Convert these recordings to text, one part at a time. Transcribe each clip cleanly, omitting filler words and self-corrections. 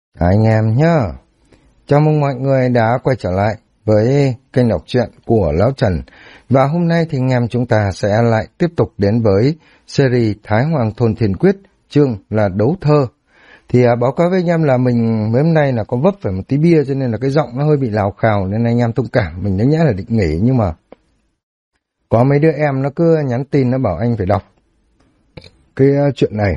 Anh em nhá, chào mừng mọi người đã quay trở lại với kênh đọc truyện của Lão Trần. Và hôm nay thì anh em chúng ta sẽ lại tiếp tục đến với series Thái Hoàng Thôn Thiên Quyết, chương là đấu thơ. Thì báo cáo với anh em là mình mấy hôm nay là có vấp phải một tí bia cho nên là cái giọng nó hơi bị lào khào, nên anh em thông cảm. Mình đáng nhẽ là định nghỉ nhưng mà có mấy đứa em nó cứ nhắn tin nó bảo anh phải đọc cái chuyện này.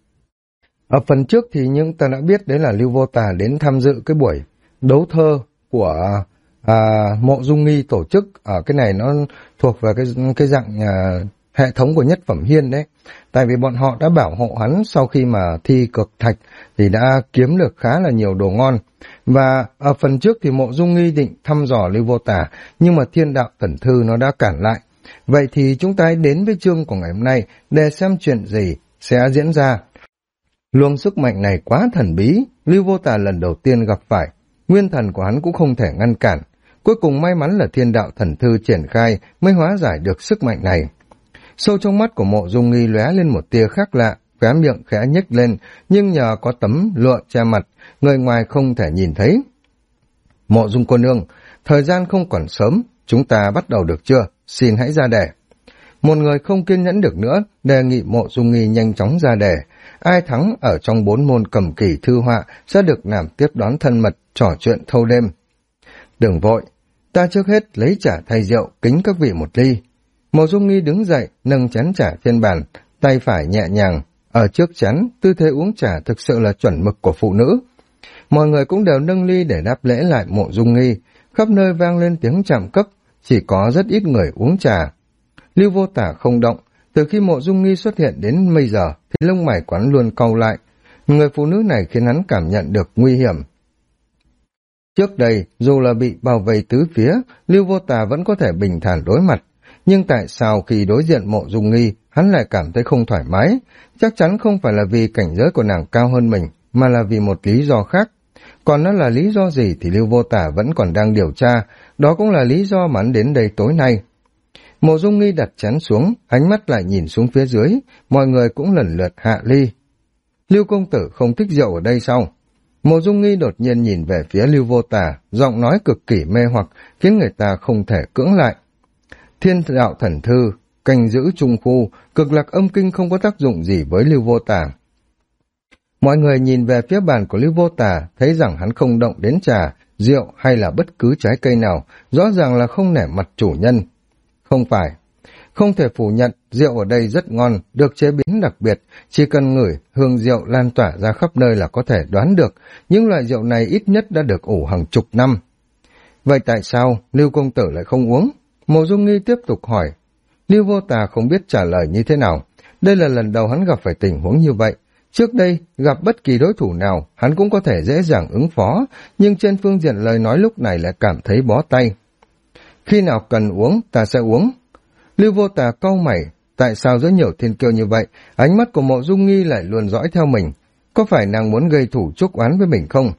Ở phần trước thì những ta đã biết đấy là Lưu Vô Tà đến tham dự cái buổi đấu thơ của Mộ Dung Nghi tổ chức. Ở cái này nó thuộc về cái dạng hệ thống của Nhất Phẩm Hiên đấy. Tại vì bọn họ đã bảo hộ hắn sau khi mà thi cực thạch thì đã kiếm được khá là nhiều đồ ngon. Và ở phần trước thì Mộ Dung Nghi định thăm dò Lưu Vô Tà, nhưng mà Thiên Đạo Tẩn Thư nó đã cản lại. Vậy thì chúng ta hãy đến với chương của ngày hôm nay để xem chuyện gì sẽ diễn ra. Luồng sức mạnh này quá thần bí, Lưu Vô Tà lần đầu tiên gặp phải, nguyên thần của hắn cũng không thể ngăn cản. Cuối cùng may mắn là Thiên Đạo Thần Thư triển khai mới hóa giải được sức mạnh này. Sâu trong mắt của Mộ Dung Nghi lóe lên một tia khác lạ, khóe miệng khẽ nhếch lên, nhưng nhờ có tấm lụa che mặt, người ngoài không thể nhìn thấy. Mộ Dung cô nương, thời gian không còn sớm, chúng ta bắt đầu được chưa? Xin hãy ra đề. Một người không kiên nhẫn được nữa, đề nghị Mộ Dung Nghi nhanh chóng ra đề. Ai thắng ở trong 4 môn cầm kỳ thư họa sẽ được làm tiếp đón thân mật, trò chuyện thâu đêm. Đừng vội, ta trước hết lấy trà thay rượu, kính các vị một ly. Mộ Dung Nghi đứng dậy, nâng chén trà trên bàn, tay phải nhẹ nhàng, ở trước chén, tư thế uống trà thực sự là chuẩn mực của phụ nữ. Mọi người cũng đều nâng ly để đáp lễ lại Mộ Dung Nghi, khắp nơi vang lên tiếng chạm cấp, chỉ có rất ít người uống trà. Lưu Vô Tà không động, từ khi Mộ Dung Nghi xuất hiện đến bây giờ thì lông mày quán luôn cau lại. Người phụ nữ này khiến hắn cảm nhận được nguy hiểm. Trước đây, dù là bị bao vây tứ phía, Lưu Vô Tà vẫn có thể bình thản đối mặt. Nhưng tại sao khi đối diện Mộ Dung Nghi, hắn lại cảm thấy không thoải mái? Chắc chắn không phải là vì cảnh giới của nàng cao hơn mình, mà là vì một lý do khác. Còn nó là lý do gì thì Lưu Vô Tà vẫn còn đang điều tra, đó cũng là lý do mà hắn đến đây tối nay. Mộ Dung Nghi đặt chén xuống, ánh mắt lại nhìn xuống phía dưới, mọi người cũng lần lượt hạ ly. Lưu công tử không thích rượu ở đây sao? Mộ Dung Nghi đột nhiên nhìn về phía Lưu Vô Tà, giọng nói cực kỳ mê hoặc, khiến người ta không thể cưỡng lại. Thiên Đạo Thần Thư, canh giữ trung khu, cực lạc âm kinh không có tác dụng gì với Lưu Vô Tà. Mọi người nhìn về phía bàn của Lưu Vô Tà, thấy rằng hắn không động đến trà, rượu hay là bất cứ trái cây nào, rõ ràng là không nể mặt chủ nhân. Không phải. Không thể phủ nhận, rượu ở đây rất ngon, được chế biến đặc biệt, chỉ cần ngửi, hương rượu lan tỏa ra khắp nơi là có thể đoán được, những loại rượu này ít nhất đã được ủ hàng chục năm. Vậy tại sao Lưu công tử lại không uống? Mộ Dung Nghi tiếp tục hỏi. Lưu Vô Tà không biết trả lời như thế nào, đây là lần đầu hắn gặp phải tình huống như vậy. Trước đây, gặp bất kỳ đối thủ nào, hắn cũng có thể dễ dàng ứng phó, nhưng trên phương diện lời nói lúc này lại cảm thấy bó tay. Khi nào cần uống, ta sẽ uống. Lưu Vô Tà cau mày, tại sao giữa nhiều thiên kiêu như vậy, ánh mắt của Mộ Dung Nghi lại luôn dõi theo mình? Có phải nàng muốn gây thủ chuốc oán với mình không?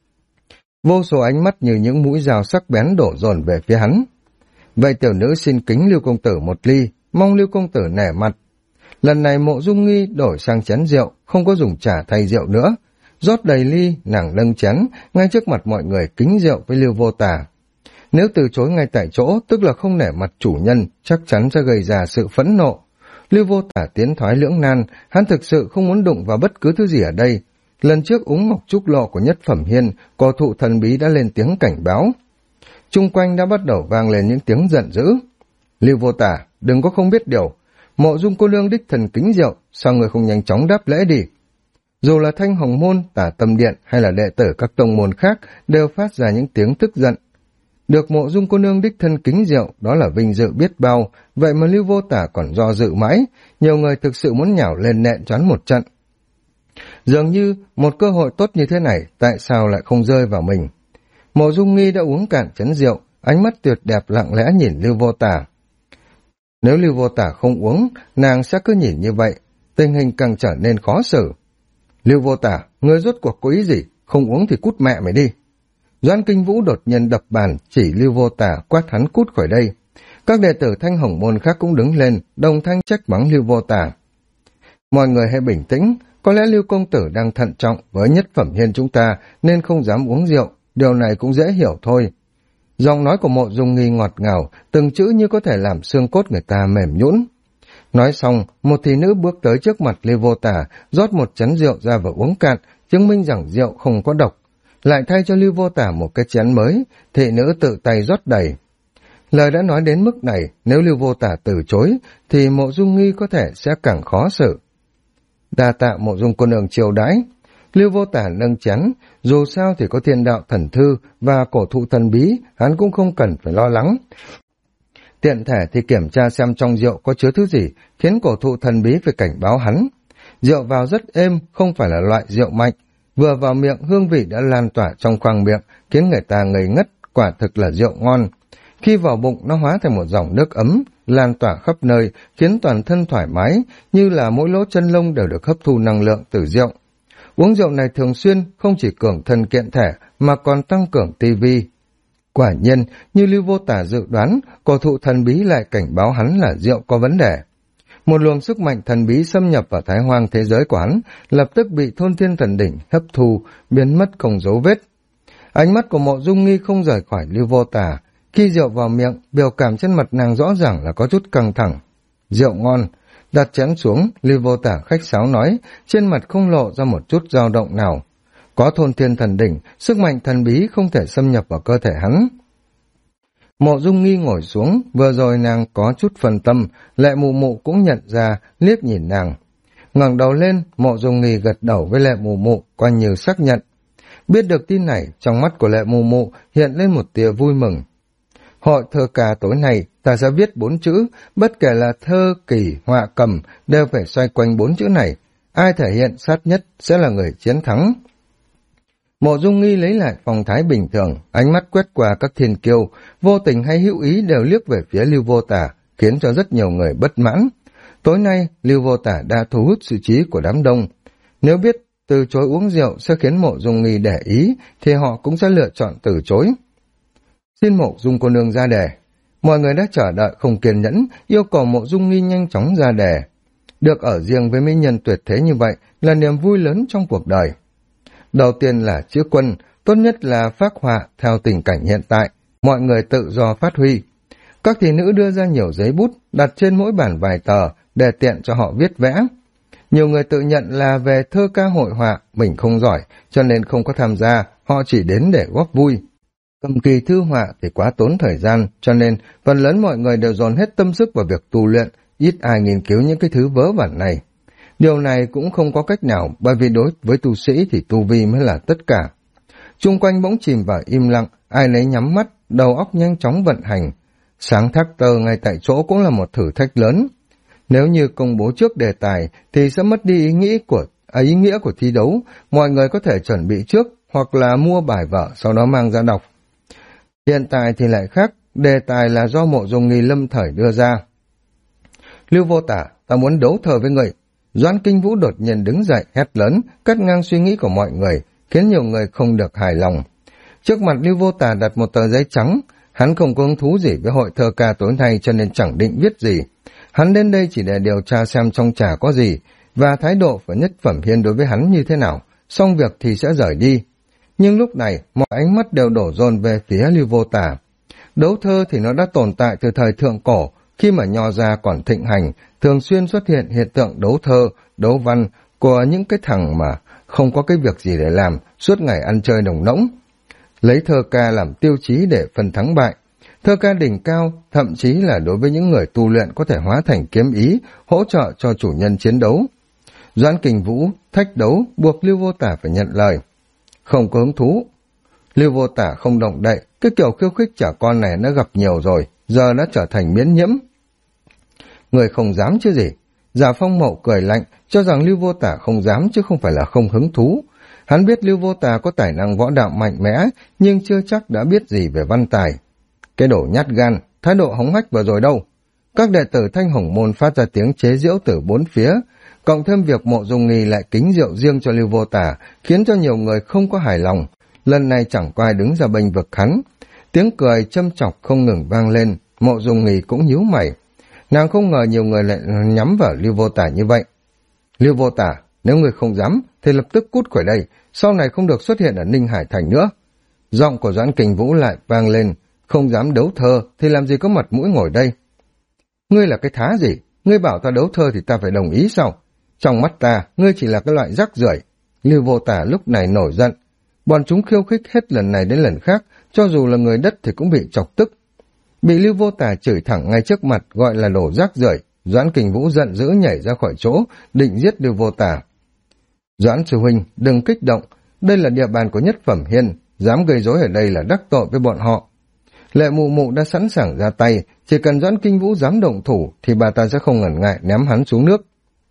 Vô số ánh mắt như những mũi dao sắc bén đổ dồn về phía hắn. Vậy tiểu nữ xin kính Lưu công tử một ly, mong Lưu công tử nể mặt. Lần này Mộ Dung Nghi đổi sang chén rượu, không có dùng trà thay rượu nữa. Rót đầy ly, nàng nâng chén, ngay trước mặt mọi người kính rượu với Lưu Vô Tà. Nếu từ chối ngay tại chỗ, tức là không nể mặt chủ nhân, chắc chắn sẽ gây ra sự phẫn nộ. Lưu Vô Tà tiến thoái lưỡng nan, hắn thực sự không muốn đụng vào bất cứ thứ gì ở đây. Lần trước uống ngọc trúc lộ của Nhất Phẩm Hiên, cổ thụ thần bí đã lên tiếng cảnh báo. Chung quanh đã bắt đầu vang lên những tiếng giận dữ. Lưu Vô Tà, đừng có không biết điều. Mộ Dung cô nương đích thần kính rượu, sao người không nhanh chóng đáp lễ đi? Dù là Thanh Hồng Môn, Tả Tâm Điện hay là đệ tử các tông môn khác đều phát ra những tiếng tức giận. Được Mộ Dung cô nương đích thân kính rượu, đó là vinh dự biết bao, vậy mà Lưu Vô Tà còn do dự mãi, nhiều người thực sự muốn nhào lên nện choán một trận. Dường như một cơ hội tốt như thế này, tại sao lại không rơi vào mình? Mộ Dung Nghi đã uống cạn chén rượu, ánh mắt tuyệt đẹp lặng lẽ nhìn Lưu Vô Tà. Nếu Lưu Vô Tà không uống, nàng sẽ cứ nhìn như vậy, tình hình càng trở nên khó xử. Lưu Vô Tà, ngươi rốt cuộc có ý gì? Không uống thì cút mẹ mày đi. Doãn Kinh Vũ đột nhiên đập bàn chỉ Lưu Vô Tà, quát hắn cút khỏi đây. Các đệ tử Thanh Hồng Môn khác cũng đứng lên, đồng thanh trách mắng Lưu Vô Tà. Mọi người hãy bình tĩnh, Có lẽ Lưu công tử đang thận trọng với nhất phẩm hiên chúng ta nên không dám uống rượu, điều này cũng dễ hiểu thôi. Giọng nói của Mộ Dung Nghi ngọt ngào, từng chữ như có thể làm xương cốt người ta mềm nhũn. Nói xong, một thị nữ bước tới trước mặt Lưu Vô Tả, rót một chén rượu ra và uống cạn, chứng minh rằng rượu không có độc. Lại thay cho Lưu Vô Tả một cái chén mới, thị nữ tự tay rót đầy. Lời đã nói đến mức này, nếu Lưu Vô Tả từ chối, thì Mộ Dung Nghi có thể sẽ càng khó xử. Đa tạ Mộ Dung cô nương chiêu đãi. Lưu Vô Tả nâng chén, dù sao thì có thiên đạo thần thư và cổ thụ thần bí, hắn cũng không cần phải lo lắng. Tiện thể thì kiểm tra xem trong rượu có chứa thứ gì, khiến cổ thụ thần bí phải cảnh báo hắn. Rượu vào rất êm, không phải là loại rượu mạnh. Vừa vào miệng, hương vị đã lan tỏa trong khoang miệng, khiến người ta ngây ngất, quả thực là rượu ngon. Khi vào bụng, nó hóa thành một dòng nước ấm, lan tỏa khắp nơi, khiến toàn thân thoải mái, như là mỗi lỗ chân lông đều được hấp thu năng lượng từ rượu. Uống rượu này thường xuyên không chỉ cường thân kiện thể, mà còn tăng cường tivi. Quả nhiên, như Lưu Vô Tả dự đoán, cổ thụ thần bí lại cảnh báo hắn là rượu có vấn đề. Một luồng sức mạnh thần bí xâm nhập vào thái hoang thế giới của hắn, lập tức bị Thôn Thiên Thần Đỉnh hấp thu, biến mất không dấu vết. Ánh mắt của Mộ Dung Nghi không rời khỏi Lưu Vô Tả. Khi rượu vào miệng, biểu cảm trên mặt nàng rõ ràng là có chút căng thẳng. Rượu ngon. Đặt chén xuống, Lưu Vô Tả khách sáo nói, trên mặt không lộ ra một chút dao động nào. Có Thôn Thiên Thần Đỉnh, sức mạnh thần bí không thể xâm nhập vào cơ thể hắn. Mộ Dung Nghi ngồi xuống, vừa rồi nàng có chút phân tâm, Lệ Mù Mụ cũng nhận ra, liếc nhìn nàng. Ngẩng đầu lên, Mộ Dung Nghi gật đầu với Lệ Mù Mụ, coi như xác nhận. Biết được tin này, trong mắt của Lệ Mù Mụ hiện lên một tia vui mừng. Hội thơ ca tối nay, ta sẽ viết 4 chữ, bất kể là thơ, kỳ, họa, cầm, đều phải xoay quanh 4 chữ này. Ai thể hiện sát nhất sẽ là người chiến thắng. Mộ Dung Nghi lấy lại phong thái bình thường, ánh mắt quét qua các thiên kiêu, vô tình hay hữu ý đều liếc về phía Lưu Vô Tả, khiến cho rất nhiều người bất mãn. Tối nay, Lưu Vô Tả đã thu hút sự chú ý của đám đông. Nếu biết từ chối uống rượu sẽ khiến Mộ Dung Nghi để ý, thì họ cũng sẽ lựa chọn từ chối. Xin Mộ Dung cô nương ra đề. Mọi người đã chờ đợi không kiên nhẫn, yêu cầu Mộ Dung Nghi nhanh chóng ra đề. Được ở riêng với mỹ nhân tuyệt thế như vậy là niềm vui lớn trong cuộc đời. Đầu tiên là chữ quân, tốt nhất là phác họa theo tình cảnh hiện tại, mọi người tự do phát huy. Các thị nữ đưa ra nhiều giấy bút, đặt trên mỗi bản vài tờ, để tiện cho họ viết vẽ. Nhiều người tự nhận là về thơ ca hội họa, mình không giỏi, cho nên không có tham gia, họ chỉ đến để góp vui. Cầm kỳ thư họa thì quá tốn thời gian, cho nên phần lớn mọi người đều dồn hết tâm sức vào việc tu luyện, ít ai nghiên cứu những cái thứ vớ vẩn này. Điều này cũng không có cách nào, bởi vì đối với tu sĩ thì tu vi mới là tất cả. Chung quanh bỗng chìm vào im lặng, ai nấy nhắm mắt, đầu óc nhanh chóng vận hành. Sáng tác tơ ngay tại chỗ cũng là một thử thách lớn. Nếu như công bố trước đề tài thì sẽ mất đi ý nghĩa của thi đấu, mọi người có thể chuẩn bị trước hoặc là mua bài vở sau đó mang ra đọc. Hiện tại thì lại khác, đề tài là do Mộ Dung Nghi lâm thời đưa ra. Lưu Vô Tả, ta muốn đấu thơ với người. Doãn Kinh Vũ đột nhiên đứng dậy hét lớn, cắt ngang suy nghĩ của mọi người, khiến nhiều người không được hài lòng. Trước mặt Lưu Vô Tả đặt một tờ giấy trắng, hắn không có hứng thú gì với hội thơ ca tối nay cho nên chẳng định viết gì. Hắn đến đây chỉ để điều tra xem trong trà có gì, và thái độ của nhất phẩm hiên đối với hắn như thế nào, xong việc thì sẽ rời đi. Nhưng lúc này, mọi ánh mắt đều đổ dồn về phía Lưu Vô Tả. Đấu thơ thì nó đã tồn tại từ thời thượng cổ, khi mà nho gia còn thịnh hành, thường xuyên xuất hiện hiện tượng đấu thơ, đấu văn của những cái thằng mà không có cái việc gì để làm, suốt ngày ăn chơi đồng nỗng. Lấy thơ ca làm tiêu chí để phân thắng bại. Thơ ca đỉnh cao, thậm chí là đối với những người tu luyện có thể hóa thành kiếm ý, hỗ trợ cho chủ nhân chiến đấu. Doãn Kình Vũ, thách đấu, buộc Lưu Vô Tả phải nhận lời. Không có hứng thú. Lưu Vô Tả không động đậy, cái kiểu khiêu khích trẻ con này nó gặp nhiều rồi, giờ đã trở thành miễn nhiễm. Người không dám chứ gì. Giả Phong Mậu cười lạnh, cho rằng Lưu Vô Tả không dám chứ không phải là không hứng thú. Hắn biết Lưu Vô Tả có tài năng võ đạo mạnh mẽ, nhưng chưa chắc đã biết gì về văn tài. Cái đồ nhát gan, thái độ hống hách vừa rồi đâu. Các đệ tử Thanh Hồng Môn phát ra tiếng chế giễu từ bốn phía, cộng thêm việc Mộ Dung Nghi lại kính rượu riêng cho Lưu Vô Tả, khiến cho nhiều người không có hài lòng. Lần này chẳng có ai đứng ra bênh vực hắn. Tiếng cười châm chọc không ngừng vang lên, Mộ Dung Nghi cũng nhíu mày. Nàng không ngờ nhiều người lại nhắm vào Lưu Vô Tả như vậy. Lưu Vô Tả, nếu ngươi không dám, thì lập tức cút khỏi đây, sau này không được xuất hiện ở Ninh Hải Thành nữa. Giọng của Doãn Kình Vũ lại vang lên, không dám đấu thơ thì làm gì có mặt mũi ngồi đây. Ngươi là cái thá gì? Ngươi bảo ta đấu thơ thì ta phải đồng ý sao? Trong mắt ta, ngươi chỉ là cái loại rác rưởi. Lưu Vô Tả lúc này nổi giận. Bọn chúng khiêu khích hết lần này đến lần khác, cho dù là người đất thì cũng bị chọc tức. Bị Lưu Vô Tả chửi thẳng ngay trước mặt, gọi là đồ rác rưởi. Doãn Kình Vũ giận dữ nhảy ra khỏi chỗ, định giết Lưu Vô Tả. Doãn sư huynh, đừng kích động, đây là địa bàn của Nhất Phẩm Hiên, dám gây rối ở đây là đắc tội với bọn họ. Lệ Mụ Mụ đã sẵn sàng ra tay, chỉ cần Doãn Kình Vũ dám động thủ thì bà ta sẽ không ngần ngại ném hắn xuống nước.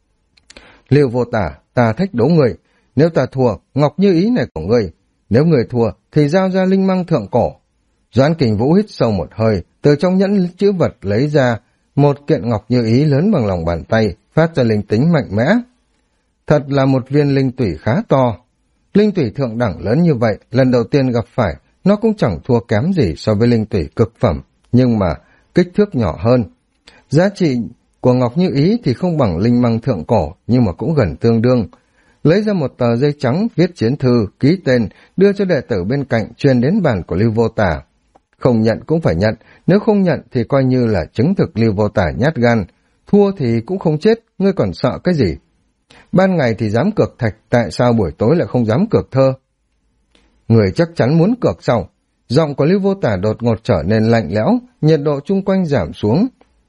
Lưu Vô Tả, ta thách đố người, nếu ta thua, ngọc như ý này của ngươi, nếu người thua thì giao ra linh măng thượng cổ. Doãn Kình Vũ hít sâu một hơi, từ trong nhẫn chữ vật lấy ra một kiện ngọc như ý lớn bằng lòng bàn tay, phát ra linh tính mạnh mẽ. Thật là một viên linh tủy khá to. Linh tủy thượng đẳng lớn như vậy, lần đầu tiên gặp phải, nó cũng chẳng thua kém gì so với linh tủy cực phẩm, nhưng mà kích thước nhỏ hơn. Giá trị của ngọc như ý thì không bằng linh măng thượng cổ, nhưng mà cũng gần tương đương. Lấy ra một tờ giấy trắng, viết chiến thư, ký tên, đưa cho đệ tử bên cạnh, truyền đến bàn của Lưu Vô Tả. Không nhận cũng phải nhận, nếu không nhận thì coi như là chứng thực Lưu Vô Tả nhát gan. Thua thì cũng không chết, ngươi còn sợ cái gì? Ban ngày thì dám cược thạch, tại sao buổi tối lại không dám cược thơ? Người chắc chắn muốn cược sau. Giọng của Lưu Vô Tả đột ngột trở nên lạnh lẽo, nhiệt độ chung quanh giảm xuống.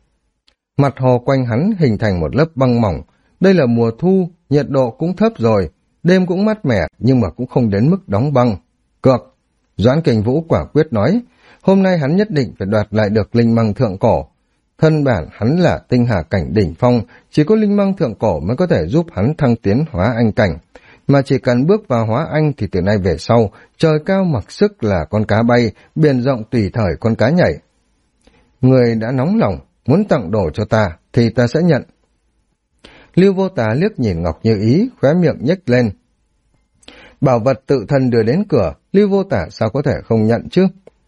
Mặt hồ quanh hắn hình thành một lớp băng mỏng. Đây là mùa thu, nhiệt độ cũng thấp rồi, đêm cũng mát mẻ nhưng mà cũng không đến mức đóng băng. Cược! Doãn Kình Vũ quả quyết nói, hôm nay hắn nhất định phải đoạt lại được linh măng thượng cổ. Thân bản hắn là tinh hà cảnh đỉnh phong, chỉ có linh măng thượng cổ mới có thể giúp hắn thăng tiến hóa anh cảnh. Mà chỉ cần bước vào hóa anh thì từ nay về sau, trời cao mặc sức là con cá bay, biển rộng tùy thời con cá nhảy. Người đã nóng lòng, muốn tặng đồ cho ta, thì ta sẽ nhận. Lưu Vô Tả liếc nhìn Ngọc Như Ý, khóe miệng nhếch lên. Bảo vật tự thân đưa đến cửa, Lưu Vô Tả sao có thể không nhận chứ?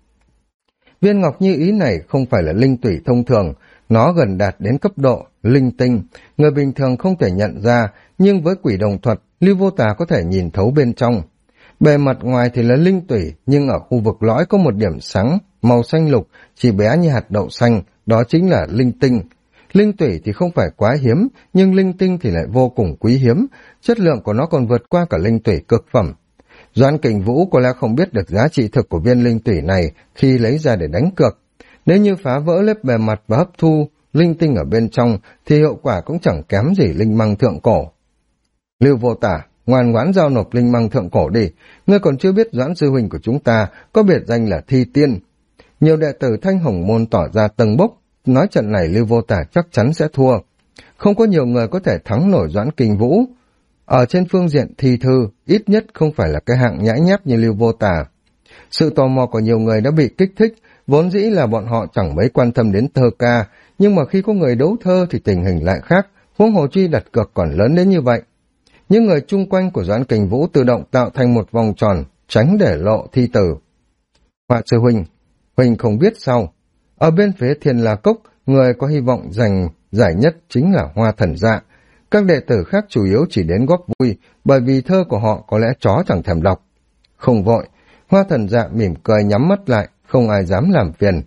Viên ngọc như ý này không phải là linh tủy thông thường, nó gần đạt đến cấp độ linh tinh, người bình thường không thể nhận ra, nhưng với quỷ đồng thuật, Lưu Vô Tả có thể nhìn thấu bên trong. Bề mặt ngoài thì là linh tủy, nhưng ở khu vực lõi có một điểm sáng, màu xanh lục, chỉ bé như hạt đậu xanh, đó chính là linh tinh. Linh tủy thì không phải quá hiếm, nhưng linh tinh thì lại vô cùng quý hiếm, chất lượng của nó còn vượt qua cả linh tủy cực phẩm. Doãn Kình Vũ có lẽ không biết được giá trị thực của viên linh tủy này khi lấy ra để đánh cược. Nếu như phá vỡ lớp bề mặt và hấp thu linh tinh ở bên trong thì hiệu quả cũng chẳng kém gì linh măng thượng cổ. Lưu Vô Tả, ngoan ngoãn giao nộp linh măng thượng cổ đi, ngươi còn chưa biết Doãn sư huynh của chúng ta có biệt danh là Thi Tiên. Nhiều đệ tử Thanh Hồng Môn tỏ ra tầng bốc, nói trận này Lưu Vô Tả chắc chắn sẽ thua. Không có nhiều người có thể thắng nổi Doãn Kình Vũ. Ở trên phương diện thi thư, ít nhất không phải là cái hạng nhãi nhép như Lưu Vô Tả. Sự tò mò của nhiều người đã bị kích thích, vốn dĩ là bọn họ chẳng mấy quan tâm đến thơ ca, nhưng mà khi có người đấu thơ thì tình hình lại khác, huống hồ chi đặt cược còn lớn đến như vậy. Những người chung quanh của Doãn Kình Vũ tự động tạo thành một vòng tròn, tránh để lộ thi tử. Họa sư huynh không biết sao. Ở bên phía Thiên La Cốc, người có hy vọng giành giải nhất chính là Hoa Thần Dạ. Các đệ tử khác chủ yếu chỉ đến góp vui, bởi vì thơ của họ có lẽ chó chẳng thèm đọc. Không vội, Hoa Thần Dạ mỉm cười nhắm mắt lại, không ai dám làm phiền.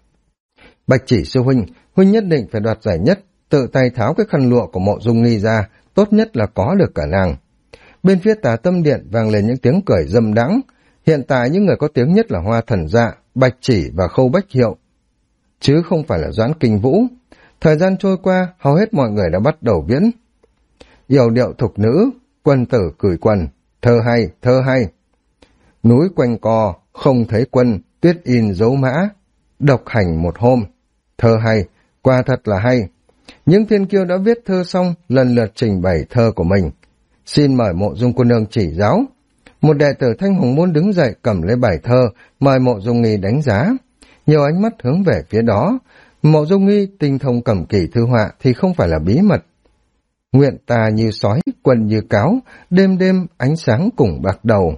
Bạch Chỉ sư huynh nhất định phải đoạt giải nhất, tự tay tháo cái khăn lụa của Mộ Dung Nghi ra, tốt nhất là có được cả nàng. Bên phía Tà Tâm Điện vang lên những tiếng cười dâm đãng. Hiện tại những người có tiếng nhất là Hoa Thần Dạ, Bạch Chỉ và Khâu Bách Hiệu, chứ không phải là Doãn Kình Vũ. Thời gian trôi qua, hầu hết mọi người đã bắt đầu viễn. Yểu điệu thục nữ, quân tử cửi quần, thơ hay. Núi quanh co, không thấy quân, tuyết in dấu mã, độc hành một hôm. Thơ hay, quả thật là hay. Những thiên kiêu đã viết thơ xong, lần lượt trình bày thơ của mình. Xin mời Mộ Dung cô nương chỉ giáo. Một đệ tử Thanh Hồng Môn đứng dậy cầm lấy bài thơ, mời Mộ Dung Nghi đánh giá. Nhiều ánh mắt hướng về phía đó. Mộ Dung Nghi tinh thông cẩm kỷ thư họa thì không phải là bí mật. Nguyện ta như sói, quân như cáo, đêm đêm ánh sáng cùng bạc đầu.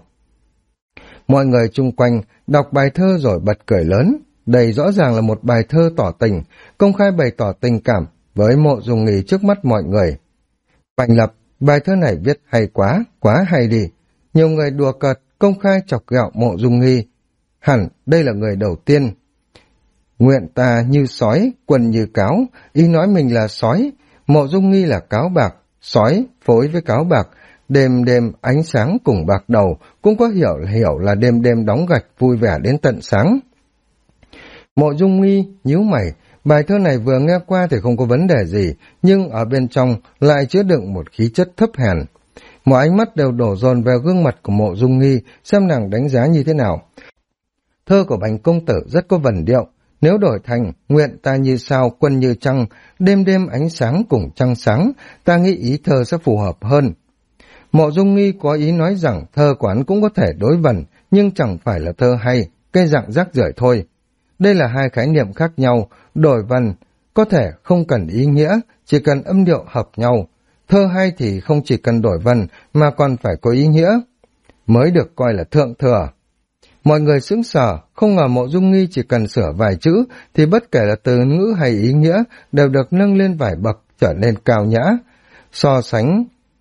Mọi người chung quanh đọc bài thơ rồi bật cười lớn. Đây rõ ràng là một bài thơ tỏ tình, công khai bày tỏ tình cảm với Mộ Dung Nghi trước mắt mọi người. Bành Lập, bài thơ này viết hay quá, quá hay đi. Nhiều người đùa cợt, công khai chọc ghẹo Mộ Dung Nghi. Hẳn đây là người đầu tiên. Nguyện ta như sói, quần như cáo, ý nói mình là sói, Mộ Dung Nghi là cáo bạc, sói phối với cáo bạc, đêm đêm ánh sáng cùng bạc đầu, cũng có hiểu là đêm đêm đóng gạch vui vẻ đến tận sáng. Mộ Dung Nghi nhíu mày, bài thơ này vừa nghe qua thì không có vấn đề gì, nhưng ở bên trong lại chứa đựng một khí chất thấp hèn. Mọi ánh mắt đều đổ dồn về gương mặt của Mộ Dung Nghi, xem nàng đánh giá như thế nào. Thơ của Bành công tử rất có vần điệu, nếu đổi thành nguyện ta như sao, quân như trăng, đêm đêm ánh sáng cùng trăng sáng, ta nghĩ ý thơ sẽ phù hợp hơn. Mộ Dung Nghi có ý nói rằng thơ quán cũng có thể đối vần, nhưng chẳng phải là thơ hay, cây dạng rác rưởi thôi. Đây là hai khái niệm khác nhau, đổi vần có thể không cần ý nghĩa, chỉ cần âm điệu hợp nhau. Thơ hay thì không chỉ cần đổi vần mà còn phải có ý nghĩa, mới được coi là thượng thừa. Mọi người sững sờ, không ngờ Mộ Dung Nghi chỉ cần sửa vài chữ thì bất kể là từ ngữ hay ý nghĩa đều được nâng lên vài bậc, trở nên cao nhã. So sánh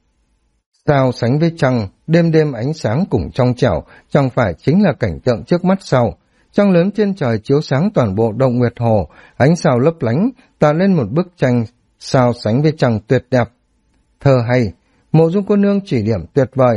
sao sánh với trăng, đêm đêm ánh sáng cùng trong trẻo, chẳng phải chính là cảnh tượng trước mắt sau. Trăng lớn trên trời chiếu sáng toàn bộ Động Nguyệt Hồ, ánh sao lấp lánh, tạo lên một bức tranh sao sánh với trăng tuyệt đẹp. Thơ hay, Mộ Dung cô nương chỉ điểm tuyệt vời.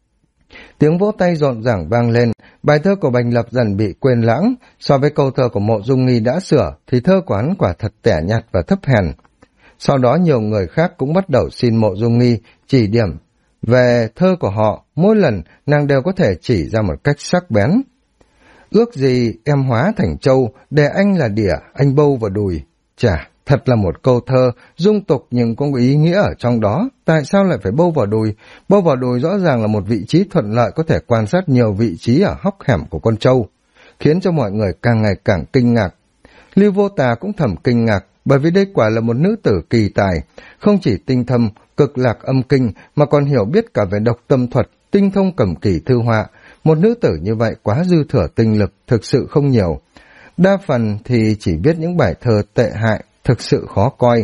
Tiếng vỗ tay rộn ràng vang lên, bài thơ của Bành Lập dần bị quên lãng, so với câu thơ của Mộ Dung Nghi đã sửa thì thơ quán quả thật tẻ nhạt và thấp hèn. Sau đó nhiều người khác cũng bắt đầu xin Mộ Dung Nghi chỉ điểm về thơ của họ, mỗi lần nàng đều có thể chỉ ra một cách sắc bén. Ước gì em hóa thành trâu, để anh là đỉa, anh bâu vào đùi. Chà, thật là một câu thơ, dung tục nhưng cũng có ý nghĩa ở trong đó. Tại sao lại phải bâu vào đùi? Bâu vào đùi rõ ràng là một vị trí thuận lợi có thể quan sát nhiều vị trí ở hốc hẻm của con trâu, khiến cho mọi người càng ngày càng kinh ngạc. Lưu Vô Tà cũng thầm kinh ngạc, bởi vì đây quả là một nữ tử kỳ tài, không chỉ tinh thâm, cực lạc âm kinh, mà còn hiểu biết cả về độc tâm thuật, tinh thông cầm kỳ thư họa. Một nữ tử như vậy quá dư thừa tinh lực, thực sự không nhiều. Đa phần thì chỉ viết những bài thơ tệ hại, thực sự khó coi.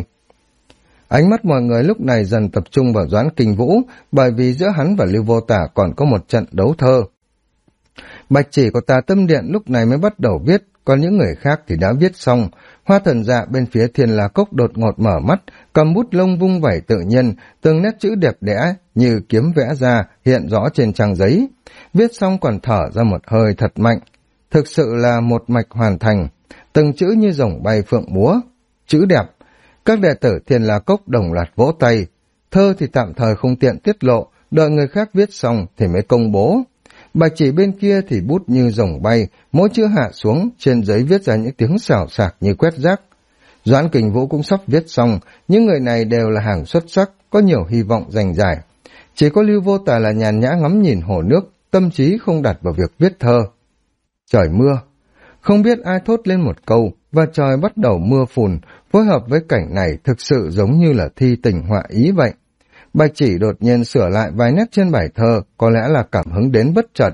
Ánh mắt mọi người lúc này dần tập trung vào Doãn Kình Vũ, bởi vì giữa hắn và Lưu Vô Tả còn có một trận đấu thơ. Bạch chỉ của Tà Tâm Điện lúc này mới bắt đầu viết, còn những người khác thì đã viết xong. Hoa Thần Dạ bên phía Thiên La Cốc đột ngột mở mắt, cầm bút lông vung vẩy tự nhiên, từng nét chữ đẹp đẽ như kiếm vẽ ra hiện rõ trên trang giấy. Viết xong còn thở ra một hơi thật mạnh, thực sự là một mạch hoàn thành, từng chữ như rồng bay phượng múa, chữ đẹp. Các đệ tử Thiên La Cốc đồng loạt vỗ tay. Thơ thì tạm thời không tiện tiết lộ, đợi người khác viết xong thì mới công bố. Bạch chỉ bên kia thì bút như rồng bay, mỗi chữ hạ xuống, trên giấy viết ra những tiếng xào xạc như quét rác. Doãn Kình Vũ cũng sắp viết xong, những người này đều là hàng xuất sắc, có nhiều hy vọng giành giải. Chỉ có Lưu Vô Tà là nhàn nhã ngắm nhìn hồ nước, tâm trí không đặt vào việc viết thơ. Trời mưa. Không biết ai thốt lên một câu, và trời bắt đầu mưa phùn, phối hợp với cảnh này thực sự giống như là thi tình họa ý vậy. Bạch chỉ đột nhiên sửa lại vài nét trên bài thơ, có lẽ là cảm hứng đến bất chợt.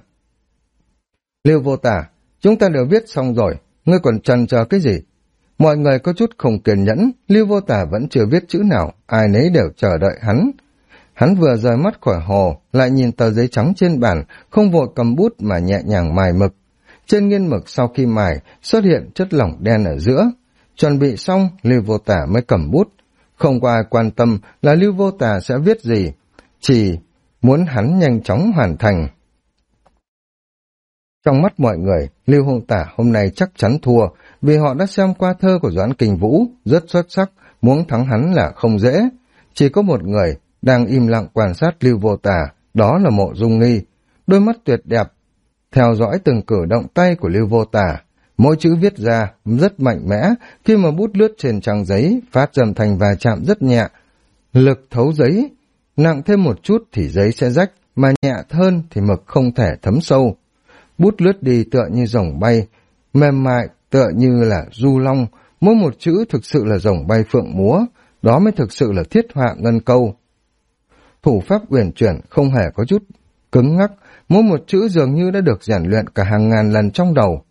Lưu Vô Tả, chúng ta đều viết xong rồi, ngươi còn chần chờ cái gì? Mọi người có chút không kiên nhẫn, Lưu Vô Tả vẫn chưa viết chữ nào, ai nấy đều chờ đợi hắn. Hắn vừa rời mắt khỏi hồ, lại nhìn tờ giấy trắng trên bàn, không vội cầm bút mà nhẹ nhàng mài mực. Trên nghiên mực sau khi mài, xuất hiện chất lỏng đen ở giữa. Chuẩn bị xong, Lưu Vô Tả mới cầm bút. Không có ai quan tâm là Lưu Vô Tả sẽ viết gì, chỉ muốn hắn nhanh chóng hoàn thành. Trong mắt mọi người, Lưu Vô Tả hôm nay chắc chắn thua, vì họ đã xem qua thơ của Doãn Kình Vũ, rất xuất sắc, muốn thắng hắn là không dễ. Chỉ có một người đang im lặng quan sát Lưu Vô Tả, đó là Mộ Dung Nghi. Đôi mắt tuyệt đẹp, theo dõi từng cử động tay của Lưu Vô Tả. Mỗi chữ viết ra rất mạnh mẽ, khi mà bút lướt trên trang giấy, phát ra thành va chạm rất nhẹ. Lực thấu giấy, nặng thêm một chút thì giấy sẽ rách, mà nhẹ hơn thì mực không thể thấm sâu. Bút lướt đi tựa như rồng bay, mềm mại tựa như là du long, mỗi một chữ thực sự là rồng bay phượng múa, đó mới thực sự là thiết họa ngân câu. Thủ pháp uyển chuyển không hề có chút cứng ngắc, mỗi một chữ dường như đã được rèn luyện cả hàng ngàn lần trong đầu.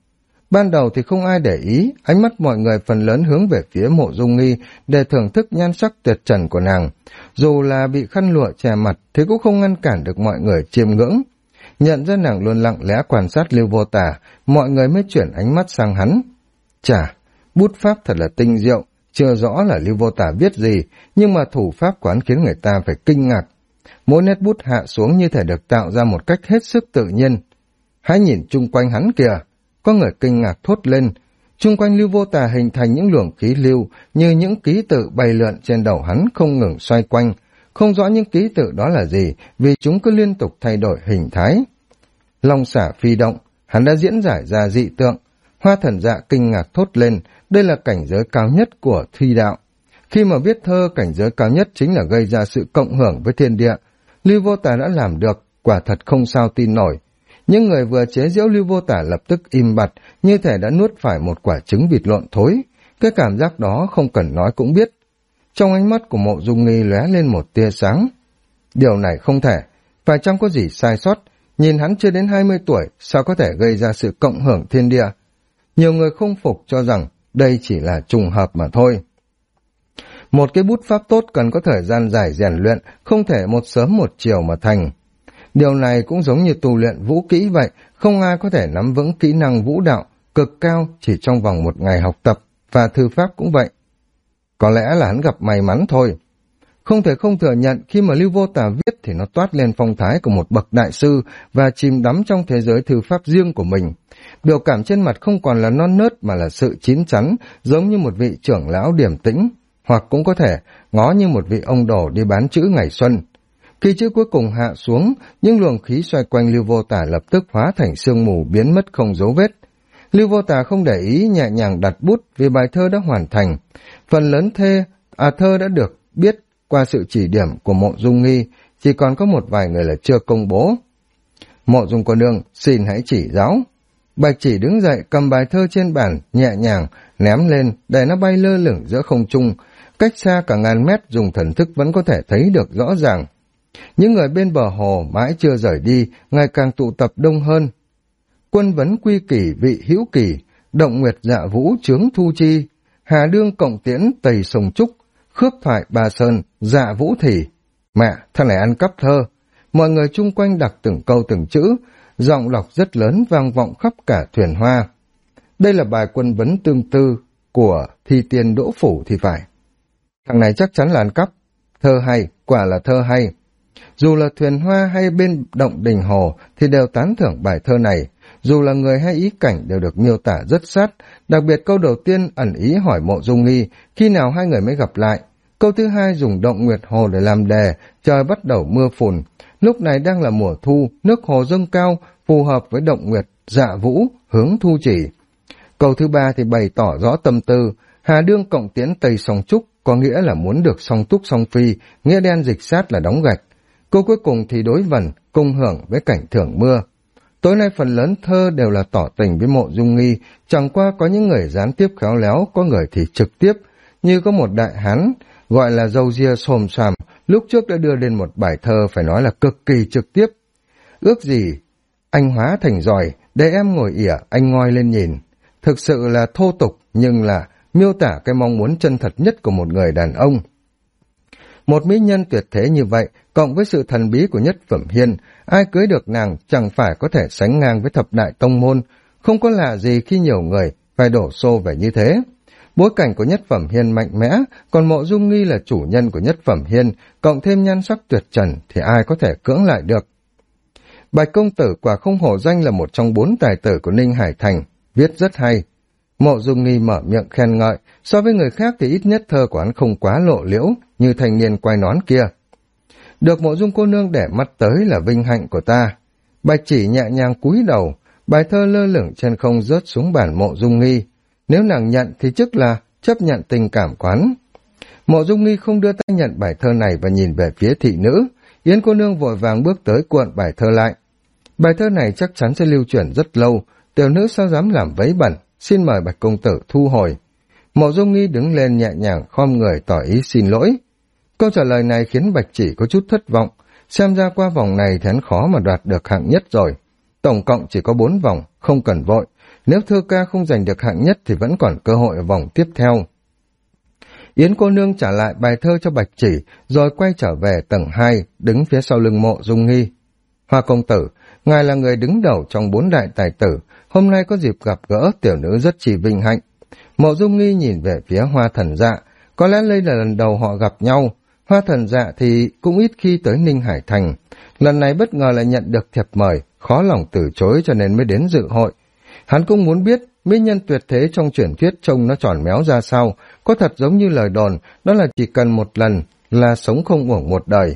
Ban đầu thì không ai để ý, ánh mắt mọi người phần lớn hướng về phía Mộ Dung Nghi để thưởng thức nhan sắc tuyệt trần của nàng. Dù là bị khăn lụa che mặt thì cũng không ngăn cản được mọi người chiêm ngưỡng. Nhận ra nàng luôn lặng lẽ quan sát Lưu Vô Tả, mọi người mới chuyển ánh mắt sang hắn. Chà, bút pháp thật là tinh diệu, chưa rõ là Lưu Vô Tả viết gì, nhưng mà thủ pháp quán khiến người ta phải kinh ngạc. Mỗi nét bút hạ xuống như thể được tạo ra một cách hết sức tự nhiên. Hãy nhìn chung quanh hắn kìa, có người kinh ngạc thốt lên. Chung quanh Lưu Vô Tả hình thành những luồng khí lưu như những ký tự bay lượn trên đầu hắn không ngừng xoay quanh. Không rõ những ký tự đó là gì vì chúng cứ liên tục thay đổi hình thái. Long xả phi động, hắn đã diễn giải ra dị tượng. Hoa Thần Dạ kinh ngạc thốt lên, đây là cảnh giới cao nhất của thi đạo. Khi mà viết thơ, cảnh giới cao nhất chính là gây ra sự cộng hưởng với thiên địa. Lưu Vô Tả đã làm được, quả thật không sao tin nổi. Những người vừa chế giễu Lưu Vô Tả lập tức im bặt, như thể đã nuốt phải một quả trứng vịt lộn thối. Cái cảm giác đó không cần nói cũng biết. Trong ánh mắt của Mộ Dung Nghi lóe lên một tia sáng. Điều này không thể, phải chăng có gì sai sót? Nhìn hắn chưa đến 20 tuổi, sao có thể gây ra sự cộng hưởng thiên địa? Nhiều người không phục cho rằng đây chỉ là trùng hợp mà thôi. Một cái bút pháp tốt cần có thời gian dài rèn luyện, không thể một sớm một chiều mà thành. Điều này cũng giống như tu luyện vũ kỹ vậy, không ai có thể nắm vững kỹ năng vũ đạo cực cao chỉ trong vòng một ngày học tập, và thư pháp cũng vậy. Có lẽ là hắn gặp may mắn thôi. Không thể không thừa nhận khi mà Lưu Vô Tả viết thì nó toát lên phong thái của một bậc đại sư và chìm đắm trong thế giới thư pháp riêng của mình. Biểu cảm trên mặt không còn là non nớt mà là sự chín chắn, giống như một vị trưởng lão điềm tĩnh, hoặc cũng có thể ngó như một vị ông đồ đi bán chữ ngày xuân. Khi chữ cuối cùng hạ xuống, những luồng khí xoay quanh Lưu Vô Tả lập tức hóa thành sương mù biến mất không dấu vết. Lưu Vô Tả không để ý, nhẹ nhàng đặt bút vì bài thơ đã hoàn thành. Phần lớn thơ đã được biết qua sự chỉ điểm của Mộ Dung Nghi, chỉ còn có một vài người là chưa công bố. Mộ Dung cô nương, xin hãy chỉ giáo. Bạch Chỉ đứng dậy cầm bài thơ trên bàn, nhẹ nhàng ném lên để nó bay lơ lửng giữa không trung, cách xa cả ngàn mét dùng thần thức vẫn có thể thấy được rõ ràng. Những người bên bờ hồ mãi chưa rời đi, ngày càng tụ tập đông hơn. Quân vấn quy kỷ vị hữu kỷ, động nguyệt dạ vũ chướng thu chi, hà đương cộng tiễn tây sông trúc, khước thoại ba sơn, dạ vũ thì. Mẹ, thằng này ăn cắp thơ. Mọi người chung quanh đặt từng câu từng chữ, giọng lọc rất lớn vang vọng khắp cả thuyền hoa. Đây là bài quân vấn tương tư của thi tiên Đỗ Phủ thì phải. Thằng này chắc chắn là ăn cắp. Thơ hay, quả là thơ hay. Dù là thuyền hoa hay bên động đình hồ thì đều tán thưởng bài thơ này. Dù là người hay ý cảnh đều được miêu tả rất sát. Đặc biệt câu đầu tiên ẩn ý hỏi Mộ Dung Nghi khi nào hai người mới gặp lại. Câu thứ hai dùng động nguyệt hồ để làm đề, trời bắt đầu mưa phùn. Lúc này đang là mùa thu, nước hồ dâng cao, phù hợp với động nguyệt, dạ vũ, hướng thu chỉ. Câu thứ ba thì bày tỏ rõ tâm tư, hà đương cộng tiễn tây song trúc, có nghĩa là muốn được song túc song phi, nghĩa đen dịch sát là đóng gạch. Câu cuối cùng thì đối vần, cùng hưởng với cảnh thưởng mưa. Tối nay phần lớn thơ đều là tỏ tình với Mộ Dung Nghi, chẳng qua có những người gián tiếp khéo léo, có người thì trực tiếp, như có một đại hán, gọi là Dâu Ria Xồm Xoàm, lúc trước đã đưa lên một bài thơ phải nói là cực kỳ trực tiếp. Ước gì anh hóa thành giỏi, để em ngồi ỉa anh ngoi lên nhìn. Thực sự là thô tục, nhưng là miêu tả cái mong muốn chân thật nhất của một người đàn ông. Một mỹ nhân tuyệt thế như vậy, cộng với sự thần bí của Nhất Phẩm Hiên, ai cưới được nàng chẳng phải có thể sánh ngang với thập đại tông môn, không có lạ gì khi nhiều người phải đổ xô về như thế. Bối cảnh của Nhất Phẩm Hiên mạnh mẽ, còn Mộ Dung Nghi là chủ nhân của Nhất Phẩm Hiên, cộng thêm nhan sắc tuyệt trần thì ai có thể cưỡng lại được. Bạch công tử quả không hổ danh là một trong 4 tài tử của Ninh Hải Thành, viết rất hay. Mộ Dung Nghi mở miệng khen ngợi, so với người khác thì ít nhất thơ của hắn không quá lộ liễu như thanh niên quai nón kia. Được Mộ Dung cô nương để mắt tới là vinh hạnh của ta. Bạch Chỉ nhẹ nhàng cúi đầu, bài thơ lơ lửng trên không rớt xuống bàn Mộ Dung Nghi. Nếu nàng nhận thì tức là chấp nhận tình cảm quán. Mộ Dung Nghi không đưa tay nhận bài thơ này và nhìn về phía thị nữ. Yến cô nương vội vàng bước tới cuộn bài thơ lại. Bài thơ này chắc chắn sẽ lưu truyền rất lâu, tiểu nữ sao dám làm vấy bẩn, xin mời Bạch công tử thu hồi. Mộ Dung Nghi đứng lên nhẹ nhàng khom người tỏ ý xin lỗi. Câu trả lời này khiến Bạch Chỉ có chút thất vọng, xem ra qua vòng này thì hắn khó mà đoạt được hạng nhất rồi. Tổng cộng chỉ có 4 vòng, không cần vội, Nếu thơ ca không giành được hạng nhất thì vẫn còn cơ hội ở vòng tiếp theo. Yến cô nương trả lại bài thơ cho Bạch Chỉ, rồi quay trở về tầng 2, đứng phía sau lưng Mộ Dung Nghi. Hoa công tử, ngài là người đứng đầu trong 4 đại tài tử, hôm nay có dịp gặp gỡ tiểu nữ rất chỉ vinh hạnh. Mộ Dung Nghi nhìn về phía Hoa Thần Dạ, có lẽ đây là lần đầu họ gặp nhau. Hoa Thần Dạ thì cũng ít khi tới Ninh Hải Thành, lần này bất ngờ lại nhận được thiệp mời, khó lòng từ chối cho nên mới đến dự hội. Hắn cũng muốn biết mỹ nhân tuyệt thế trong truyền thuyết trông nó tròn méo ra sao, có thật giống như lời đồn, đó là chỉ cần một lần là sống không uổng một đời.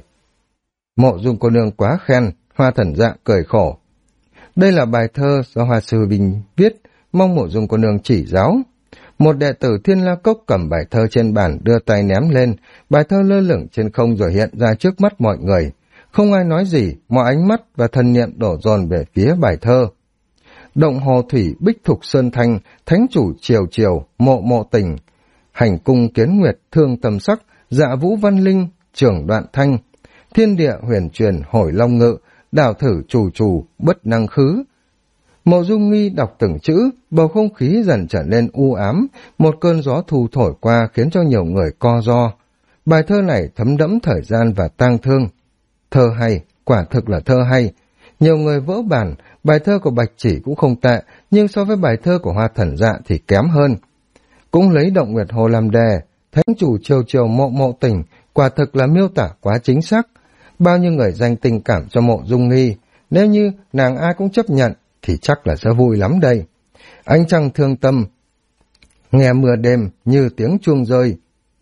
Mộ Dung cô nương quá khen, Hoa Thần Dạ cười khổ. Đây là bài thơ do Hoa Sư Bình viết, mong Mộ Dung cô nương chỉ giáo. Một đệ tử Thiên La Cốc cầm bài thơ trên bàn đưa tay ném lên, bài thơ lơ lửng trên không rồi hiện ra trước mắt mọi người. Không ai nói gì, mọi ánh mắt và thần niệm đổ dồn về phía bài thơ. Động hồ thủy bích thục sơn thanh, thánh chủ triều triều, mộ mộ tình. Hành cung kiến nguyệt thương tâm sắc, dạ vũ văn linh, trưởng đoạn thanh. Thiên địa huyền truyền hồi long ngự, đảo thử trù trù, bất năng khứ. Mộ Dung Nghi đọc từng chữ, bầu không khí dần trở nên u ám, một cơn gió thu thổi qua khiến cho nhiều người co ro. Bài thơ này thấm đẫm thời gian và tang thương. Thơ hay, quả thực là thơ hay. Nhiều người vỡ bản, bài thơ của Bạch Chỉ cũng không tệ, nhưng so với bài thơ của Hoa Thần Dạ thì kém hơn. Cũng lấy Động Nguyệt Hồ làm đề, thánh chủ triều triều mộ mộ tình, quả thực là miêu tả quá chính xác. Bao nhiêu người dành tình cảm cho Mộ Dung Nghi, nếu như nàng ai cũng chấp nhận, thì chắc là sẽ vui lắm đây. Ánh trăng thương tâm, nghe mưa đêm như tiếng chuông rơi.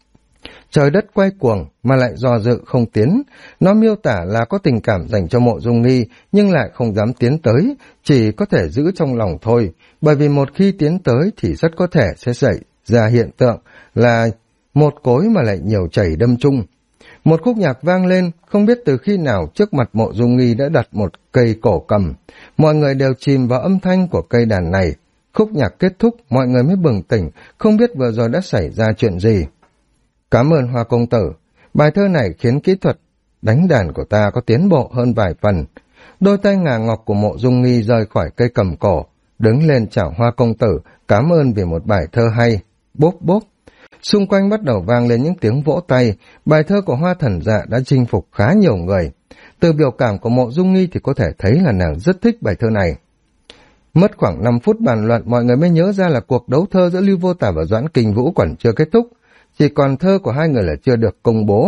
Trời đất quay cuồng mà lại do dự không tiến. Nó miêu tả là có tình cảm dành cho Mộ Dung Nghi nhưng lại không dám tiến tới, chỉ có thể giữ trong lòng thôi, bởi vì một khi tiến tới thì rất có thể sẽ xảy ra hiện tượng là một cối mà lại nhiều chảy đâm chung. Một khúc nhạc vang lên, không biết từ khi nào trước mặt Mộ Dung Nghi đã đặt một cây cổ cầm. Mọi người đều chìm vào âm thanh của cây đàn này. Khúc nhạc kết thúc, mọi người mới bừng tỉnh, không biết vừa rồi đã xảy ra chuyện gì. Cảm ơn Hoa công tử, bài thơ này khiến kỹ thuật đánh đàn của ta có tiến bộ hơn vài phần. Đôi tay ngà ngọc của Mộ Dung Nghi rời khỏi cây cầm cổ, đứng lên chào Hoa công tử, cảm ơn vì một bài thơ hay. Bốp bốp. Xung quanh bắt đầu vang lên những tiếng vỗ tay, bài thơ của Hoa Thần Dạ đã chinh phục khá nhiều người. Từ biểu cảm của Mộ Dung Nghi thì có thể thấy là nàng rất thích bài thơ này. Mất khoảng 5 phút bàn luận, mọi người mới nhớ ra là cuộc đấu thơ giữa Lưu Vô Tả và Doãn Kình Vũ còn chưa kết thúc, chỉ còn thơ của hai người là chưa được công bố.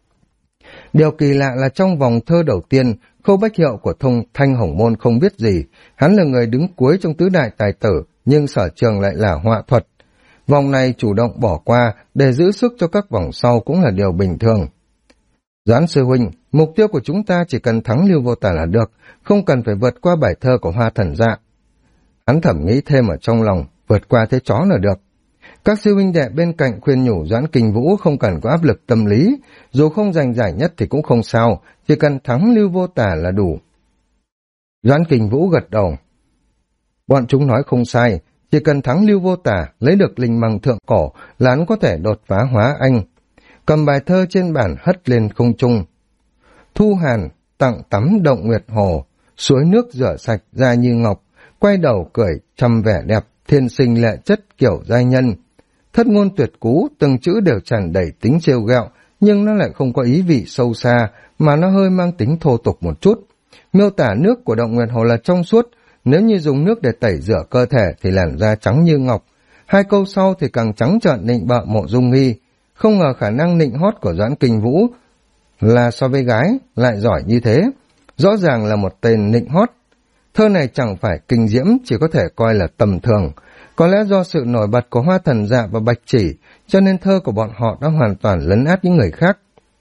Điều kỳ lạ là trong vòng thơ đầu tiên, Khâu Bách Hiệu của Thanh Hồng Môn không biết gì, hắn là người đứng cuối trong tứ đại tài tử, nhưng sở trường lại là họa thuật. Vòng này chủ động bỏ qua để giữ sức cho các vòng sau cũng là điều bình thường. Doãn sư huynh, mục tiêu của chúng ta chỉ cần thắng Lưu Vô Tả là được, không cần phải vượt qua bài thơ của Hoa Thần Dạ. Hắn thầm nghĩ thêm ở trong lòng, vượt qua thế chó là được. Các sư huynh đệ bên cạnh khuyên nhủ Doãn Kình Vũ không cần có áp lực tâm lý, dù không giành giải nhất thì cũng không sao, chỉ cần thắng Lưu Vô Tả là đủ. Doãn Kình Vũ gật đầu. Bọn chúng nói không sai, chỉ cần thắng Lưu Vô Tả, lấy được linh măng thượng cổ là hắn có thể đột phá hóa anh. Cầm bài thơ trên bàn hất lên không trung. Thu Hàn tặng tắm Động Nguyệt Hồ, suối nước rửa sạch da như ngọc, quay đầu cười trầm vẻ đẹp, thiên sinh lệ chất kiểu giai nhân. Thất ngôn tuyệt cú, từng chữ đều tràn đầy tính trêu ghẹo, nhưng nó lại không có ý vị sâu xa, mà nó hơi mang tính thô tục một chút. Miêu tả nước của Động Nguyệt Hồ là trong suốt, nếu như dùng nước để tẩy rửa cơ thể thì làn da trắng như ngọc. Hai câu sau thì càng trắng trợn nịnh bợ Mộ Dung Nghi. Không ngờ khả năng nịnh hót của Doãn Kình Vũ là so với gái lại giỏi như thế. Rõ ràng là một tên nịnh hót. Thơ này chẳng phải kinh diễm, chỉ có thể coi là tầm thường. Có lẽ do sự nổi bật của Hoa Thần Dạ và Bạch Chỉ, cho nên thơ của bọn họ đã hoàn toàn lấn át những người khác.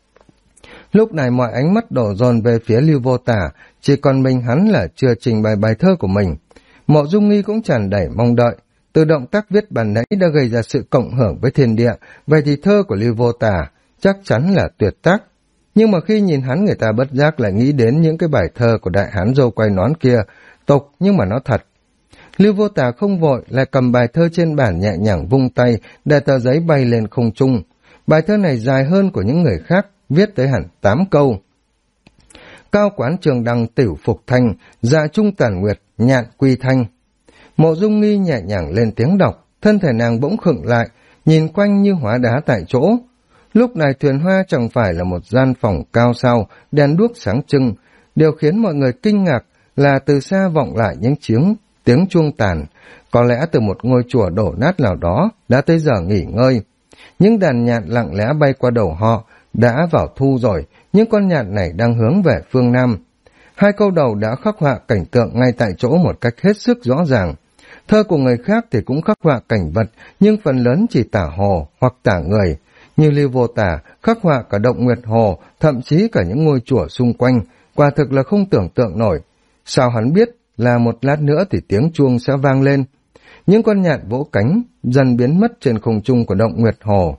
Lúc này mọi ánh mắt đổ dồn về phía Lưu Vô Tả, chỉ còn mình hắn là chưa trình bày bài thơ của mình. Mộ Dung Nghi cũng tràn đầy mong đợi. Từ động tác viết bản nãy đã gây ra sự cộng hưởng với thiên địa, vậy thì thơ của Lưu Vô Tả chắc chắn là tuyệt tác. Nhưng mà khi nhìn hắn, người ta bất giác lại nghĩ đến những cái bài thơ của đại hán râu quay nón kia, tục nhưng mà nó thật. Lưu Vô Tả không vội, lại cầm bài thơ trên bàn nhẹ nhàng vung tay, để tờ giấy bay lên không trung. Bài thơ này dài hơn của những người khác, viết tới hẳn 8 câu. Cao quán trường đăng tiểu phục thanh, dạ trung tản nguyệt, nhạn quy thanh. Mộ Dung Nghi nhẹ nhàng lên tiếng đọc, thân thể nàng bỗng khựng lại, nhìn quanh như hóa đá tại chỗ. Lúc này thuyền hoa chẳng phải là một gian phòng cao sao, đèn đuốc sáng trưng. Điều khiến mọi người kinh ngạc là từ xa vọng lại những tiếng chuông tàn. Có lẽ từ một ngôi chùa đổ nát nào đó đã tới giờ nghỉ ngơi. Những đàn nhạn lặng lẽ bay qua đầu họ, đã vào thu rồi, những con nhạn này đang hướng về phương Nam. Hai câu đầu đã khắc họa cảnh tượng ngay tại chỗ một cách hết sức rõ ràng. Thơ của người khác thì cũng khắc họa cảnh vật, nhưng phần lớn chỉ tả hồ hoặc tả người. Như Lưu Vô Tả khắc họa cả động Nguyệt Hồ, thậm chí cả những ngôi chùa xung quanh, quả thực là không tưởng tượng nổi. Sao hắn biết là một lát nữa thì tiếng chuông sẽ vang lên? Những con nhạn vỗ cánh dần biến mất trên không trung của động Nguyệt Hồ.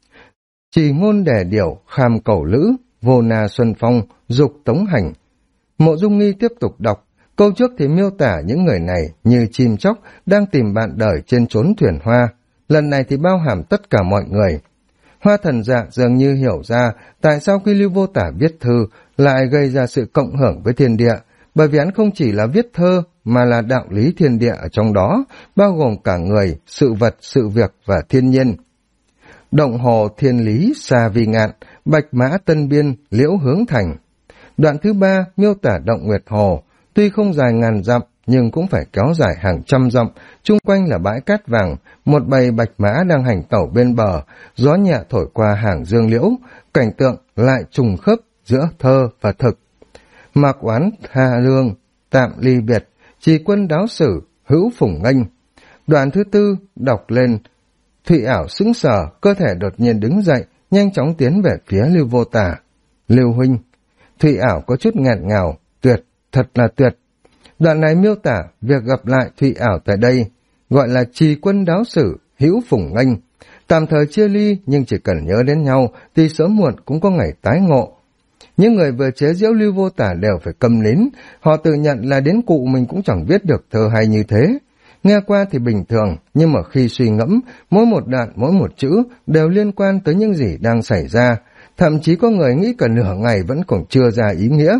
Chỉ ngôn đẻ điểu, kham cẩu lữ, vô na xuân phong, dục tống hành. Mộ Dung Nghi tiếp tục đọc. Câu trước thì miêu tả những người này như chim chóc đang tìm bạn đời trên chốn thuyền hoa. Lần này thì bao hàm tất cả mọi người. Hoa Thần Dạ dường như hiểu ra tại sao khi Lưu Vô Tả viết thư lại gây ra sự cộng hưởng với thiên địa, bởi vì hắn không chỉ là viết thơ mà là đạo lý thiên địa ở trong đó, bao gồm cả người, sự vật, sự việc và thiên nhiên. Động hồ thiên lý xa vì ngạn, bạch mã tân biên, liễu hướng thành. Đoạn thứ 3 miêu tả động Nguyệt Hồ, tuy không dài ngàn dặm nhưng cũng phải kéo dài hàng trăm dặm, chung quanh là bãi cát vàng, một bầy bạch mã đang hành tẩu bên bờ, gió nhẹ thổi qua hàng dương liễu, cảnh tượng lại trùng khớp giữa thơ và thực. Mạc oán tha lương, tạm ly biệt, trì quân đáo sử, hữu phủng nghênh. Đoạn thứ 4 đọc lên, Thụy Ảo sững sờ, cơ thể đột nhiên đứng dậy, nhanh chóng tiến về phía Lưu Vô Tả. Lưu huynh. Thụy Ảo có chút nghẹn ngào, tuyệt, thật là tuyệt. Đoạn này miêu tả việc gặp lại Thụy Ảo tại đây, gọi là trì quân đáo sử, hữu phủng nghênh. Tạm thời chia ly nhưng chỉ cần nhớ đến nhau thì sớm muộn cũng có ngày tái ngộ. Những người vừa chế giễu Lưu Vô Tả đều phải câm nín, họ tự nhận là đến cụ mình cũng chẳng viết được thơ hay như thế. Nghe qua thì bình thường, nhưng mà khi suy ngẫm, mỗi một đoạn, mỗi một chữ đều liên quan tới những gì đang xảy ra, thậm chí có người nghĩ cả nửa ngày vẫn còn chưa ra ý nghĩa.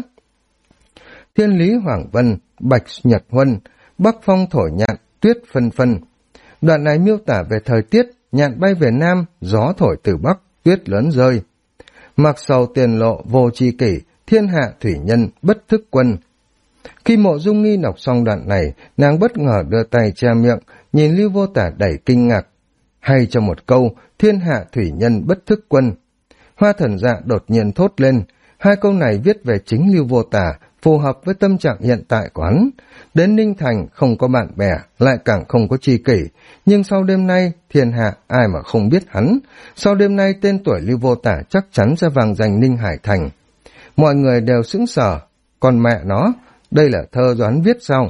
Thiên lý Hoàng Vân, bạch nhật huân, bắc phong thổi nhạn, tuyết phân phân. Đoạn này miêu tả về thời tiết, nhạn bay về Nam, gió thổi từ Bắc, tuyết lớn rơi. Mặc sầu tiền lộ vô tri kỷ, thiên hạ thủy nhân, bất thức quân. Khi Mộ Dung Nghi đọc xong đoạn này, nàng bất ngờ đưa tay che miệng, nhìn Lưu Vô Tả đầy kinh ngạc. Hay cho một câu, thiên hạ thủy nhân bất thức quân. Hoa Thần Dạ đột nhiên thốt lên, hai câu này viết về chính Lưu Vô Tả, phù hợp với tâm trạng hiện tại của hắn. Đến Ninh Thành không có bạn bè, lại càng không có tri kỷ, nhưng sau đêm nay thiên hạ ai mà không biết hắn. Sau đêm nay tên tuổi Lưu Vô Tả chắc chắn sẽ vang danh Ninh Hải Thành. Mọi người đều sững sờ, còn mẹ nó, đây là thơ do hắn viết sao?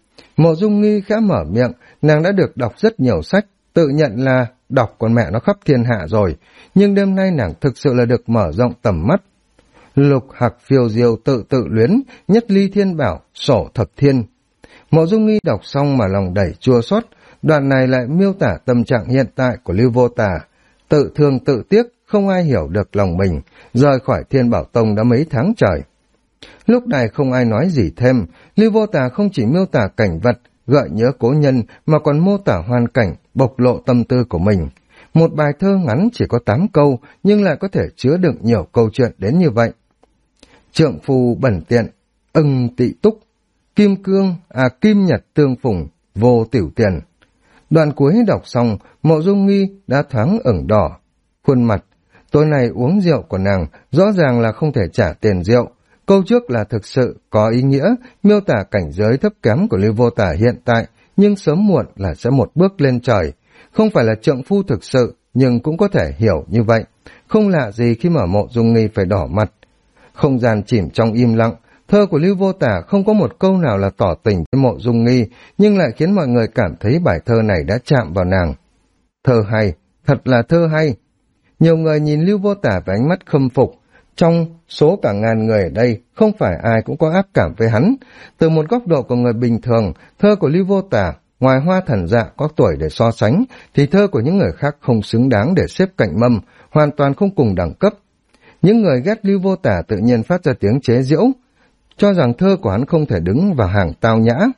Mộ Dung Nghi khẽ mở miệng, nàng đã được đọc rất nhiều sách, tự nhận là đọc con mẹ nó khắp thiên hạ rồi, nhưng đêm nay nàng thực sự là được mở rộng tầm mắt. Lục hạc phiêu diêu tự tự luyến, nhất ly thiên bảo, sổ thập thiên. Mộ Dung Nghi đọc xong mà lòng đầy chua xót. Đoạn này lại miêu tả tâm trạng hiện tại của Lưu Vô Tả, tự thương tự tiếc, không ai hiểu được lòng mình, rời khỏi Thiên Bảo Tông đã mấy tháng trời. Lúc này không ai nói gì thêm, Lưu Vô Tả không chỉ miêu tả cảnh vật, gợi nhớ cố nhân, mà còn mô tả hoàn cảnh, bộc lộ tâm tư của mình. Một bài thơ ngắn chỉ có 8 câu, nhưng lại có thể chứa đựng nhiều câu chuyện đến như vậy. Trượng phu bẩn tiện, ưng tị túc, kim cương, kim nhật tương phùng, vô tiểu tiền. Đoạn cuối đọc xong, Mộ Dung Nghi đã thoáng ửng đỏ. Khuôn mặt, tối nay uống rượu của nàng, rõ ràng là không thể trả tiền rượu. Câu trước là thực sự có ý nghĩa, miêu tả cảnh giới thấp kém của Lưu Vô Tả hiện tại, nhưng sớm muộn là sẽ một bước lên trời. Không phải là trượng phu thực sự, nhưng cũng có thể hiểu như vậy. Không lạ gì khi mà Mộ Dung Nghi phải đỏ mặt. Không gian chìm trong im lặng, thơ của Lưu Vô Tả không có một câu nào là tỏ tình với Mộ Dung Nghi, nhưng lại khiến mọi người cảm thấy bài thơ này đã chạm vào nàng. Thơ hay, thật là thơ hay. Nhiều người nhìn Lưu Vô Tả với ánh mắt khâm phục. Trong số cả ngàn người ở đây, không phải ai cũng có ác cảm với hắn. Từ một góc độ của người bình thường, thơ của Lưu Vô Tả, ngoài Hoa Thần Dạ có tuổi để so sánh, thì thơ của những người khác không xứng đáng để xếp cạnh mâm, hoàn toàn không cùng đẳng cấp. Những người ghét Lưu Vô Tả tự nhiên phát ra tiếng chế giễu, cho rằng thơ của hắn không thể đứng vào hàng tao nhã.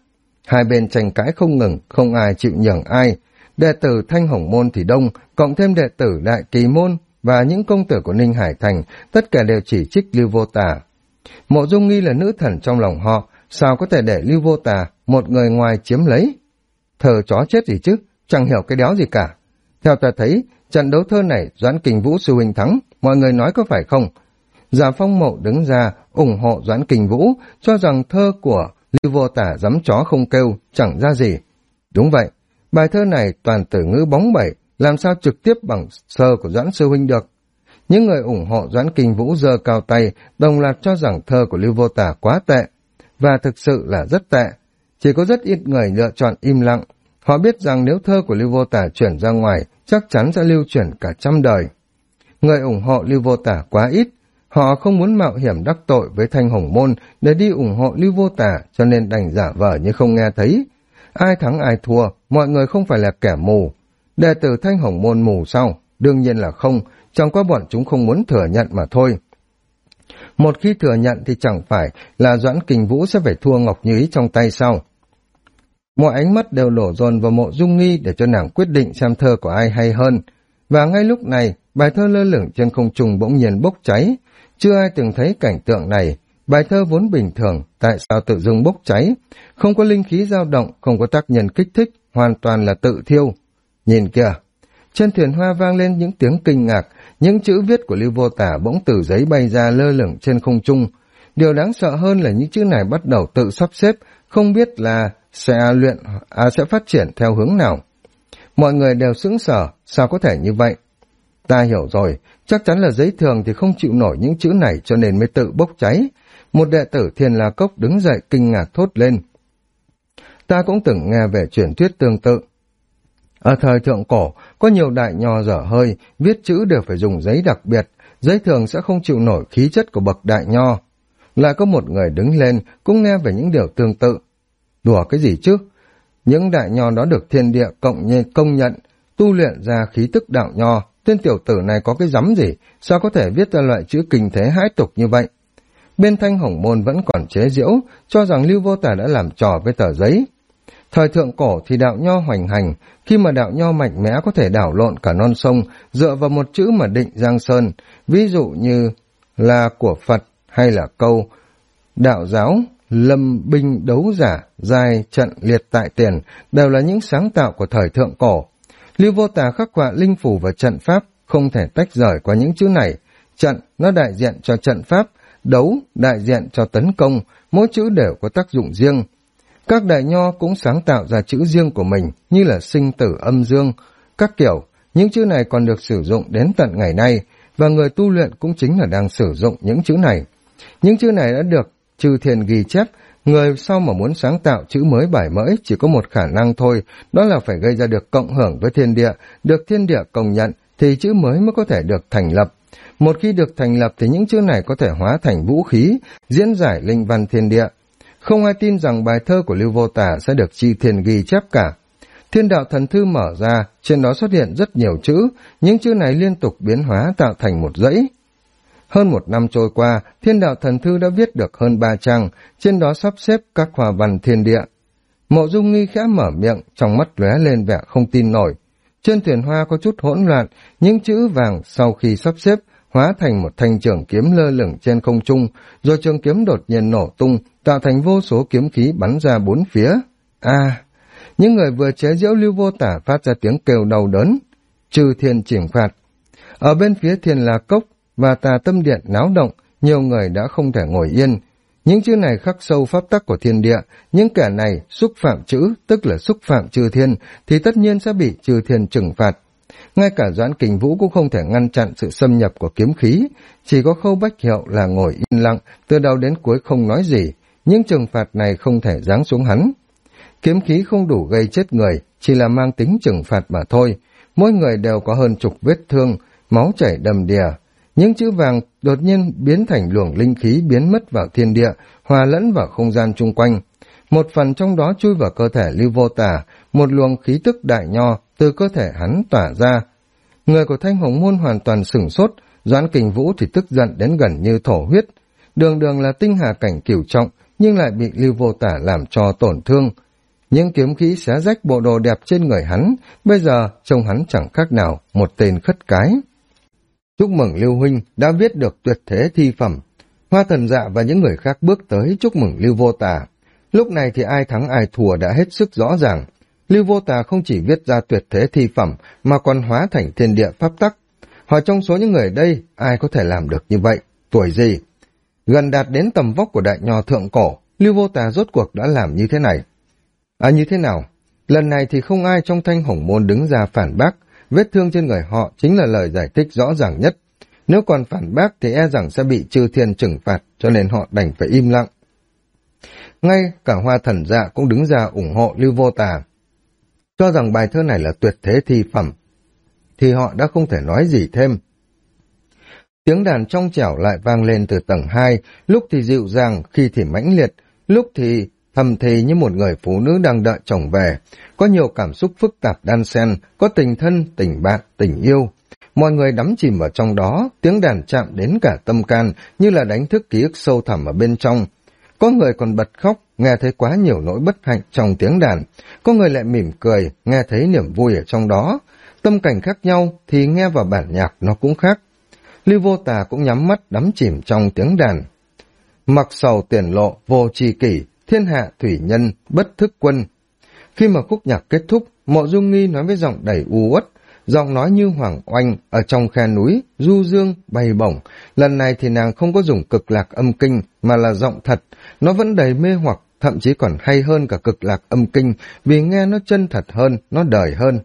Hai bên tranh cãi không ngừng, không ai chịu nhường ai. Đệ tử Thanh Hồng Môn thì đông, cộng thêm đệ tử Đại Kỳ Môn và những công tử của Ninh Hải Thành, tất cả đều chỉ trích Lưu Vô Tả. Mộ Dung Nghi là nữ thần trong lòng họ, sao có thể để Lưu Vô Tả, một người ngoài chiếm lấy? Thờ chó chết gì chứ, chẳng hiểu cái đéo gì cả. Theo ta thấy, trận đấu thơ này Doãn Kình Vũ sư huynh thắng, mọi người nói có phải không? Giả Phong Mộ đứng ra ủng hộ Doãn Kình Vũ, cho rằng thơ của Lưu Vô Tả giấm chó không kêu, chẳng ra gì. Đúng vậy, bài thơ này toàn từ ngữ bóng bẩy, làm sao trực tiếp bằng thơ của Doãn sư huynh được. Những người ủng hộ Doãn Kình Vũ giơ cao tay, đồng loạt cho rằng thơ của Lưu Vô Tả quá tệ, và thực sự là rất tệ. Chỉ có rất ít người lựa chọn im lặng. Họ biết rằng nếu thơ của Lưu Vô Tả chuyển ra ngoài, chắc chắn sẽ lưu truyền cả trăm đời. Người ủng hộ Lưu Vô Tả quá ít, họ không muốn mạo hiểm đắc tội với Thanh Hồng Môn để đi ủng hộ Lưu Vô Tả, cho nên đành giả vờ như không nghe thấy. Ai thắng ai thua, mọi người không phải là kẻ mù. Đệ tử Thanh Hồng Môn mù sao? Đương nhiên là không, chẳng qua bọn chúng không muốn thừa nhận mà thôi. Một khi thừa nhận thì chẳng phải là Doãn Kình Vũ sẽ phải thua Ngọc Như Ý trong tay sao? Mọi ánh mắt đều đổ dồn vào Mộ Dung Nghi để cho nàng quyết định xem thơ của ai hay hơn. Và ngay lúc này, bài thơ lơ lửng trên không trung bỗng nhiên bốc cháy. Chưa ai từng thấy cảnh tượng này. Bài thơ vốn bình thường, tại sao tự dưng bốc cháy? Không có linh khí dao động, không có tác nhân kích thích, hoàn toàn là tự thiêu. Nhìn kìa! Trên thuyền hoa vang lên những tiếng kinh ngạc, những chữ viết của Lưu Vô Tả bỗng từ giấy bay ra lơ lửng trên không trung. Điều đáng sợ hơn là những chữ này bắt đầu tự sắp xếp, không biết là sẽ phát triển theo hướng nào. Mọi người đều sững sờ, sao có thể như vậy? Ta hiểu rồi, chắc chắn là giấy thường thì không chịu nổi những chữ này cho nên mới tự bốc cháy. Một đệ tử Thiên La Cốc đứng dậy kinh ngạc thốt lên. Ta cũng từng nghe về truyền thuyết tương tự. Ở thời thượng cổ, có nhiều đại nho dở hơi, viết chữ đều phải dùng giấy đặc biệt, giấy thường sẽ không chịu nổi khí chất của bậc đại nho. Lại có một người đứng lên, cũng nghe về những điều tương tự. Đùa cái gì chứ? Những đại nho đó được thiên địa công nhận, tu luyện ra khí tức đạo nho, tên tiểu tử này có cái rắm gì, sao có thể viết ra loại chữ kinh thế hãi tục như vậy? Bên Thanh Hồng Môn vẫn còn chế giễu, cho rằng Lưu Vô Tả đã làm trò với tờ giấy. Thời thượng cổ thì đạo nho hoành hành, khi mà đạo nho mạnh mẽ có thể đảo lộn cả non sông, dựa vào một chữ mà định giang sơn, ví dụ như là của Phật hay là câu đạo giáo, lâm binh đấu giả, giai trận liệt tại tiền, đều là những sáng tạo của thời thượng cổ. Lưu Vô Tả khắc họa linh phủ và trận pháp, không thể tách rời qua những chữ này. Trận, nó đại diện cho trận pháp, đấu, đại diện cho tấn công, mỗi chữ đều có tác dụng riêng. Các đại nho cũng sáng tạo ra chữ riêng của mình, như là sinh tử âm dương, các kiểu. Những chữ này còn được sử dụng đến tận ngày nay, và người tu luyện cũng chính là đang sử dụng những chữ này. Những chữ này đã được chư thiên ghi chép, người sau mà muốn sáng tạo chữ mới bài mới chỉ có một khả năng thôi, đó là phải gây ra được cộng hưởng với thiên địa, được thiên địa công nhận, thì chữ mới mới có thể được thành lập. Một khi được thành lập thì những chữ này có thể hóa thành vũ khí, diễn giải linh văn thiên địa. Không ai tin rằng bài thơ của Lưu Vô Tả sẽ được chư thiên ghi chép cả. Thiên đạo thần thư mở ra, trên đó xuất hiện rất nhiều chữ, những chữ này liên tục biến hóa tạo thành một dãy. Hơn một năm trôi qua, thiên đạo thần thư đã viết được hơn 3 trang, trên đó sắp xếp các hòa văn thiên địa. Mộ Dung Nghi khẽ mở miệng, trong mắt lóe lên vẻ không tin nổi. Trên thuyền hoa có chút hỗn loạn, những chữ vàng sau khi sắp xếp hóa thành một thanh trường kiếm lơ lửng trên không trung, rồi trường kiếm đột nhiên nổ tung, tạo thành vô số kiếm khí bắn ra bốn phía. Những người vừa chế giễu Lưu Vô Tả phát ra tiếng kêu đau đớn. Trừ thiên chỉnh phạt. Ở bên phía Thiên La Cốc và Tà Tâm Điện náo động, nhiều người đã không thể ngồi yên. Những chữ này khắc sâu pháp tắc của thiên địa, những kẻ này xúc phạm chữ, tức là xúc phạm chư thiên, thì tất nhiên sẽ bị chư thiên trừng phạt. Ngay cả Doãn Kình Vũ cũng không thể ngăn chặn sự xâm nhập của kiếm khí, chỉ có Khâu Bách Hiệu là ngồi yên lặng, từ đầu đến cuối không nói gì, những trừng phạt này không thể giáng xuống hắn. Kiếm khí không đủ gây chết người, chỉ là mang tính trừng phạt mà thôi, mỗi người đều có hơn chục vết thương, máu chảy đầm đìa. Những chữ vàng đột nhiên biến thành luồng linh khí biến mất vào thiên địa, hòa lẫn vào không gian chung quanh. Một phần trong đó chui vào cơ thể Lưu Vô Tả, một luồng khí tức đại nho từ cơ thể hắn tỏa ra. Người của Thanh Hồng Môn hoàn toàn sửng sốt, Doãn Kình Vũ thì tức giận đến gần như thổ huyết. Đường đường là tinh hà cảnh cửu trọng, nhưng lại bị Lưu Vô Tả làm cho tổn thương. Những kiếm khí xé rách bộ đồ đẹp trên người hắn, bây giờ trông hắn chẳng khác nào một tên khất cái. Chúc mừng Lưu huynh đã viết được tuyệt thế thi phẩm. Hoa Thần Dạ và những người khác bước tới chúc mừng Lưu Vô Tà. Lúc này thì ai thắng ai thua đã hết sức rõ ràng. Lưu Vô Tà không chỉ viết ra tuyệt thế thi phẩm mà còn hóa thành thiên địa pháp tắc. Hỏi trong số những người đây, ai có thể làm được như vậy? Tuổi gì? Gần đạt đến tầm vóc của đại nho thượng cổ, Lưu Vô Tà rốt cuộc đã làm như thế này. Như thế nào? Lần này thì không ai trong Thanh Hồng Môn đứng ra phản bác, vết thương trên người họ chính là lời giải thích rõ ràng nhất. Nếu còn phản bác thì e rằng sẽ bị chư thiên trừng phạt, cho nên họ đành phải im lặng. Ngay cả Hoa Thần Dạ cũng đứng ra ủng hộ Lưu Vô Tà, cho rằng bài thơ này là tuyệt thế thi phẩm, thì họ đã không thể nói gì thêm. Tiếng đàn trong trẻo lại vang lên từ tầng 2, lúc thì dịu dàng, khi thì mãnh liệt, lúc thì thầm thì như một người phụ nữ đang đợi chồng về. Có nhiều cảm xúc phức tạp đan xen, có tình thân, tình bạn, tình yêu. Mọi người đắm chìm ở trong đó, tiếng đàn chạm đến cả tâm can như là đánh thức ký ức sâu thẳm ở bên trong. Có người còn bật khóc, nghe thấy quá nhiều nỗi bất hạnh trong tiếng đàn. Có người lại mỉm cười, nghe thấy niềm vui ở trong đó. Tâm cảnh khác nhau thì nghe vào bản nhạc nó cũng khác. Lưu Vô Tà cũng nhắm mắt đắm chìm trong tiếng đàn. Mặc sầu tiền lộ vô tri kỷ, thiên hạ thủy nhân bất thức quân. Khi mà khúc nhạc kết thúc, Mộ Dung Nghi nói với giọng đầy u uất, giọng nói như hoàng oanh ở trong khe núi, du dương, bay bổng. Lần này thì nàng không có dùng cực lạc âm kinh, mà là giọng thật. Nó vẫn đầy mê hoặc, thậm chí còn hay hơn cả cực lạc âm kinh, vì nghe nó chân thật hơn, nó đời hơn.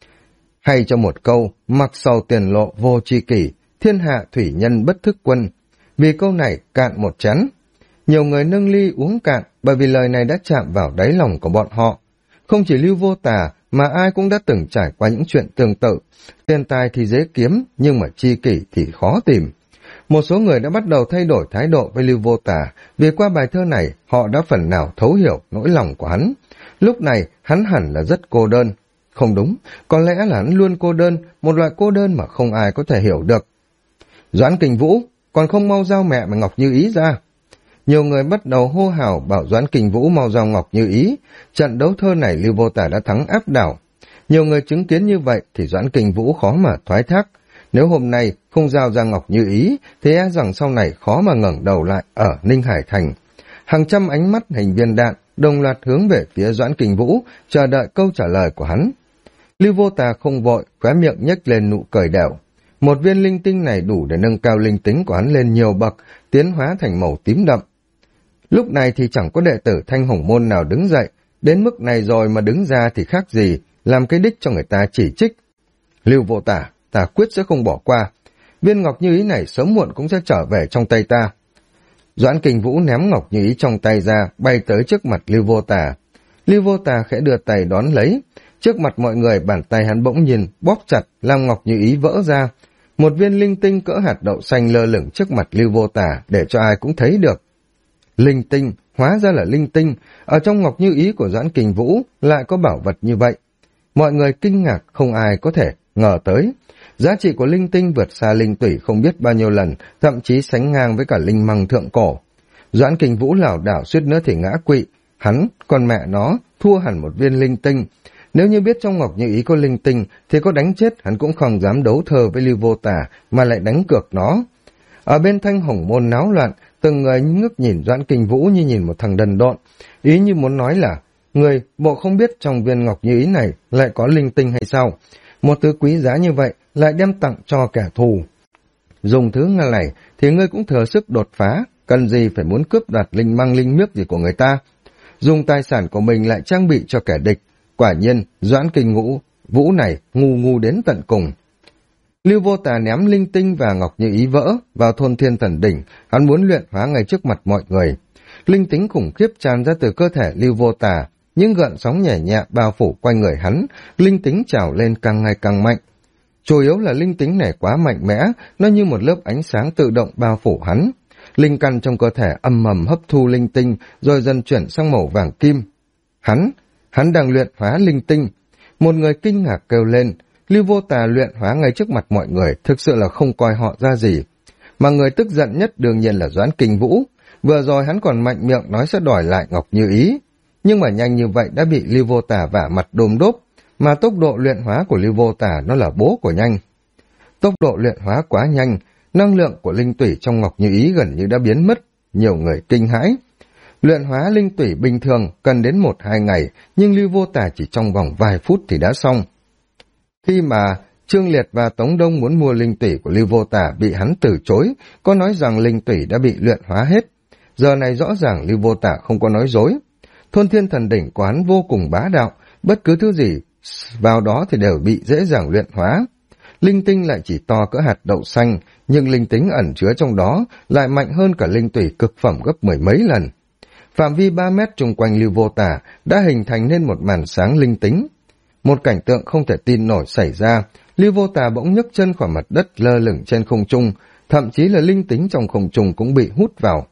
Hay cho một câu, mặc sầu tiền lộ vô tri kỷ, thiên hạ thủy nhân bất thức quân. Vì câu này cạn một chén. Nhiều người nâng ly uống cạn, bởi vì lời này đã chạm vào đáy lòng của bọn họ. Không chỉ Lưu Vô Tà, mà ai cũng đã từng trải qua những chuyện tương tự. Tiền tài thì dễ kiếm, nhưng mà tri kỷ thì khó tìm. Một số người đã bắt đầu thay đổi thái độ với Lưu Vô Tà, vì qua bài thơ này họ đã phần nào thấu hiểu nỗi lòng của hắn. Lúc này hắn hẳn là rất cô đơn. Không đúng, có lẽ là hắn luôn cô đơn, một loại cô đơn mà không ai có thể hiểu được. Doãn Kình Vũ, còn không mau giao mẹ mà Ngọc Như Ý ra. Nhiều người bắt đầu hô hào bảo Doãn Kình Vũ mau giao Ngọc Như Ý. Trận đấu thơ này Lưu Vô Tà đã thắng áp đảo. Nhiều người chứng kiến như vậy thì Doãn Kình Vũ khó mà thoái thác. Nếu hôm nay không giao ra Ngọc Như Ý thì e rằng sau này khó mà ngẩng đầu lại ở Ninh Hải Thành. Hàng trăm ánh mắt hình viên đạn đồng loạt hướng về phía Doãn Kình Vũ, chờ đợi câu trả lời của hắn. Lưu Vô Tà không vội, khóe miệng nhếch lên nụ cười đẻo. Một viên linh tinh này đủ để nâng cao linh tính của hắn lên nhiều bậc, tiến hóa thành màu tím đậm. Lúc này thì chẳng có đệ tử Thanh Hồng Môn nào đứng dậy, đến mức này rồi mà đứng ra thì khác gì, làm cái đích cho người ta chỉ trích. Lưu Vô Tà, ta quyết sẽ không bỏ qua. Viên Ngọc Như Ý này sớm muộn cũng sẽ trở về trong tay ta. Doãn Kình Vũ ném Ngọc Như Ý trong tay ra, bay tới trước mặt Lưu Vô Tà. Lưu Vô Tà khẽ đưa tay đón lấy. Trước mặt mọi người, bàn tay hắn bỗng nhiên bóp chặt, làm Ngọc Như Ý vỡ ra. Một viên linh tinh cỡ hạt đậu xanh lơ lửng trước mặt Lưu Vô Tà, để cho ai cũng thấy được. Linh tinh, hóa ra là linh tinh, ở trong Ngọc Như Ý của Doãn Kình Vũ lại có bảo vật như vậy. Mọi người kinh ngạc, không ai có thể ngờ tới. Giá trị của linh tinh vượt xa linh tủy không biết bao nhiêu lần, thậm chí sánh ngang với cả linh măng thượng cổ. Doãn Kình Vũ lảo đảo suýt nữa thì ngã quỵ, hắn, con mẹ nó, thua hẳn một viên linh tinh. Nếu như biết trong Ngọc Như Ý có linh tinh, thì có đánh chết hắn cũng không dám đấu thơ với Lưu Vô Tà, mà lại đánh cược nó. Ở bên Thanh Hồng Môn náo loạn, từng người ngước nhìn Doãn Kình Vũ như nhìn một thằng đần độn, ý như muốn nói là, người bộ không biết trong viên Ngọc Như Ý này lại có linh tinh hay sao? Một thứ quý giá như vậy lại đem tặng cho kẻ thù. Dùng thứ này thì ngươi cũng thừa sức đột phá, cần gì phải muốn cướp đoạt linh măng linh miếc gì của người ta. Dùng tài sản của mình lại trang bị cho kẻ địch. Quả nhiên, Doãn Kình Vũ này ngu đến tận cùng. Lưu Vô Tà ném linh tinh và Ngọc Như Ý vỡ vào thôn Thiên Thần Đỉnh, hắn muốn luyện hóa ngay trước mặt mọi người. Linh tính khủng khiếp tràn ra từ cơ thể Lưu Vô Tà, những gợn sóng nhẹ nhẹ bao phủ quanh người hắn, linh tính trào lên càng ngày càng mạnh. Chủ yếu là linh tính này quá mạnh mẽ, nó như một lớp ánh sáng tự động bao phủ hắn. Linh căn trong cơ thể âm ầm hấp thu linh tinh, rồi dần chuyển sang màu vàng kim. Hắn đang luyện hóa linh tinh. Một người kinh ngạc kêu lên, Lưu Vô Tà luyện hóa ngay trước mặt mọi người, thực sự là không coi họ ra gì. Mà người tức giận nhất đương nhiên là Doãn Kình Vũ. Vừa rồi hắn còn mạnh miệng nói sẽ đòi lại Ngọc Như Ý. nhưng mà nhanh như vậy đã bị Lưu Vô Tả vả mặt đôm đốp, mà tốc độ luyện hóa của Lưu Vô Tả nó là bố của nhanh. Tốc độ luyện hóa quá nhanh, năng lượng của linh tủy trong Ngọc Như Ý gần như đã biến mất, nhiều người kinh hãi. Luyện hóa linh tủy bình thường cần đến 1-2 ngày, nhưng Lưu Vô Tả chỉ trong vòng vài phút thì đã xong. Khi mà Trương Liệt và Tống Đông muốn mua linh tủy của Lưu Vô Tả bị hắn từ chối, có nói rằng linh tủy đã bị luyện hóa hết. Giờ này rõ ràng Lưu Vô Tả không có nói dối. Thôn Thiên Thần Đỉnh của hắn vô cùng bá đạo, bất cứ thứ gì vào đó thì đều bị dễ dàng luyện hóa. Linh tinh lại chỉ to cỡ hạt đậu xanh, nhưng linh tính ẩn chứa trong đó lại mạnh hơn cả linh tủy cực phẩm gấp 10 mấy lần. Phạm vi 3 mét chung quanh Lưu Vô Tả đã hình thành nên một màn sáng linh tính. Một cảnh tượng không thể tin nổi xảy ra, Lưu Vô Tả bỗng nhấc chân khỏi mặt đất lơ lửng trên không trung, thậm chí là linh tính trong không trung cũng bị hút vào.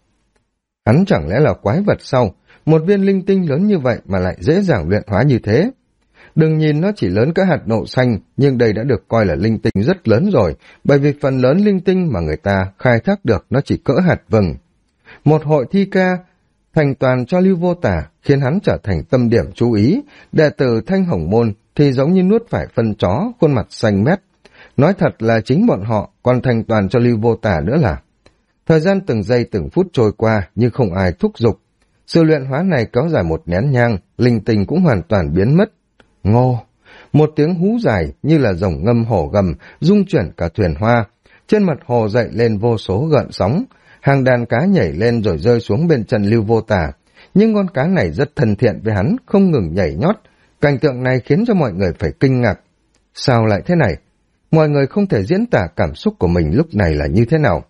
Hắn chẳng lẽ là quái vật sao? Một viên linh tinh lớn như vậy mà lại dễ dàng luyện hóa như thế. Đừng nhìn nó chỉ lớn cỡ hạt đậu xanh, nhưng đây đã được coi là linh tinh rất lớn rồi, bởi vì phần lớn linh tinh mà người ta khai thác được nó chỉ cỡ hạt vừng. Một hội thi ca thành toàn cho Lưu Vô Tả khiến hắn trở thành tâm điểm chú ý, đệ tử Thanh Hồng Môn thì giống như nuốt phải phân chó, khuôn mặt xanh mét. Nói thật là chính bọn họ còn thành toàn cho Lưu Vô Tả nữa là. Thời gian từng giây từng phút trôi qua nhưng không ai thúc giục. Sự luyện hóa này kéo dài một nén nhang, linh tinh cũng hoàn toàn biến mất. Ngô! Một tiếng hú dài như là rồng ngâm hổ gầm, rung chuyển cả thuyền hoa. Trên mặt hồ dậy lên vô số gợn sóng. Hàng đàn cá nhảy lên rồi rơi xuống bên chân Lưu Vô Tả. Nhưng con cá này rất thân thiện với hắn, không ngừng nhảy nhót. Cảnh tượng này khiến cho mọi người phải kinh ngạc. Sao lại thế này? Mọi người không thể diễn tả cảm xúc của mình lúc này là như thế nào.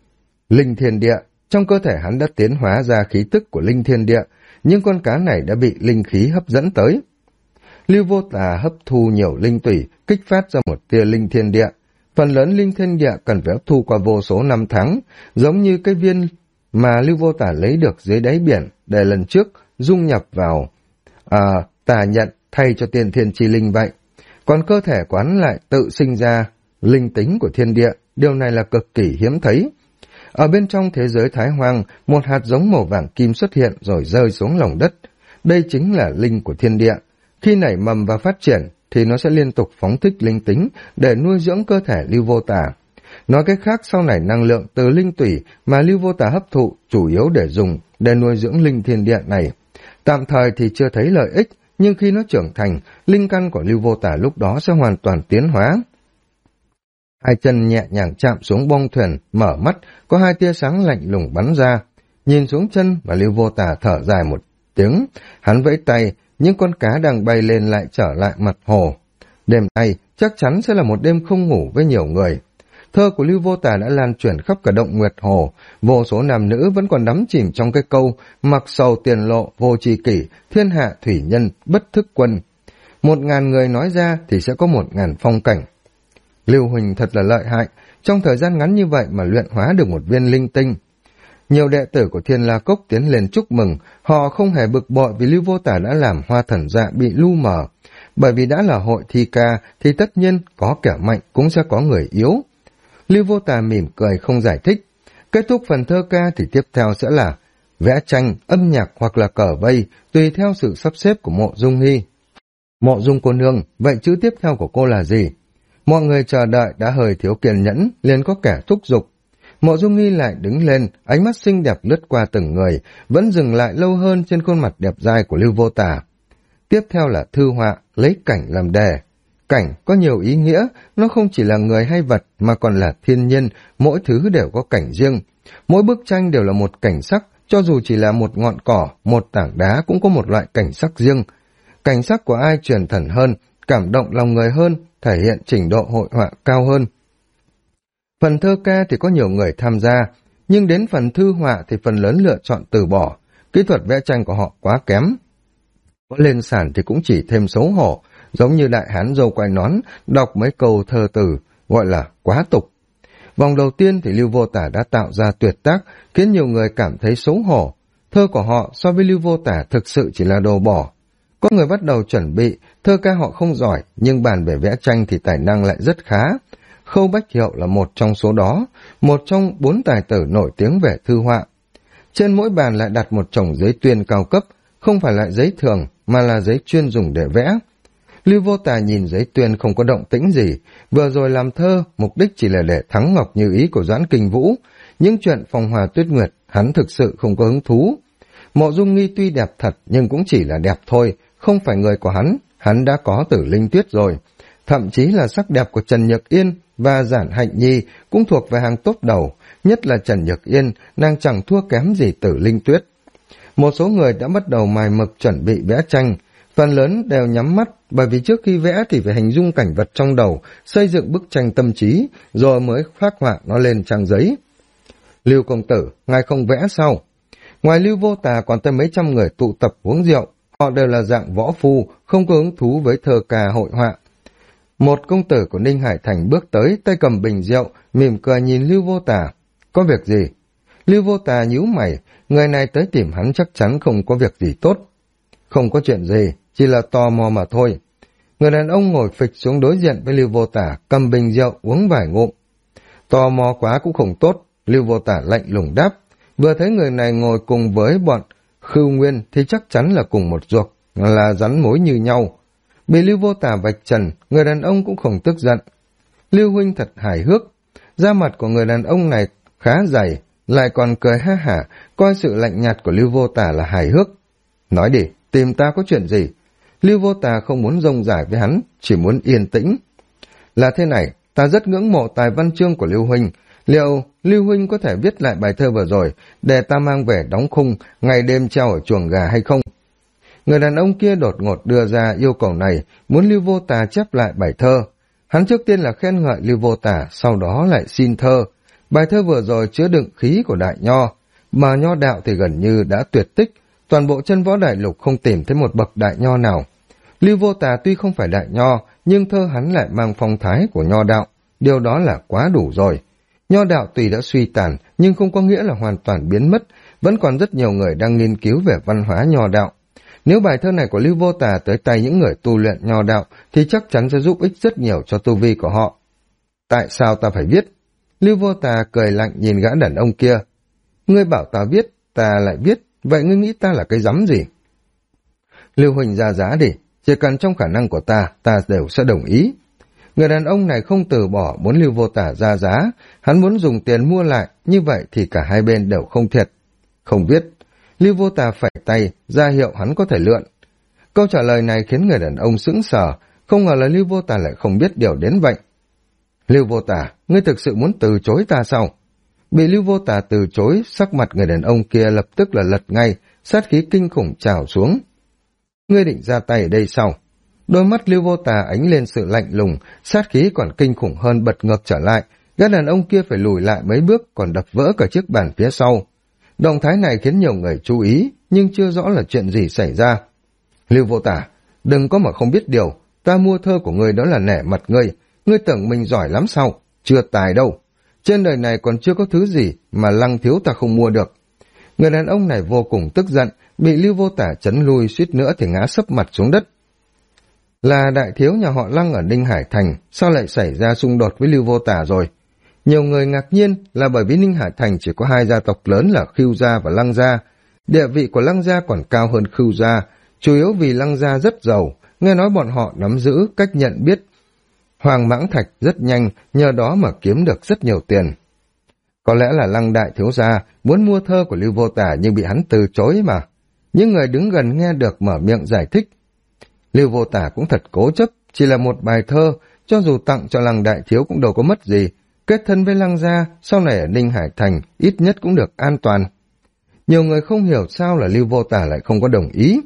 Linh Thiên Địa, trong cơ thể hắn đã tiến hóa ra khí tức của Linh Thiên Địa, nhưng con cá này đã bị linh khí hấp dẫn tới. Lưu Vô Tả hấp thu nhiều linh tủy, kích phát ra một tia Linh Thiên Địa. Phần lớn Linh Thiên Địa cần phải hấp thu qua vô số năm tháng, giống như cái viên mà Lưu Vô Tả lấy được dưới đáy biển để lần trước dung nhập vào tà nhận thay cho tiên thiên chi linh vậy. Còn cơ thể của hắn lại tự sinh ra linh tính của thiên địa, điều này là cực kỳ hiếm thấy. Ở bên trong thế giới Thái Hoang, một hạt giống màu vàng kim xuất hiện rồi rơi xuống lòng đất. Đây chính là linh của thiên địa. Khi nảy mầm và phát triển thì nó sẽ liên tục phóng thích linh tính để nuôi dưỡng cơ thể Lưu Vô Tả. Nói cách khác, sau này năng lượng từ linh tủy mà Lưu Vô Tả hấp thụ chủ yếu để dùng để nuôi dưỡng linh thiên địa này. Tạm thời thì chưa thấy lợi ích, nhưng khi nó trưởng thành, linh căn của Lưu Vô Tả lúc đó sẽ hoàn toàn tiến hóa. Hai chân nhẹ nhàng chạm xuống bông thuyền, mở mắt, có hai tia sáng lạnh lùng bắn ra. Nhìn xuống chân và Lưu Vô Tả thở dài một tiếng, hắn vẫy tay, những con cá đang bay lên lại trở lại mặt hồ. Đêm nay chắc chắn sẽ là một đêm không ngủ với nhiều người. Thơ của Lưu Vô Tả đã lan truyền khắp cả động Nguyệt Hồ, vô số nam nữ vẫn còn đắm chìm trong cái câu mặc sầu tiền lộ, vô tri kỷ, thiên hạ thủy nhân, bất thức quân. 1000 người nói ra thì sẽ có 1000 phong cảnh. Lưu Huỳnh thật là lợi hại, trong thời gian ngắn như vậy mà luyện hóa được một viên linh tinh. Nhiều đệ tử của Thiên La Cốc tiến lên chúc mừng, họ không hề bực bội vì Lưu Vô Tả đã làm Hoa Thần Dạ bị lu mờ. Bởi vì đã là hội thi ca thì tất nhiên có kẻ mạnh cũng sẽ có người yếu. Lưu Vô Tả mỉm cười không giải thích. Kết thúc phần thơ ca thì tiếp theo sẽ là vẽ tranh, âm nhạc hoặc là cờ vây, tùy theo sự sắp xếp của Mộ Dung Hy. Mộ Dung cô nương, vậy chữ tiếp theo của cô là gì? Mọi người chờ đợi đã hơi thiếu kiên nhẫn, liền có kẻ thúc giục. Mộ Dung Nghi lại đứng lên, ánh mắt xinh đẹp lướt qua từng người, vẫn dừng lại lâu hơn trên khuôn mặt đẹp dai của Lưu Vô Tả. Tiếp theo là thư họa, lấy cảnh làm đề. Cảnh có nhiều ý nghĩa, nó không chỉ là người hay vật mà còn là thiên nhiên, mỗi thứ đều có cảnh riêng. Mỗi bức tranh đều là một cảnh sắc, cho dù chỉ là một ngọn cỏ, một tảng đá cũng có một loại cảnh sắc riêng. Cảnh sắc của ai truyền thần hơn, cảm động lòng người hơn, thể hiện trình độ hội họa cao hơn. Phần thơ ca thì có nhiều người tham gia, nhưng đến phần thư họa thì phần lớn lựa chọn từ bỏ. Kỹ thuật vẽ tranh của họ quá kém. Có lên sàn thì cũng chỉ thêm xấu hổ, giống như đại hán râu quai nón, đọc mấy câu thơ từ, gọi là quá tục. Vòng đầu tiên thì Lưu Vô Tả đã tạo ra tuyệt tác, khiến nhiều người cảm thấy xấu hổ. Thơ của họ so với Lưu Vô Tả thực sự chỉ là đồ bỏ. Có người bắt đầu chuẩn bị, thơ ca họ không giỏi, nhưng bàn về vẽ tranh thì tài năng lại rất khá. Khâu Bách Hiệu là một trong số đó, một trong 4 tài tử nổi tiếng về thư họa. Trên mỗi bàn lại đặt một chồng giấy tuyên cao cấp, không phải loại giấy thường mà là giấy chuyên dùng để vẽ. Lưu Vô Tà nhìn giấy tuyên không có động tĩnh gì, vừa rồi làm thơ, mục đích chỉ là để thắng ngọc như ý của Doãn Kinh Vũ. Những chuyện Phong Hòa Tuyết Nguyệt, hắn thực sự không có hứng thú. Mộ Dung Nghi tuy đẹp thật nhưng cũng chỉ là đẹp thôi, không phải người của hắn đã có Tử Linh Tuyết rồi. Thậm chí là sắc đẹp của Trần Nhược Yên và Giản Hạnh Nhi cũng thuộc về hàng top đầu, nhất là Trần Nhược Yên, nàng chẳng thua kém gì Tử Linh Tuyết. Một số người đã bắt đầu mài mực chuẩn bị vẽ tranh, phần lớn đều nhắm mắt, bởi vì trước khi vẽ thì phải hình dung cảnh vật trong đầu, xây dựng bức tranh tâm trí, rồi mới phác họa nó lên trang giấy. Lưu công tử, ngài không vẽ sao? Ngoài Lưu Vô Tà còn tới mấy trăm người tụ tập uống rượu, họ đều là dạng võ phu, không có hứng thú với thơ ca hội họa. Một công tử của Ninh Hải Thành bước tới, tay cầm bình rượu, mỉm cười nhìn Lưu Vô Tà. Có việc gì? Lưu Vô Tà nhíu mày, người này tới tìm hắn chắc chắn không có việc gì tốt. Không có chuyện gì, chỉ là tò mò mà thôi. Người đàn ông ngồi phịch xuống đối diện với Lưu Vô Tà, cầm bình rượu uống vài ngụm. Tò mò quá cũng không tốt, Lưu Vô Tà lạnh lùng đáp. Vừa thấy người này ngồi cùng với bọn Khưu Nguyên thì chắc chắn là cùng một ruột, là rắn mối như nhau. Bị Lưu Vô Tà vạch trần, người đàn ông cũng không tức giận. Lưu huynh thật hài hước, da mặt của người đàn ông này khá dày, lại còn cười ha hả, coi sự lạnh nhạt của Lưu Vô Tà là hài hước. Nói đi, tìm ta có chuyện gì? Lưu Vô Tà không muốn rông rải với hắn, chỉ muốn yên tĩnh. Là thế này, ta rất ngưỡng mộ tài văn chương của Lưu huynh. Liệu Lưu huynh có thể viết lại bài thơ vừa rồi để ta mang về đóng khung ngày đêm treo ở chuồng gà hay không? Người đàn ông kia đột ngột đưa ra yêu cầu này, muốn Lưu Vô Tà chép lại bài thơ. Hắn trước tiên là khen ngợi Lưu Vô Tà, sau đó lại xin thơ. Bài thơ vừa rồi chứa đựng khí của đại nho, mà nho đạo thì gần như đã tuyệt tích, toàn bộ chân võ đại lục không tìm thấy một bậc đại nho nào. Lưu Vô Tà tuy không phải đại nho, nhưng thơ hắn lại mang phong thái của nho đạo, điều đó là quá đủ rồi. Nho đạo tuy đã suy tàn, nhưng không có nghĩa là hoàn toàn biến mất, vẫn còn rất nhiều người đang nghiên cứu về văn hóa nho đạo. Nếu bài thơ này của Lưu Vô Tà tới tay những người tu luyện nho đạo, thì chắc chắn sẽ giúp ích rất nhiều cho tu vi của họ. Tại sao ta phải viết? Lưu Vô Tà cười lạnh nhìn gã đàn ông kia. Ngươi bảo ta viết, ta lại viết, vậy ngươi nghĩ ta là cái rắm gì? Lưu huynh ra giá đi, chỉ cần trong khả năng của ta đều sẽ đồng ý. Người đàn ông này không từ bỏ muốn Lưu Vô Tà ra giá, hắn muốn dùng tiền mua lại, như vậy thì cả hai bên đều không thiệt. Không viết, Lưu Vô Tà phẩy tay, ra hiệu hắn có thể lượn. Câu trả lời này khiến người đàn ông sững sờ, không ngờ là Lưu Vô Tà lại không biết điều đến vậy. Lưu Vô Tà, ngươi thực sự muốn từ chối ta sao? Bị Lưu Vô Tà từ chối, sắc mặt người đàn ông kia lập tức là lật ngay, sát khí kinh khủng trào xuống. Ngươi định ra tay ở đây sao? Đôi mắt Lưu Vô Tà ánh lên sự lạnh lùng, sát khí còn kinh khủng hơn bật ngược trở lại, gã đàn ông kia phải lùi lại mấy bước còn đập vỡ cả chiếc bàn phía sau. Động thái này khiến nhiều người chú ý, nhưng chưa rõ là chuyện gì xảy ra. Lưu Vô Tà, đừng có mà không biết điều, ta mua thơ của ngươi đó là nể mặt ngươi, ngươi tưởng mình giỏi lắm sao? Chưa tài đâu. Trên đời này còn chưa có thứ gì mà Lăng thiếu ta không mua được. Người đàn ông này vô cùng tức giận, bị Lưu Vô Tà chấn lui suýt nữa thì ngã sấp mặt xuống đất. Là đại thiếu nhà họ Lăng ở Ninh Hải Thành, sao lại xảy ra xung đột với Lưu Vô Tà rồi? Nhiều người ngạc nhiên là bởi vì Ninh Hải Thành chỉ có hai gia tộc lớn là Khưu gia và Lăng gia. Địa vị của Lăng gia còn cao hơn Khưu gia, chủ yếu vì Lăng gia rất giàu, nghe nói bọn họ nắm giữ cách nhận biết Hoàng Mãng Thạch rất nhanh, nhờ đó mà kiếm được rất nhiều tiền. Có lẽ là Lăng đại thiếu gia muốn mua thơ của Lưu Vô Tà nhưng bị hắn từ chối mà. Những người đứng gần nghe được mở miệng giải thích. Lưu Vô Tà cũng thật cố chấp, chỉ là một bài thơ, cho dù tặng cho Lăng đại thiếu cũng đâu có mất gì. Kết thân với Lăng gia, sau này ở Ninh Hải Thành ít nhất cũng được an toàn. Nhiều người không hiểu sao là Lưu Vô Tà lại không có đồng ý.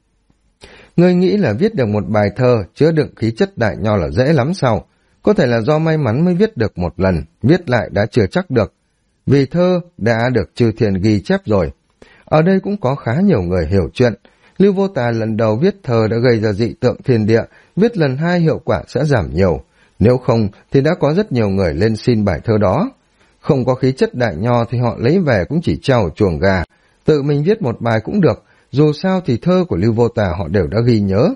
Ngươi nghĩ là viết được một bài thơ chứa đựng khí chất đại nho là dễ lắm sao? Có thể là do may mắn mới viết được một lần, viết lại đã chưa chắc được. Vì thơ đã được chư thiên ghi chép rồi. Ở đây cũng có khá nhiều người hiểu chuyện. Lưu Vô Tà lần đầu viết thơ đã gây ra dị tượng thiên địa, viết lần hai hiệu quả sẽ giảm nhiều. Nếu không thì đã có rất nhiều người lên xin bài thơ đó. Không có khí chất đại nho thì họ lấy về cũng chỉ treo ở chuồng gà. Tự mình viết một bài cũng được, dù sao thì thơ của Lưu Vô Tà họ đều đã ghi nhớ.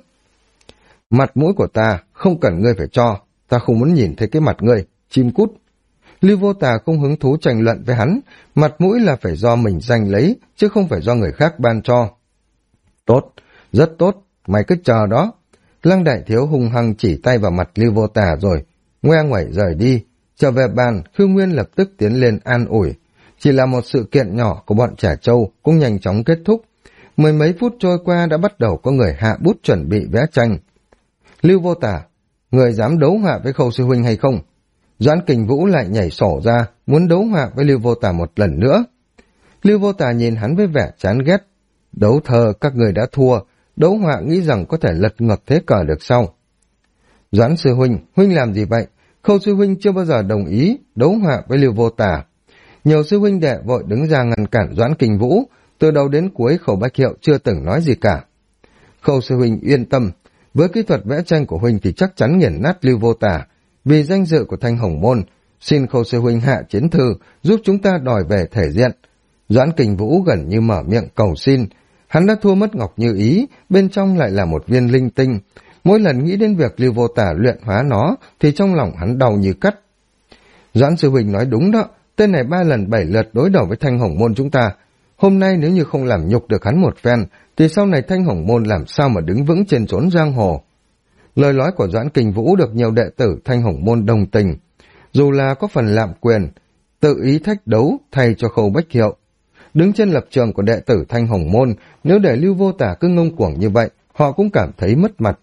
Mặt mũi của ta không cần ngươi phải cho, ta không muốn nhìn thấy cái mặt ngươi, chim cút. Lưu Vô Tà không hứng thú tranh luận với hắn, mặt mũi là phải do mình giành lấy, chứ không phải do người khác ban cho. Tốt, rất tốt, mày cứ chờ đó. Lăng Đại Thiếu hung hăng chỉ tay vào mặt Lưu Vô Tà rồi ngoe nguẩy rời đi. Trở về bàn, Khưu Nguyên lập tức tiến lên an ủi. Chỉ là một sự kiện nhỏ của bọn trẻ trâu cũng nhanh chóng kết thúc. Mười mấy phút trôi qua đã bắt đầu có người hạ bút chuẩn bị vẽ tranh. Lưu Vô Tà, người dám đấu họa với Khâu sư huynh hay không? Doãn Kình Vũ lại nhảy sổ ra, muốn đấu họa với Lưu Vô Tà một lần nữa. Lưu Vô Tà nhìn hắn với vẻ chán ghét. Đấu thơ các người đã thua, đấu họa nghĩ rằng có thể lật ngược thế cờ được sao? Doãn sư huynh, huynh làm gì vậy? Khâu sư huynh chưa bao giờ đồng ý đấu họa với Lưu Vô Tà. Nhiều sư huynh đệ vội đứng ra ngăn cản Doãn Kình Vũ, từ đầu đến cuối Khâu Bách Hiệu chưa từng nói gì cả. Khâu sư huynh yên tâm, với kỹ thuật vẽ tranh của huynh thì chắc chắn nghiền nát Lưu Vô Tà. Vì danh dự của Thanh Hồng Môn, xin Khâu sư huynh hạ chiến thư, giúp chúng ta đòi về thể diện. Doãn Kình Vũ gần như mở miệng cầu xin. Hắn đã thua mất Ngọc Như Ý, bên trong lại là một viên linh tinh. Mỗi lần nghĩ đến việc Lưu Vô Tà luyện hóa nó, thì trong lòng hắn đau như cắt. Doãn sư huynh nói đúng đó, tên này 3 lần 7 lượt đối đầu với Thanh Hồng Môn chúng ta. Hôm nay nếu như không làm nhục được hắn một phen, thì sau này Thanh Hồng Môn làm sao mà đứng vững trên chốn giang hồ. Lời nói của Doãn Kình Vũ được nhiều đệ tử Thanh Hồng Môn đồng tình. Dù là có phần lạm quyền, tự ý thách đấu thay cho Khâu Bách Hiệu. Đứng trên lập trường của đệ tử Thanh Hồng Môn, nếu để Lưu Vô Tà cứ ngông cuồng như vậy, họ cũng cảm thấy mất mặt.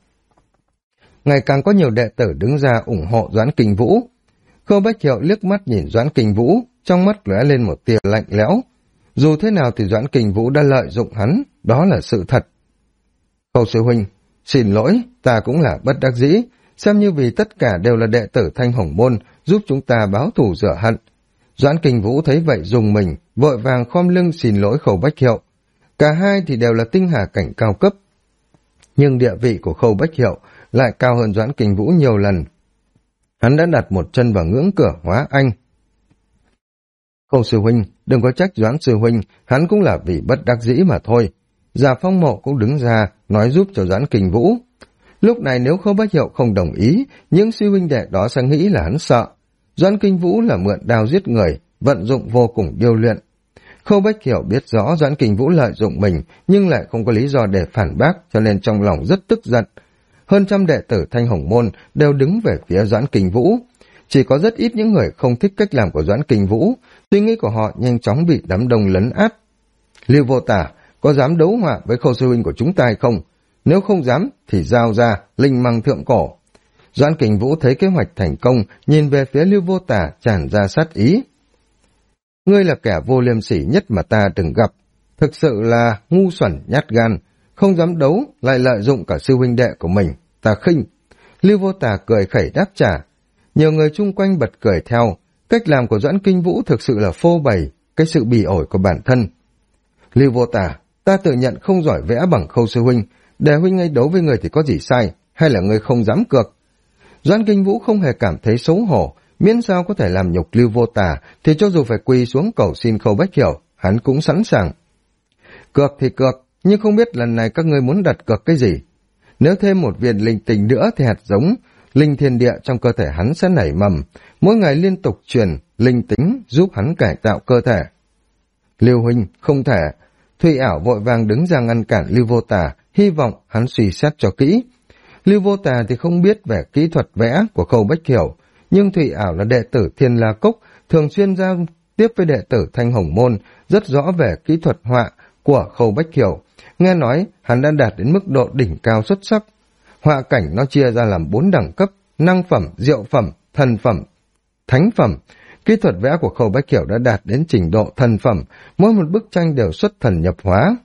Ngày càng có nhiều đệ tử đứng ra ủng hộ Doãn Kình Vũ. Khâu Bách Hiệu liếc mắt nhìn Doãn Kình Vũ, trong mắt lóe lên một tia lạnh lẽo. Dù thế nào thì Doãn Kình Vũ đã lợi dụng hắn, đó là sự thật. Khâu sư huynh, xin lỗi, ta cũng là bất đắc dĩ, xem như vì tất cả đều là đệ tử Thanh Hồng Môn, giúp chúng ta báo thù rửa hận. Doãn Kình Vũ thấy vậy dùng mình, vội vàng khom lưng xin lỗi Khâu Bách Hiệu. Cả hai thì đều là tinh hà cảnh cao cấp, nhưng địa vị của Khâu Bách Hiệu lại cao hơn Doãn Kình Vũ nhiều lần. Hắn đã đặt một chân vào ngưỡng cửa hóa anh. Khâu sư huynh, đừng có trách Doãn sư huynh, hắn cũng là vì bất đắc dĩ mà thôi. Già Phong Mộ cũng đứng ra, nói giúp cho Doãn Kình Vũ. Lúc này nếu Khâu Bách Hiệu không đồng ý, những sư huynh đệ đó sẽ nghĩ là hắn sợ. Doãn Kình Vũ là mượn đao giết người, vận dụng vô cùng điêu luyện. Khâu Bách Hiệu biết rõ Doãn Kình Vũ lợi dụng mình, nhưng lại không có lý do để phản bác, cho nên trong lòng rất tức giận. Hơn trăm đệ tử Thanh Hồng Môn đều đứng về phía Doãn Kình Vũ. Chỉ có rất ít những người không thích cách làm của Doãn Kình Vũ, suy nghĩ của họ nhanh chóng bị đám đông lấn át. Lưu Vô Tà, có dám đấu họa với Khâu sư huynh của chúng ta hay không? Nếu không dám, thì giao ra, linh măng thượng cổ. Doãn Kình Vũ thấy kế hoạch thành công, nhìn về phía Lưu Vô Tà tràn ra sát ý. Ngươi là kẻ vô liêm sỉ nhất mà ta từng gặp. Thực sự là ngu xuẩn nhát gan, không dám đấu, lại lợi dụng cả sư huynh đệ của mình. Ta khinh. Lưu Vô Tà cười khẩy đáp trả. Nhiều người chung quanh bật cười theo. Cách làm của Doãn Kình Vũ thực sự là phô bày cái sự bỉ ổi của bản thân. Lưu Vô Tà, ta tự nhận không giỏi vẽ bằng Khâu sư huynh. Để huynh ấy đấu với người thì có gì sai, hay là người không dám cược? Doãn Kình Vũ không hề cảm thấy xấu hổ, miễn sao có thể làm nhục Lưu Vô Tà, thì cho dù phải quỳ xuống cầu xin Khâu Bách Hiệu, hắn cũng sẵn sàng. Cược thì cược, nhưng không biết lần này các ngươi muốn đặt cược cái gì. Nếu thêm một viên linh tinh nữa thì hạt giống linh thiên địa trong cơ thể hắn sẽ nảy mầm, mỗi ngày liên tục truyền linh tính giúp hắn cải tạo cơ thể. Lưu huynh, không thể. Thụy Ảo vội vàng đứng ra ngăn cản Lưu Vô Tà, hy vọng hắn suy xét cho kỹ. Lưu Vô Tà thì không biết về kỹ thuật vẽ của Khâu Bách Hiểu, nhưng Thụy Ảo là đệ tử Thiên La Cốc, thường xuyên giao tiếp với đệ tử Thanh Hồng Môn, rất rõ về kỹ thuật họa của Khâu Bách Hiểu. Nghe nói hắn đã đạt đến mức độ đỉnh cao xuất sắc. Họa cảnh nó chia ra làm 4 đẳng cấp: năng phẩm, diệu phẩm, thần phẩm, thánh phẩm. Kỹ thuật vẽ của Khâu Bách Hiểu đã đạt đến trình độ thần phẩm, mỗi một bức tranh đều xuất thần nhập hóa.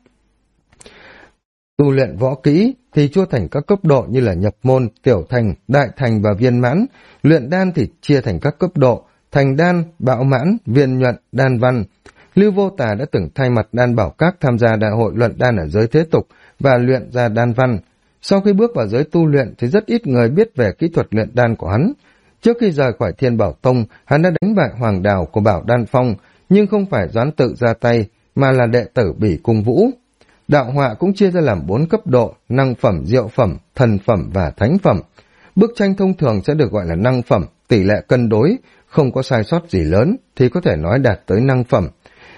Tu luyện võ kỹ thì chia thành các cấp độ như là nhập môn, tiểu thành, đại thành và viên mãn. Luyện đan thì chia thành các cấp độ: thành đan, bạo mãn, viên nhuận, đan văn. Lưu Vô Tà đã từng thay mặt Đan Bảo Các tham gia đại hội luận đan ở giới thế tục và luyện ra đan văn. Sau khi bước vào giới tu luyện thì rất ít người biết về kỹ thuật luyện đan của hắn. Trước khi rời khỏi Thiên Bảo Tông, hắn đã đánh bại Hoàng Đào của Bảo Đan Phong, nhưng không phải Doãn tự ra tay, mà là đệ tử Bỉ Cung Vũ. Đạo họa cũng chia ra làm 4 cấp độ: năng phẩm, diệu phẩm, thần phẩm và thánh phẩm. Bức tranh thông thường sẽ được gọi là năng phẩm, tỷ lệ cân đối, không có sai sót gì lớn thì có thể nói đạt tới năng phẩm.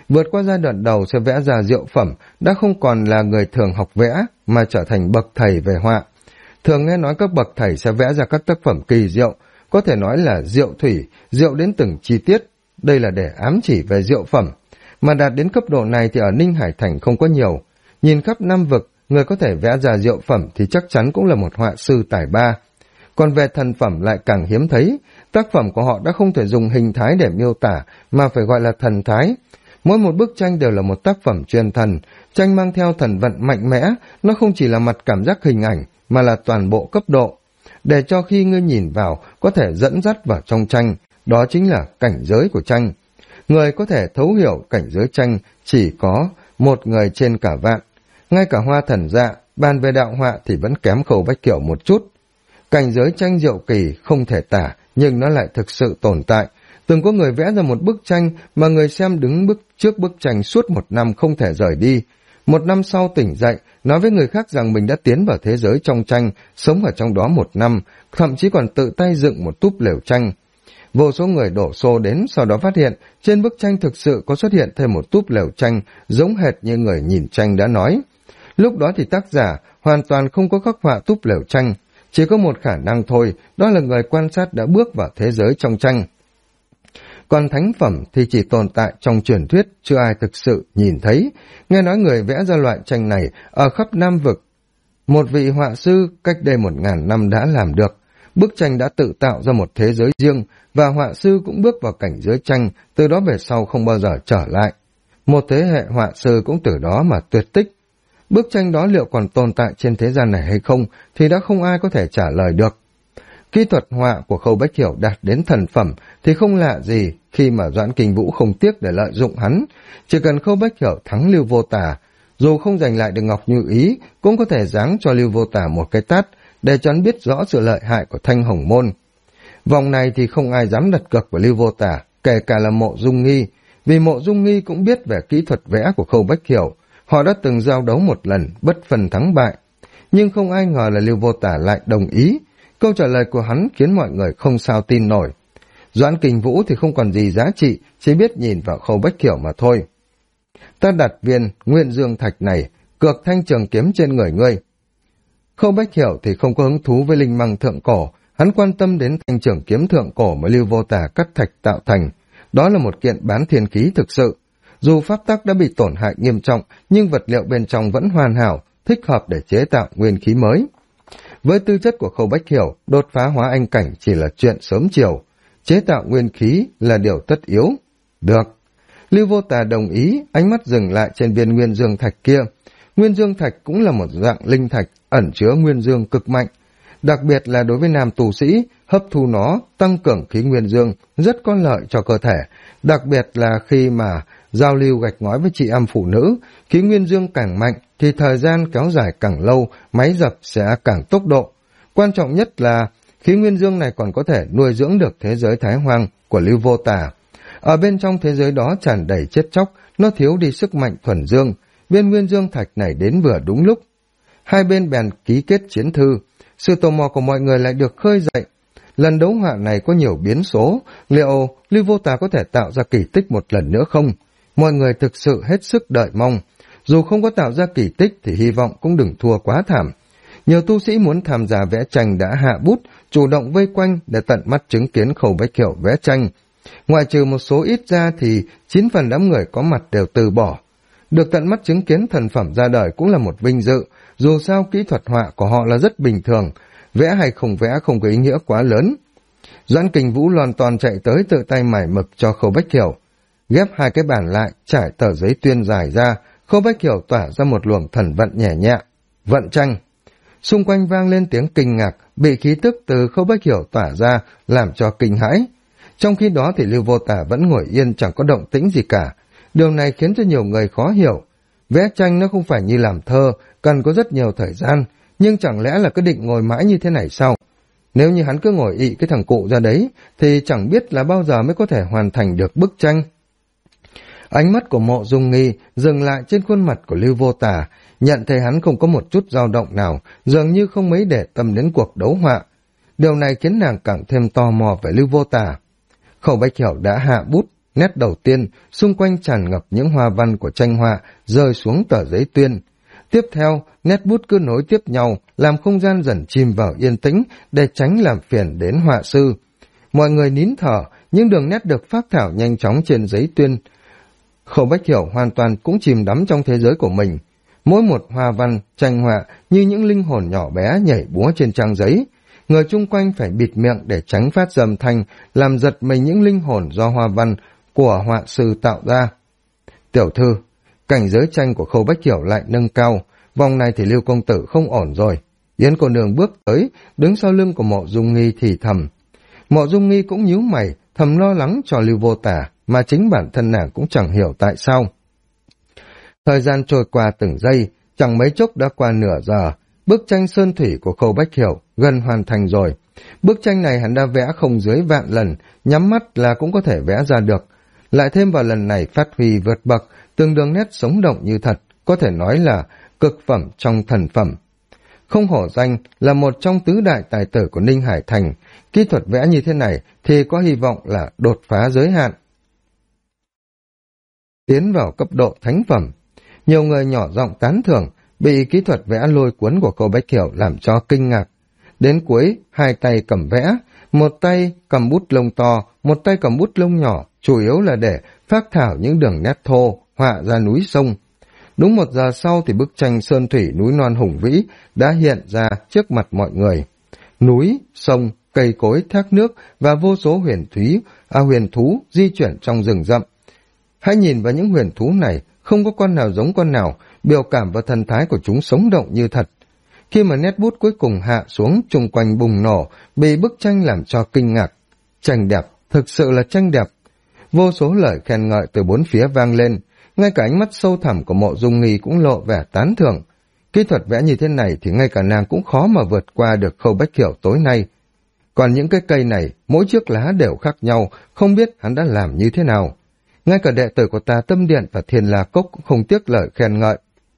vượt qua giai đoạn đầu sẽ vẽ ra diệu phẩm, đã không còn là người thường học vẽ mà trở thành bậc thầy về họa. Thường nghe nói các bậc thầy sẽ vẽ ra các tác phẩm kỳ diệu, có thể nói là diệu thủy, diệu đến từng chi tiết, đây là để ám chỉ về diệu phẩm. Mà đạt đến cấp độ này thì ở Ninh Hải Thành không có nhiều. Nhìn khắp năm vực, người có thể vẽ ra diệu phẩm thì chắc chắn cũng là một họa sư tài ba. Còn về thần phẩm lại càng hiếm thấy, tác phẩm của họ đã không thể dùng hình thái để miêu tả, mà phải gọi là thần thái. Mỗi một bức tranh đều là một tác phẩm truyền thần, tranh mang theo thần vận mạnh mẽ, nó không chỉ là mặt cảm giác hình ảnh, mà là toàn bộ cấp độ. Để cho khi ngươi nhìn vào, có thể dẫn dắt vào trong tranh, đó chính là cảnh giới của tranh. Người có thể thấu hiểu cảnh giới tranh chỉ có một người trên cả vạn. Ngay cả Hoa Thần Dạ, bàn về đạo họa thì vẫn kém Khâu Bách Hiểu một chút. Cảnh giới tranh diệu kỳ không thể tả, nhưng nó lại thực sự tồn tại. Từng có người vẽ ra một bức tranh mà người xem đứng trước bức tranh suốt 1 năm không thể rời đi. 1 năm sau tỉnh dậy, nói với người khác rằng mình đã tiến vào thế giới trong tranh, sống ở trong đó 1 năm, thậm chí còn tự tay dựng một túp lều tranh. Vô số người đổ xô đến, sau đó phát hiện trên bức tranh thực sự có xuất hiện thêm một túp lều tranh, giống hệt như người nhìn tranh đã nói. Lúc đó thì tác giả hoàn toàn không có khắc họa túp lều tranh, chỉ có một khả năng thôi, đó là người quan sát đã bước vào thế giới trong tranh. Còn thánh phẩm thì chỉ tồn tại trong truyền thuyết, chưa ai thực sự nhìn thấy. Nghe nói người vẽ ra loại tranh này ở khắp Nam Vực. Một vị họa sư cách đây 1000 năm đã làm được. Bức tranh đã tự tạo ra một thế giới riêng, và họa sư cũng bước vào cảnh giới tranh, từ đó về sau không bao giờ trở lại. Một thế hệ họa sư cũng từ đó mà tuyệt tích. Bức tranh đó liệu còn tồn tại trên thế gian này hay không thì đã không ai có thể trả lời được. Kỹ thuật họa của Khâu Bách Hiểu đạt đến thần phẩm thì không lạ gì khi mà Doãn Kinh Vũ không tiếc để lợi dụng hắn. Chỉ cần Khâu Bách Hiểu thắng Lưu Vô Tà, dù không giành lại được Ngọc Như Ý, cũng có thể giáng cho Lưu Vô Tà một cái tát để cho hắn biết rõ sự lợi hại của Thanh Hồng Môn. Vòng này thì không ai dám đặt cược với Lưu Vô Tà, kể cả là Mộ Dung Nghi, vì Mộ Dung Nghi cũng biết về kỹ thuật vẽ của Khâu Bách Hiểu. Họ đã từng giao đấu một lần, bất phân thắng bại. Nhưng không ai ngờ là Lưu Vô Tà lại đồng ý. Câu trả lời của hắn khiến mọi người không sao tin nổi. Doãn Kình Vũ thì không còn gì giá trị, chỉ biết nhìn vào Khâu Bách Hiểu mà thôi. Ta đặt viên Nguyên Dương Thạch này, cược thanh trường kiếm trên người ngươi. Khâu Bách Hiểu thì không có hứng thú với linh măng thượng cổ, hắn quan tâm đến thanh trường kiếm thượng cổ mà Lưu Vô Tà cắt thạch tạo thành. Đó là một kiện bán thiên khí thực sự. Dù pháp tắc đã bị tổn hại nghiêm trọng, nhưng vật liệu bên trong vẫn hoàn hảo, thích hợp để chế tạo nguyên khí mới. Với tư chất của Khâu Bách Hiểu, đột phá hóa anh cảnh chỉ là chuyện sớm chiều. Chế tạo nguyên khí là điều tất yếu. Được. Lưu Vô Tà đồng ý, ánh mắt dừng lại trên viên Nguyên Dương Thạch kia. Nguyên Dương Thạch cũng là một dạng linh thạch, ẩn chứa Nguyên Dương cực mạnh. Đặc biệt là đối với nam tu sĩ, hấp thu nó, tăng cường khí Nguyên Dương, rất có lợi cho cơ thể. Đặc biệt là khi mà giao lưu gạch ngói với chị em phụ nữ, khí Nguyên Dương càng mạnh, thì thời gian kéo dài càng lâu, máy dập sẽ càng tốc độ. Quan trọng nhất là khí Nguyên Dương này còn có thể nuôi dưỡng được thế giới Thái Hoang của Lưu Vô Tà. Ở bên trong thế giới đó tràn đầy chết chóc, nó thiếu đi sức mạnh thuần dương. Viên Nguyên Dương Thạch này đến vừa đúng lúc. Hai bên bèn ký kết chiến thư. Sự tò mò của mọi người lại được khơi dậy. Lần đấu họa này có nhiều biến số, liệu Lưu Vô Tà có thể tạo ra kỳ tích một lần nữa không? Mọi người thực sự hết sức đợi mong. Dù không có tạo ra kỳ tích thì hy vọng cũng đừng thua quá thảm. Nhiều tu sĩ muốn tham gia vẽ tranh đã hạ bút, chủ động vây quanh để tận mắt chứng kiến Khâu Bách Hiểu vẽ tranh. Ngoài trừ một số ít ra thì 9 phần đám người có mặt đều từ bỏ. Được tận mắt chứng kiến thần phẩm ra đời cũng là một vinh dự, dù sao kỹ thuật họa của họ là rất bình thường, vẽ hay không vẽ không có ý nghĩa quá lớn. Doãn Kình Vũ lon ton chạy tới tự tay mải mực cho Khâu Bách Hiểu. Ghép 2 cái bản lại, trải tờ giấy tuyên dài ra, Khâu Bách Hiểu tỏa ra một luồng thần vận nhẹ nhẹ. Vận tranh. Xung quanh vang lên tiếng kinh ngạc, bị khí tức từ Khâu Bách Hiểu tỏa ra, làm cho kinh hãi. Trong khi đó thì Lưu Vô Tà vẫn ngồi yên chẳng có động tĩnh gì cả. Điều này khiến cho nhiều người khó hiểu. Vẽ tranh nó không phải như làm thơ, cần có rất nhiều thời gian, nhưng chẳng lẽ là cứ định ngồi mãi như thế này sao? Nếu như hắn cứ ngồi ị cái thằng cụ ra đấy, thì chẳng biết là bao giờ mới có thể hoàn thành được bức tranh. Ánh mắt của Mộ Dung Nghi dừng lại trên khuôn mặt của Lưu Vô Tà, nhận thấy hắn không có một chút dao động nào, dường như không mấy để tâm đến cuộc đấu họa. Điều này khiến nàng càng thêm tò mò về Lưu Vô Tà. Khâu Bách Hiểu đã hạ bút, nét đầu tiên, xung quanh tràn ngập những hoa văn của tranh họa rơi xuống tờ giấy tuyên. Tiếp theo, nét bút cứ nối tiếp nhau, làm không gian dần chìm vào yên tĩnh để tránh làm phiền đến họa sư. Mọi người nín thở, những đường nét được phác thảo nhanh chóng trên giấy tuyên. Khâu Bách Hiểu hoàn toàn cũng chìm đắm trong thế giới của mình. Mỗi một hoa văn, tranh họa như những linh hồn nhỏ bé nhảy múa trên trang giấy. Người chung quanh phải bịt miệng để tránh phát ra âm thanh, làm giật mình những linh hồn do hoa văn của họa sư tạo ra. Tiểu thư, cảnh giới tranh của Khâu Bách Hiểu lại nâng cao, vòng này thì Lưu công tử không ổn rồi. Yến cô nương bước tới, đứng sau lưng của Mộ Dung Nghi thì thầm. Mộ Dung Nghi cũng nhíu mày, thầm lo lắng cho Lưu Vô Tả, mà chính bản thân nàng cũng chẳng hiểu tại sao. Thời gian trôi qua từng giây, chẳng mấy chốc đã qua nửa giờ, bức tranh sơn thủy của Khâu Bách Hiểu gần hoàn thành rồi. Bức tranh này hắn đã vẽ không dưới vạn lần, nhắm mắt là cũng có thể vẽ ra được. Lại thêm vào lần này phát huy vượt bậc, từng đường nét sống động như thật, có thể nói là cực phẩm trong thần phẩm. Không hổ danh là một trong tứ đại tài tử của Ninh Hải Thành, kỹ thuật vẽ như thế này thì có hy vọng là đột phá giới hạn, tiến vào cấp độ thánh phẩm. Nhiều người nhỏ giọng tán thưởng, bị kỹ thuật vẽ lôi cuốn của Khâu Bách Hiểu làm cho kinh ngạc. Đến cuối, hai tay cầm vẽ, một tay cầm bút lông to, một tay cầm bút lông nhỏ, chủ yếu là để phác thảo những đường nét thô, họa ra núi sông. Đúng 1 giờ sau thì bức tranh sơn thủy núi non hùng vĩ đã hiện ra trước mặt mọi người. Núi, sông, cây cối, thác nước và vô số huyền thú di chuyển trong rừng rậm. Hãy nhìn vào những huyền thú này, không có con nào giống con nào, biểu cảm và thần thái của chúng sống động như thật. Khi mà nét bút cuối cùng hạ xuống, chung quanh bùng nổ, bị bức tranh làm cho kinh ngạc. Tranh đẹp, thực sự là tranh đẹp. Vô số lời khen ngợi từ bốn phía vang lên, ngay cả ánh mắt sâu thẳm của Mộ Dung Nghi cũng lộ vẻ tán thưởng. Kỹ thuật vẽ như thế này thì ngay cả nàng cũng khó mà vượt qua được Khâu Bách Hiểu tối nay. Còn những cái cây này, mỗi chiếc lá đều khác nhau, không biết hắn đã làm như thế nào. Ngay cả đệ tử của ta Tâm Điện và Thiên La Cốc cũng không tiếc lời khen ngợi.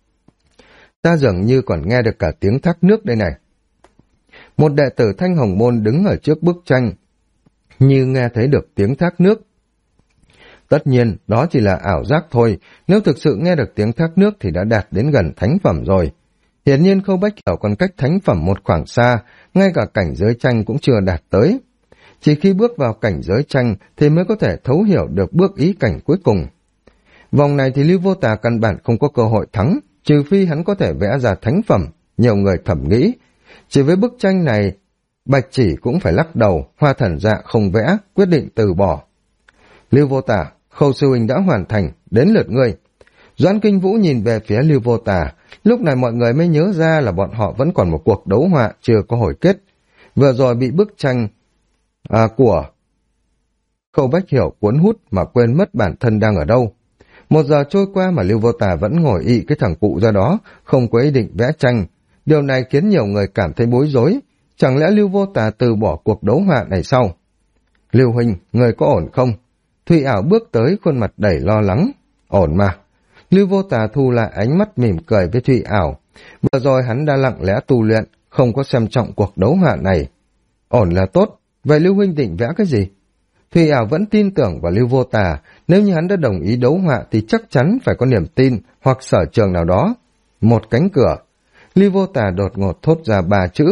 Ta dường như còn nghe được cả tiếng thác nước đây này. Một đệ tử Thanh Hồng Môn đứng ở trước bức tranh, như nghe thấy được tiếng thác nước. Tất nhiên, đó chỉ là ảo giác thôi, nếu thực sự nghe được tiếng thác nước thì đã đạt đến gần thánh phẩm rồi. Hiển nhiên Khâu Bách Hiểu còn cách thánh phẩm một khoảng xa, ngay cả cảnh giới tranh cũng chưa đạt tới. Chỉ khi bước vào cảnh giới tranh thì mới có thể thấu hiểu được bước ý cảnh cuối cùng. Vòng này thì Lưu Vô Tà căn bản không có cơ hội thắng, trừ phi hắn có thể vẽ ra thánh phẩm, nhiều người thẩm nghĩ. Chỉ với bức tranh này, Bạch Chỉ cũng phải lắc đầu, Hoa Thần Dạ không vẽ, quyết định từ bỏ. Lưu Vô Tà, Khâu sư huynh đã hoàn thành, đến lượt ngươi. Doãn Kinh Vũ nhìn về phía Lưu Vô Tà, lúc này mọi người mới nhớ ra là bọn họ vẫn còn một cuộc đấu họa chưa có hồi kết. Vừa rồi bị bức tranh của Khâu Bách Hiểu cuốn hút mà quên mất bản thân đang ở đâu. 1 giờ trôi qua mà Lưu Vô Tà vẫn ngồi ị cái thằng cụ ra đó, không có ý định vẽ tranh. Điều này khiến nhiều người cảm thấy bối rối. Chẳng lẽ Lưu Vô Tà từ bỏ cuộc đấu họa này sao? Lưu huynh, người có ổn không? Thụy Ảo bước tới, khuôn mặt đầy lo lắng. Ổn mà. Lưu Vô Tà thu lại ánh mắt mỉm cười với Thụy Ảo. Vừa rồi hắn đã lặng lẽ tu luyện, không có xem trọng cuộc đấu họa này. Ổn là tốt. Vậy Lưu huynh định vẽ cái gì? Thụy Ảo vẫn tin tưởng vào Lưu Vô Tà, nếu như hắn đã đồng ý đấu họa thì chắc chắn phải có niềm tin hoặc sở trường nào đó. Một cánh cửa. Lưu Vô Tà đột ngột thốt ra 3 chữ.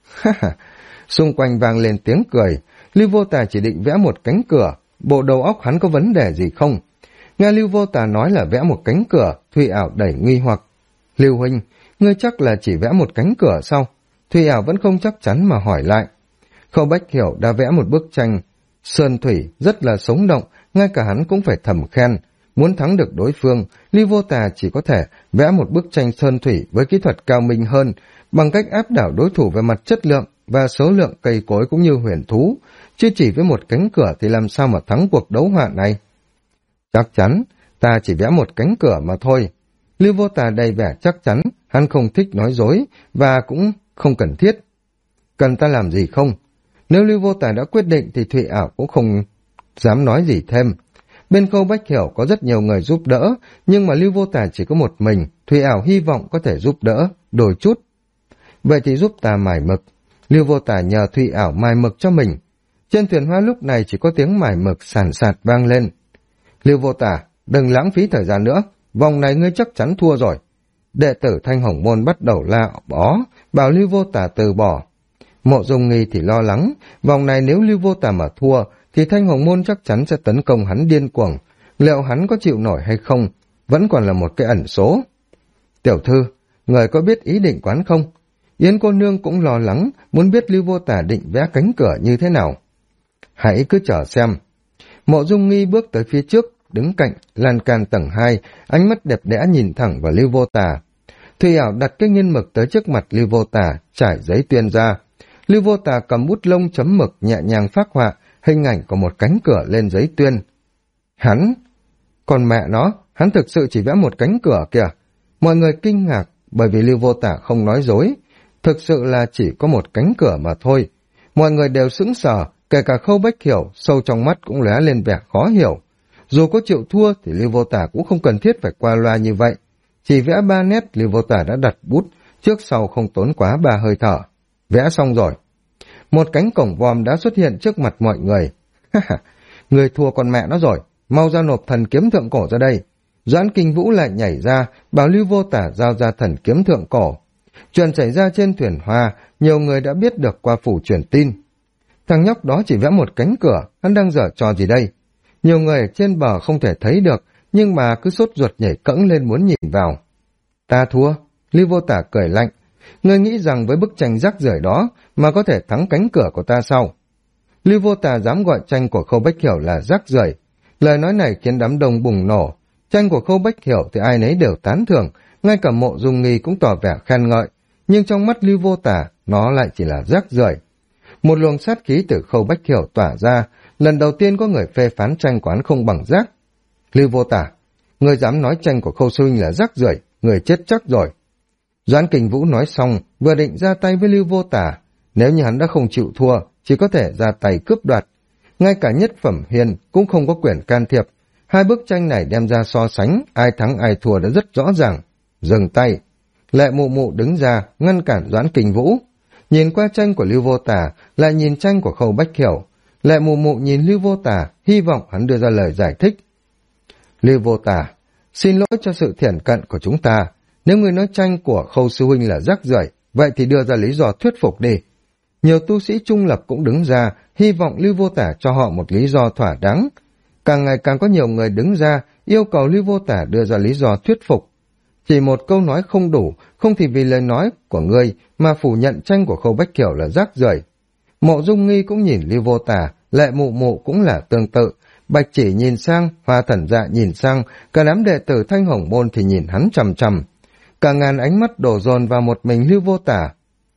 Xung quanh vang lên tiếng cười. Lưu Vô Tà chỉ định vẽ một cánh cửa, bộ đầu óc hắn có vấn đề gì không? Nghe Lưu Vô Tà nói là vẽ một cánh cửa, Thụy Ảo đẩy nghi hoặc. Lưu huynh, ngươi chắc là chỉ vẽ một cánh cửa sao? Thụy Ảo vẫn không chắc chắn mà hỏi lại. Khâu Bách Hiểu đã vẽ một bức tranh sơn thủy rất là sống động, ngay cả hắn cũng phải thầm khen. Muốn thắng được đối phương, Lưu Vô Tà chỉ có thể vẽ một bức tranh sơn thủy với kỹ thuật cao minh hơn, bằng cách áp đảo đối thủ về mặt chất lượng và số lượng cây cối cũng như huyền thú, chứ chỉ với một cánh cửa thì làm sao mà thắng cuộc đấu họa này. Chắc chắn, ta chỉ vẽ một cánh cửa mà thôi. Lưu Vô Tà đầy vẻ chắc chắn, hắn không thích nói dối và cũng không cần thiết. Cần ta làm gì không? Nếu Lưu Vô Tà đã quyết định thì Thụy Ảo cũng không dám nói gì thêm. Bên Khâu Bách Hiểu có rất nhiều người giúp đỡ, nhưng mà Lưu Vô Tà chỉ có một mình, Thụy Ảo hy vọng có thể giúp đỡ, đôi chút. Vậy thì giúp ta mài mực. Lưu Vô Tà nhờ Thụy Ảo mài mực cho mình. Trên thuyền hoa lúc này chỉ có tiếng mài mực sàn sạt vang lên. Lưu Vô Tả, đừng lãng phí thời gian nữa, vòng này ngươi chắc chắn thua rồi. Đệ tử Thanh Hồng Môn bắt đầu la bó, bảo Lưu Vô Tả từ bỏ. Mộ Dung Nghi thì lo lắng, vòng này nếu Lưu Vô Tả mà thua, thì Thanh Hồng Môn chắc chắn sẽ tấn công hắn điên cuồng. Liệu hắn có chịu nổi hay không, vẫn còn là một cái ẩn số. Tiểu thư, người có biết ý định quán không? Yến cô nương cũng lo lắng, muốn biết Lưu Vô Tả định vẽ cánh cửa như thế nào. Hãy cứ chờ xem. Mộ Dung Nghi bước tới phía trước, đứng cạnh lan can tầng 2, ánh mắt đẹp đẽ nhìn thẳng vào Lưu Vô Tả. Thùy Ảo đặt cái nghiên mực tới trước mặt Lưu Vô Tả, trải giấy tuyên ra. Lưu Vô Tả cầm bút lông chấm mực nhẹ nhàng phác họa hình ảnh của một cánh cửa lên giấy tuyên. Còn mẹ nó, hắn thực sự chỉ vẽ một cánh cửa kìa. Mọi người kinh ngạc bởi vì Lưu Vô Tả không nói dối, thực sự là chỉ có một cánh cửa mà thôi. Mọi người đều sững sờ, kể cả Khâu Bách Hiểu, sâu trong mắt cũng lóe lên vẻ khó hiểu. Dù có chịu thua thì Lưu Vô Tả cũng không cần thiết phải qua loa như vậy. Chỉ vẽ 3 nét, Lưu Vô Tả đã đặt bút, trước sau không tốn quá 3 hơi thở. Vẽ xong rồi. Một cánh cổng vòm đã xuất hiện trước mặt mọi người. Người thua con mẹ nó rồi, mau ra nộp thần kiếm thượng cổ ra đây. Doãn Kinh Vũ lại nhảy ra, bảo Lưu Vô Tả giao ra thần kiếm thượng cổ. Chuyện xảy ra trên thuyền hoa, nhiều người đã biết được qua phủ truyền tin. Thằng nhóc đó chỉ vẽ một cánh cửa, hắn đang giở trò gì đây? Nhiều người ở trên bờ không thể thấy được, nhưng mà cứ sốt ruột nhảy cẫng lên muốn nhìn vào. Ta thua, Lưu Vô Tả cười lạnh. Ngươi nghĩ rằng với bức tranh rác rưởi đó mà có thể thắng cánh cửa của ta sao? Lưu Vô Tả dám gọi tranh của Khâu Bách Hiểu là rác rưởi. Lời nói này khiến đám đông bùng nổ. Tranh của Khâu Bách Hiểu thì ai nấy đều tán thưởng, ngay cả Mộ Dung Nghi cũng tỏ vẻ khen ngợi, nhưng trong mắt Lưu Vô Tả, nó lại chỉ là rác rưởi. Một luồng sát khí từ Khâu Bách Hiểu tỏa ra, lần đầu tiên có người phê phán tranh quán không bằng rác. Lưu Vô Tả, người dám nói tranh của Khâu sư huynh là rác rưởi, người chết chắc rồi. Doãn Kình Vũ nói xong, vừa định ra tay với Lưu Vô Tả, nếu như hắn đã không chịu thua, chỉ có thể ra tay cướp đoạt. Ngay cả Nhất Phẩm Hiên cũng không có quyền can thiệp. Hai bức tranh này đem ra so sánh, ai thắng ai thua đã rất rõ ràng. Dừng tay. Lệ Mụ Mụ đứng ra, ngăn cản Doãn Kình Vũ. Nhìn qua tranh của Lưu Vô Tả, lại nhìn tranh của Khâu Bách Hiểu. Lệ Mụ Mụ nhìn Lưu Vô Tả, hy vọng hắn đưa ra lời giải thích. Lưu Vô Tả, xin lỗi cho sự thiển cận của chúng ta. Nếu người nói tranh của Khâu sư huynh là rác rưởi, vậy thì đưa ra lý do thuyết phục đi. Nhiều tu sĩ trung lập cũng đứng ra, hy vọng Lưu Vô Tả cho họ một lý do thỏa đáng. Càng ngày càng có nhiều người đứng ra, yêu cầu Lưu Vô Tả đưa ra lý do thuyết phục. Chỉ một câu nói không đủ, không thì vì lời nói của ngươi mà phủ nhận tranh của Khâu Bách Hiểu là rác rưởi. Mộ Dung Nghi cũng nhìn Lưu Vô Tả, Lệ Mụ Mụ cũng là tương tự. Bạch Chỉ nhìn sang, Hoa Thần Dạ nhìn sang, cả đám đệ tử Thanh Hồng Môn thì nhìn hắn chằm chằm. Cả ngàn ánh mắt đổ dồn vào một mình Lưu Vô Tả.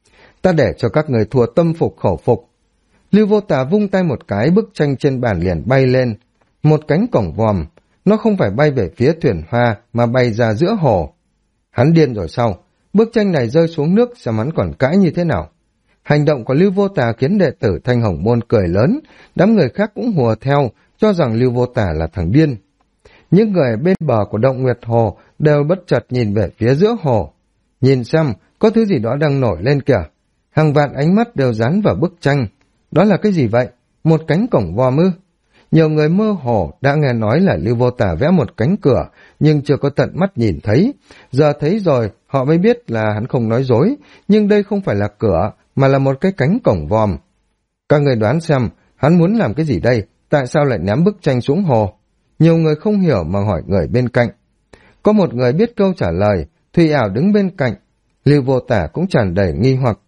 Ta để cho các người thua tâm phục khẩu phục. Lưu Vô Tả vung tay một cái, bức tranh trên bàn liền bay lên. Một cánh cổng vòm, nó không phải bay về phía thuyền hoa mà bay ra giữa hồ. Hắn điên rồi sao? Bức tranh này rơi xuống nước xem hắn còn cãi như thế nào. Hành động của Lưu Vô Tả khiến đệ tử Thanh Hồng Môn cười lớn, đám người khác cũng hùa theo, cho rằng Lưu Vô Tả là thằng điên. Những người bên bờ của động Nguyệt Hồ đều bất chợt nhìn về phía giữa hồ. Nhìn xem, có thứ gì đó đang nổi lên kìa. Hàng vạn ánh mắt đều dán vào bức tranh. Đó là cái gì vậy? Một cánh cổng vòm ư? Nhiều người mơ hồ đã nghe nói là Lưu Vô Tả vẽ một cánh cửa, nhưng chưa có tận mắt nhìn thấy. Giờ thấy rồi, họ mới biết là hắn không nói dối, nhưng đây không phải là cửa, mà là một cái cánh cổng vòm. Các người đoán xem, hắn muốn làm cái gì đây? Tại sao lại ném bức tranh xuống hồ? Nhiều người không hiểu mà hỏi người bên cạnh. Có một người biết câu trả lời, Thùy Ảo đứng bên cạnh. Lưu Vô Tả cũng tràn đầy nghi hoặc.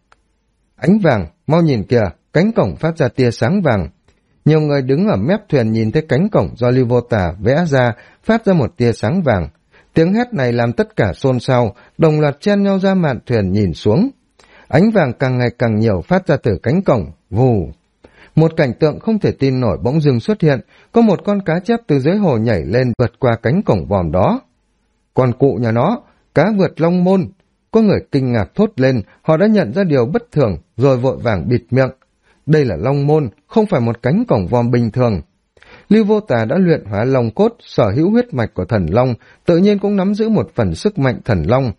Ánh vàng, mau nhìn kìa, cánh cổng phát ra tia sáng vàng. Nhiều người đứng ở mép thuyền nhìn thấy cánh cổng do Lưu Vô Tả vẽ ra, phát ra một tia sáng vàng. Tiếng hét này làm tất cả xôn xao, đồng loạt chen nhau ra mạn thuyền nhìn xuống. Ánh vàng càng ngày càng nhiều phát ra từ cánh cổng, vù. Một cảnh tượng không thể tin nổi bỗng dưng xuất hiện, có một con cá chép từ dưới hồ nhảy lên vượt qua cánh cổng vòm đó. Con cụ nhà nó, cá vượt long môn. Có người kinh ngạc thốt lên, họ đã nhận ra điều bất thường, rồi vội vàng bịt miệng. Đây là long môn, không phải một cánh cổng vòm bình thường. Lưu Vô Tả đã luyện hóa long cốt, sở hữu huyết mạch của thần long, tự nhiên cũng nắm giữ một phần sức mạnh thần long.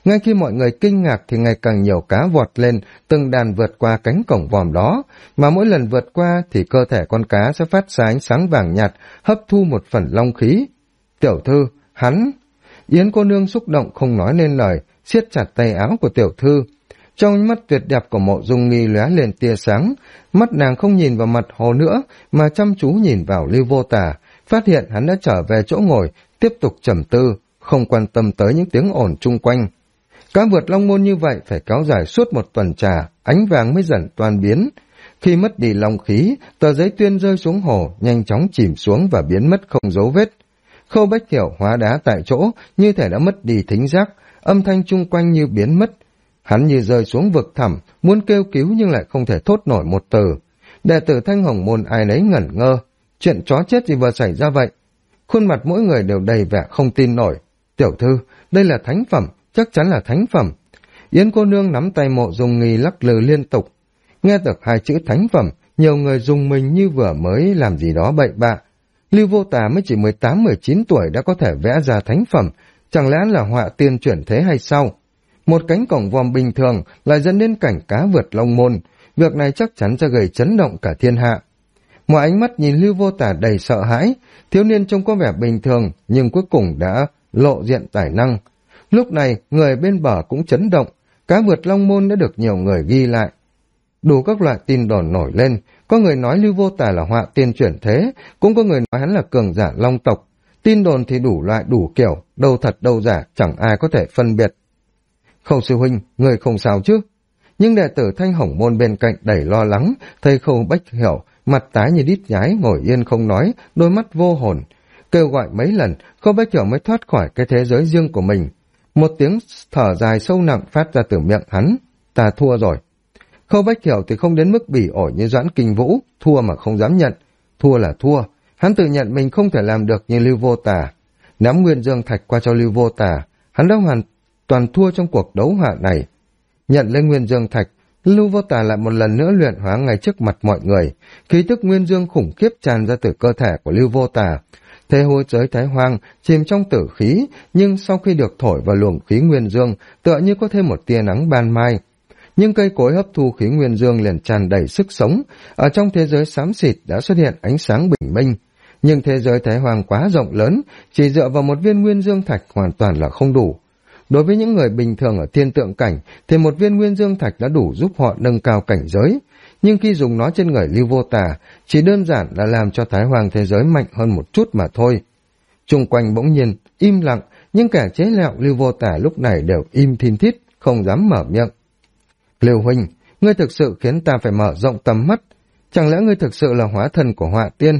Ngay khi mọi người kinh ngạc thì ngày càng nhiều cá vọt lên, từng đàn vượt qua cánh cổng vòm đó, mà mỗi lần vượt qua thì cơ thể con cá sẽ phát ra ánh sáng vàng nhạt, hấp thu một phần long khí. Tiểu thư, hắn... Yến cô nương xúc động không nói nên lời, siết chặt tay áo của tiểu thư. Trong mắt tuyệt đẹp của Mộ Dung Nghi lóe lên tia sáng, mắt nàng không nhìn vào mặt hồ nữa, mà chăm chú nhìn vào Lưu Vô Tà, phát hiện hắn đã trở về chỗ ngồi, tiếp tục trầm tư, không quan tâm tới những tiếng ồn chung quanh. Cá vượt long môn như vậy phải kéo dài suốt một tuần trà, ánh vàng mới dần toàn biến. Khi mất đi long khí, tờ giấy tuyên rơi xuống hồ, nhanh chóng chìm xuống và biến mất không dấu vết. Khâu Bách Hiểu hóa đá tại chỗ, như thể đã mất đi thính giác, âm thanh chung quanh như biến mất. Hắn như rơi xuống vực thẳm, muốn kêu cứu nhưng lại không thể thốt nổi một từ. Đệ tử Thanh Hồng Môn ai nấy ngẩn ngơ. Chuyện chó chết gì vừa xảy ra vậy? Khuôn mặt mỗi người đều đầy vẻ không tin nổi. Tiểu thư, đây là thánh phẩm, chắc chắn là thánh phẩm. Yến cô nương nắm tay Mộ Dung Nghi lắc lư liên tục. Nghe được hai chữ thánh phẩm, nhiều người dùng mình như vừa mới làm gì đó bậy bạ. Lưu Vô Tà mới chỉ 18-19 tuổi đã có thể vẽ ra thánh phẩm, chẳng lẽ là họa tiên chuyển thế hay sao? Một cánh cổng vòm bình thường lại dẫn đến cảnh cá vượt long môn, việc này chắc chắn sẽ gây chấn động cả thiên hạ. Mọi ánh mắt nhìn Lưu Vô Tà đầy sợ hãi, thiếu niên trông có vẻ bình thường nhưng cuối cùng đã lộ diện tài năng. Lúc này, người bên bờ cũng chấn động, cá vượt long môn đã được nhiều người ghi lại. Đủ các loại tin đồn nổi lên, có người nói Lưu Vô Tà là họa tiên chuyển thế, cũng có người nói hắn là cường giả long tộc. Tin đồn thì đủ loại đủ kiểu, đâu thật đâu giả, chẳng ai có thể phân biệt. Khâu sư huynh, người không sao chứ? Nhưng đệ tử Thanh Hồng Môn bên cạnh đầy lo lắng, thấy Khâu Bách Hiểu, mặt tái như đít nhái, ngồi yên không nói, đôi mắt vô hồn. Kêu gọi mấy lần, Khâu Bách Hiểu mới thoát khỏi cái thế giới riêng của mình. Một tiếng thở dài sâu nặng phát ra từ miệng hắn. Ta thua rồi. Khâu Bách Hiểu thì không đến mức bỉ ổi như Doãn Kinh Vũ, thua mà không dám nhận. Thua là thua, hắn tự nhận mình không thể làm được như Lưu Vô Tà. Nắm Nguyên Dương Thạch qua cho Lưu Vô Tà, hắn đã hoàn toàn thua trong cuộc đấu hạ này. Nhận lên Nguyên Dương Thạch, Lưu Vô Tà lại một lần nữa luyện hóa ngay trước mặt mọi người. Khí tức Nguyên Dương khủng khiếp tràn ra từ cơ thể của Lưu Vô Tà. Thế hối giới Thái Hoang chìm trong tử khí, nhưng sau khi được thổi vào luồng khí Nguyên Dương, tựa như có thêm một tia nắng ban mai. Nhưng cây cối hấp thu khí Nguyên Dương liền tràn đầy sức sống, ở trong thế giới xám xịt đã xuất hiện ánh sáng bình minh. Nhưng thế giới Thái Hoang quá rộng lớn, chỉ dựa vào một viên Nguyên Dương Thạch hoàn toàn là không đủ. Đối với những người bình thường ở thiên tượng cảnh, thì một viên Nguyên Dương Thạch đã đủ giúp họ nâng cao cảnh giới. Nhưng khi dùng nó trên người Lưu Vô Tà, chỉ đơn giản là làm cho Thái Hoang thế giới mạnh hơn một chút mà thôi. Chung quanh bỗng nhiên, im lặng, nhưng kẻ chế lẹo Lưu Vô Tà lúc này đều im thin thít, không dám mở miệng. Lưu huynh, ngươi thực sự khiến ta phải mở rộng tầm mắt. Chẳng lẽ ngươi thực sự là hóa thân của họa tiên?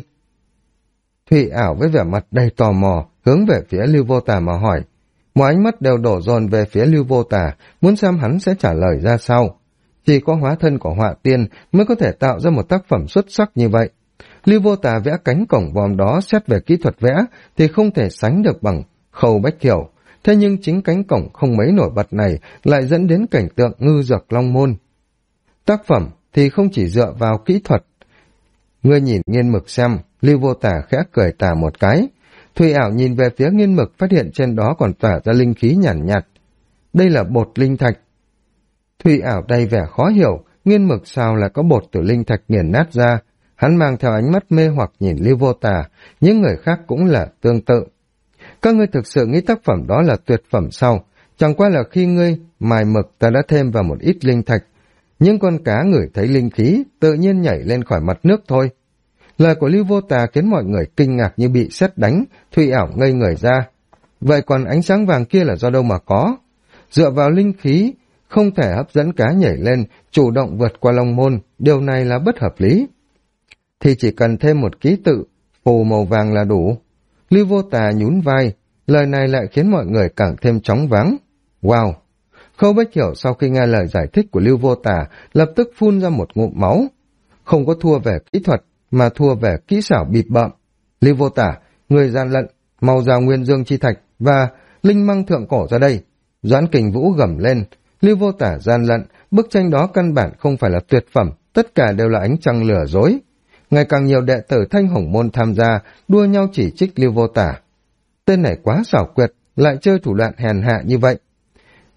Thụy Ảo với vẻ mặt đầy tò mò, hướng về phía Lưu Vô Tà mà hỏi. Mọi ánh mắt đều đổ dồn về phía Lưu Vô Tà, muốn xem hắn sẽ trả lời ra sao. Chỉ có hóa thân của họa tiên mới có thể tạo ra một tác phẩm xuất sắc như vậy. Lưu Vô Tà vẽ cánh cổng vòm đó xét về kỹ thuật vẽ thì không thể sánh được bằng Khâu Bách Hiểu. Thế nhưng chính cánh cổng không mấy nổi bật này lại dẫn đến cảnh tượng ngư dược long môn. Tác phẩm thì không chỉ dựa vào kỹ thuật. Ngươi nhìn nghiên mực xem, Lưu Vô Tà khẽ cười tà một cái. Thùy Ảo nhìn về phía nghiên mực phát hiện trên đó còn tỏa ra linh khí nhàn nhạt. Đây là bột linh thạch. Thùy Ảo đầy vẻ khó hiểu, nghiên mực sao lại có bột từ linh thạch nghiền nát ra. Hắn mang theo ánh mắt mê hoặc nhìn Lưu Vô Tà, những người khác cũng là tương tự. Các ngươi thực sự nghĩ tác phẩm đó là tuyệt phẩm sao? Chẳng qua là khi ngươi mài mực ta đã thêm vào một ít linh thạch. Những con cá ngửi thấy linh khí tự nhiên nhảy lên khỏi mặt nước thôi. Lời của Lưu Vô Tà khiến mọi người kinh ngạc như bị sét đánh, Thụy Ảo ngây người ra. Vậy còn ánh sáng vàng kia là do đâu mà có? Dựa vào linh khí, không thể hấp dẫn cá nhảy lên, chủ động vượt qua long môn, điều này là bất hợp lý. Thì chỉ cần thêm một ký tự, phù màu vàng là đủ. Lưu Vô Tà nhún vai, lời này lại khiến mọi người càng thêm chóng váng. Wow! Khâu Bách Hiểu sau khi nghe lời giải thích của Lưu Vô Tà, lập tức phun ra một ngụm máu. Không có thua về kỹ thuật, mà thua về kỹ xảo bịp bợm. Lưu Vô Tà, người gian lận, mau giao Nguyên Dương chi thạch và linh măng thượng cổ ra đây. Doãn Kình Vũ gầm lên. Lưu Vô Tà gian lận, bức tranh đó căn bản không phải là tuyệt phẩm, tất cả đều là ánh trăng lừa dối. Ngày càng nhiều đệ tử Thanh Hồng Môn tham gia, đua nhau chỉ trích Lưu Vô Tà. Tên này quá xảo quyệt, lại chơi thủ đoạn hèn hạ như vậy.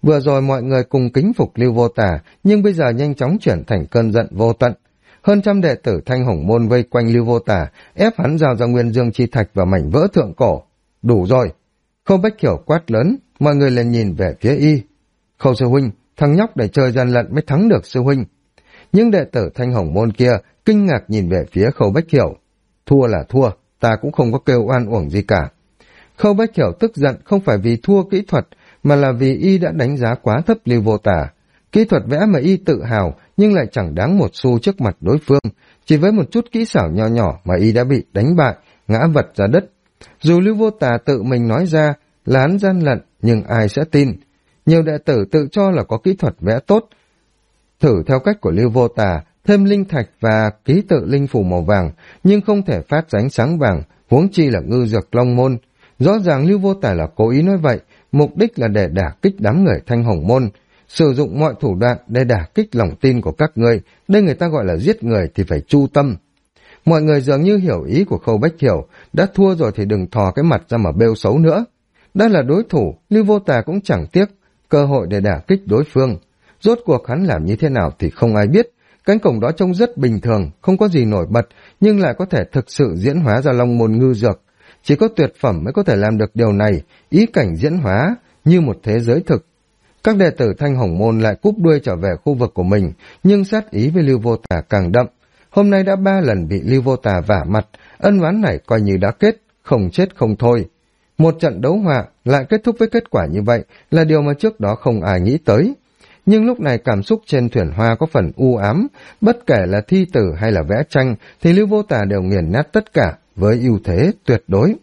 Vừa rồi mọi người cùng kính phục Lưu Vô Tà, nhưng bây giờ nhanh chóng chuyển thành cơn giận vô tận. Hơn trăm đệ tử Thanh Hồng Môn vây quanh Lưu Vô Tà, ép hắn giao ra Nguyên Dương chi thạch và mảnh vỡ thượng cổ. Đủ rồi! Khâu Bách Hiểu quát lớn, mọi người liền nhìn về phía y. Khâu sư huynh, thằng nhóc để chơi gian lận mới thắng được sư huynh. Những đệ tử Thanh Hồng Môn kia kinh ngạc nhìn về phía Khâu Bách Hiểu. Thua là thua, ta cũng không có kêu oan uổng gì cả. Khâu Bách Hiểu tức giận không phải vì thua kỹ thuật, mà là vì y đã đánh giá quá thấp Lưu Vô Tà. Kỹ thuật vẽ mà y tự hào, nhưng lại chẳng đáng một xu trước mặt đối phương. Chỉ với một chút kỹ xảo nho nhỏ mà y đã bị đánh bại, ngã vật ra đất. Dù Lưu Vô Tà tự mình nói ra là hắn gian lận, nhưng ai sẽ tin? Nhiều đệ tử tự cho là có kỹ thuật vẽ tốt. Thử theo cách của Lưu Vô Tà, thêm linh thạch và ký tự linh phủ màu vàng, nhưng không thể phát ra ánh sáng vàng, huống chi là ngư dược long môn. Rõ ràng Lưu Vô Tà là cố ý nói vậy, mục đích là để đả kích đám người Thanh Hồng Môn, sử dụng mọi thủ đoạn để đả kích lòng tin của các ngươi. Đây người ta gọi là giết người thì phải chu tâm. Mọi người dường như hiểu ý của Khâu Bách Hiểu, đã thua rồi thì đừng thò cái mặt ra mà bêu xấu nữa. Đã là đối thủ, Lưu Vô Tà cũng chẳng tiếc cơ hội để đả kích đối phương. Rốt cuộc hắn làm như thế nào thì không ai biết. Cánh cổng đó trông rất bình thường, không có gì nổi bật, nhưng lại có thể thực sự diễn hóa ra long môn ngư dược. Chỉ có tuyệt phẩm mới có thể làm được điều này, ý cảnh diễn hóa như một thế giới thực. Các đệ tử Thanh Hồng Môn lại cúp đuôi trở về khu vực của mình, nhưng sát ý với Lưu Vô Tà càng đậm. Hôm nay đã 3 lần bị Lưu Vô Tà vả mặt, ân oán này coi như đã kết, không chết không thôi. Một trận đấu họa lại kết thúc với kết quả như vậy là điều mà trước đó không ai nghĩ tới. Nhưng lúc này cảm xúc trên thuyền hoa có phần u ám, bất kể là thi tử hay là vẽ tranh thì Lưu Vô Tà đều nghiền nát tất cả với ưu thế tuyệt đối.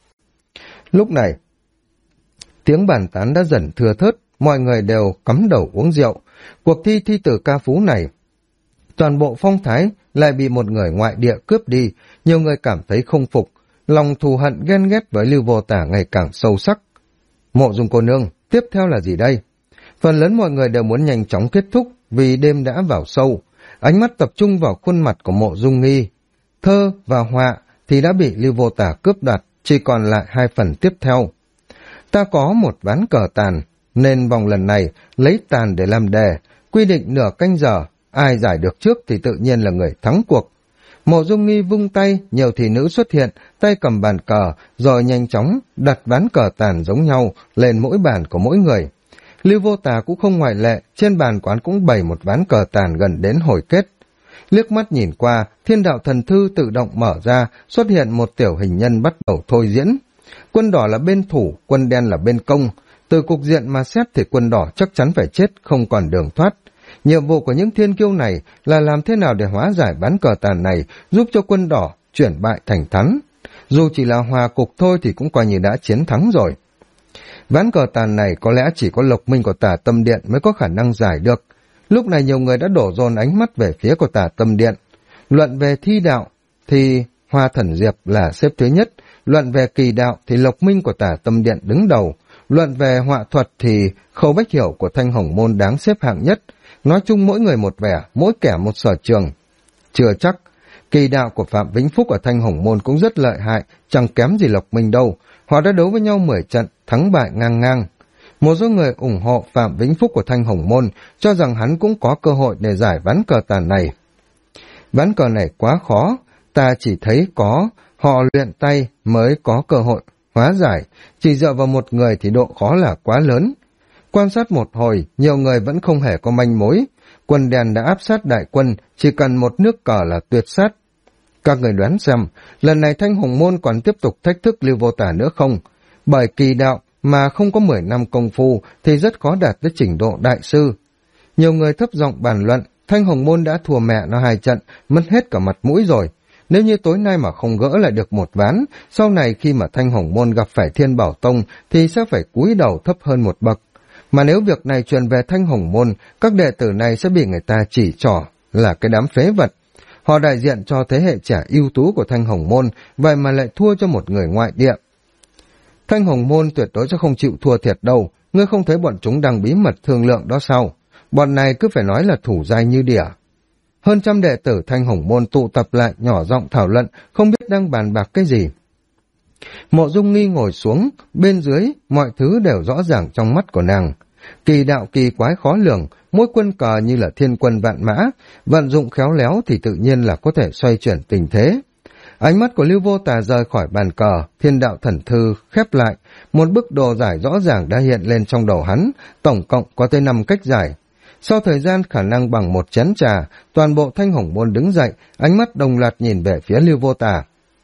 Lúc này, tiếng bàn tán đã dần thưa thớt, mọi người đều cắm đầu uống rượu. Cuộc thi thi tử ca phú này, toàn bộ phong thái lại bị một người ngoại địa cướp đi, nhiều người cảm thấy không phục, lòng thù hận ghen ghét với Lưu Vô Tà ngày càng sâu sắc. Mộ Dung cô nương, tiếp theo là gì đây? Phần lớn mọi người đều muốn nhanh chóng kết thúc vì đêm đã vào sâu, ánh mắt tập trung vào khuôn mặt của Mộ Dung Nghi. Thơ và họa thì đã bị Lưu Vô Tà cướp đoạt, chỉ còn lại 2 phần tiếp theo. Ta có một ván cờ tàn, nên vòng lần này lấy tàn để làm đề, quy định nửa canh giờ, ai giải được trước thì tự nhiên là người thắng cuộc. Mộ Dung Nghi vung tay, nhiều thị nữ xuất hiện, tay cầm bàn cờ, rồi nhanh chóng đặt ván cờ tàn giống nhau lên mỗi bàn của mỗi người. Lưu Vô Tà cũng không ngoại lệ, trên bàn quán cũng bày một ván cờ tàn gần đến hồi kết. Liếc mắt nhìn qua, Thiên Đạo Thần Thư tự động mở ra, xuất hiện một tiểu hình nhân bắt đầu thôi diễn. Quân đỏ là bên thủ, quân đen là bên công. Từ cục diện mà xét thì quân đỏ chắc chắn phải chết, không còn đường thoát. Nhiệm vụ của những thiên kiêu này là làm thế nào để hóa giải ván cờ tàn này, giúp cho quân đỏ chuyển bại thành thắng. Dù chỉ là hòa cục thôi thì cũng coi như đã chiến thắng rồi. Ván cờ tàn này có lẽ chỉ có Lộc Minh của Tả Tâm Điện mới có khả năng giải được. Lúc này nhiều người đã đổ dồn ánh mắt về phía của Tả Tâm Điện. Luận về thi đạo thì Hoa Thần Diệp là xếp thứ nhất, luận về kỳ đạo thì Lộc Minh của Tả Tâm Điện đứng đầu, luận về họa thuật thì Khâu Bách Hiểu của Thanh Hồng Môn đáng xếp hạng nhất. Nói chung mỗi người một vẻ, mỗi kẻ một sở trường. Chưa chắc, kỳ đạo của Phạm Vĩnh Phúc ở Thanh Hồng Môn cũng rất lợi hại, chẳng kém gì Lộc Minh đâu. Họ đã đấu với nhau 10 trận, thắng bại ngang ngang. Một số người ủng hộ Phạm Vĩnh Phúc của Thanh Hồng Môn, cho rằng hắn cũng có cơ hội để giải ván cờ tàn này. Ván cờ này quá khó, ta chỉ thấy có họ luyện tay mới có cơ hội hóa giải, chỉ dựa vào một người thì độ khó là quá lớn. Quan sát một hồi, nhiều người vẫn không hề có manh mối. Quân đen đã áp sát đại quân, chỉ cần một nước cờ là tuyệt sát. Các người đoán xem, lần này Thanh Hồng Môn còn tiếp tục thách thức Lưu Vô Tà nữa không? Bởi kỳ đạo mà không có 10 năm công phu thì rất khó đạt tới trình độ đại sư. Nhiều người thấp giọng bàn luận, Thanh Hồng Môn đã thua mẹ nó 2 trận, mất hết cả mặt mũi rồi. Nếu như tối nay mà không gỡ lại được một ván, sau này khi mà Thanh Hồng Môn gặp phải Thiên Bảo Tông thì sẽ phải cúi đầu thấp hơn một bậc. Mà nếu việc này truyền về Thanh Hồng Môn, các đệ tử này sẽ bị người ta chỉ trỏ là cái đám phế vật. Họ đại diện cho thế hệ trẻ ưu tú của Thanh Hồng Môn, vậy mà lại thua cho một người ngoại địa. Thanh Hồng Môn tuyệt đối sẽ không chịu thua thiệt đâu, ngươi không thấy bọn chúng đang bí mật thương lượng đó sao? Bọn này cứ phải nói là thủ dai như đỉa. Hơn trăm đệ tử Thanh Hồng Môn tụ tập lại nhỏ giọng thảo luận, không biết đang bàn bạc cái gì. Mộ Dung Nghi ngồi xuống, bên dưới mọi thứ đều rõ ràng trong mắt của nàng. Kỳ đạo kỳ quái khó lường, mỗi quân cờ như là thiên quân vạn mã, vận dụng khéo léo thì tự nhiên là có thể xoay chuyển tình thế. Ánh mắt của Lưu Vô Tà rời khỏi bàn cờ, thiên đạo thần thư khép lại, một bức đồ giải rõ ràng đã hiện lên trong đầu hắn, tổng cộng có tới 5 cách giải. Sau thời gian khả năng bằng một chén trà, toàn bộ Thanh Hồng Môn đứng dậy, ánh mắt đồng loạt nhìn về phía Lưu Vô Tà.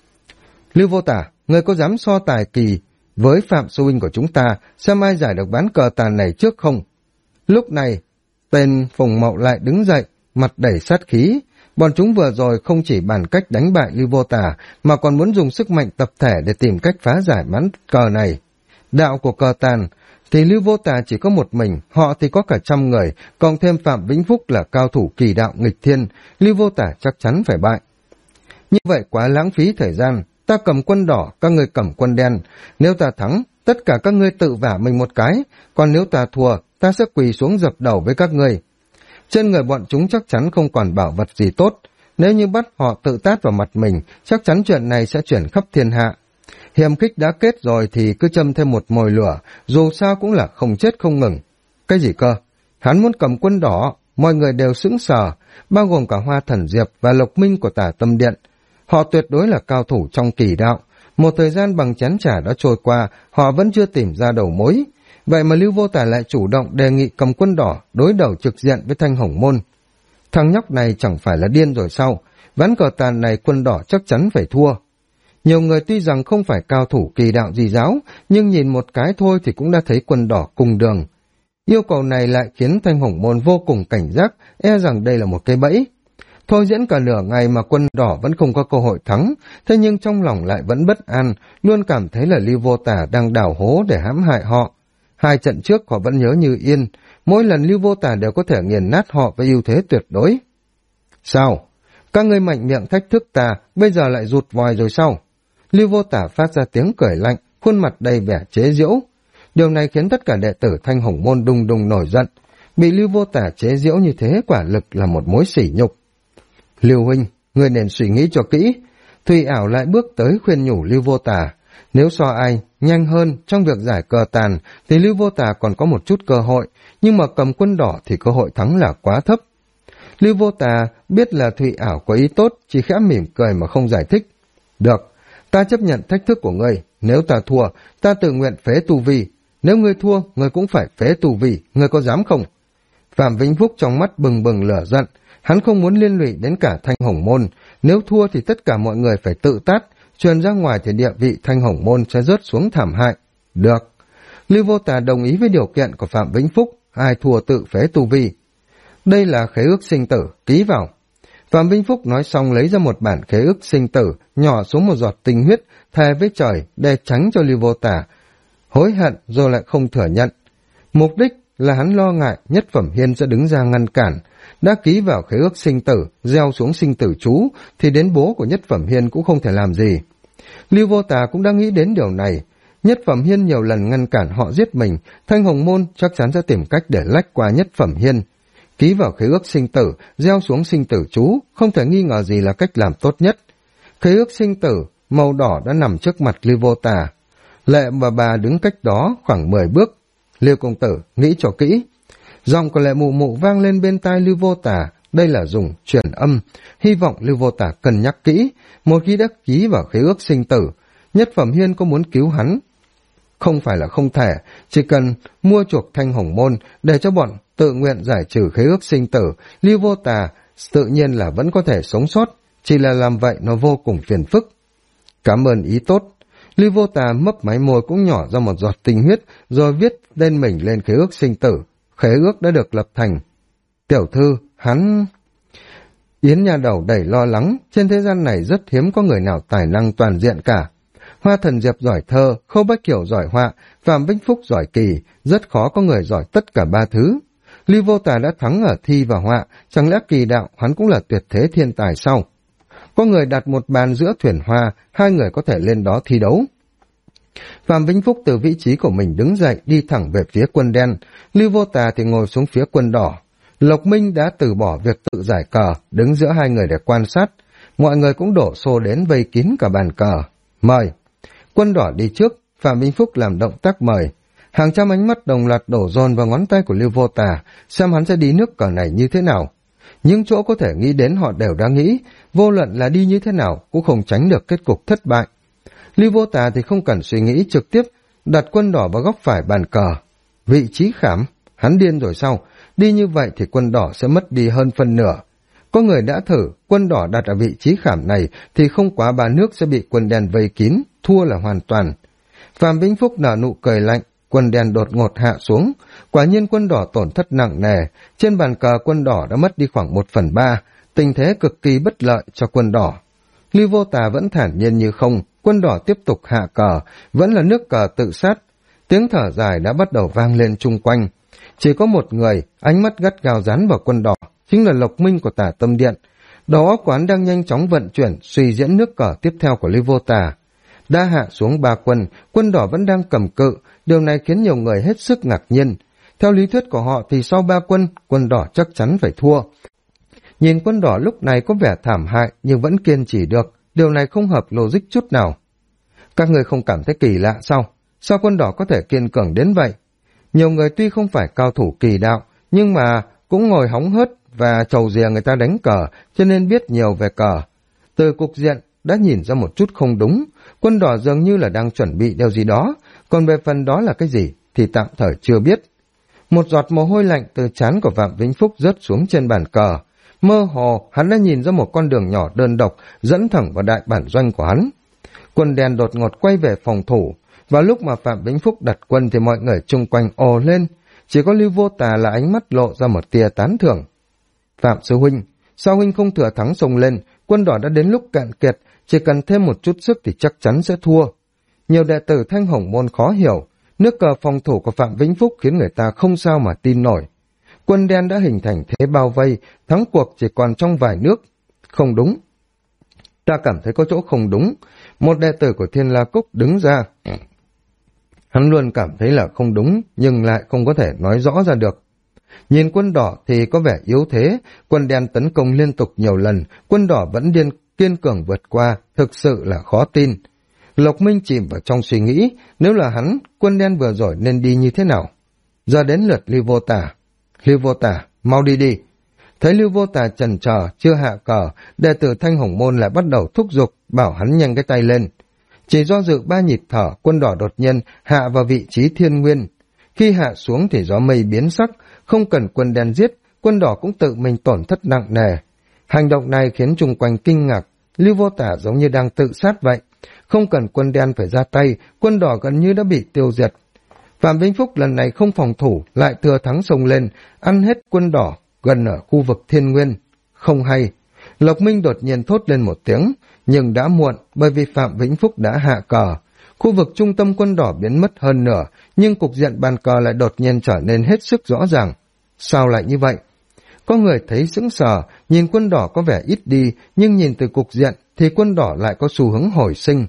Lưu Vô Tà, người có dám so tài kỳ với Phạm Sư huynh của chúng ta, xem ai giải được ván cờ tàn này trước không? Lúc này, tên Phùng Mậu lại đứng dậy, mặt đầy sát khí. Bọn chúng vừa rồi không chỉ bàn cách đánh bại Lưu Vô Tà, mà còn muốn dùng sức mạnh tập thể để tìm cách phá giải ván cờ này. Đạo của cờ tàn, thì Lưu Vô Tà chỉ có một mình, họ thì có cả 100 người, cộng thêm Phạm Vĩnh Phúc là cao thủ kỳ đạo nghịch thiên, Lưu Vô Tà chắc chắn phải bại. Như vậy quá lãng phí thời gian, ta cầm quân đỏ, các ngươi cầm quân đen. Nếu ta thắng, tất cả các ngươi tự vả mình một cái, còn nếu ta thua, ta sẽ quỳ xuống dập đầu với các ngươi. Trên người bọn chúng chắc chắn không còn bảo vật gì tốt, nếu như bắt họ tự tát vào mặt mình, chắc chắn chuyện này sẽ chuyển khắp thiên hạ. Hiểm khích đã kết rồi thì cứ châm thêm một mồi lửa, dù sao cũng là không chết không ngừng. Cái gì cơ? Hắn muốn cầm quân đỏ, mọi người đều sững sờ, bao gồm cả Hoa Thần Diệp và Lộc Minh của Tả Tâm Điện. Họ tuyệt đối là cao thủ trong kỳ đạo. Một thời gian bằng chén trà đã trôi qua, họ vẫn chưa tìm ra đầu mối. Vậy mà Lưu Vô Tà lại chủ động đề nghị cầm quân đỏ đối đầu trực diện với Thanh Hồng Môn. Thằng nhóc này chẳng phải là điên rồi sao? Ván cờ tàn này quân đỏ chắc chắn phải thua. Nhiều người tuy rằng không phải cao thủ kỳ đạo gì giáo, nhưng nhìn một cái thôi thì cũng đã thấy quân đỏ cùng đường. Yêu cầu này lại khiến Thanh Hồng Môn vô cùng cảnh giác, e rằng đây là một cái bẫy. Thôi diễn cả nửa ngày mà quân đỏ vẫn không có cơ hội thắng, thế nhưng trong lòng lại vẫn bất an, luôn cảm thấy là Lưu Vô Tà đang đào hố để hãm hại họ. 2 trận trước họ vẫn nhớ như yên, mỗi lần Lưu Vô Tà đều có thể nghiền nát họ với ưu thế tuyệt đối. Sao? Các ngươi mạnh miệng thách thức ta, bây giờ lại rụt vòi rồi sao? Lưu Vô Tà phát ra tiếng cười lạnh, khuôn mặt đầy vẻ chế giễu. Điều này khiến tất cả đệ tử Thanh Hồng Môn đùng đùng nổi giận. Bị Lưu Vô Tà chế giễu như thế quả lực là một mối sỉ nhục. Lưu huynh, ngươi nên suy nghĩ cho kỹ. Thùy Ảo lại bước tới khuyên nhủ Lưu Vô Tà. Nếu so ai nhanh hơn trong việc giải cờ tàn thì Lưu Vô Tà còn có một chút cơ hội, nhưng mà cầm quân đỏ thì cơ hội thắng là quá thấp. Lưu Vô Tà biết là Thùy Ảo có ý tốt, chỉ khẽ mỉm cười mà không giải thích. Được, ta chấp nhận thách thức của ngươi. Nếu ta thua, ta tự nguyện phế tu vi. Nếu ngươi thua, ngươi cũng phải phế tu vi. Ngươi có dám không? Phạm Vĩnh Phúc trong mắt bừng bừng lửa giận. Hắn không muốn liên lụy đến cả Thanh Hồng Môn. Nếu thua thì tất cả mọi người phải tự tát. Truyền ra ngoài thì địa vị Thanh Hồng Môn sẽ rớt xuống thảm hại. Được. Lưu Vô Tà đồng ý với điều kiện của Phạm Vĩnh Phúc. Ai thua tự phế tu vi. Đây là khế ước sinh tử, ký vào. Phạm Vĩnh Phúc nói xong lấy ra một bản khế ước sinh tử, nhỏ xuống một giọt tinh huyết, thề với trời để tránh cho Lưu Vô Tà hối hận rồi lại không thừa nhận. Mục đích là hắn lo ngại Nhất Phẩm Hiên sẽ đứng ra ngăn cản. Đã ký vào khế ước sinh tử, gieo xuống sinh tử chú, thì đến bố của Nhất Phẩm Hiên cũng không thể làm gì. Lưu Vô Tà cũng đang nghĩ đến điều này. Nhất Phẩm Hiên nhiều lần ngăn cản họ giết mình, Thanh Hồng Môn chắc chắn sẽ tìm cách để lách qua Nhất Phẩm Hiên. Ký vào khế ước sinh tử, gieo xuống sinh tử chú, không thể nghi ngờ gì là cách làm tốt nhất. Khế ước sinh tử, màu đỏ đã nằm trước mặt Lưu Vô Tà. Lệ và bà đứng cách đó khoảng 10 bước. Lưu công tử, nghĩ cho kỹ. Giọng của Lệ Mụ Mụ vang lên bên tai Lưu Vô Tà, đây là dùng truyền âm, hy vọng Lưu Vô Tà cân nhắc kỹ. Một khi đã ký vào khế ước sinh tử, Nhất Phẩm Hiên có muốn cứu hắn không phải là không thể, chỉ cần mua chuộc Thanh Hồng Môn để cho bọn tự nguyện giải trừ khế ước sinh tử, Lưu Vô Tà tự nhiên là vẫn có thể sống sót, chỉ là làm vậy nó vô cùng phiền phức. Cảm ơn ý tốt. Lưu Vô Tà mấp máy môi cũng nhỏ ra một giọt tinh huyết, rồi viết tên mình lên khế ước sinh tử. Khế ước đã được lập thành. Tiểu thư, hắn... Yến Nha Đầu đầy lo lắng, trên thế gian này rất hiếm có người nào tài năng toàn diện cả. Hoa Thần Diệp giỏi thơ, Khâu Bách Kiểu giỏi họa, Phạm Vĩnh Phúc giỏi kỳ, rất khó có người giỏi tất cả 3 thứ. Lưu Vô Tà đã thắng ở thi và họa, chẳng lẽ kỳ đạo hắn cũng là tuyệt thế thiên tài sao? Có người đặt một bàn giữa thuyền hoa, 2 người có thể lên đó thi đấu. Phạm Vĩnh Phúc từ vị trí của mình đứng dậy đi thẳng về phía quân đen, Lưu Vô Tà thì ngồi xuống phía quân đỏ. Lộc Minh đã từ bỏ việc tự giải cờ, đứng giữa 2 người để quan sát. Mọi người cũng đổ xô đến vây kín cả bàn cờ. Mời. Quân đỏ đi trước, Phạm Vĩnh Phúc làm động tác mời. Hàng trăm ánh mắt đồng loạt đổ dồn vào ngón tay của Lưu Vô Tà, xem hắn sẽ đi nước cờ này như thế nào. Những chỗ có thể nghĩ đến họ đều đã nghĩ, vô luận là đi như thế nào cũng không tránh được kết cục thất bại. Lưu Vô Tà thì không cần suy nghĩ, trực tiếp đặt quân đỏ vào góc phải bàn cờ. Vị trí khảm, hắn điên rồi sao? Đi như vậy thì quân đỏ sẽ mất đi hơn phân nửa. Có người đã thử, quân đỏ đặt ở vị trí khảm này thì không quá 3 nước sẽ bị quân đen vây kín, thua là hoàn toàn. Phạm Vĩnh Phúc nở nụ cười lạnh, quân đen đột ngột hạ xuống. Quả nhiên quân đỏ tổn thất nặng nề, trên bàn cờ quân đỏ đã mất đi khoảng 1/3, tình thế cực kỳ bất lợi cho quân đỏ. Lưu Vô Tà vẫn thản nhiên như không, quân đỏ tiếp tục hạ cờ, vẫn là nước cờ tự sát. Tiếng thở dài đã bắt đầu vang lên chung quanh. Chỉ có một người, ánh mắt gắt gao dán vào quân đỏ, chính là Lộc Minh của Tả Tâm Điện. Đầu óc quán đang nhanh chóng vận chuyển, suy diễn nước cờ tiếp theo của Lưu Vô Tà. Đã hạ xuống 3 quân, quân đỏ vẫn đang cầm cự, điều này khiến nhiều người hết sức ngạc nhiên. Theo lý thuyết của họ thì sau 3 quân, quân đỏ chắc chắn phải thua. Nhìn quân đỏ lúc này có vẻ thảm hại nhưng vẫn kiên trì được, điều này không hợp logic chút nào. Các người không cảm thấy kỳ lạ sao? Sao quân đỏ có thể kiên cường đến vậy? Nhiều người tuy không phải cao thủ kỳ đạo, nhưng mà cũng ngồi hóng hớt và chầu dìa người ta đánh cờ, cho nên biết nhiều về cờ. Từ cục diện đã nhìn ra một chút không đúng, quân đỏ dường như là đang chuẩn bị điều gì đó, còn về phần đó là cái gì thì tạm thời chưa biết. Một giọt mồ hôi lạnh từ trán của Phạm Vĩnh Phúc rớt xuống trên bàn cờ. Mơ hồ, hắn đã nhìn ra một con đường nhỏ đơn độc dẫn thẳng vào đại bản doanh của hắn. Quân đen đột ngột quay về phòng thủ, và lúc mà Phạm Vĩnh Phúc đặt quân thì mọi người chung quanh ồ lên, chỉ có Lưu Vô Tà là ánh mắt lộ ra một tia tán thưởng. Phạm sư huynh, sao huynh không thừa thắng xông lên, quân đỏ đã đến lúc cạn kiệt, chỉ cần thêm một chút sức thì chắc chắn sẽ thua. Nhiều đệ tử Thanh Hồng Môn khó hiểu, nước cờ phòng thủ của Phạm Vĩnh Phúc khiến người ta không sao mà tin nổi. Quân đen đã hình thành thế bao vây, thắng cuộc chỉ còn trong vài nước. Không đúng. Ta cảm thấy có chỗ không đúng. Một đệ tử của Thiên La Cốc đứng ra. Hắn luôn cảm thấy là không đúng, nhưng lại không có thể nói rõ ra được. Nhìn quân đỏ thì có vẻ yếu thế, quân đen tấn công liên tục nhiều lần, quân đỏ vẫn kiên cường vượt qua, thực sự là khó tin. Lộc Minh chìm vào trong suy nghĩ, nếu là hắn, quân đen vừa rồi nên đi như thế nào? Giờ đến lượt Lưu Vô Tà. Lưu Vô Tà, mau đi đi. Thấy Lưu Vô Tà chần chờ, chưa hạ cờ, đệ tử Thanh Hồng Môn lại bắt đầu thúc giục, bảo hắn nhanh cái tay lên. Chỉ do dự 3 nhịp thở, quân đỏ đột nhiên hạ vào vị trí thiên nguyên. Khi hạ xuống thì gió mây biến sắc, không cần quân đen giết, quân đỏ cũng tự mình tổn thất nặng nề. Hành động này khiến chung quanh kinh ngạc, Lưu Vô Tà giống như đang tự sát vậy. Không cần quân đen phải ra tay, quân đỏ gần như đã bị tiêu diệt. Phạm Vĩnh Phúc lần này không phòng thủ, lại thừa thắng xông lên, ăn hết quân đỏ gần ở khu vực thiên nguyên. Không hay. Lộc Minh đột nhiên thốt lên một tiếng, nhưng đã muộn bởi vì Phạm Vĩnh Phúc đã hạ cờ. Khu vực trung tâm quân đỏ biến mất hơn nửa, nhưng cục diện bàn cờ lại đột nhiên trở nên hết sức rõ ràng. Sao lại như vậy? Có người thấy sững sờ, nhìn quân đỏ có vẻ ít đi, nhưng nhìn từ cục diện thì quân đỏ lại có xu hướng hồi sinh.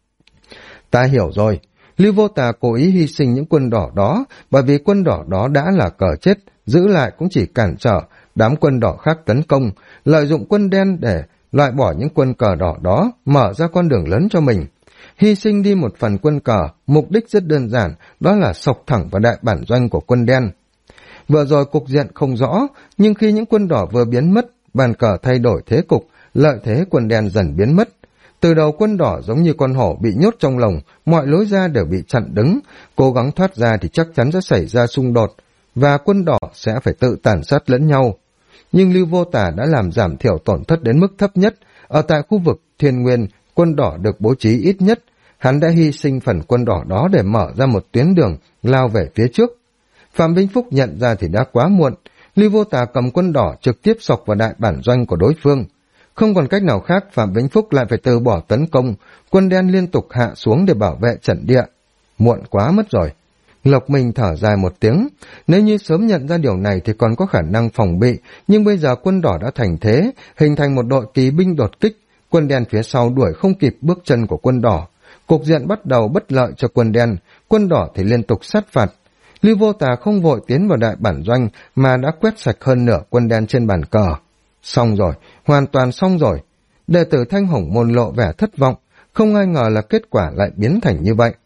Ta hiểu rồi. Lưu Vô Tà cố ý hy sinh những quân đỏ đó, bởi vì quân đỏ đó đã là cờ chết, giữ lại cũng chỉ cản trở đám quân đỏ khác tấn công, lợi dụng quân đen để loại bỏ những quân cờ đỏ đó, mở ra con đường lớn cho mình. Hy sinh đi một phần quân cờ, mục đích rất đơn giản, đó là sộc thẳng vào đại bản doanh của quân đen. Vừa rồi cục diện không rõ, nhưng khi những quân đỏ vừa biến mất, bàn cờ thay đổi thế cục, lợi thế quân đen dần biến mất. Từ đầu quân đỏ giống như con hổ bị nhốt trong lồng, mọi lối ra đều bị chặn đứng, cố gắng thoát ra thì chắc chắn sẽ xảy ra xung đột, và quân đỏ sẽ phải tự tàn sát lẫn nhau. Nhưng Lưu Vô Tà đã làm giảm thiểu tổn thất đến mức thấp nhất, ở tại khu vực Thiên Nguyên, quân đỏ được bố trí ít nhất, hắn đã hy sinh phần quân đỏ đó để mở ra một tuyến đường, lao về phía trước. Phạm Vĩnh Phúc nhận ra thì đã quá muộn, Lưu Vô Tà cầm quân đỏ trực tiếp xộc vào đại bản doanh của đối phương. Không còn cách nào khác, Phạm Vĩnh Phúc lại phải từ bỏ tấn công, quân đen liên tục hạ xuống để bảo vệ trận địa. Muộn quá mất rồi. Lộc Minh thở dài một tiếng, nếu như sớm nhận ra điều này thì còn có khả năng phòng bị, nhưng bây giờ quân đỏ đã thành thế, hình thành một đội kỳ binh đột kích, quân đen phía sau đuổi không kịp bước chân của quân đỏ. Cục diện bắt đầu bất lợi cho quân đen, quân đỏ thì liên tục sát phạt. Lưu Vô Tà không vội tiến vào đại bản doanh mà đã quét sạch hơn nửa quân đen trên bàn cờ. Xong rồi, hoàn toàn xong rồi. Đệ tử Thanh Hồng Môn lộ vẻ thất vọng, không ai ngờ là kết quả lại biến thành như vậy.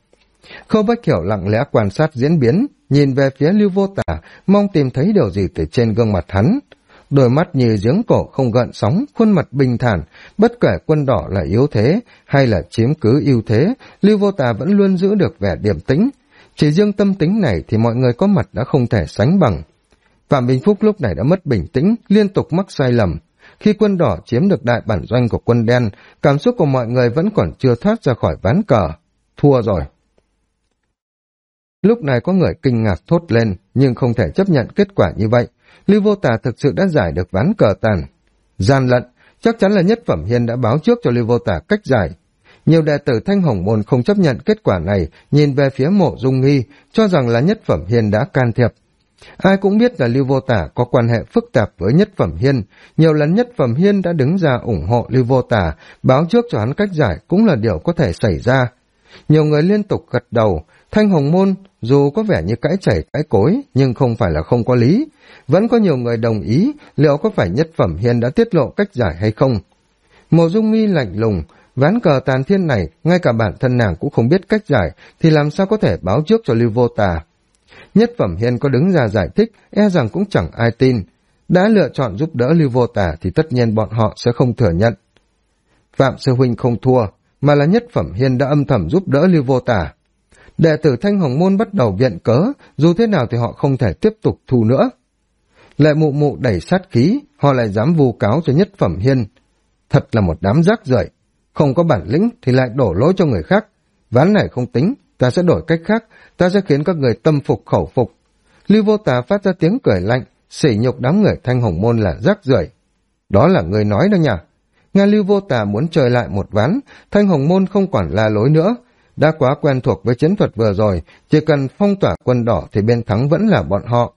Khâu Bách Hiểu lặng lẽ quan sát diễn biến, nhìn về phía Lưu Vô Tả, mong tìm thấy điều gì từ trên gương mặt hắn. Đôi mắt như giếng cổ không gợn sóng, khuôn mặt bình thản, bất kể quân đỏ là yếu thế hay là chiếm cứ ưu thế, Lưu Vô Tả vẫn luôn giữ được vẻ điềm tĩnh. Chỉ riêng tâm tính này thì mọi người có mặt đã không thể sánh bằng. Phạm Bình Phúc lúc này đã mất bình tĩnh, liên tục mắc sai lầm. Khi quân đỏ chiếm được đại bản doanh của quân đen, cảm xúc của mọi người vẫn còn chưa thoát ra khỏi ván cờ. Thua rồi. Lúc này có người kinh ngạc thốt lên, nhưng không thể chấp nhận kết quả như vậy. Lưu Vô Tả thực sự đã giải được ván cờ tàn. Gian lận, chắc chắn là Nhất Phẩm Hiên đã báo trước cho Lưu Vô Tả cách giải. Nhiều đệ tử Thanh Hồng Môn không chấp nhận kết quả này, nhìn về phía Mộ Dung Nghi, cho rằng là Nhất Phẩm Hiên đã can thiệp. Ai cũng biết là Lưu Vô Tả có quan hệ phức tạp với Nhất Phẩm Hiên, nhiều lần Nhất Phẩm Hiên đã đứng ra ủng hộ Lưu Vô Tả, báo trước cho hắn cách giải cũng là điều có thể xảy ra. Nhiều người liên tục gật đầu, Thanh Hồng Môn dù có vẻ như cãi chảy cãi cối nhưng không phải là không có lý. Vẫn có nhiều người đồng ý liệu có phải Nhất Phẩm Hiên đã tiết lộ cách giải hay không. Mộ Dung Nghi lạnh lùng, ván cờ tàn thiên này ngay cả bản thân nàng cũng không biết cách giải thì làm sao có thể báo trước cho Lưu Vô Tả. Nhất Phẩm Hiên có đứng ra giải thích e rằng cũng chẳng ai tin. Đã lựa chọn giúp đỡ Lưu Vô Tả thì tất nhiên bọn họ sẽ không thừa nhận. Phạm sư huynh không thua, mà là Nhất Phẩm Hiên đã âm thầm giúp đỡ Lưu Vô Tả. Đệ tử Thanh Hồng Môn bắt đầu viện cớ, dù thế nào thì họ không thể tiếp tục thu nữa. Lệ Mụ Mụ đẩy sát khí, họ lại dám vu cáo cho Nhất Phẩm Hiên. Thật là một đám rác rưởi, không có bản lĩnh thì lại đổ lỗi cho người khác. Ván này không tính, ta sẽ đổi cách khác, ta sẽ khiến các người tâm phục khẩu phục. Lưu Vô Tả phát ra tiếng cười lạnh, sỉ nhục đám người Thanh Hồng Môn là rác rưởi. Đó là người nói đó nhỉ? Nghe Lưu Vô Tả muốn chơi lại một ván, Thanh Hồng Môn không quản la lối nữa. Đã quá quen thuộc với chiến thuật vừa rồi, chỉ cần phong tỏa quân đỏ thì bên thắng vẫn là bọn họ.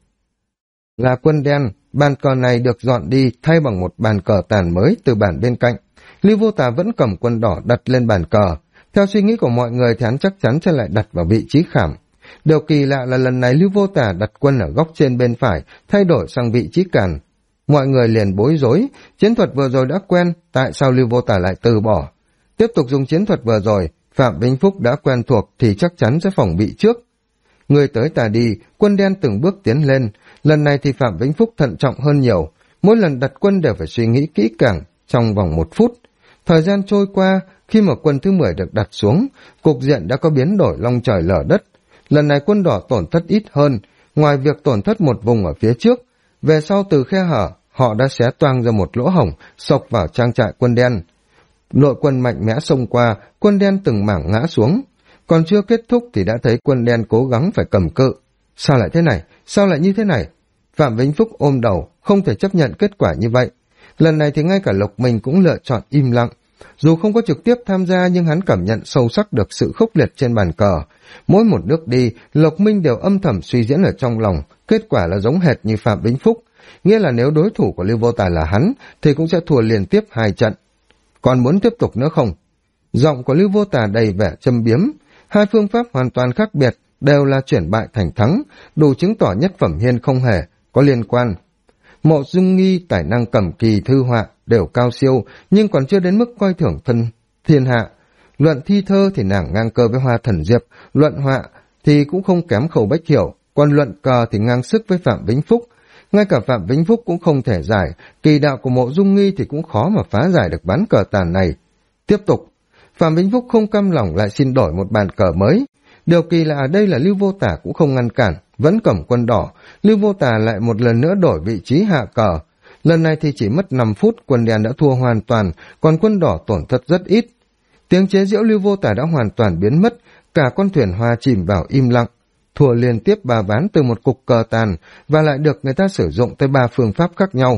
Là quân đen, bàn cờ này được dọn đi thay bằng một bàn cờ tàn mới từ bàn bên cạnh. Lưu Vô Tả vẫn cầm quân đỏ đặt lên bàn cờ. Theo suy nghĩ của mọi người thì hắn chắc chắn sẽ lại đặt vào vị trí khảm. Điều kỳ lạ là lần này Lưu Vô Tả đặt quân ở góc trên bên phải, thay đổi sang vị trí càn. Mọi người liền bối rối, chiến thuật vừa rồi đã quen, tại sao Lưu Vô Tả lại từ bỏ? Tiếp tục dùng chiến thuật vừa rồi, Phạm Vĩnh Phúc đã quen thuộc thì chắc chắn sẽ phòng bị trước. Người tới ta đi, quân đen từng bước tiến lên, lần này thì Phạm Vĩnh Phúc thận trọng hơn nhiều, mỗi lần đặt quân đều phải suy nghĩ kỹ càng, trong vòng 1 phút. Thời gian trôi qua, khi mà quân thứ 10 được đặt xuống, cục diện đã có biến đổi long trời lở đất. Lần này quân đỏ tổn thất ít hơn, ngoài việc tổn thất một vùng ở phía trước, về sau từ khe hở, họ đã xé toang ra một lỗ hổng, xộc vào trang trại quân đen. Nội quân mạnh mẽ xông qua, quân đen từng mảng ngã xuống. Còn chưa kết thúc thì đã thấy quân đen cố gắng phải cầm cự. Sao lại thế này? Sao lại như thế này? Phạm Vĩnh Phúc ôm đầu, không thể chấp nhận kết quả như vậy. Lần này thì ngay cả Lộc Minh cũng lựa chọn im lặng. Dù không có trực tiếp tham gia nhưng hắn cảm nhận sâu sắc được sự khốc liệt trên bàn cờ. Mỗi một nước đi, Lộc Minh đều âm thầm suy diễn ở trong lòng, kết quả là giống hệt như Phạm Vĩnh Phúc. Nghĩa là nếu đối thủ của Lưu Vô Tả là hắn, thì cũng sẽ thua liên tiếp 2 trận. Còn muốn tiếp tục nữa không? Giọng của Lưu Vô Tả đầy vẻ châm biếm. Hai phương pháp hoàn toàn khác biệt, đều là chuyển bại thành thắng, đủ chứng tỏ Nhất Phẩm Hiên không hề có liên quan. Mộ Dung Nghi tài năng cầm kỳ thư họa đều cao siêu, nhưng còn chưa đến mức coi thưởng thân thiên hạ. Luận thi thơ thì nàng ngang cơ với Hoa Thần Diệp, luận họa thì cũng không kém Khâu Bách Hiểu, còn luận cờ thì ngang sức với Phạm Vĩnh Phúc. Ngay cả Phạm Vĩnh Phúc cũng không thể giải, kỳ đạo của Mộ Dung Nghi thì cũng khó mà phá giải được ván cờ tàn này. Tiếp tục, Phạm Vĩnh Phúc không cam lòng lại xin đổi một bàn cờ mới. Điều kỳ lạ ở đây là Lưu Vô Tả cũng không ngăn cản, vẫn cầm quân đỏ. Lưu Vô Tả lại một lần nữa đổi vị trí hạ cờ. Lần này thì chỉ mất 5 phút, quân đen đã thua hoàn toàn, còn quân đỏ tổn thất rất ít. Tiếng chế giễu Lưu Vô Tả đã hoàn toàn biến mất, cả con thuyền hoa chìm vào im lặng. Thua liên tiếp 3 ván từ một cục cờ tàn, và lại được người ta sử dụng tới 3 phương pháp khác nhau.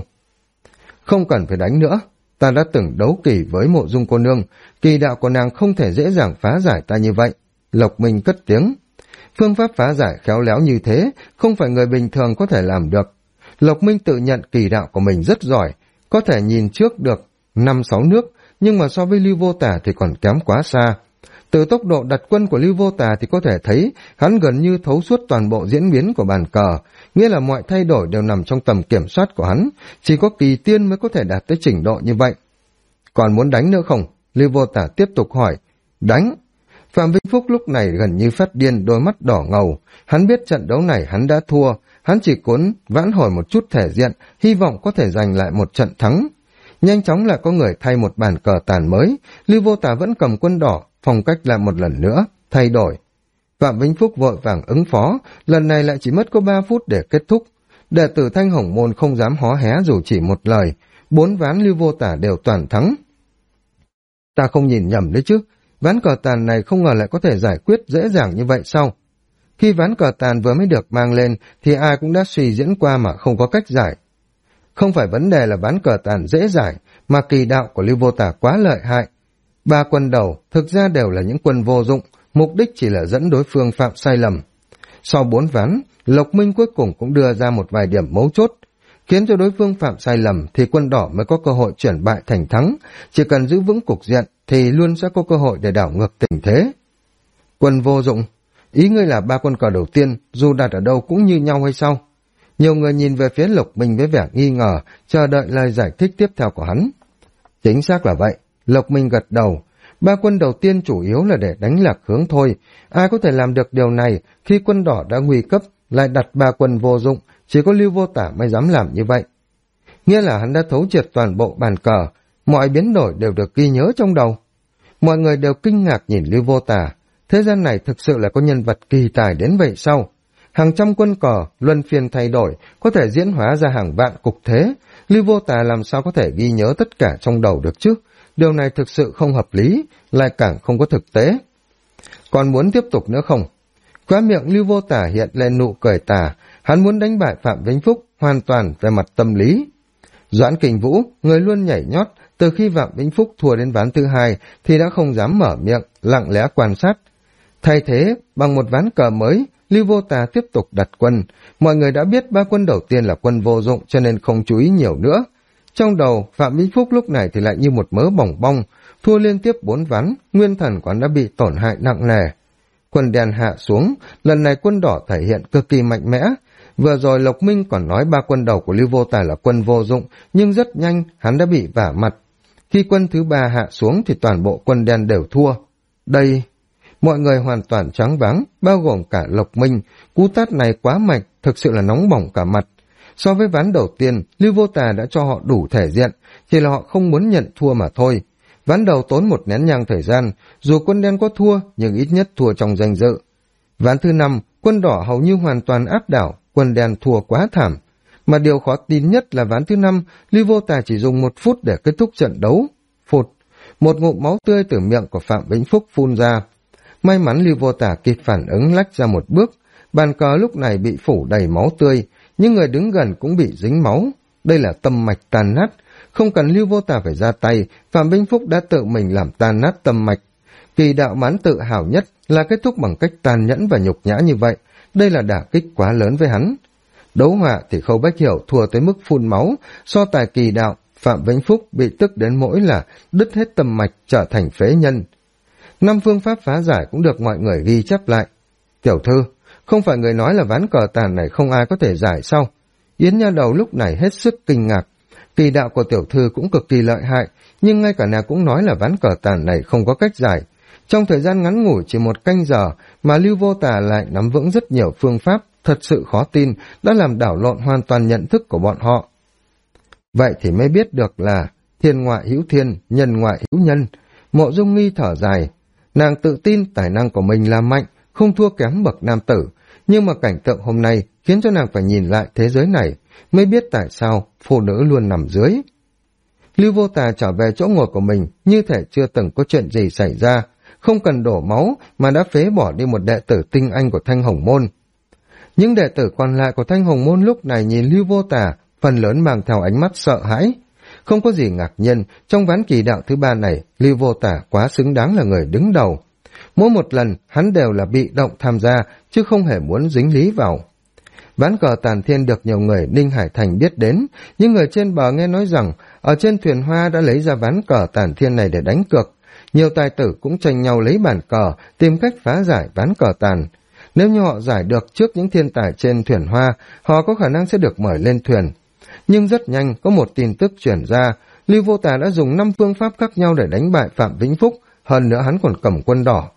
Không cần phải đánh nữa, ta đã từng đấu kỳ với Mộ Dung cô nương, kỳ đạo của nàng không thể dễ dàng phá giải ta như vậy. Lộc Minh cất tiếng. Phương pháp phá giải khéo léo như thế, không phải người bình thường có thể làm được. Lộc Minh tự nhận kỳ đạo của mình rất giỏi, có thể nhìn trước được 5-6 nước, nhưng mà so với Lưu Vô Tả thì còn kém quá xa. Từ tốc độ đặt quân của Lưu Vô Tả thì có thể thấy hắn gần như thấu suốt toàn bộ diễn biến của bàn cờ, nghĩa là mọi thay đổi đều nằm trong tầm kiểm soát của hắn, chỉ có kỳ tiên mới có thể đạt tới trình độ như vậy. Còn muốn đánh nữa không? Lưu Vô Tả tiếp tục hỏi. Đánh! Phạm Vĩnh Phúc lúc này gần như phát điên, đôi mắt đỏ ngầu. Hắn biết trận đấu này hắn đã thua, hắn chỉ muốn vãn hồi một chút thể diện, hy vọng có thể giành lại một trận thắng. Nhanh chóng lại có người thay một bàn cờ tàn mới, Lưu Vô Tà vẫn cầm quân đỏ, phong cách lại một lần nữa, thay đổi. Phạm Vĩnh Phúc vội vàng ứng phó, lần này lại chỉ mất có 3 phút để kết thúc. Đệ tử Thanh Hồng Môn không dám hó hé dù chỉ một lời, 4 ván Lưu Vô Tà đều toàn thắng. Ta không nhìn nhầm đấy chứ, ván cờ tàn này không ngờ lại có thể giải quyết dễ dàng như vậy sao? Khi ván cờ tàn vừa mới được mang lên thì ai cũng đã suy diễn qua mà không có cách giải. Không phải vấn đề là ván cờ tàn dễ giải, mà kỳ đạo của Lưu Vô Tà quá lợi hại. 3 quân đầu thực ra đều là những quân vô dụng, mục đích chỉ là dẫn đối phương phạm sai lầm. Sau 4 ván, Lộc Minh cuối cùng cũng đưa ra một vài điểm mấu chốt, khiến cho đối phương phạm sai lầm thì quân đỏ mới có cơ hội chuyển bại thành thắng, chỉ cần giữ vững cục diện thì luôn sẽ có cơ hội để đảo ngược tình thế. Quân vô dụng, ý ngươi là 3 quân cờ đầu tiên dù đặt ở đâu cũng như nhau hay sao? Nhiều người nhìn về phía Lộc Minh với vẻ nghi ngờ, chờ đợi lời giải thích tiếp theo của hắn. Chính xác là vậy, Lộc Minh gật đầu. 3 quân đầu tiên chủ yếu là để đánh lạc hướng thôi. Ai có thể làm được điều này khi quân đỏ đã nguy cấp, lại đặt 3 quân vô dụng, chỉ có Lưu Vô Tà mới dám làm như vậy. Nghĩa là hắn đã thấu triệt toàn bộ bàn cờ, mọi biến đổi đều được ghi nhớ trong đầu. Mọi người đều kinh ngạc nhìn Lưu Vô Tà, thế gian này thực sự là có nhân vật kỳ tài đến vậy sao? Hàng trăm quân cờ, luân phiên thay đổi, có thể diễn hóa ra hàng vạn cục thế. Lưu Vô Tà làm sao có thể ghi nhớ tất cả trong đầu được chứ? Điều này thực sự không hợp lý, lại càng không có thực tế. Còn muốn tiếp tục nữa không? Khóe miệng Lưu Vô Tà hiện lên nụ cười tà, hắn muốn đánh bại Phạm Vĩnh Phúc hoàn toàn về mặt tâm lý. Doãn Kình Vũ, người luôn nhảy nhót, từ khi Phạm Vĩnh Phúc thua đến ván thứ 2 thì đã không dám mở miệng, lặng lẽ quan sát. Thay thế, bằng một ván cờ mới, Lưu Vô Tà tiếp tục đặt quân. Mọi người đã biết 3 quân đầu tiên là quân vô dụng cho nên không chú ý nhiều nữa. Trong đầu, Phạm Vĩnh Phúc lúc này thì lại như một mớ bỏng bong, thua liên tiếp 4 ván, nguyên thần quán đã bị tổn hại nặng nề. Quân đen hạ xuống, lần này quân đỏ thể hiện cực kỳ mạnh mẽ. Vừa rồi Lộc Minh còn nói 3 quân đầu của Lưu Vô Tà là quân vô dụng, nhưng rất nhanh hắn đã bị vả mặt. Khi quân thứ 3 hạ xuống thì toàn bộ quân đen đều thua. Đây, mọi người hoàn toàn choáng váng, bao gồm cả Lộc Minh. Cú tát này quá mạnh, thực sự là nóng bỏng cả mặt. So với ván đầu tiên, Lưu Vô Tà đã cho họ đủ thể diện, chỉ là họ không muốn nhận thua mà thôi. Ván đầu tốn một nén nhang thời gian, dù quân đen có thua nhưng ít nhất thua trong danh dự. Ván thứ 5, quân đỏ hầu như hoàn toàn áp đảo, quân đen thua quá thảm. Mà điều khó tin nhất là ván thứ 5, Lưu Vô Tà chỉ dùng 1 phút để kết thúc trận đấu. Phụt, một ngụm máu tươi từ miệng của Phạm Vĩnh Phúc phun ra. May mắn Lưu Vô Tà kịp phản ứng lách ra một bước, bàn cờ lúc này bị phủ đầy máu tươi, nhưng người đứng gần cũng bị dính máu. Đây là tâm mạch tan nát, không cần Lưu Vô Tà phải ra tay, Phạm Vĩnh Phúc đã tự mình làm tan nát tâm mạch. Kỳ đạo mán tự hào nhất là kết thúc bằng cách tàn nhẫn và nhục nhã như vậy, đây là đả kích quá lớn với hắn. Đấu họa thì Khâu Bách Hiểu thua tới mức phun máu, so tài kỳ đạo, Phạm Vĩnh Phúc bị tức đến mỗi là đứt hết tâm mạch trở thành phế nhân. 5 phương pháp phá giải cũng được mọi người ghi chép lại. Tiểu thư, không phải người nói là ván cờ tàn này không ai có thể giải sao? Yến Nha Đầu lúc này hết sức kinh ngạc. Kỳ đạo của tiểu thư cũng cực kỳ lợi hại, nhưng ngay cả nàng cũng nói là ván cờ tàn này không có cách giải. Trong thời gian ngắn ngủi chỉ 1 canh giờ mà Lưu Vô Tà lại nắm vững rất nhiều phương pháp, thật sự khó tin, đã làm đảo lộn hoàn toàn nhận thức của bọn họ. Vậy thì mới biết được là thiên ngoại hữu thiên, nhân ngoại hữu nhân. Mộ Dung Nghi thở dài, nàng tự tin tài năng của mình là mạnh, không thua kém bậc nam tử, nhưng mà cảnh tượng hôm nay khiến cho nàng phải nhìn lại thế giới này, mới biết tại sao phụ nữ luôn nằm dưới. Lưu Vô Tà trở về chỗ ngồi của mình như thể chưa từng có chuyện gì xảy ra, không cần đổ máu mà đã phế bỏ đi một đệ tử tinh anh của Thanh Hồng Môn. Những đệ tử còn lại của Thanh Hồng Môn lúc này nhìn Lưu Vô Tà, phần lớn mang theo ánh mắt sợ hãi. Không có gì ngạc nhiên, trong ván kỳ đạo thứ 3 này, Lưu Vô Tà quá xứng đáng là người đứng đầu. Mỗi một lần, hắn đều là bị động tham gia, chứ không hề muốn dính lý vào. Ván cờ tàn thiên được nhiều người Ninh Hải Thành biết đến, nhưng người trên bờ nghe nói rằng, ở trên thuyền hoa đã lấy ra ván cờ tàn thiên này để đánh cược. Nhiều tài tử cũng tranh nhau lấy bàn cờ, tìm cách phá giải ván cờ tàn. Nếu như họ giải được trước những thiên tài trên thuyền hoa, họ có khả năng sẽ được mời lên thuyền. Nhưng rất nhanh có một tin tức chuyển ra, Lưu Vô Tà đã dùng 5 phương pháp khác nhau để đánh bại Phạm Vĩnh Phúc, hơn nữa hắn còn cầm quân đỏ.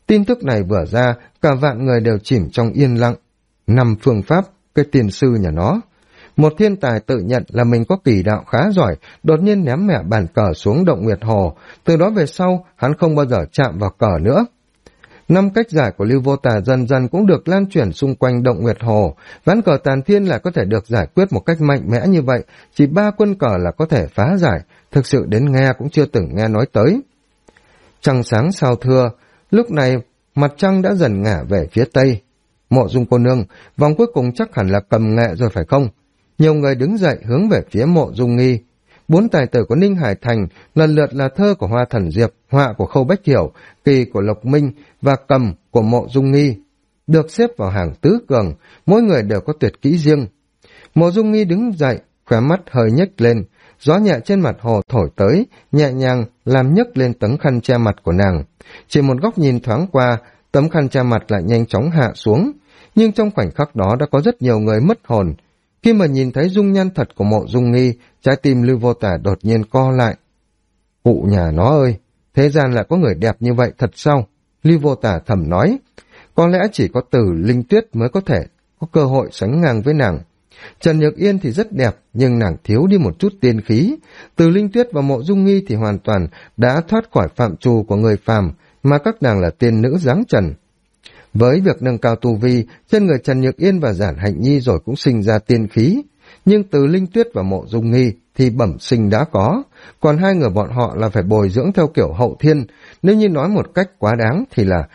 Tin tức này vừa ra, cả vạn người đều chìm trong yên lặng. 5 phương pháp, cái tiền sư nhà nó. Một thiên tài tự nhận là mình có kỳ đạo khá giỏi, đột nhiên ném mẹ bàn cờ xuống động Nguyệt Hồ. Từ đó về sau, hắn không bao giờ chạm vào cờ nữa. 5 cách giải của Lưu Vô Tà dần dần cũng được lan truyền xung quanh động Nguyệt Hồ. Ván cờ tàn thiên lại có thể được giải quyết một cách mạnh mẽ như vậy, chỉ 3 quân cờ là có thể phá giải, thực sự đến nghe cũng chưa từng nghe nói tới. Trăng sáng sao thưa, lúc này mặt trăng đã dần ngả về phía tây. Mộ Dung cô nương, vòng cuối cùng chắc hẳn là cầm nghệ rồi phải không? Nhiều người đứng dậy hướng về phía Mộ Dung Nghi. 4 tài tử của Ninh Hải Thành lần lượt là thơ của Hoa Thần Diệp, họa của Khâu Bách Hiểu, kỳ của Lộc Minh và cầm của Mộ Dung Nghi, được xếp vào hàng tứ cường, mỗi người đều có tuyệt kỹ riêng. Mộ Dung Nghi đứng dậy, khóe mắt hơi nhếch lên, gió nhẹ trên mặt hồ thổi tới, nhẹ nhàng làm nhấc lên tấm khăn che mặt của nàng. Chỉ một góc nhìn thoáng qua, tấm khăn che mặt lại nhanh chóng hạ xuống, nhưng trong khoảnh khắc đó đã có rất nhiều người mất hồn. Khi mà nhìn thấy dung nhan thật của Mộ Dung Nghi, trái tim Lưu Vô Tà đột nhiên co lại. Cụ nhà nó ơi, thế gian lại có người đẹp như vậy thật sao? Lưu Vô Tà thầm nói, có lẽ chỉ có Từ Linh Tuyết mới có thể có cơ hội sánh ngang với nàng. Trần Nhược Yên thì rất đẹp, nhưng nàng thiếu đi một chút tiên khí. Từ Linh Tuyết và Mộ Dung Nghi thì hoàn toàn đã thoát khỏi phạm trù của người phàm, mà các nàng là tiên nữ dáng trần. Với việc nâng cao tu vi, trên người Trần Nhược Yên và Giản Hạnh Nhi rồi cũng sinh ra tiên khí, nhưng Từ Linh Tuyết và Mộ Dung Nghi thì bẩm sinh đã có, còn 2 người bọn họ là phải bồi dưỡng theo kiểu hậu thiên, nếu như nói một cách quá đáng thì là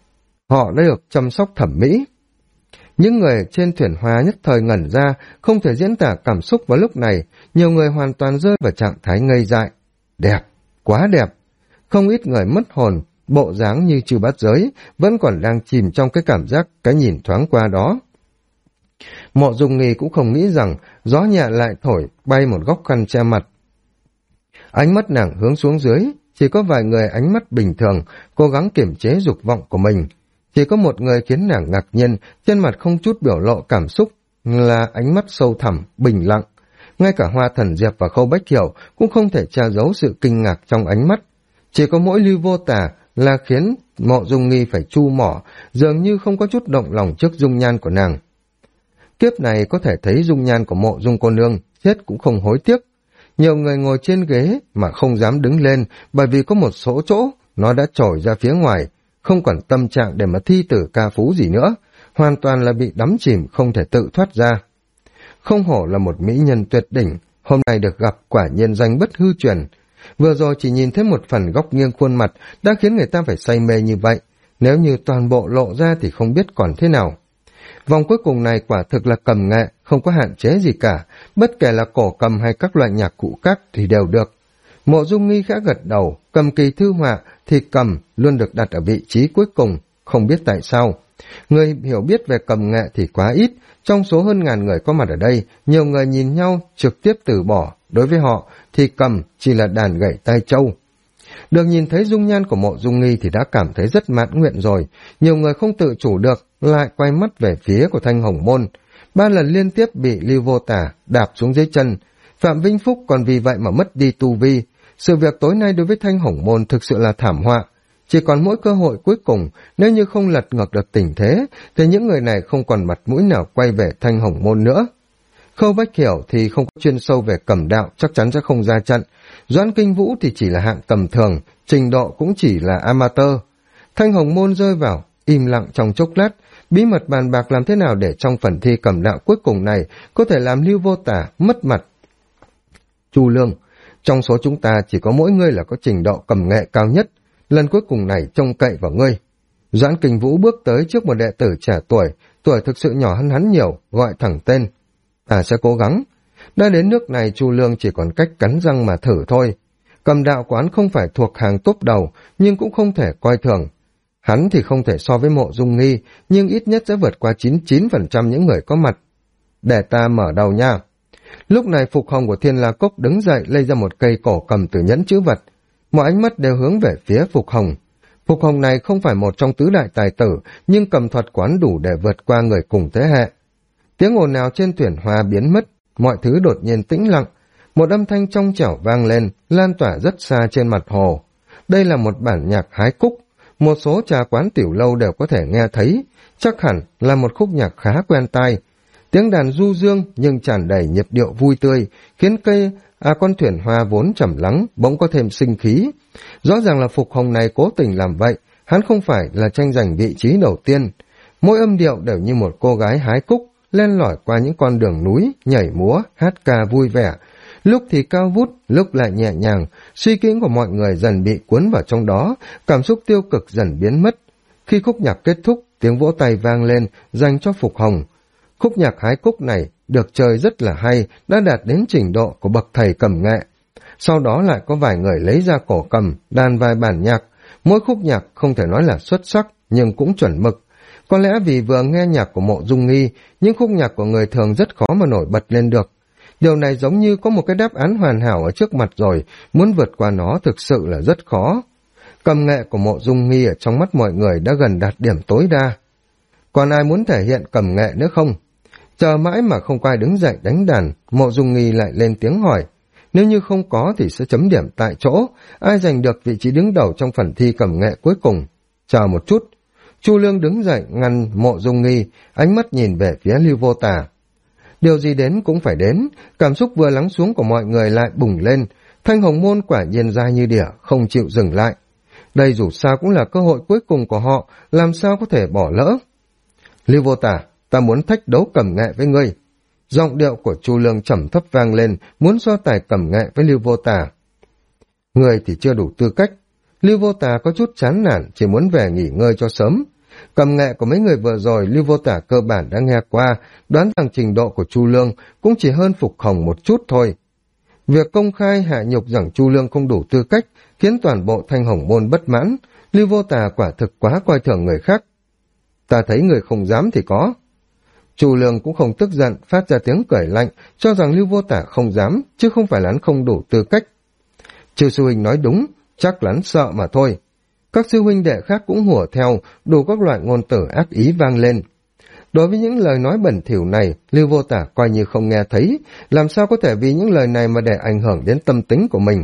họ đã được chăm sóc thẩm mỹ. Những người trên thuyền hoa nhất thời ngẩn ra, không thể diễn tả cảm xúc vào lúc này, nhiều người hoàn toàn rơi vào trạng thái ngây dại. Đẹp, quá đẹp. Không ít người mất hồn, bộ dáng như Chư Bát Giới, vẫn còn đang chìm trong cái cảm giác cái nhìn thoáng qua đó. Mộ Dung Nghi cũng không nghĩ rằng gió nhẹ lại thổi bay một góc khăn che mặt. Ánh mắt nàng hướng xuống dưới, chỉ có vài người ánh mắt bình thường, cố gắng kiềm chế dục vọng của mình. Chỉ có một người khiến nàng ngạc nhiên, trên mặt không chút biểu lộ cảm xúc, là ánh mắt sâu thẳm, bình lặng. Ngay cả Hoa Thần Diệp và Khâu Bách Hiểu cũng không thể che giấu sự kinh ngạc trong ánh mắt. Chỉ có mỗi Lưu Vô Tà là khiến Mộ Dung Nghi phải chu mỏ, dường như không có chút động lòng trước dung nhan của nàng. Kiếp này có thể thấy dung nhan của Mộ Dung cô nương, chết cũng không hối tiếc. Nhiều người ngồi trên ghế mà không dám đứng lên, bởi vì có một số chỗ nó đã trồi ra phía ngoài, không còn tâm trạng để mà thi tử ca phú gì nữa, hoàn toàn là bị đắm chìm không thể tự thoát ra. Không hổ là một mỹ nhân tuyệt đỉnh, hôm nay được gặp quả nhiên danh bất hư truyền. Vừa rồi chỉ nhìn thấy một phần góc nghiêng khuôn mặt đã khiến người ta phải say mê như vậy, nếu như toàn bộ lộ ra thì không biết còn thế nào. Vòng cuối cùng này quả thực là cầm nghệ, không có hạn chế gì cả, bất kể là cổ cầm hay các loại nhạc cụ khác thì đều được. Mộ Dung Nghi khẽ gật đầu, cầm kỳ thư họa thì cầm luôn được đặt ở vị trí cuối cùng, không biết tại sao. Người hiểu biết về cầm nghệ thì quá ít, trong số hơn ngàn người có mặt ở đây, nhiều người nhìn nhau trực tiếp từ bỏ, đối với họ thì cầm chỉ là đàn gậy tai trâu. Được nhìn thấy dung nhan của Mộ Dung Nghi thì đã cảm thấy rất mãn nguyện rồi, nhiều người không tự chủ được, lại quay mắt về phía của Thanh Hồng Môn. 3 lần liên tiếp bị Lưu Vô Tà đạp xuống dưới chân, Phạm Vinh Phúc còn vì vậy mà mất đi tu vi. Sự việc tối nay đối với Thanh Hồng Môn thực sự là thảm họa. Chỉ còn mỗi cơ hội cuối cùng, nếu như không lật ngược được tình thế, thì những người này không còn mặt mũi nào quay về Thanh Hồng Môn nữa. Khâu Bách Hiểu thì không có chuyên sâu về cầm đạo, chắc chắn sẽ không ra trận. Doãn Kinh Vũ thì chỉ là hạng tầm thường, trình độ cũng chỉ là amateur. Thanh Hồng Môn rơi vào im lặng trong chốc lát, bí mật bàn bạc làm thế nào để trong phần thi cầm đạo cuối cùng này có thể làm Lưu Vô Tà mất mặt. Chu Lương, trong số chúng ta chỉ có mỗi ngươi là có trình độ cầm nghệ cao nhất, lần cuối cùng này trông cậy vào ngươi. Doãn Kinh Vũ bước tới trước một đệ tử trẻ tuổi thực sự nhỏ hơn hắn nhiều, gọi thẳng tên. Ta sẽ cố gắng. Đã đến nước này, Chu Lương chỉ còn cách cắn răng mà thử thôi. Cầm đạo quán không phải thuộc hàng top đầu, nhưng cũng không thể coi thường. Hắn thì không thể so với Mộ Dung Nghi, nhưng ít nhất sẽ vượt qua 99% những người có mặt. Để ta mở đầu nha. Lúc này Phục Hồng của Thiên La Cốc đứng dậy lấy ra một cây cổ cầm từ nhẫn chữ vật. Mọi ánh mắt đều hướng về phía Phục Hồng. Phục Hồng này không phải một trong tứ đại tài tử, nhưng cầm thuật quán đủ để vượt qua người cùng thế hệ. Tiếng ồn ào trên thuyền hoa biến mất, mọi thứ đột nhiên tĩnh lặng. Một âm thanh trong trẻo vang lên, lan tỏa rất xa trên mặt hồ. Đây là một bản nhạc hái cúc. một số trà quán tiểu lâu đều có thể nghe thấy, chắc hẳn là một khúc nhạc khá quen tai. Tiếng đàn du dương nhưng tràn đầy nhịp điệu vui tươi, khiến con thuyền hoa vốn trầm lắng bỗng có thêm sinh khí. Rõ ràng là Phục Hồng này cố tình làm vậy, hắn không phải là tranh giành vị trí đầu tiên. Mỗi âm điệu đều như một cô gái hái cúc, len lỏi qua những con đường núi, nhảy múa, hát ca vui vẻ. Lúc thì cao vút, lúc lại nhẹ nhàng, suy nghĩ của mọi người dần bị cuốn vào trong đó, cảm xúc tiêu cực dần biến mất. Khi khúc nhạc kết thúc, tiếng vỗ tay vang lên, dành cho Phục Hồng. Khúc nhạc hái cúc này được chơi rất là hay, đã đạt đến trình độ của bậc thầy cầm nghệ. Sau đó lại có vài người lấy ra cổ cầm, đàn vài bản nhạc. Mỗi khúc nhạc không thể nói là xuất sắc, nhưng cũng chuẩn mực. Có lẽ vì vừa nghe nhạc của Mộ Dung Nghi, những khúc nhạc của người thường rất khó mà nổi bật lên được. Điều này giống như có một cái đáp án hoàn hảo ở trước mặt rồi, muốn vượt qua nó thực sự là rất khó. Cầm nghệ của Mộ Dung Nghi ở trong mắt mọi người đã gần đạt điểm tối đa. Còn ai muốn thể hiện cầm nghệ nữa không? Chờ mãi mà không có ai đứng dậy đánh đàn, Mộ Dung Nghi lại lên tiếng hỏi. Nếu như không có thì sẽ chấm điểm tại chỗ, ai giành được vị trí đứng đầu trong phần thi cầm nghệ cuối cùng. Chờ một chút. Chu Lương đứng dậy ngăn Mộ Dung Nghi, ánh mắt nhìn về phía Lưu Vô Tà. Điều gì đến cũng phải đến, cảm xúc vừa lắng xuống của mọi người lại bùng lên, Thanh Hồng Môn quả nhiên dai như đỉa, không chịu dừng lại. Đây dù sao cũng là cơ hội cuối cùng của họ, làm sao có thể bỏ lỡ. Lưu Vô Tà, ta muốn thách đấu cầm nghệ với ngươi. Giọng điệu của Chu Lương trầm thấp vang lên, muốn so tài cầm nghệ với Lưu Vô Tà. Ngươi thì chưa đủ tư cách. Lưu Vô Tà có chút chán nản, chỉ muốn về nghỉ ngơi cho sớm. Cầm nghệ của mấy người vừa rồi Lưu Vô Tà cơ bản đã nghe qua, đoán rằng trình độ của Chu Lương cũng chỉ hơn Phục Hồng một chút thôi. Việc công khai hạ nhục rằng Chu Lương không đủ tư cách khiến toàn bộ Thanh Hồng Môn bất mãn. Lưu Vô Tà quả thực quá coi thường người khác. Ta thấy người không dám thì có. Chu Lương cũng không tức giận, phát ra tiếng cười lạnh, cho rằng Lưu Vô Tà không dám, chứ không phải là hắn không đủ tư cách. Chư sư huynh nói đúng, chắc là hắn sợ mà thôi. Các sư huynh đệ khác cũng hùa theo, đủ các loại ngôn từ ác ý vang lên. Đối với những lời nói bẩn thỉu này, Lưu Vô Tà coi như không nghe thấy, làm sao có thể vì những lời này mà để ảnh hưởng đến tâm tính của mình.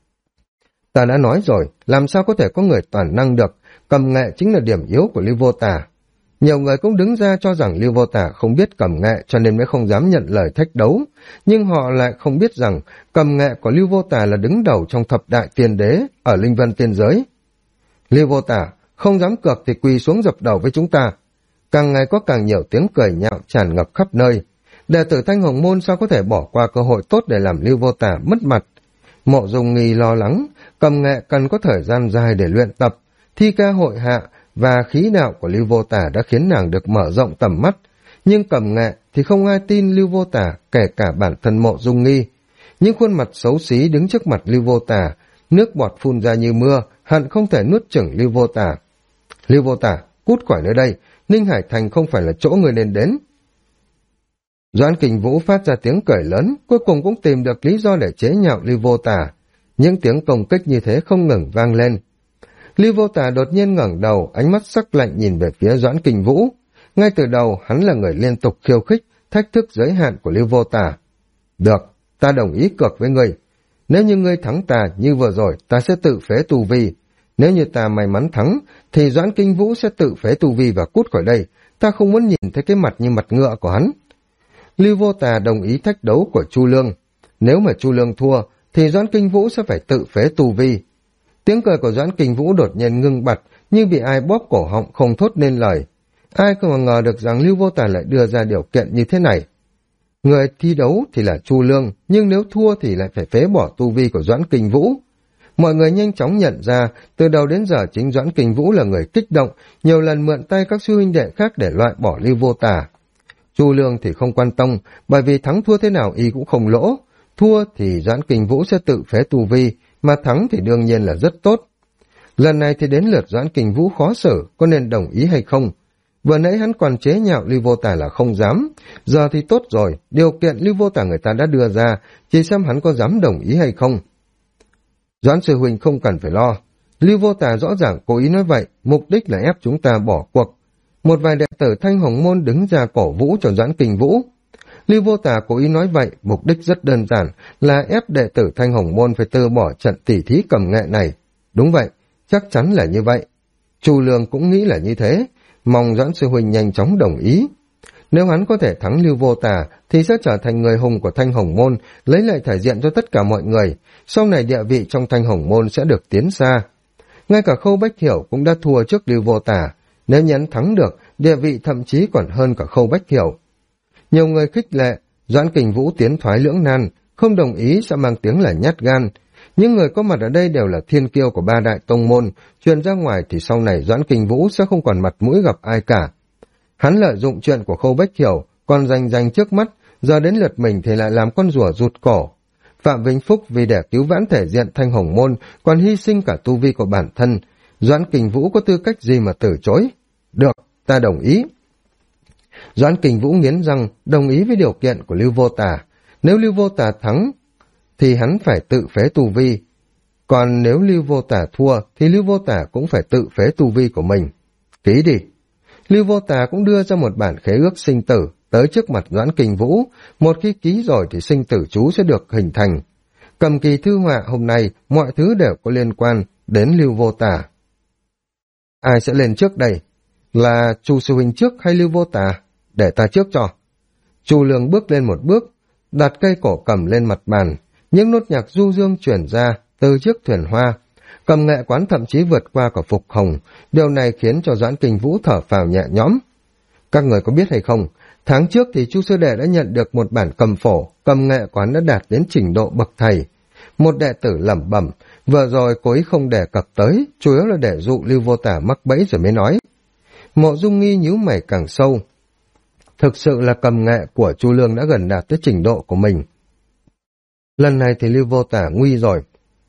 Ta đã nói rồi, làm sao có thể có người toàn năng được, cầm nghệ chính là điểm yếu của Lưu Vô Tà. Nhiều người cũng đứng ra cho rằng Lưu Vô Tà không biết cầm nghệ cho nên mới không dám nhận lời thách đấu, nhưng họ lại không biết rằng cầm nghệ của Lưu Vô Tà là đứng đầu trong thập đại tiên đế ở Linh Vân Tiên Giới. Lưu Vô Tà, không dám cược thì quỳ xuống dập đầu với chúng ta. Càng ngày có càng nhiều tiếng cười nhạo tràn ngập khắp nơi. Đệ tử Thanh Hồng Môn sao có thể bỏ qua cơ hội tốt để làm Lưu Vô Tà mất mặt. Mộ Dung Nghi lo lắng, cầm nghệ cần có thời gian dài để luyện tập, thi ca hội hạ và khí đạo của Lưu Vô Tà đã khiến nàng được mở rộng tầm mắt. Nhưng cầm nghệ thì không ai tin Lưu Vô Tà, kể cả bản thân Mộ Dung Nghi. Những khuôn mặt xấu xí đứng trước mặt Lưu Vô Tà, nước bọt phun ra như mưa, hận không thể nuốt chửng Lưu Vô Tà. Lưu Vô Tà, cút khỏi nơi đây, Ninh Hải Thành không phải là chỗ người nên đến. Doãn Kình Vũ phát ra tiếng cười lớn, cuối cùng cũng tìm được lý do để chế nhạo Lưu Vô Tà. Những tiếng công kích như thế không ngừng vang lên. Lưu Vô Tà đột nhiên ngẩng đầu, ánh mắt sắc lạnh nhìn về phía Doãn Kình Vũ. Ngay từ đầu, hắn là người liên tục khiêu khích, thách thức giới hạn của Lưu Vô Tà. Được, ta đồng ý cược với ngươi. Nếu như ngươi thắng ta như vừa rồi, ta sẽ tự phế tu vi. Nếu như ta may mắn thắng, thì Doãn Kinh Vũ sẽ tự phế tu vi và cút khỏi đây. Ta không muốn nhìn thấy cái mặt như mặt ngựa của hắn. Lưu Vô Tà đồng ý thách đấu của Chu Lương. Nếu mà Chu Lương thua, thì Doãn Kinh Vũ sẽ phải tự phế tu vi. Tiếng cười của Doãn Kinh Vũ đột nhiên ngưng bặt, như bị ai bóp cổ họng không thốt nên lời. Ai có mà ngờ được rằng Lưu Vô Tà lại đưa ra điều kiện như thế này. Người thi đấu thì là Chu Lương, nhưng nếu thua thì lại phải phế bỏ tu vi của Doãn Kinh Vũ. Mọi người nhanh chóng nhận ra, từ đầu đến giờ chính Doãn Kinh Vũ là người kích động, nhiều lần mượn tay các sư huynh đệ khác để loại bỏ Lưu Vô Tà. Chu Lương thì không quan tâm, bởi vì thắng thua thế nào y cũng không lỗ. Thua thì Doãn Kinh Vũ sẽ tự phế tu vi, mà thắng thì đương nhiên là rất tốt. Lần này thì đến lượt Doãn Kinh Vũ khó xử, có nên đồng ý hay không? Vừa nãy hắn còn chế nhạo Lưu Vô Tà là không dám, giờ thì tốt rồi, điều kiện Lưu Vô Tà người ta đã đưa ra, chỉ xem hắn có dám đồng ý hay không. Doãn sư huynh không cần phải lo, Lưu Vô Tà rõ ràng cố ý nói vậy, mục đích là ép chúng ta bỏ cuộc. Một vài đệ tử Thanh Hồng Môn đứng ra cổ vũ cho Doãn Kinh Vũ. Lưu Vô Tà cố ý nói vậy, mục đích rất đơn giản, là ép đệ tử Thanh Hồng Môn phải từ bỏ trận tỉ thí cầm nghệ này. Đúng vậy, chắc chắn là như vậy. Chu Lương cũng nghĩ là như thế, mong Doãn sư huynh nhanh chóng đồng ý. Nếu hắn có thể thắng Lưu Vô Tà thì sẽ trở thành người hùng của Thanh Hồng Môn, lấy lại thể diện cho tất cả mọi người, sau này địa vị trong Thanh Hồng Môn sẽ được tiến xa. Ngay cả Khâu Bách Hiểu cũng đã thua trước Lưu Vô Tà, nếu nhắn thắng được, địa vị thậm chí còn hơn cả Khâu Bách Hiểu. Nhiều người khích lệ, Doãn Kình Vũ tiến thoái lưỡng nan, không đồng ý sẽ mang tiếng là nhát gan. Những người có mặt ở đây đều là thiên kiêu của ba đại tông môn, truyền ra ngoài thì sau này Doãn Kình Vũ sẽ không còn mặt mũi gặp ai cả. Hắn lợi dụng chuyện của Khâu Bách Hiểu, còn giành trước mắt, giờ đến lượt mình thì lại làm con rùa rụt cổ. Phạm Vĩnh Phúc vì để cứu vãn thể diện Thanh Hồng Môn, còn hy sinh cả tu vi của bản thân. Doãn Kình Vũ có tư cách gì mà từ chối? Được, ta đồng ý. Doãn Kình Vũ nghiến răng, đồng ý với điều kiện của Lưu Vô Tà. Nếu Lưu Vô Tà thắng, thì hắn phải tự phế tu vi. Còn nếu Lưu Vô Tà thua, thì Lưu Vô Tà cũng phải tự phế tu vi của mình. Ký đi. Lưu Vô Tà cũng đưa ra một bản khế ước sinh tử, tới trước mặt Doãn Kình Vũ. Một khi ký rồi thì sinh tử chú sẽ được hình thành. Cầm kỳ thư họa hôm nay, mọi thứ đều có liên quan đến Lưu Vô Tà. Ai sẽ lên trước đây? Là Chu sư huynh trước hay Lưu Vô Tà? Để ta trước cho. Chu Lương bước lên một bước, đặt cây cổ cầm lên mặt bàn. Những nốt nhạc du dương chuyển ra từ chiếc thuyền hoa. Cầm nghệ quán thậm chí vượt qua cả Phục Hồng. Điều này khiến cho Doãn Kình Vũ thở phào nhẹ nhõm. Các người có biết hay không, tháng trước thì Chu sư đệ đã nhận được một bản cầm phổ, cầm nghệ quán đã đạt đến trình độ bậc thầy. Một đệ tử lẩm bẩm, vừa rồi cố ý không đề cập tới, chủ yếu là để dụ Lưu Vô Tà mắc bẫy rồi mới nói. Mộ Dung Nghi nhíu mày càng sâu. Thực sự là cầm nghệ của Chu Lương đã gần đạt tới trình độ của mình. Lần này thì Lưu Vô Tà nguy rồi.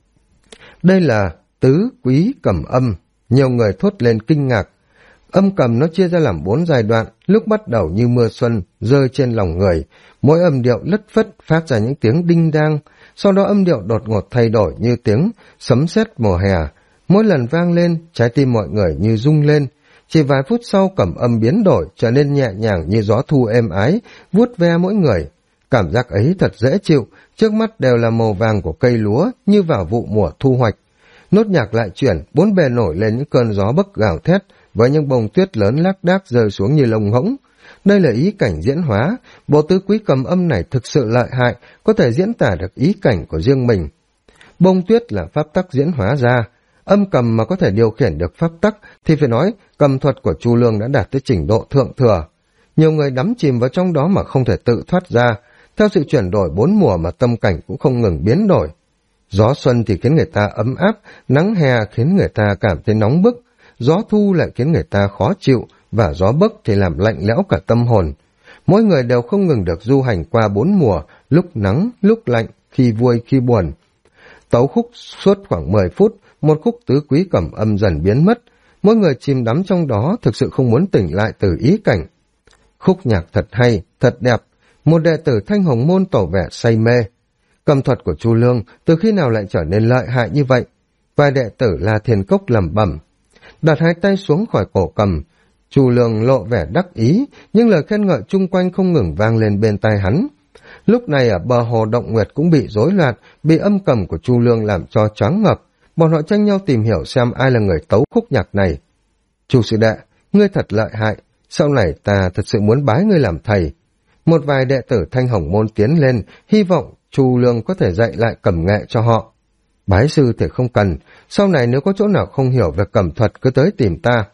Đây là tứ quý cầm âm, nhiều người thốt lên kinh ngạc. Âm cầm nó chia ra làm 4 giai đoạn, lúc bắt đầu như mưa xuân, rơi trên lòng người, mỗi âm điệu lất phất phát ra những tiếng đinh đang, sau đó âm điệu đột ngột thay đổi như tiếng sấm sét mùa hè, mỗi lần vang lên, trái tim mọi người như rung lên. Chỉ vài phút sau cầm âm biến đổi, trở nên nhẹ nhàng như gió thu êm ái, vuốt ve mỗi người. Cảm giác ấy thật dễ chịu, trước mắt đều là màu vàng của cây lúa, như vào vụ mùa thu hoạch. Nốt nhạc lại chuyển, bốn bề nổi lên những cơn gió bấc gào thét, với những bông tuyết lớn lác đác rơi xuống như lông ngỗng. Đây là ý cảnh diễn hóa, bộ tứ quý cầm âm này thực sự lợi hại, có thể diễn tả được ý cảnh của riêng mình. Bông tuyết là pháp tắc diễn hóa ra, âm cầm mà có thể điều khiển được pháp tắc thì phải nói cầm thuật của Chu Lương đã đạt tới trình độ thượng thừa. Nhiều người đắm chìm vào trong đó mà không thể tự thoát ra, theo sự chuyển đổi 4 mùa mà tâm cảnh cũng không ngừng biến đổi. Gió xuân thì khiến người ta ấm áp, nắng hè khiến người ta cảm thấy nóng bức, gió thu lại khiến người ta khó chịu, và gió bấc thì làm lạnh lẽo cả tâm hồn. Mỗi người đều không ngừng được du hành qua 4 mùa, lúc nắng, lúc lạnh, khi vui, khi buồn. Tấu khúc suốt khoảng 10 phút, một khúc tứ quý cẩm âm dần biến mất. Mỗi người chìm đắm trong đó thực sự không muốn tỉnh lại từ ý cảnh. Khúc nhạc thật hay, thật đẹp. Một đệ tử Thanh Hồng Môn tỏ vẻ say mê. Cầm thuật của Chu Lương từ khi nào lại trở nên lợi hại như vậy? Vài đệ tử La Thiên Cốc lẩm bẩm. Đặt hai tay xuống khỏi cổ cầm, Chu Lương lộ vẻ đắc ý, nhưng lời khen ngợi chung quanh không ngừng vang lên bên tai hắn. Lúc này ở bờ hồ Động Nguyệt cũng bị rối loạn, bị âm cầm của Chu Lương làm cho choáng ngợp. Bọn họ tranh nhau tìm hiểu xem ai là người tấu khúc nhạc này. Chu sư đệ, ngươi thật lợi hại, sau này ta thật sự muốn bái ngươi làm thầy. Một vài đệ tử Thanh Hồng Môn tiến lên, hy vọng Chu Lương có thể dạy lại cầm nghệ cho họ. Bái sư thì không cần, sau này nếu có chỗ nào không hiểu về cầm thuật cứ tới tìm ta.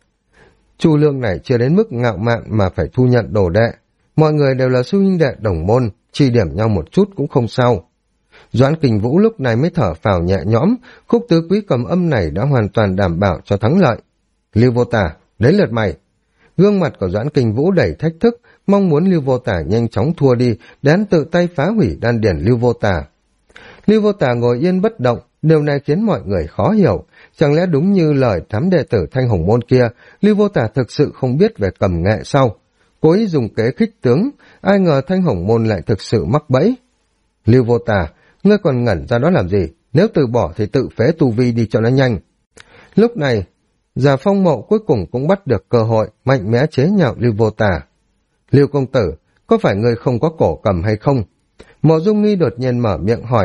Chu Lương này chưa đến mức ngạo mạn mà phải thu nhận đồ đệ. Mọi người đều là sư huynh đệ đồng môn, chỉ điểm nhau một chút cũng không sao. Doãn Kình Vũ lúc này mới thở phào nhẹ nhõm, khúc tứ quý cầm âm này đã hoàn toàn đảm bảo cho thắng lợi. Lưu Vô Tà, đến lượt mày. Gương mặt của Doãn Kình Vũ đầy thách thức, mong muốn Lưu Vô Tà nhanh chóng thua đi, để hắn tự tay phá hủy đan điển Lưu Vô Tà. Lưu Vô Tà ngồi yên bất động, điều này khiến mọi người khó hiểu. Chẳng lẽ đúng như lời thám đệ tử Thanh Hồng Môn kia, Lưu Vô Tà thực sự không biết về cầm nghệ sao? Cố ý dùng kế khích tướng, ai ngờ Thanh Hồng Môn lại thực sự mắc bẫy. Lưu Vô Tà, ngươi còn ngẩn ra đó làm gì? Nếu từ bỏ thì tự phế tu vi đi cho nó nhanh. Lúc này, Già Phong Mộ cuối cùng cũng bắt được cơ hội mạnh mẽ chế nhạo Lưu Vô Tà. Lưu công tử, có phải ngươi không có cổ cầm hay không? Mộ Dung Nghi đột nhiên mở miệng hỏi.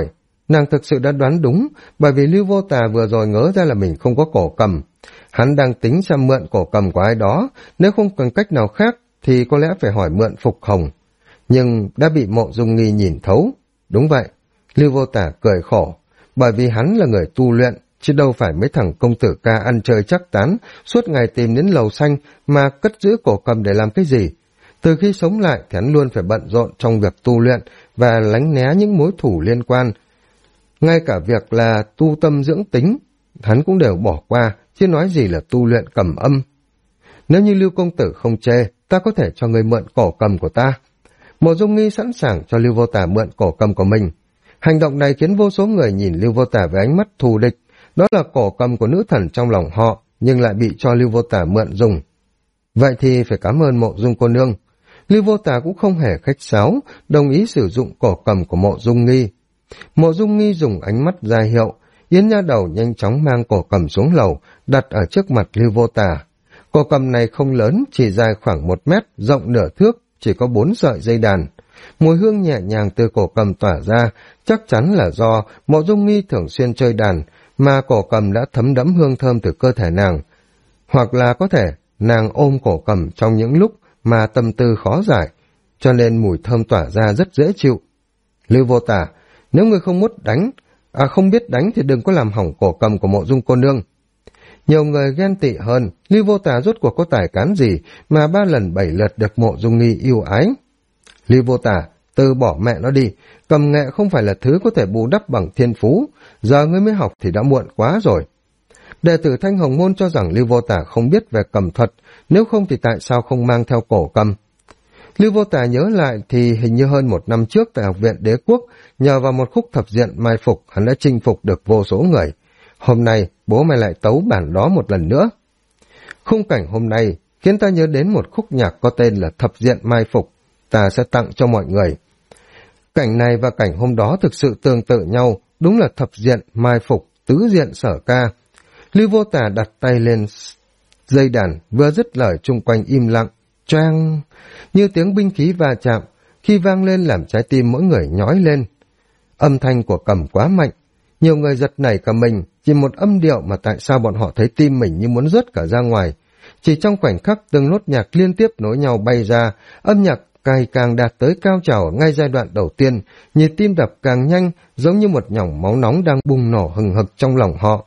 nàng thực sự đã đoán đúng, bởi vì Lưu Vô Tà vừa rồi ngớ ra là mình không có cổ cầm. Hắn đang tính xem mượn cổ cầm của ai đó, nếu không cần cách nào khác thì có lẽ phải hỏi mượn Phục Hồng. Nhưng đã bị Mộ Dung Nghi nhìn thấu. Đúng vậy, Lưu Vô Tà cười khổ, bởi vì hắn là người tu luyện, chứ đâu phải mấy thằng công tử ca ăn chơi chắc tán, suốt ngày tìm đến lầu xanh mà cất giữ cổ cầm để làm cái gì. Từ khi sống lại thì hắn luôn phải bận rộn trong việc tu luyện và lánh né những mối thủ liên quan. Ngay cả việc là tu tâm dưỡng tính, hắn cũng đều bỏ qua, chứ nói gì là tu luyện cầm âm. Nếu như Lưu công tử không chê, ta có thể cho người mượn cổ cầm của ta. Mộ Dung Nghi sẵn sàng cho Lưu Vô Tà mượn cổ cầm của mình. Hành động này khiến vô số người nhìn Lưu Vô Tà với ánh mắt thù địch. Đó là cổ cầm của nữ thần trong lòng họ, nhưng lại bị cho Lưu Vô Tà mượn dùng. Vậy thì phải cảm ơn Mộ Dung cô nương. Lưu Vô Tà cũng không hề khách sáo, đồng ý sử dụng cổ cầm của Mộ Dung Nghi. Mộ Dung Nghi dùng ánh mắt ra hiệu, Yến Nha Đầu nhanh chóng mang cổ cầm xuống lầu, đặt ở trước mặt Lưu Vô Tà. Cổ cầm này không lớn, chỉ dài khoảng 1 mét, rộng nửa thước, chỉ có 4 sợi dây đàn. Mùi hương nhẹ nhàng từ cổ cầm tỏa ra, chắc chắn là do Mộ Dung Nghi thường xuyên chơi đàn, mà cổ cầm đã thấm đẫm hương thơm từ cơ thể nàng. Hoặc là có thể nàng ôm cổ cầm trong những lúc mà tâm tư khó giải, cho nên mùi thơm tỏa ra rất dễ chịu. Lưu Vô Tà, nếu người không biết đánh thì đừng có làm hỏng cổ cầm của Mộ Dung cô nương. Nhiều người ghen tị hơn, Lưu Vô Tà rốt cuộc có tài cán gì mà 3 lần 7 lượt được Mộ Dung Nghi yêu ái. Lưu Vô Tà, từ bỏ mẹ nó đi, cầm nghệ không phải là thứ có thể bù đắp bằng thiên phú, giờ ngươi mới học thì đã muộn quá rồi. Đệ tử Thanh Hồng Môn cho rằng Lưu Vô Tà không biết về cầm thuật, nếu không thì tại sao không mang theo cổ cầm. Lưu Vô Tà nhớ lại thì hình như hơn 1 năm trước tại Học viện Đế Quốc, nhờ vào một khúc thập diện mai phục, hắn đã chinh phục được vô số người. Hôm nay, bố mày lại tấu bản đó một lần nữa. Khung cảnh hôm nay khiến ta nhớ đến một khúc nhạc có tên là Thập diện mai phục, ta sẽ tặng cho mọi người. Cảnh này và cảnh hôm đó thực sự tương tự nhau, đúng là thập diện mai phục, tứ diện sở ca. Lưu Vô Tà đặt tay lên dây đàn, vừa dứt lời chung quanh im lặng, choang, như tiếng binh khí va chạm, khi vang lên làm trái tim mỗi người nhói lên. Âm thanh của cầm quá mạnh, nhiều người giật nảy cả mình, chỉ một âm điệu mà tại sao bọn họ thấy tim mình như muốn rớt cả ra ngoài. Chỉ trong khoảnh khắc từng nốt nhạc liên tiếp nối nhau bay ra, âm nhạc ngày càng đạt tới cao trào ngay giai đoạn đầu tiên, nhịp tim đập càng nhanh, giống như một nhỏng máu nóng đang bùng nổ hừng hực trong lòng họ.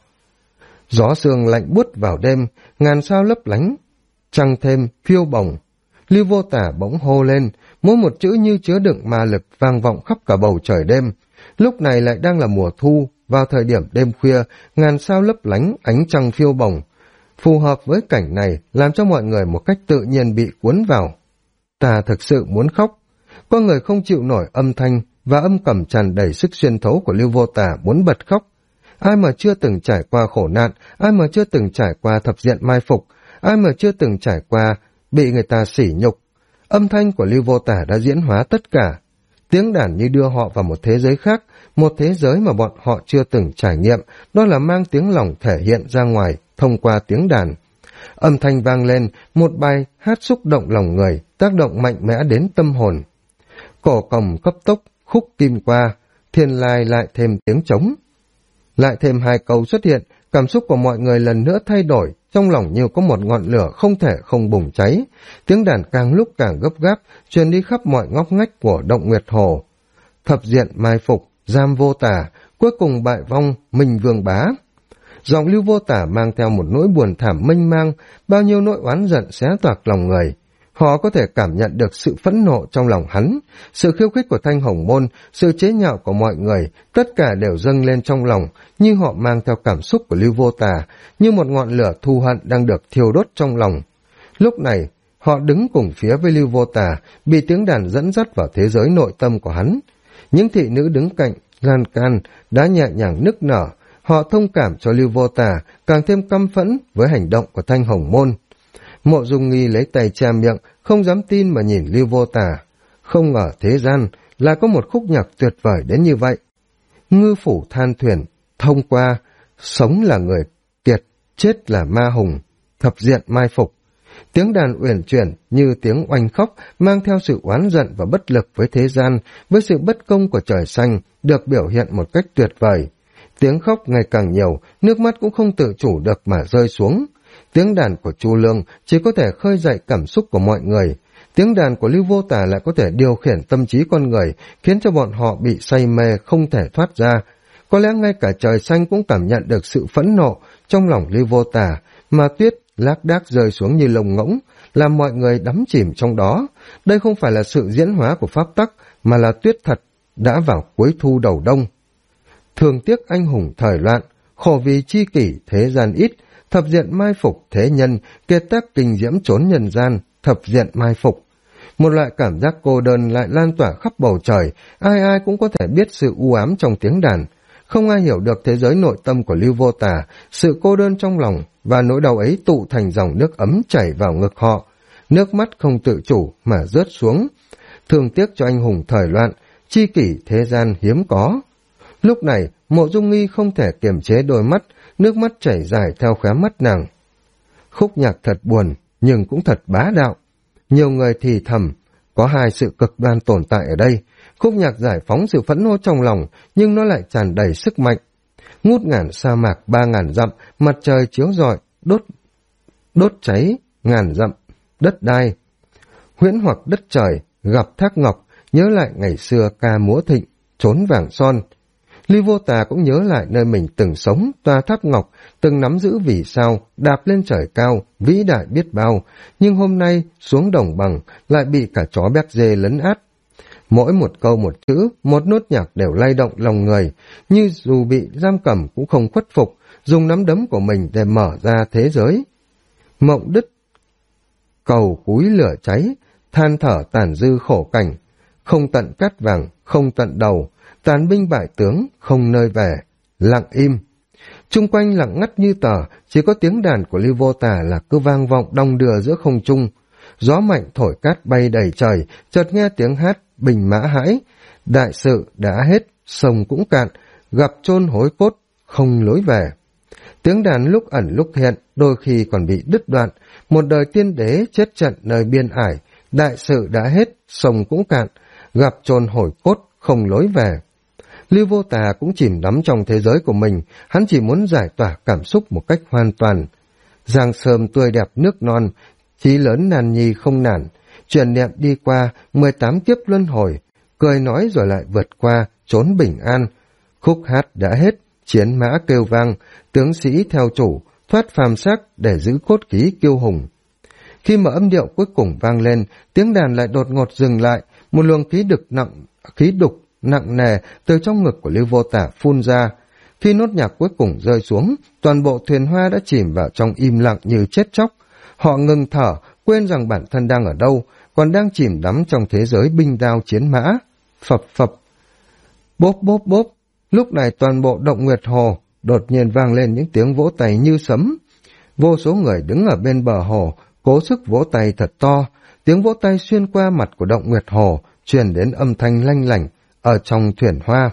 Gió sương lạnh buốt vào đêm, ngàn sao lấp lánh, trăng thêm phiêu bồng. Lưu Vô Tà bỗng hô lên, mỗi một chữ như chứa đựng ma lực vang vọng khắp cả bầu trời đêm. Lúc này lại đang là mùa thu, vào thời điểm đêm khuya, ngàn sao lấp lánh, ánh trăng phiêu bồng. Phù hợp với cảnh này, làm cho mọi người một cách tự nhiên bị cuốn vào. Ta thực sự muốn khóc. Có người không chịu nổi âm thanh và âm cầm tràn đầy sức xuyên thấu của Lưu Vô Tà muốn bật khóc. Ai mà chưa từng trải qua khổ nạn, ai mà chưa từng trải qua thập diện mai phục, ai mà chưa từng trải qua bị người ta sỉ nhục. Âm thanh của Lưu Vô Tà đã diễn hóa tất cả. Tiếng đàn như đưa họ vào một thế giới khác, một thế giới mà bọn họ chưa từng trải nghiệm, đó là mang tiếng lòng thể hiện ra ngoài thông qua tiếng đàn. Âm thanh vang lên, một bài hát xúc động lòng người, tác động mạnh mẽ đến tâm hồn. Cổ còng cấp tốc, khúc kim qua, thiên lai lại thêm tiếng trống. Lại thêm 2 câu xuất hiện, cảm xúc của mọi người lần nữa thay đổi, trong lòng như có một ngọn lửa không thể không bùng cháy. Tiếng đàn càng lúc càng gấp gáp, truyền đi khắp mọi ngóc ngách của Động Nguyệt Hồ. Thập diện mai phục, giam Vô Tà, cuối cùng bại vong, Minh Vương bá. Giọng Lưu Vô Tà mang theo một nỗi buồn thảm mênh mang, bao nhiêu nỗi oán giận xé toạc lòng người. Họ có thể cảm nhận được sự phẫn nộ trong lòng hắn, sự khiêu khích của Thanh Hồng Môn, sự chế nhạo của mọi người, tất cả đều dâng lên trong lòng, như họ mang theo cảm xúc của Lưu Vô Tà, như một ngọn lửa thù hận đang được thiêu đốt trong lòng. Lúc này, họ đứng cùng phía với Lưu Vô Tà, bị tiếng đàn dẫn dắt vào thế giới nội tâm của hắn. Những thị nữ đứng cạnh, lan can, đã nhẹ nhàng nức nở, họ thông cảm cho Lưu Vô Tà, càng thêm căm phẫn với hành động của Thanh Hồng Môn. Mộ Dung Nghi lấy tay che miệng, không dám tin mà nhìn Lưu Vô Tà. Không ngờ thế gian lại có một khúc nhạc tuyệt vời đến như vậy. Ngư phủ than thuyền, thông qua, sống là người kiệt, chết là ma hùng, thập diện mai phục. Tiếng đàn uyển chuyển như tiếng oanh khóc, mang theo sự oán giận và bất lực với thế gian, với sự bất công của trời xanh, được biểu hiện một cách tuyệt vời. Tiếng khóc ngày càng nhiều, nước mắt cũng không tự chủ được mà rơi xuống. Tiếng đàn của Chu Lương chỉ có thể khơi dậy cảm xúc của mọi người. Tiếng đàn của Lưu Vô Tà lại có thể điều khiển tâm trí con người, khiến cho bọn họ bị say mê không thể thoát ra. Có lẽ ngay cả trời xanh cũng cảm nhận được sự phẫn nộ trong lòng Lưu Vô Tà, mà tuyết lác đác rơi xuống như lông ngỗng, làm mọi người đắm chìm trong đó. Đây không phải là sự diễn hóa của pháp tắc, mà là tuyết thật, đã vào cuối thu đầu đông. Thường tiếc anh hùng thời loạn, khổ vì chi kỷ thế gian ít, thập diện mai phục thế nhân, kiệt tác kinh diễm trốn nhân gian, thập diện mai phục. Một loại cảm giác cô đơn lại lan tỏa khắp bầu trời, ai ai cũng có thể biết sự u ám trong tiếng đàn. Không ai hiểu được thế giới nội tâm của Lưu Vô Tà, sự cô đơn trong lòng, và nỗi đau ấy tụ thành dòng nước ấm chảy vào ngực họ. Nước mắt không tự chủ mà rớt xuống. Thương tiếc cho anh hùng thời loạn, chi kỷ thế gian hiếm có. Lúc này, Mộ Dung Nghi không thể kiềm chế đôi mắt, nước mắt chảy dài theo khóe mắt nàng. Khúc nhạc thật buồn, nhưng cũng thật bá đạo. Nhiều người thì thầm, có hai sự cực đoan tồn tại ở đây. Khúc nhạc giải phóng sự phẫn nộ trong lòng, nhưng nó lại tràn đầy sức mạnh. Ngút ngàn sa mạc 3.000 dặm, mặt trời chiếu rọi, đốt cháy ngàn dặm, đất đai. Huyễn hoặc đất trời, gặp thác ngọc, nhớ lại ngày xưa ca múa thịnh, trốn vàng son. Lưu Vô Tà cũng nhớ lại nơi mình từng sống, tòa tháp ngọc, từng nắm giữ vì sao, đạp lên trời cao, vĩ đại biết bao, nhưng hôm nay xuống đồng bằng lại bị cả chó béc dê lấn át. Mỗi một câu một chữ, một nốt nhạc đều lay động lòng người, như dù bị giam cầm cũng không khuất phục, dùng nắm đấm của mình để mở ra thế giới. Mộng đứt, cầu cúi lửa cháy, than thở tàn dư khổ cảnh, không tận cát vàng, không tận đầu, tàn binh bại tướng, không nơi về, lặng im. Chung quanh lặng ngắt như tờ, chỉ có tiếng đàn của Lưu Vô Tà là cứ vang vọng đong đưa giữa không trung. Gió mạnh thổi cát bay đầy trời, chợt nghe tiếng hát, bình mã hãi. Đại sự đã hết, sông cũng cạn, gặp chôn hối cốt, không lối về. Tiếng đàn lúc ẩn lúc hiện, đôi khi còn bị đứt đoạn. Một đời tiên đế chết trận nơi biên ải, đại sự đã hết, sông cũng cạn, gặp chôn hối cốt, không lối về. Lưu Vô Tà cũng chìm đắm trong thế giới của mình, hắn chỉ muốn giải tỏa cảm xúc một cách hoàn toàn. Giang sơn tươi đẹp nước non, chí lớn nàn nhi không nản, truyền niệm đi qua 18 kiếp luân hồi, cười nói rồi lại vượt qua, trốn bình an. Khúc hát đã hết, chiến mã kêu vang, tướng sĩ theo chủ, thoát phàm xác để giữ cốt khí kiêu hùng. Khi mà âm điệu cuối cùng vang lên, tiếng đàn lại đột ngột dừng lại, một luồng khí đục nặng nề từ trong ngực của Lưu Vô Tà phun ra. Khi nốt nhạc cuối cùng rơi xuống, toàn bộ thuyền hoa đã chìm vào trong im lặng như chết chóc. Họ ngừng thở, quên rằng bản thân đang ở đâu, còn đang chìm đắm trong thế giới binh đao chiến mã. Phập phập, bốp bốp bốp. Lúc này toàn bộ Động Nguyệt Hồ đột nhiên vang lên những tiếng vỗ tay như sấm. Vô số người đứng ở bên bờ hồ, cố sức vỗ tay thật to. Tiếng vỗ tay xuyên qua mặt của Động Nguyệt Hồ, truyền đến âm thanh lanh lảnh ở trong thuyền hoa.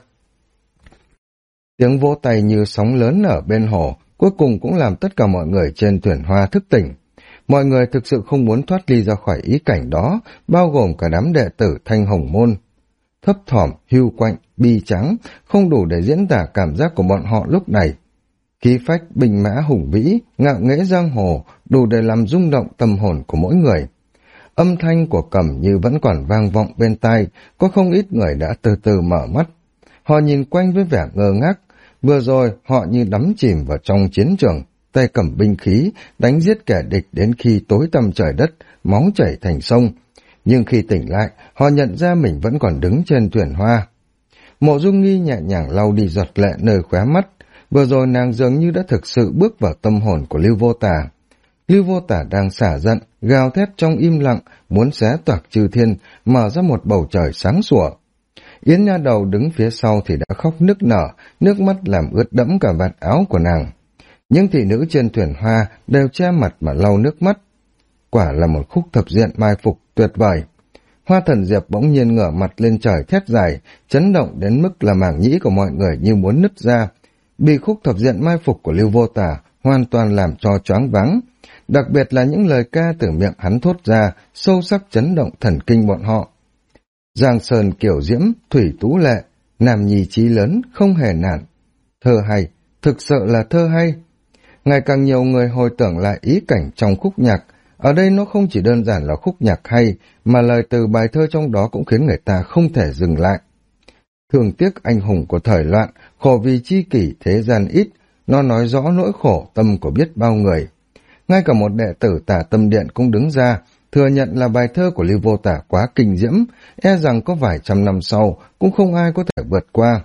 Tiếng vỗ tay như sóng lớn ở bên hồ, cuối cùng cũng làm tất cả mọi người trên thuyền hoa thức tỉnh. Mọi người thực sự không muốn thoát ly ra khỏi ý cảnh đó, bao gồm cả đám đệ tử Thanh Hồng Môn. Thấp thỏm, hưu quạnh, bi trắng, không đủ để diễn tả cảm giác của bọn họ lúc này. Khí phách, binh mã hùng vĩ, ngạo nghễ giang hồ, đủ để làm rung động tâm hồn của mỗi người. Âm thanh của Cẩm Như vẫn còn vang vọng bên tai, có không ít người đã từ từ mở mắt. Họ nhìn quanh với vẻ ngơ ngác, vừa rồi họ như đắm chìm vào trong chiến trường, tay cầm binh khí, đánh giết kẻ địch đến khi tối tăm trời đất, máu chảy thành sông. Nhưng khi tỉnh lại, họ nhận ra mình vẫn còn đứng trên thuyền hoa. Mộ Dung Nghi nhẹ nhàng lau đi giọt lệ nơi khóe mắt, vừa rồi nàng dường như đã thực sự bước vào tâm hồn của Lưu Vô Tà. Lưu Vô Tà đang xả giận, gào thét trong im lặng, muốn xé toạc chư thiên, mở ra một bầu trời sáng sủa. Yến Nha Đầu đứng phía sau thì đã khóc nức nở, nước mắt làm ướt đẫm cả vạt áo của nàng. Những thị nữ trên thuyền hoa đều che mặt mà lau nước mắt. Quả là một khúc thập diện mai phục tuyệt vời. Hoa Thần Diệp bỗng nhiên ngửa mặt lên trời thét dài, chấn động đến mức là màng nhĩ của mọi người như muốn nứt ra. Bị khúc thập diện mai phục của Lưu Vô Tà hoàn toàn làm cho choáng váng. Đặc biệt là những lời ca từ miệng hắn thốt ra, sâu sắc chấn động thần kinh bọn họ. Giang sơn kiểu diễm, thủy tú lệ, nam nhi chí lớn, không hề nản. Thơ hay, thực sự là thơ hay. Ngày càng nhiều người hồi tưởng lại ý cảnh trong khúc nhạc. Ở đây nó không chỉ đơn giản là khúc nhạc hay, mà lời từ bài thơ trong đó cũng khiến người ta không thể dừng lại. Thương tiếc anh hùng của thời loạn, khổ vì chi kỷ thế gian ít, nó nói rõ nỗi khổ tâm của biết bao người. Ngay cả một đệ tử Tả Tâm Điện cũng đứng ra, thừa nhận là bài thơ của Lưu Vô Tả quá kinh diễm, e rằng có vài trăm năm sau cũng không ai có thể vượt qua.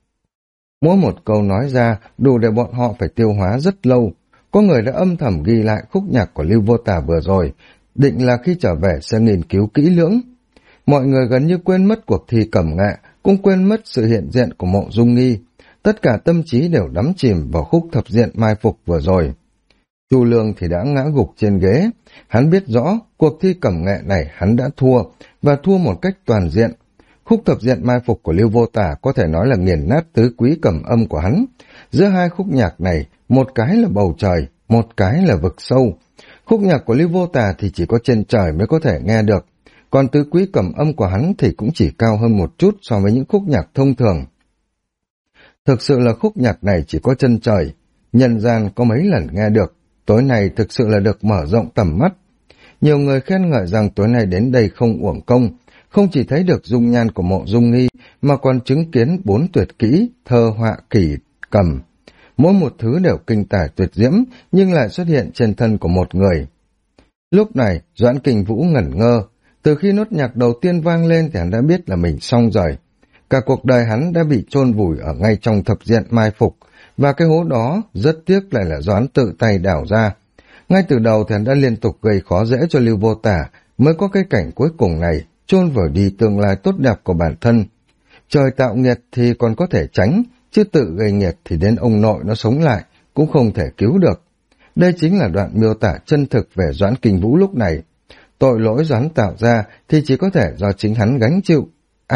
Mỗi một câu nói ra đủ để bọn họ phải tiêu hóa rất lâu. Có người đã âm thầm ghi lại khúc nhạc của Lưu Vô Tả vừa rồi, định là khi trở về sẽ nghiên cứu kỹ lưỡng. Mọi người gần như quên mất cuộc thi cẩm nghệ, cũng quên mất sự hiện diện của Mộ Dung Nghi. Tất cả tâm trí đều đắm chìm vào khúc thập diện mai phục vừa rồi. Chu Lương thì đã ngã gục trên ghế. Hắn biết rõ cuộc thi cẩm nghệ này hắn đã thua, và thua một cách toàn diện. Khúc thập diện mai phục của Lưu Vô Tả có thể nói là nghiền nát tứ quý cẩm âm của hắn. Giữa hai khúc nhạc này, một cái là bầu trời, một cái là vực sâu. Khúc nhạc của Lưu Vô Tả thì chỉ có trên trời mới có thể nghe được, còn tứ quý cẩm âm của hắn thì cũng chỉ cao hơn một chút so với những khúc nhạc thông thường. Thực sự là khúc nhạc này chỉ có chân trời, nhân gian có mấy lần nghe được, tối nay thực sự là được mở rộng tầm mắt. Nhiều người khen ngợi rằng tối nay đến đây không uổng công, không chỉ thấy được dung nhan của Mộ Dung Nghi, mà còn chứng kiến 4 tuyệt kỹ, thơ họa kỷ cầm. Mỗi một thứ đều kinh tài tuyệt diễm, nhưng lại xuất hiện trên thân của một người. Lúc này, Doãn Kình Vũ ngẩn ngơ. Từ khi nốt nhạc đầu tiên vang lên thì hắn đã biết là mình xong rồi. Cả cuộc đời hắn đã bị chôn vùi ở ngay trong thập diện mai phục, và cái hố đó rất tiếc lại là Doãn tự tay đào ra. Ngay từ đầu thì hắn đã liên tục gây khó dễ cho Lưu Vô Tả, mới có cái cảnh cuối cùng này, chôn vùi đi tương lai tốt đẹp của bản thân. Trời tạo nghiệt thì còn có thể tránh, chứ tự gây nghiệt thì đến ông nội nó sống lại, cũng không thể cứu được. Đây chính là đoạn miêu tả chân thực về Doãn Kình Vũ lúc này. Tội lỗi Doãn tạo ra thì chỉ có thể do chính hắn gánh chịu.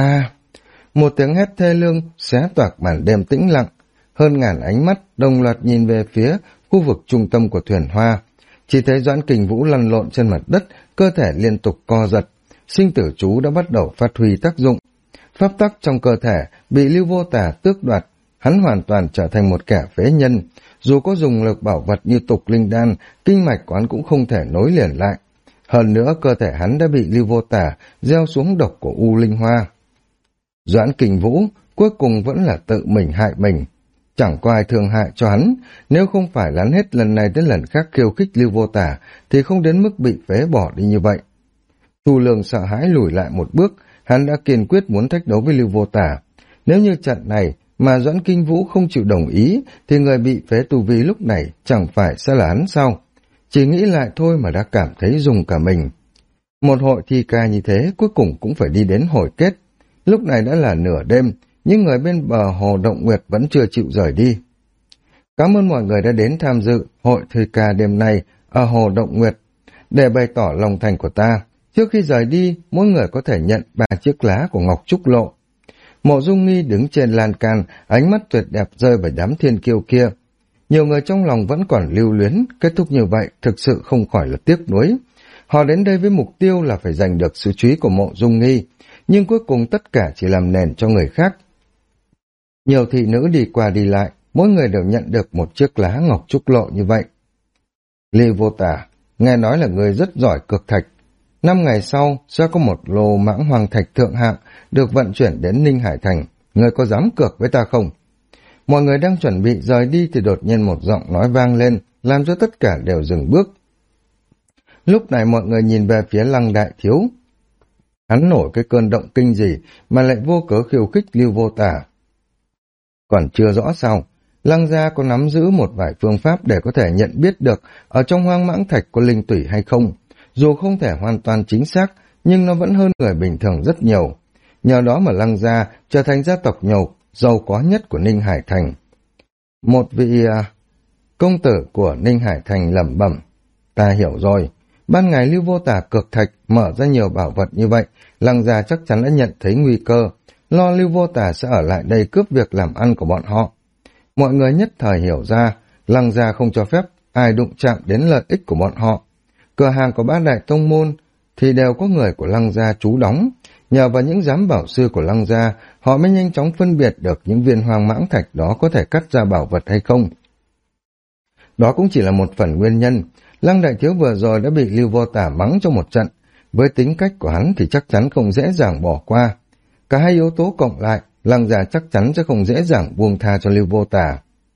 Một tiếng hét thê lương xé toạc màn đêm tĩnh lặng. Hơn ngàn ánh mắt đồng loạt nhìn về phía khu vực trung tâm của thuyền hoa. Chỉ thấy Doãn Kình Vũ lăn lộn trên mặt đất, cơ thể liên tục co giật. Sinh tử chú đã bắt đầu phát huy tác dụng. Pháp tắc trong cơ thể bị Lưu Vô Tả tước đoạt, hắn hoàn toàn trở thành một kẻ phế nhân. Dù có dùng lực bảo vật như tục linh đan, kinh mạch của hắn cũng không thể nối liền lại. Hơn nữa cơ thể hắn đã bị Lưu Vô Tả gieo xuống độc của U Linh Hoa. Doãn Kình Vũ cuối cùng vẫn là tự mình hại mình. Chẳng có ai thương hại cho hắn, nếu không phải hắn hết lần này đến lần khác khiêu khích Lưu Vô Tả thì không đến mức bị phế bỏ đi như vậy. Chu Lương sợ hãi lùi lại một bước, hắn đã kiên quyết muốn thách đấu với Lưu Vô Tả. Nếu như trận này mà Doãn Kình Vũ không chịu đồng ý thì người bị phế tu vi lúc này chẳng phải sẽ là hắn sao? Chỉ nghĩ lại thôi mà đã cảm thấy rùng cả mình. Một hội thi ca như thế cuối cùng cũng phải đi đến hồi kết. Lúc này đã là nửa đêm, những người bên bờ hồ Động Nguyệt vẫn chưa chịu rời đi. Cảm ơn mọi người đã đến tham dự hội thi ca đêm nay ở hồ Động Nguyệt. Để bày tỏ lòng thành của ta, trước khi rời đi, mỗi người có thể nhận 3 chiếc lá của Ngọc Trúc Lộ. Mộ Dung Nghi đứng trên lan can, ánh mắt tuyệt đẹp rơi vào đám thiên kiêu kia. Nhiều người trong lòng vẫn còn lưu luyến, kết thúc như vậy thực sự không khỏi là tiếc nuối. Họ đến đây với mục tiêu là phải giành được sự chú ý của Mộ Dung Nghi, nhưng cuối cùng tất cả chỉ làm nền cho người khác. Nhiều thị nữ đi qua đi lại, mỗi người đều nhận được một chiếc lá Ngọc Trúc Lộ như vậy. Lưu Vô Tả, nghe nói là người rất giỏi cược thạch. 5 ngày sau sẽ có một lô mãng hoàng thạch thượng hạng được vận chuyển đến Ninh Hải Thành. Người có dám cược với ta không? Mọi người đang chuẩn bị rời đi thì đột nhiên một giọng nói vang lên, làm cho tất cả đều dừng bước. Lúc này mọi người nhìn về phía Lăng Đại Thiếu. Hắn nổi cái cơn động kinh gì mà lại vô cớ khiêu khích Lưu Vô Tả. Còn chưa rõ sao, Lăng gia có nắm giữ một vài phương pháp để có thể nhận biết được ở trong hoang mãng thạch có linh tủy hay không. Dù không thể hoàn toàn chính xác, nhưng nó vẫn hơn người bình thường rất nhiều. Nhờ đó mà Lăng gia trở thành gia tộc giàu có nhất của Ninh Hải Thành. Một vị công tử của Ninh Hải Thành lẩm bẩm, ta hiểu rồi. Ban ngày Lưu Vô Tả cược thạch mở ra nhiều bảo vật như vậy, Lăng gia chắc chắn đã nhận thấy nguy cơ, lo Lưu Vô Tả sẽ ở lại đây cướp việc làm ăn của bọn họ. Mọi người nhất thời hiểu ra, Lăng gia không cho phép ai đụng chạm đến lợi ích của bọn họ. Cửa hàng của 3 đại tông môn thì đều có người của Lăng gia trú đóng. Nhờ vào những giám bảo sư của Lăng gia, họ mới nhanh chóng phân biệt được những viên hoang mãng thạch đó có thể cắt ra bảo vật hay không. Đó cũng chỉ là một phần nguyên nhân. Lăng đại thiếu vừa rồi đã bị Lưu Vô Tả mắng trong một trận. Với tính cách của hắn thì chắc chắn không dễ dàng bỏ qua. Cả hai yếu tố cộng lại, Lăng gia chắc chắn sẽ không dễ dàng buông tha cho Lưu Vô Tả.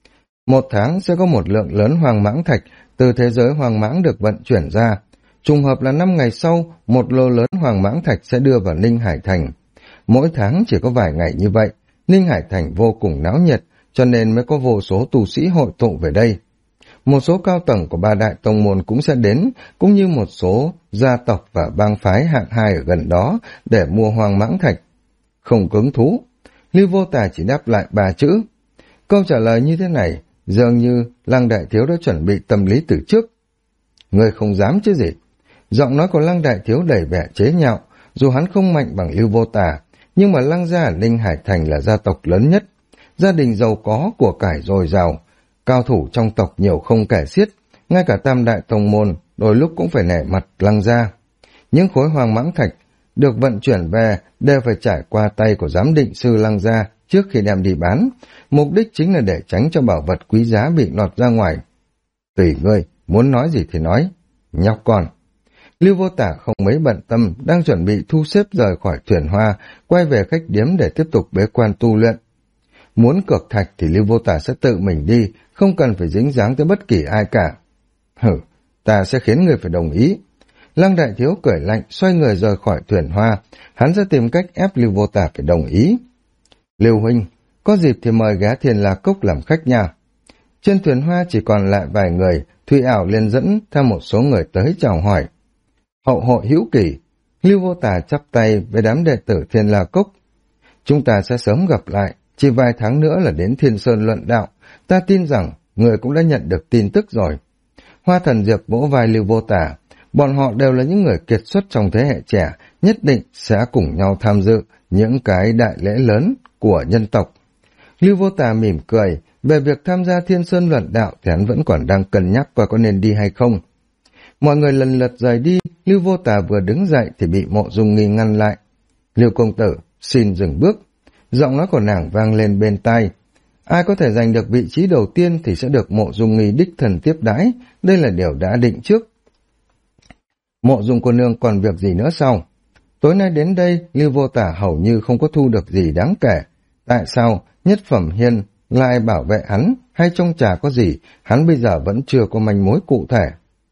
1 tháng sẽ có một lượng lớn hoang mãng thạch từ thế giới hoang mãng được vận chuyển ra. Trùng hợp là 5 ngày sau, một lô lớn hoang mãng thạch sẽ đưa vào Ninh Hải Thành. Mỗi tháng chỉ có vài ngày như vậy, Ninh Hải Thành vô cùng náo nhiệt, cho nên mới có vô số tu sĩ hội tụ về đây. Một số cao tầng của 3 đại tông môn cũng sẽ đến, cũng như một số gia tộc và bang phái hạng 2 ở gần đó để mua hoang mãng thạch. Không cứng thú, Lưu Vô Tà chỉ đáp lại 3 chữ. Câu trả lời như thế này, dường như Lăng đại thiếu đã chuẩn bị tâm lý từ trước. Người không dám chứ gì. Giọng nói của Lăng đại thiếu đầy vẻ chế nhạo, dù hắn không mạnh bằng Lưu Vô Tà, nhưng mà Lăng gia ở Ninh Hải Thành là gia tộc lớn nhất, gia đình giàu có, của cải dồi dào, cao thủ trong tộc nhiều không kể xiết, ngay cả tam đại tông môn đôi lúc cũng phải nể mặt Lăng gia. Những khối hoang mãng thạch được vận chuyển về đều phải trải qua tay của giám định sư Lăng gia trước khi đem đi bán, mục đích chính là để tránh cho bảo vật quý giá bị lọt ra ngoài. Tùy ngươi, muốn nói gì thì nói, nhóc con. Lưu Vô Tả không mấy bận tâm, đang chuẩn bị thu xếp rời khỏi thuyền hoa, quay về khách điếm để tiếp tục bế quan tu luyện. Muốn cược thạch thì Lưu Vô Tả sẽ tự mình đi, không cần phải dính dáng tới bất kỳ ai cả. Hử, ta sẽ khiến người phải đồng ý. Lăng đại thiếu cười lạnh, xoay người rời khỏi thuyền hoa, hắn sẽ tìm cách ép Lưu Vô Tả phải đồng ý. Lưu huynh, có dịp thì mời ghé Thiên La Cốc làm khách nha. Trên thuyền hoa chỉ còn lại vài người, Thụy Ảo liền dẫn theo một số người tới chào hỏi. Hậu hội hữu kỷ, Lưu Vô Tả chắp tay với đám đệ tử Thiên La Cốc. Chúng ta sẽ sớm gặp lại, chỉ vài tháng nữa là đến Thiên Sơn luận đạo, ta tin rằng người cũng đã nhận được tin tức rồi. Hoa Thần Diệp vỗ vai Lưu Vô Tả, bọn họ đều là những người kiệt xuất trong thế hệ trẻ, nhất định sẽ cùng nhau tham dự những cái đại lễ lớn của nhân tộc. Lưu Vô Tả mỉm cười, về việc tham gia Thiên Sơn luận đạo thì hắn vẫn còn đang cân nhắc coi có nên đi hay không. Mọi người lần lượt rời đi, Lưu Vô Tả vừa đứng dậy thì bị Mộ Dung Nghi ngăn lại. Lưu công tử, xin dừng bước. Giọng nói của nàng vang lên bên tai. Ai có thể giành được vị trí đầu tiên thì sẽ được Mộ Dung Nghi đích thân tiếp đãi, đây là điều đã định trước. Mộ Dung cô nương còn việc gì nữa sao? Tối nay đến đây, Lưu Vô Tả hầu như không có thu được gì đáng kể. Tại sao Nhất Phẩm Hiên lại bảo vệ hắn, hay trong trà có gì, hắn bây giờ vẫn chưa có manh mối cụ thể.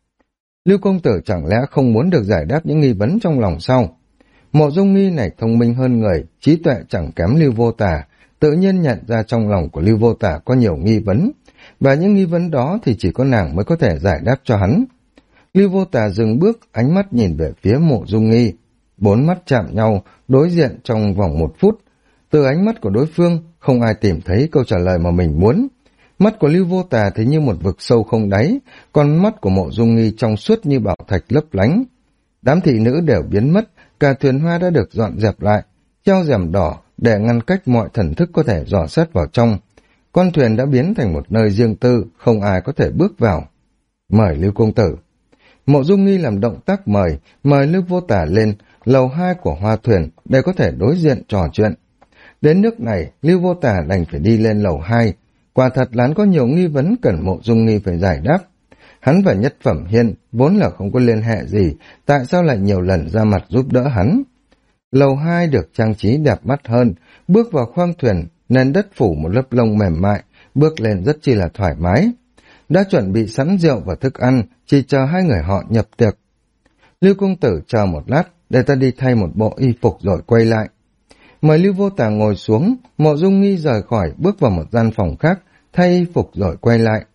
Lưu công tử chẳng lẽ không muốn được giải đáp những nghi vấn trong lòng sao? Mộ Dung Nghi này thông minh hơn người, trí tuệ chẳng kém Lưu Vô Tả, tự nhiên nhận ra trong lòng của Lưu Vô Tả có nhiều nghi vấn, và những nghi vấn đó thì chỉ có nàng mới có thể giải đáp cho hắn. Lưu Vô Tả dừng bước, ánh mắt nhìn về phía Mộ Dung Nghi. 4 mắt chạm nhau, đối diện trong vòng 1 phút. Từ ánh mắt của đối phương, không ai tìm thấy câu trả lời mà mình muốn. Mắt của Lưu Vô Tả thì như một vực sâu không đáy, còn mắt của Mộ Dung Nghi trong suốt như bảo thạch lấp lánh. Đám thị nữ đều biến mất, cả thuyền hoa đã được dọn dẹp lại, treo rèm đỏ để ngăn cách mọi thần thức có thể dò xét vào trong. Con thuyền đã biến thành một nơi riêng tư, không ai có thể bước vào. Mời Lưu công tử. Mộ Dung Nghi làm động tác mời Lưu Vô Tả lên lầu 2 của hoa thuyền để có thể đối diện trò chuyện. Đến nước này, Lưu Vô Tả đành phải đi lên lầu 2. Quả thật là hắn có nhiều nghi vấn cần Mộ Dung Nghi phải giải đáp. Hắn và Nhất Phẩm Hiên vốn là không có liên hệ gì, tại sao lại nhiều lần ra mặt giúp đỡ hắn? Lầu 2 được trang trí đẹp mắt hơn, bước vào khoang thuyền, nền đất phủ một lớp lông mềm mại, bước lên rất chi là thoải mái. Đã chuẩn bị sẵn rượu và thức ăn, chỉ chờ hai người họ nhập tiệc. Lưu công tử chờ một lát, để ta đi thay một bộ y phục rồi quay lại. Mời Lưu Vô Tả ngồi xuống, Mộ Dung Nghi rời khỏi, bước vào một gian phòng khác, thay y phục rồi quay lại.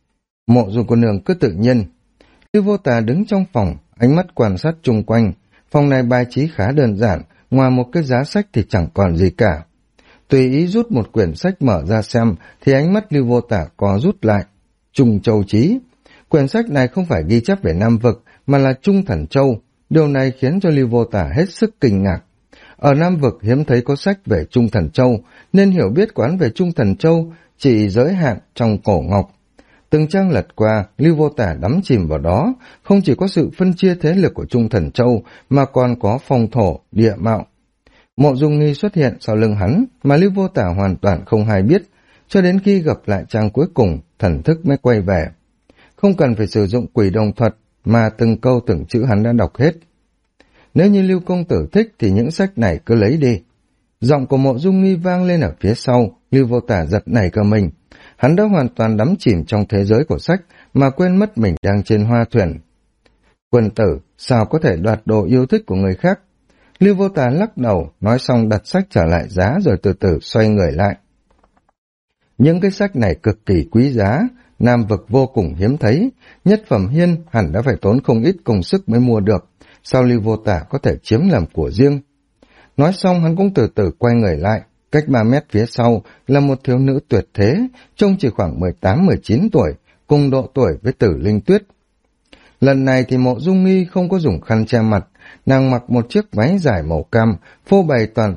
Mộ Dung cô nương cứ tự nhiên. Lưu Vô Tả đứng trong phòng, ánh mắt quan sát chung quanh. Phòng này bài trí khá đơn giản, ngoài một cái giá sách thì chẳng còn gì cả. Tùy ý rút một quyển sách mở ra xem, thì ánh mắt Lưu Vô Tả co rút lại. Trung Châu Chí. Quyển sách này không phải ghi chép về Nam Vực, mà là Trung Thần Châu. Điều này khiến cho Lưu Vô Tả hết sức kinh ngạc. Ở Nam Vực hiếm thấy có sách về Trung Thần Châu, nên hiểu biết quán về Trung Thần Châu chỉ giới hạn trong cổ ngọc. Từng trang lật qua, Lưu Vô Tả đắm chìm vào đó, không chỉ có sự phân chia thế lực của Trung Thần Châu, mà còn có phong thổ, địa mạo. Mộ Dung Nghi xuất hiện sau lưng hắn, mà Lưu Vô Tả hoàn toàn không hay biết, cho đến khi gặp lại trang cuối cùng, thần thức mới quay về. Không cần phải sử dụng quỷ đồng thuật, mà từng câu từng chữ hắn đã đọc hết. Nếu như Lưu công tử thích thì những sách này cứ lấy đi. Giọng của Mộ Dung Nghi vang lên ở phía sau, Lưu Vô Tả giật nảy cả mình. Hắn đã hoàn toàn đắm chìm trong thế giới của sách, mà quên mất mình đang trên hoa thuyền. Quân tử, sao có thể đoạt đồ yêu thích của người khác? Lưu Vô Tả lắc đầu, nói xong đặt sách trở lại giá rồi từ từ xoay người lại. Những cái sách này cực kỳ quý giá, nam vực vô cùng hiếm thấy, nhất phẩm hiên hẳn đã phải tốn không ít công sức mới mua được, sao Lưu Vô Tả có thể chiếm làm của riêng. Nói xong hắn cũng từ từ quay người lại, cách 3 mét phía sau là một thiếu nữ tuyệt thế, trông chỉ khoảng 18-19 tuổi, cùng độ tuổi với Tử Linh Tuyết. Lần này thì Mộ Dung Nghi không có dùng khăn che mặt, nàng mặc một chiếc váy dài màu cam, phô bày toàn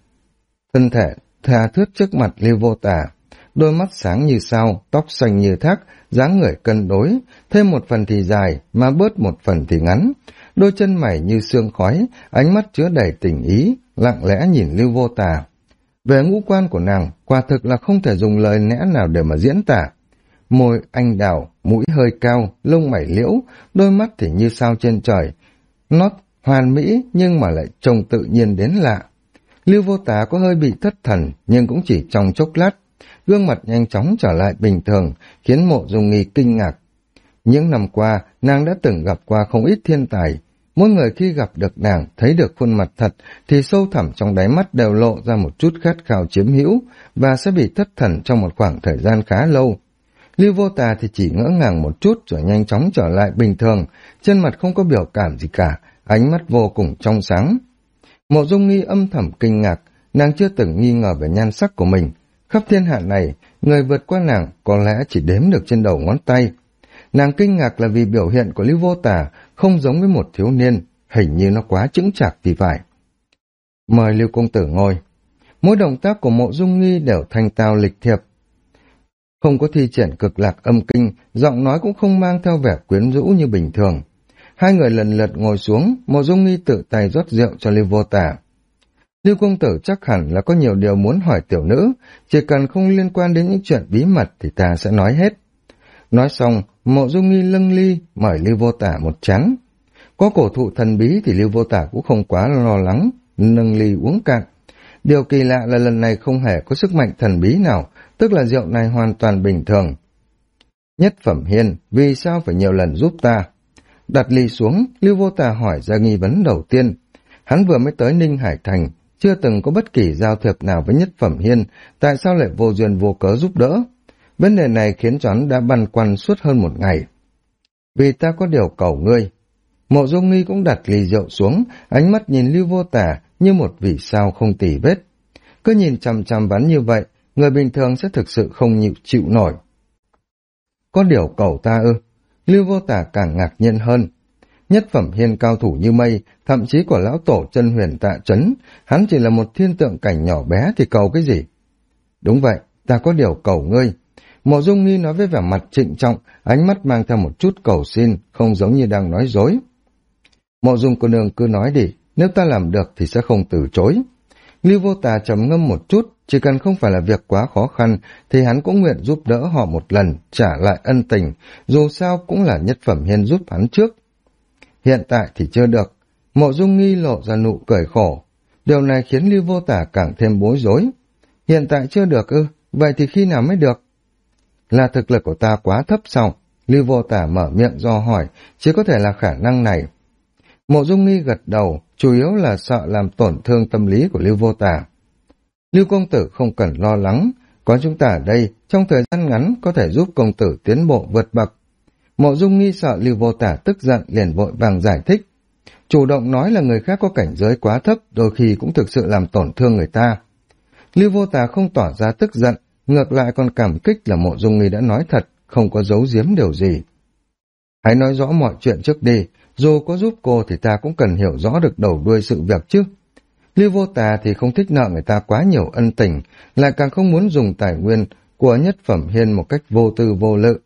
thân thể tha thướt trước mặt Lưu Vô Tả. Đôi mắt sáng như sao, tóc xanh như thác, dáng người cân đối, thêm một phần thì dài mà bớt một phần thì ngắn. Đôi chân mày như sương khói, ánh mắt chứa đầy tình ý, lặng lẽ nhìn Lưu Vô Tả. Về ngũ quan của nàng, quả thực là không thể dùng lời lẽ nào để mà diễn tả. Môi anh đào, mũi hơi cao, lông mày liễu, đôi mắt thì như sao trên trời. Nót hoàn mỹ nhưng mà lại trông tự nhiên đến lạ. Lưu Vô Tả có hơi bị thất thần nhưng cũng chỉ trong chốc lát. Gương mặt nhanh chóng trở lại bình thường, khiến Mộ Dung Nghi kinh ngạc. Những năm qua, nàng đã từng gặp qua không ít thiên tài. Mỗi người khi gặp được nàng, thấy được khuôn mặt thật, thì sâu thẳm trong đáy mắt đều lộ ra một chút khát khao chiếm hữu, và sẽ bị thất thần trong một khoảng thời gian khá lâu. Lưu Vô Tả thì chỉ ngỡ ngàng một chút rồi nhanh chóng trở lại bình thường, trên mặt không có biểu cảm gì cả, ánh mắt vô cùng trong sáng. Mộ Dung Nghi âm thầm kinh ngạc, nàng chưa từng nghi ngờ về nhan sắc của mình. Khắp thiên hạ này, người vượt qua nàng có lẽ chỉ đếm được trên đầu ngón tay. Nàng kinh ngạc là vì biểu hiện của Lưu Vô Tả không giống với một thiếu niên, hình như nó quá chững chạc thì phải. Mời Lưu công tử ngồi. Mỗi động tác của Mộ Dung Nghi đều thanh tao lịch thiệp. Không có thi triển cực lạc âm kinh, giọng nói cũng không mang theo vẻ quyến rũ như bình thường. Hai người lần lượt ngồi xuống, Mộ Dung Nghi tự tay rót rượu cho Lưu Vô Tả. Lưu công tử chắc hẳn là có nhiều điều muốn hỏi tiểu nữ, chỉ cần không liên quan đến những chuyện bí mật thì ta sẽ nói hết. Nói xong, Mộ Dung Nghi lâng ly, mời Lưu Vô Tả một chén. Có cổ thụ thần bí thì Lưu Vô Tả cũng không quá lo lắng, nâng ly uống cạn. Điều kỳ lạ là lần này không hề có sức mạnh thần bí nào, tức là rượu này hoàn toàn bình thường. Nhất phẩm hiên, vì sao phải nhiều lần giúp ta? Đặt ly xuống, Lưu Vô Tả hỏi ra nghi vấn đầu tiên. Hắn vừa mới tới Ninh Hải Thành, chưa từng có bất kỳ giao thiệp nào với nhất phẩm hiên, tại sao lại vô duyên vô cớ giúp đỡ? Vấn đề này khiến cho hắn đã băn khoăn suốt hơn một ngày. Vì ta có điều cầu ngươi. Mộ Dung Nghi cũng đặt ly rượu xuống, ánh mắt nhìn Lưu Vô Tả như một vì sao không tì vết. Cứ nhìn chằm chằm hắn như vậy, người bình thường sẽ thực sự không chịu nổi. Có điều cầu ta ư? Lưu Vô Tả càng ngạc nhiên hơn. Nhất phẩm hiên cao thủ như mây, thậm chí của lão tổ chân huyền Tạ Trấn, hắn chỉ là một thiên tượng cảnh nhỏ bé thì cầu cái gì? Đúng vậy, ta có điều cầu ngươi. Mộ Dung Nghi nói với vẻ mặt trịnh trọng, ánh mắt mang theo một chút cầu xin, không giống như đang nói dối. Mộ Dung cô nương cứ nói đi, nếu ta làm được thì sẽ không từ chối. Lưu Vô Tả trầm ngâm một chút, chỉ cần không phải là việc quá khó khăn thì hắn cũng nguyện giúp đỡ họ một lần, trả lại ân tình, dù sao cũng là nhất phẩm hiên giúp hắn trước. Hiện tại thì chưa được. Mộ Dung Nghi lộ ra nụ cười khổ. Điều này khiến Lưu Vô Tả càng thêm bối rối. Hiện tại chưa được ư? Vậy thì khi nào mới được? Là thực lực của ta quá thấp sao? Lưu Vô Tả mở miệng do hỏi, chỉ có thể là khả năng này. Mộ Dung Nghi gật đầu, chủ yếu là sợ làm tổn thương tâm lý của Lưu Vô Tả. Lưu công tử không cần lo lắng, có chúng ta ở đây, trong thời gian ngắn có thể giúp công tử tiến bộ vượt bậc. Mộ Dung Nghi sợ Lưu Vô Tả tức giận liền vội vàng giải thích. Chủ động nói là người khác có cảnh giới quá thấp, đôi khi cũng thực sự làm tổn thương người ta. Lưu Vô Tả không tỏ ra tức giận, ngược lại còn cảm kích là Mộ Dung Nghi đã nói thật, không có giấu giếm điều gì. Hãy nói rõ mọi chuyện trước đi, dù có giúp cô thì ta cũng cần hiểu rõ được đầu đuôi sự việc chứ. Lưu Vô Tả thì không thích nợ người ta quá nhiều ân tình, lại càng không muốn dùng tài nguyên của nhất phẩm hiên một cách vô tư vô lự.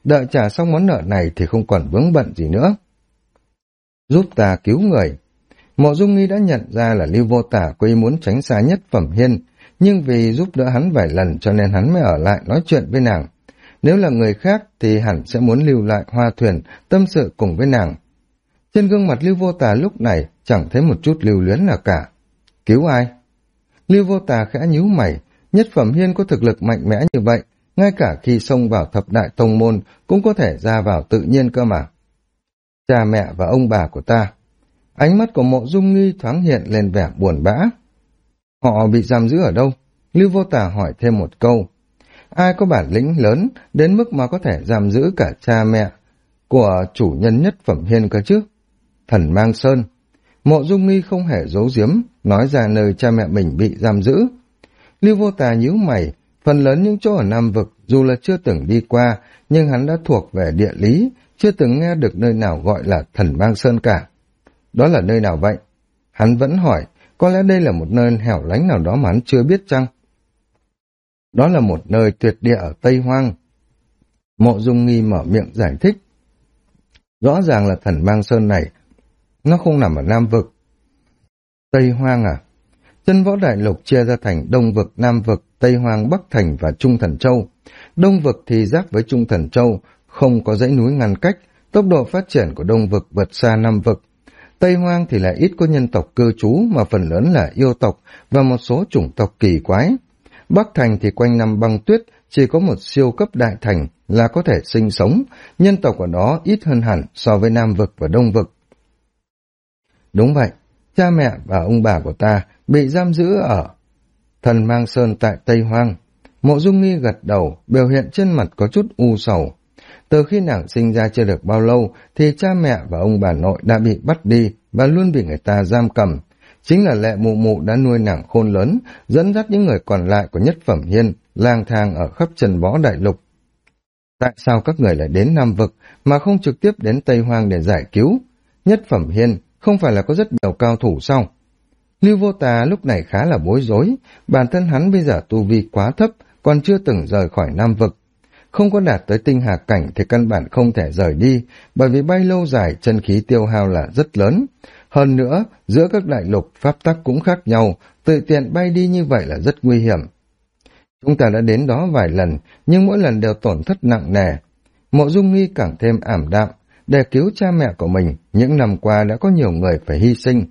đợi trả xong món nợ này thì không còn vướng bận gì nữa. Giúp ta cứu người. Mộ Dung Nghi đã nhận ra là Lưu Vô Tả có ý muốn tránh xa Nhất Phẩm Hiên, nhưng vì giúp đỡ hắn vài lần cho nên hắn mới ở lại nói chuyện với nàng. Nếu là người khác thì hẳn sẽ muốn lưu lại hoa thuyền, tâm sự cùng với nàng. Trên gương mặt Lưu Vô Tả lúc này chẳng thấy một chút lưu luyến nào cả. Cứu ai? Lưu Vô Tả khẽ nhíu mày, Nhất Phẩm Hiên có thực lực mạnh mẽ như vậy, ngay cả khi xông vào thập đại tông môn cũng có thể ra vào tự nhiên cơ mà. Cha mẹ và ông bà của ta. Ánh mắt của Mộ Dung Nghi thoáng hiện lên vẻ buồn bã. Họ bị giam giữ ở đâu? Lưu Vô Tả hỏi thêm một câu. Ai có bản lĩnh lớn đến mức mà có thể giam giữ cả cha mẹ của chủ nhân Nhất Phẩm Hiên cơ chứ? Thần Mang Sơn. Mộ Dung Nghi không hề giấu giếm, nói ra nơi cha mẹ mình bị giam giữ. Lưu Vô Tả nhíu mày, phần lớn những chỗ ở Nam Vực dù là chưa từng đi qua, nhưng hắn đã thuộc về địa lý, chưa từng nghe được nơi nào gọi là Thần Mang Sơn cả. Đó là nơi nào vậy? Hắn vẫn hỏi, có lẽ đây là một nơi hẻo lánh nào đó mà hắn chưa biết chăng? Đó là một nơi tuyệt địa ở Tây Hoang. Mộ Dung Nghi mở miệng giải thích. Rõ ràng là Thần Mang Sơn này, nó không nằm ở Nam Vực. Tây Hoang à? Chân võ đại lục chia ra thành Đông Vực, Nam Vực, Tây Hoang, Bắc Thành và Trung Thần Châu. Đông Vực thì giáp với Trung Thần Châu, không có dãy núi ngăn cách, tốc độ phát triển của Đông Vực vượt xa Nam Vực. Tây Hoang thì lại ít có nhân tộc cư trú mà phần lớn là yêu tộc và một số chủng tộc kỳ quái. Bắc Thành thì quanh năm băng tuyết, chỉ có một siêu cấp đại thành là có thể sinh sống, nhân tộc ở đó ít hơn hẳn so với Nam Vực và Đông Vực. Đúng vậy, cha mẹ và ông bà của ta bị giam giữ ở Thần Mang Sơn tại Tây Hoang. Mộ Dung Nghi gật đầu, biểu hiện trên mặt có chút u sầu. Từ khi nàng sinh ra chưa được bao lâu thì cha mẹ và ông bà nội đã bị bắt đi và luôn bị người ta giam cầm. Chính là Lệ Mụ Mụ đã nuôi nàng khôn lớn, dẫn dắt những người còn lại của Nhất Phẩm Hiên lang thang ở khắp chân võ đại lục. Tại sao các người lại đến Nam Vực mà không trực tiếp đến Tây Hoang để giải cứu? Nhất Phẩm Hiên không phải là có rất nhiều cao thủ sao? Lưu Vô Tà lúc này khá là bối rối, bản thân hắn bây giờ tu vi quá thấp, còn chưa từng rời khỏi Nam Vực. Không có đạt tới tinh hà cảnh thì căn bản không thể rời đi, bởi vì bay lâu dài chân khí tiêu hao là rất lớn. Hơn nữa, giữa các đại lục pháp tắc cũng khác nhau, tự tiện bay đi như vậy là rất nguy hiểm. Chúng ta đã đến đó vài lần, nhưng mỗi lần đều tổn thất nặng nề. Mộ Dung Nghi càng thêm ảm đạm, để cứu cha mẹ của mình, những năm qua đã có nhiều người phải hy sinh.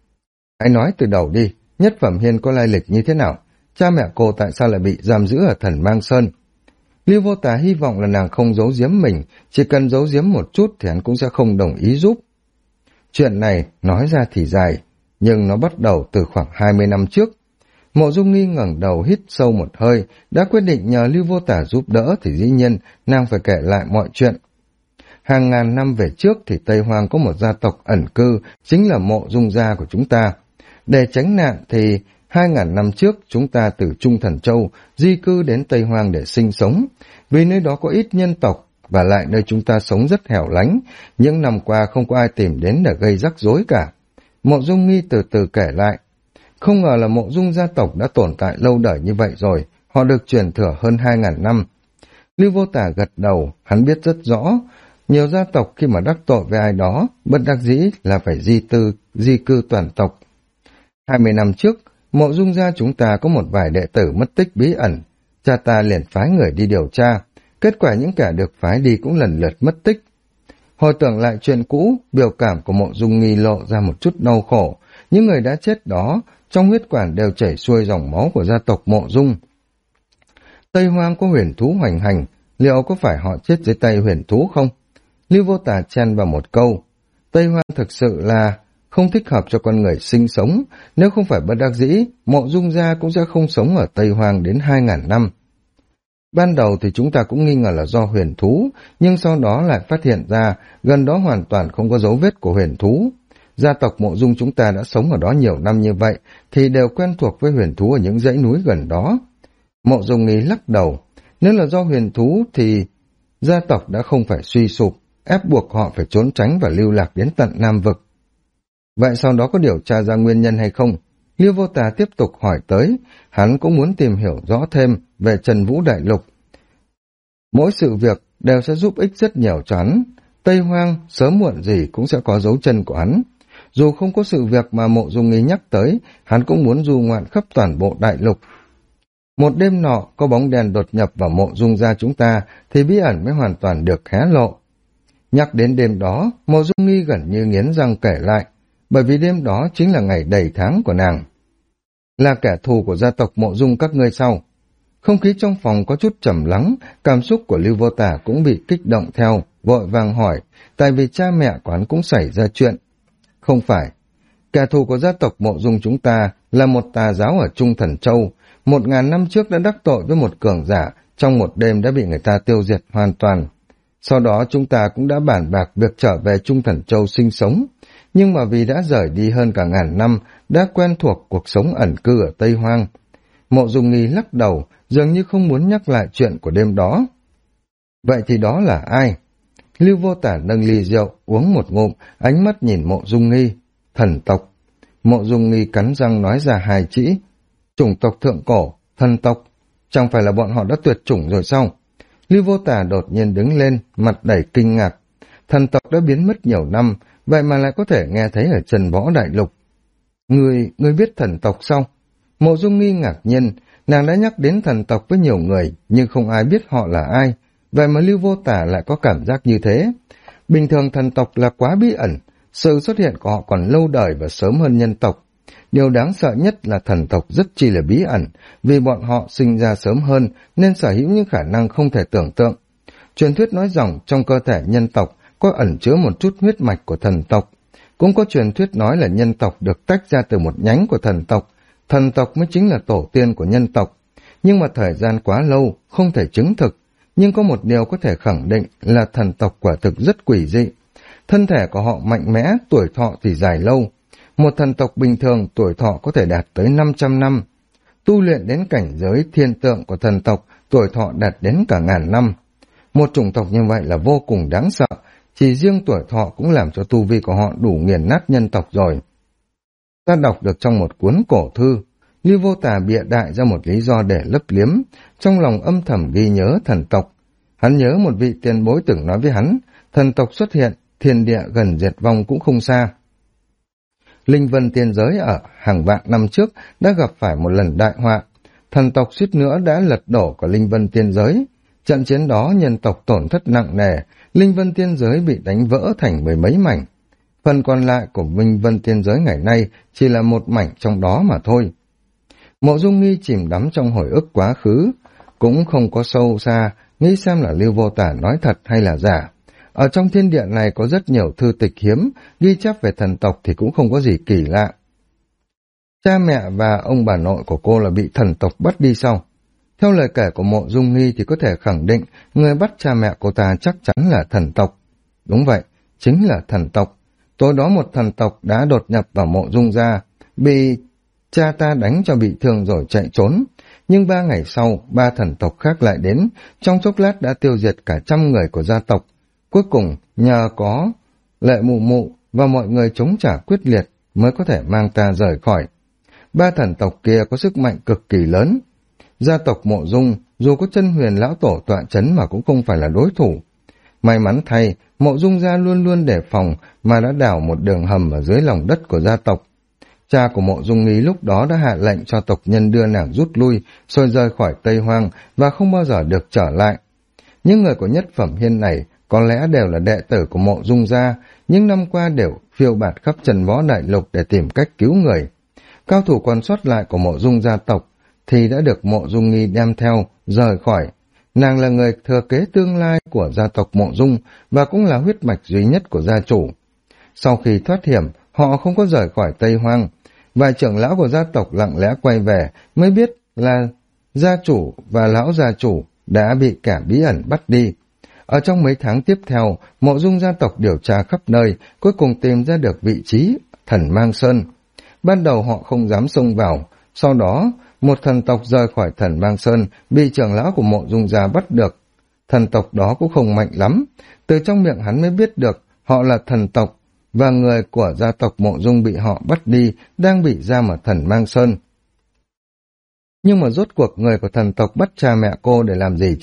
Hãy nói từ đầu đi, Nhất Phẩm Hiên có lai lịch như thế nào? Cha mẹ cô tại sao lại bị giam giữ ở Thần Mang Sơn? Lưu Vô Tà hy vọng là nàng không giấu giếm mình, chỉ cần giấu giếm một chút thì hắn cũng sẽ không đồng ý giúp. Chuyện này nói ra thì dài, nhưng nó bắt đầu từ khoảng 20 năm trước. Mộ Dung Nghi ngẩng đầu hít sâu một hơi, đã quyết định nhờ Lưu Vô Tà giúp đỡ thì dĩ nhiên nàng phải kể lại mọi chuyện. Hàng ngàn năm về trước thì Tây Hoang có một gia tộc ẩn cư, chính là Mộ Dung gia của chúng ta. Để tránh nạn thì 2.000 năm trước chúng ta từ Trung Thần Châu di cư đến Tây Hoang để sinh sống, vì nơi đó có ít nhân tộc và lại nơi chúng ta sống rất hẻo lánh, những năm qua không có ai tìm đến để gây rắc rối cả. Mộ Dung Nghi từ từ kể lại, không ngờ là Mộ Dung gia tộc đã tồn tại lâu đời như vậy rồi, họ được truyền thừa hơn 2.000 năm. Lưu Vô Tả gật đầu, hắn biết rất rõ, nhiều gia tộc khi mà đắc tội với ai đó, bất đắc dĩ là phải di cư toàn tộc. 20 năm trước, Mộ Dung gia chúng ta có một vài đệ tử mất tích bí ẩn, cha ta liền phái người đi điều tra, kết quả những kẻ được phái đi cũng lần lượt mất tích. Hồi tưởng lại chuyện cũ, biểu cảm của Mộ Dung Nghi lộ ra một chút đau khổ, những người đã chết đó, trong huyết quản đều chảy xuôi dòng máu của gia tộc Mộ Dung. Tây Hoang có huyền thú hoành hành, liệu có phải họ chết dưới tay huyền thú không? Lưu Vô Tà chen vào một câu, Tây Hoang thực sự là không thích hợp cho con người sinh sống, nếu không phải bất đắc dĩ, Mộ Dung gia cũng sẽ không sống ở Tây Hoang đến 2.000 năm. Ban đầu thì chúng ta cũng nghi ngờ là do huyền thú, nhưng sau đó lại phát hiện ra gần đó hoàn toàn không có dấu vết của huyền thú. Gia tộc Mộ Dung chúng ta đã sống ở đó nhiều năm như vậy, thì đều quen thuộc với huyền thú ở những dãy núi gần đó. Mộ Dung Nghi lắc đầu, nếu là do huyền thú thì gia tộc đã không phải suy sụp, ép buộc họ phải trốn tránh và lưu lạc đến tận Nam Vực. Vậy sau đó có điều tra ra nguyên nhân hay không? Lưu Vô Tà tiếp tục hỏi tới, hắn cũng muốn tìm hiểu rõ thêm về Trần Vũ Đại Lục. Mỗi sự việc đều sẽ giúp ích rất nhiều cho hắn. Tây Hoang sớm muộn gì cũng sẽ có dấu chân của hắn. Dù không có sự việc mà Mộ Dung Nghi nhắc tới, hắn cũng muốn du ngoạn khắp toàn bộ đại lục. Một đêm nọ, có bóng đèn đột nhập vào Mộ Dung gia chúng ta, thì bí ẩn mới hoàn toàn được hé lộ. Nhắc đến đêm đó, Mộ Dung Nghi gần như nghiến răng kể lại, bởi vì đêm đó chính là ngày đầy tháng của nàng. Là kẻ thù của gia tộc Mộ Dung các ngươi sau. Không khí trong phòng có chút trầm lắng, cảm xúc của Lưu Vô Tả cũng bị kích động theo, vội vàng hỏi, tại vì cha mẹ của hắn cũng xảy ra chuyện. Không phải, kẻ thù của gia tộc Mộ Dung chúng ta là một tà giáo ở Trung Thần Châu, 1000 năm trước đã đắc tội với một cường giả, trong một đêm đã bị người ta tiêu diệt hoàn toàn. Sau đó chúng ta cũng đã bàn bạc việc trở về Trung Thần Châu sinh sống, nhưng mà vì đã rời đi hơn cả 1000 năm, đã quen thuộc cuộc sống ẩn cư ở Tây Hoang. Mộ Dung Nghi lắc đầu, dường như không muốn nhắc lại chuyện của đêm đó. Vậy thì đó là ai? Lưu Vô Tả nâng ly rượu, uống một ngụm, ánh mắt nhìn Mộ Dung Nghi. Thần tộc. Mộ Dung Nghi cắn răng nói ra hai chữ. Chủng tộc thượng cổ, thần tộc. Chẳng phải là bọn họ đã tuyệt chủng rồi sao? Lưu Vô Tả đột nhiên đứng lên, mặt đầy kinh ngạc. Thần tộc đã biến mất nhiều năm, vậy mà lại có thể nghe thấy ở Trần Võ Đại Lục. Ngươi biết thần tộc sao? Mộ Dung Nghi ngạc nhiên, nàng đã nhắc đến thần tộc với nhiều người, nhưng không ai biết họ là ai. Vậy mà Lưu Vô Tả lại có cảm giác như thế. Bình thường thần tộc là quá bí ẩn, sự xuất hiện của họ còn lâu đời và sớm hơn nhân tộc. Điều đáng sợ nhất là thần tộc rất chi là bí ẩn, vì bọn họ sinh ra sớm hơn nên sở hữu những khả năng không thể tưởng tượng. Truyền thuyết nói rằng trong cơ thể nhân tộc có ẩn chứa một chút huyết mạch của thần tộc. Cũng có truyền thuyết nói là nhân tộc được tách ra từ một nhánh của thần tộc mới chính là tổ tiên của nhân tộc. Nhưng mà thời gian quá lâu, không thể chứng thực. Nhưng có một điều có thể khẳng định là thần tộc quả thực rất quỷ dị. Thân thể của họ mạnh mẽ, tuổi thọ thì dài lâu. Một thần tộc bình thường tuổi thọ có thể đạt tới 500 năm. Tu luyện đến cảnh giới thiên tượng của thần tộc, tuổi thọ đạt đến cả 1000 năm. Một chủng tộc như vậy là vô cùng đáng sợ, chỉ riêng tuổi thọ cũng làm cho tu vi của họ đủ nghiền nát nhân tộc rồi. Ta đọc được trong một cuốn cổ thư, Lưu Vô Tả bịa đại ra một lý do để lấp liếm, trong lòng âm thầm ghi nhớ thần tộc. Hắn nhớ một vị tiền bối từng nói với hắn, thần tộc xuất hiện, thiên địa gần diệt vong cũng không xa. Linh Vân tiên giới ở hàng vạn năm trước đã gặp phải một lần đại họa, thần tộc suýt nữa đã lật đổ cả Linh Vân tiên giới. Trận chiến đó nhân tộc tổn thất nặng nề, Linh Vân tiên giới bị đánh vỡ thành 10 mấy mảnh. Phần còn lại của Linh Vân tiên giới ngày nay chỉ là một mảnh trong đó mà thôi. Mộ Dung Nghi chìm đắm trong hồi ức quá khứ, cũng không có sâu xa, nghĩ xem là Lưu Vô Tả nói thật hay là giả. Ở trong thiên địa này có rất nhiều thư tịch hiếm, ghi chép về thần tộc thì cũng không có gì kỳ lạ. Cha mẹ và ông bà nội của cô là bị thần tộc bắt đi sau. Theo lời kể của Mộ Dung Nghi thì có thể khẳng định người bắt cha mẹ cô ta chắc chắn là thần tộc. Đúng vậy, chính là thần tộc. Tối đó một thần tộc đã đột nhập vào Mộ Dung gia, bị cha ta đánh cho bị thương rồi chạy trốn. Nhưng 3 ngày sau, 3 thần tộc khác lại đến, trong chốc lát đã tiêu diệt cả 100 người của gia tộc. Cuối cùng, nhờ có Lệ Mụ Mụ và mọi người chống trả quyết liệt mới có thể mang ta rời khỏi. 3 thần tộc kia có sức mạnh cực kỳ lớn. Gia tộc Mộ Dung, dù có chân huyền lão tổ tọa chấn mà cũng không phải là đối thủ. May mắn thay, Mộ Dung gia luôn luôn đề phòng mà đã đào một đường hầm ở dưới lòng đất của gia tộc. Cha của Mộ Dung Nghi lúc đó đã hạ lệnh cho tộc nhân đưa nàng rút lui, rồi rời khỏi Tây Hoang và không bao giờ được trở lại. Những người của nhất phẩm hiên này có lẽ đều là đệ tử của Mộ Dung gia, những năm qua đều phiêu bạt khắp Trần Võ Đại Lục để tìm cách cứu người. Cao thủ còn sót lại của Mộ Dung gia tộc thì đã được Mộ Dung Nghi đem theo, rời khỏi. Nàng là người thừa kế tương lai của gia tộc Mộ Dung và cũng là huyết mạch duy nhất của gia chủ. Sau khi thoát hiểm, họ không có rời khỏi Tây Hoang. Vài trưởng lão của gia tộc lặng lẽ quay về mới biết là gia chủ và lão gia chủ đã bị kẻ bí ẩn bắt đi. Ở trong mấy tháng tiếp theo, Mộ Dung gia tộc điều tra khắp nơi, cuối cùng tìm ra được vị trí Thần Mang Sơn. Ban đầu họ không dám xông vào, sau đó một thần tộc rời khỏi Thần Mang Sơn bị trưởng lão của Mộ Dung gia bắt được. Thần tộc đó cũng không mạnh lắm, từ trong miệng hắn mới biết được họ là thần tộc, và người của gia tộc Mộ Dung bị họ bắt đi đang bị giam ở Thần Mang Sơn. Nhưng mà rốt cuộc người của thần tộc bắt cha mẹ cô để làm gì chứ?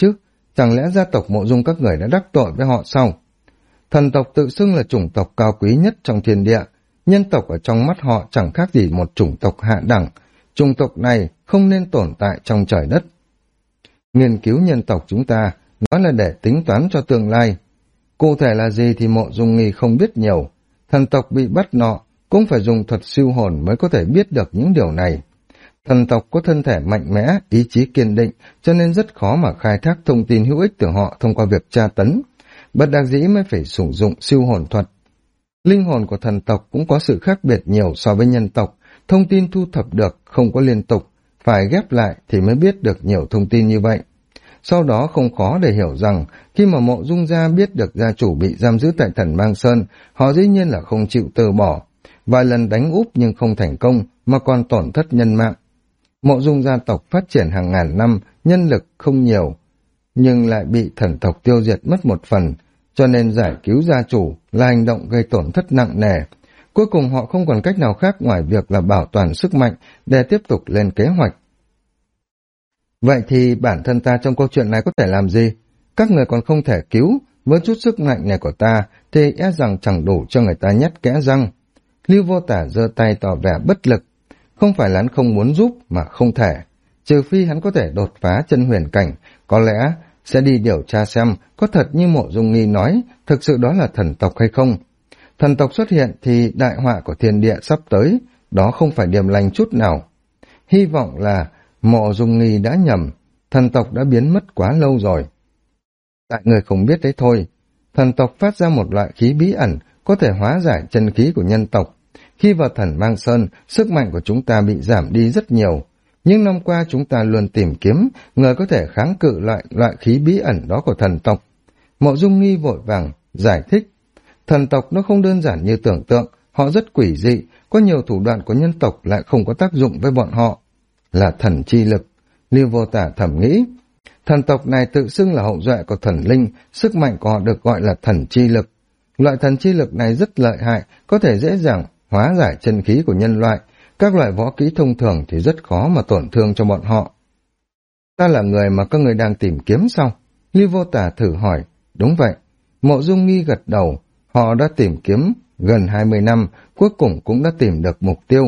chẳng lẽ gia tộc Mộ Dung các người đã đắc tội với họ sao? Thần tộc tự xưng là chủng tộc cao quý nhất trong thiên địa, nhân tộc ở trong mắt họ chẳng khác gì một chủng tộc hạ đẳng, chủng tộc này không nên tồn tại trong trời đất. Nghiên cứu nhân tộc chúng ta, nói là để tính toán cho tương lai. Cụ thể là gì thì Mộ Dung Nghi không biết nhiều, thần tộc bị bắt nọ cũng phải dùng thuật siêu hồn mới có thể biết được những điều này. Thần tộc có thân thể mạnh mẽ, ý chí kiên định, cho nên rất khó mà khai thác thông tin hữu ích từ họ thông qua việc tra tấn. Bất đắc dĩ mới phải sử dụng siêu hồn thuật. Linh hồn của thần tộc cũng có sự khác biệt nhiều so với nhân tộc, thông tin thu thập được không có liên tục, phải ghép lại thì mới biết được nhiều thông tin như vậy. Sau đó không khó để hiểu rằng, khi mà Mộ Dung gia biết được gia chủ bị giam giữ tại Thần Mang Sơn, họ dĩ nhiên là không chịu từ bỏ. Vài lần đánh úp nhưng không thành công, mà còn tổn thất nhân mạng. Mộ Dung gia tộc phát triển hàng ngàn năm, nhân lực không nhiều, nhưng lại bị thần tộc tiêu diệt mất một phần, cho nên giải cứu gia chủ là hành động gây tổn thất nặng nề. Cuối cùng họ không còn cách nào khác ngoài việc là bảo toàn sức mạnh để tiếp tục lên kế hoạch. Vậy thì bản thân ta trong câu chuyện này có thể làm gì? Các người còn không thể cứu, với chút sức mạnh này của ta thì e rằng chẳng đủ cho người ta nhét kẽ răng. Lưu Vô Tả giơ tay tỏ vẻ bất lực. Không phải là hắn không muốn giúp mà không thể. Trừ phi hắn có thể đột phá chân huyền cảnh, có lẽ sẽ đi điều tra xem có thật như Mộ Dung Nghi nói, thực sự đó là thần tộc hay không. Thần tộc xuất hiện thì đại họa của thiên địa sắp tới, đó không phải điềm lành chút nào. Hy vọng là Mộ Dung Nghi đã nhầm, thần tộc đã biến mất quá lâu rồi. Tại người không biết đấy thôi, thần tộc phát ra một loại khí bí ẩn có thể hóa giải chân khí của nhân tộc. Khi vào Thần Mang Sơn, sức mạnh của chúng ta bị giảm đi rất nhiều. Nhưng năm qua chúng ta luôn tìm kiếm người có thể kháng cự loại khí bí ẩn đó của thần tộc. Mộ Dung Nghi vội vàng giải thích. Thần tộc nó không đơn giản như tưởng tượng, họ rất quỷ dị, có nhiều thủ đoạn của nhân tộc lại không có tác dụng với bọn họ. Là thần chi lực, Lưu Vô Tả thầm nghĩ. Thần tộc này tự xưng là hậu duệ của thần linh, sức mạnh của họ được gọi là thần chi lực. Loại thần chi lực này rất lợi hại, có thể dễ dàng hóa giải chân khí của nhân loại. Các loại võ kỹ thông thường thì rất khó mà tổn thương cho bọn họ. Ta là người mà các người đang tìm kiếm sao? Lưu Vô Tả thử hỏi. Đúng vậy. Mộ Dung Nghi gật đầu. Họ đã tìm kiếm gần 20 năm, cuối cùng cũng đã tìm được mục tiêu.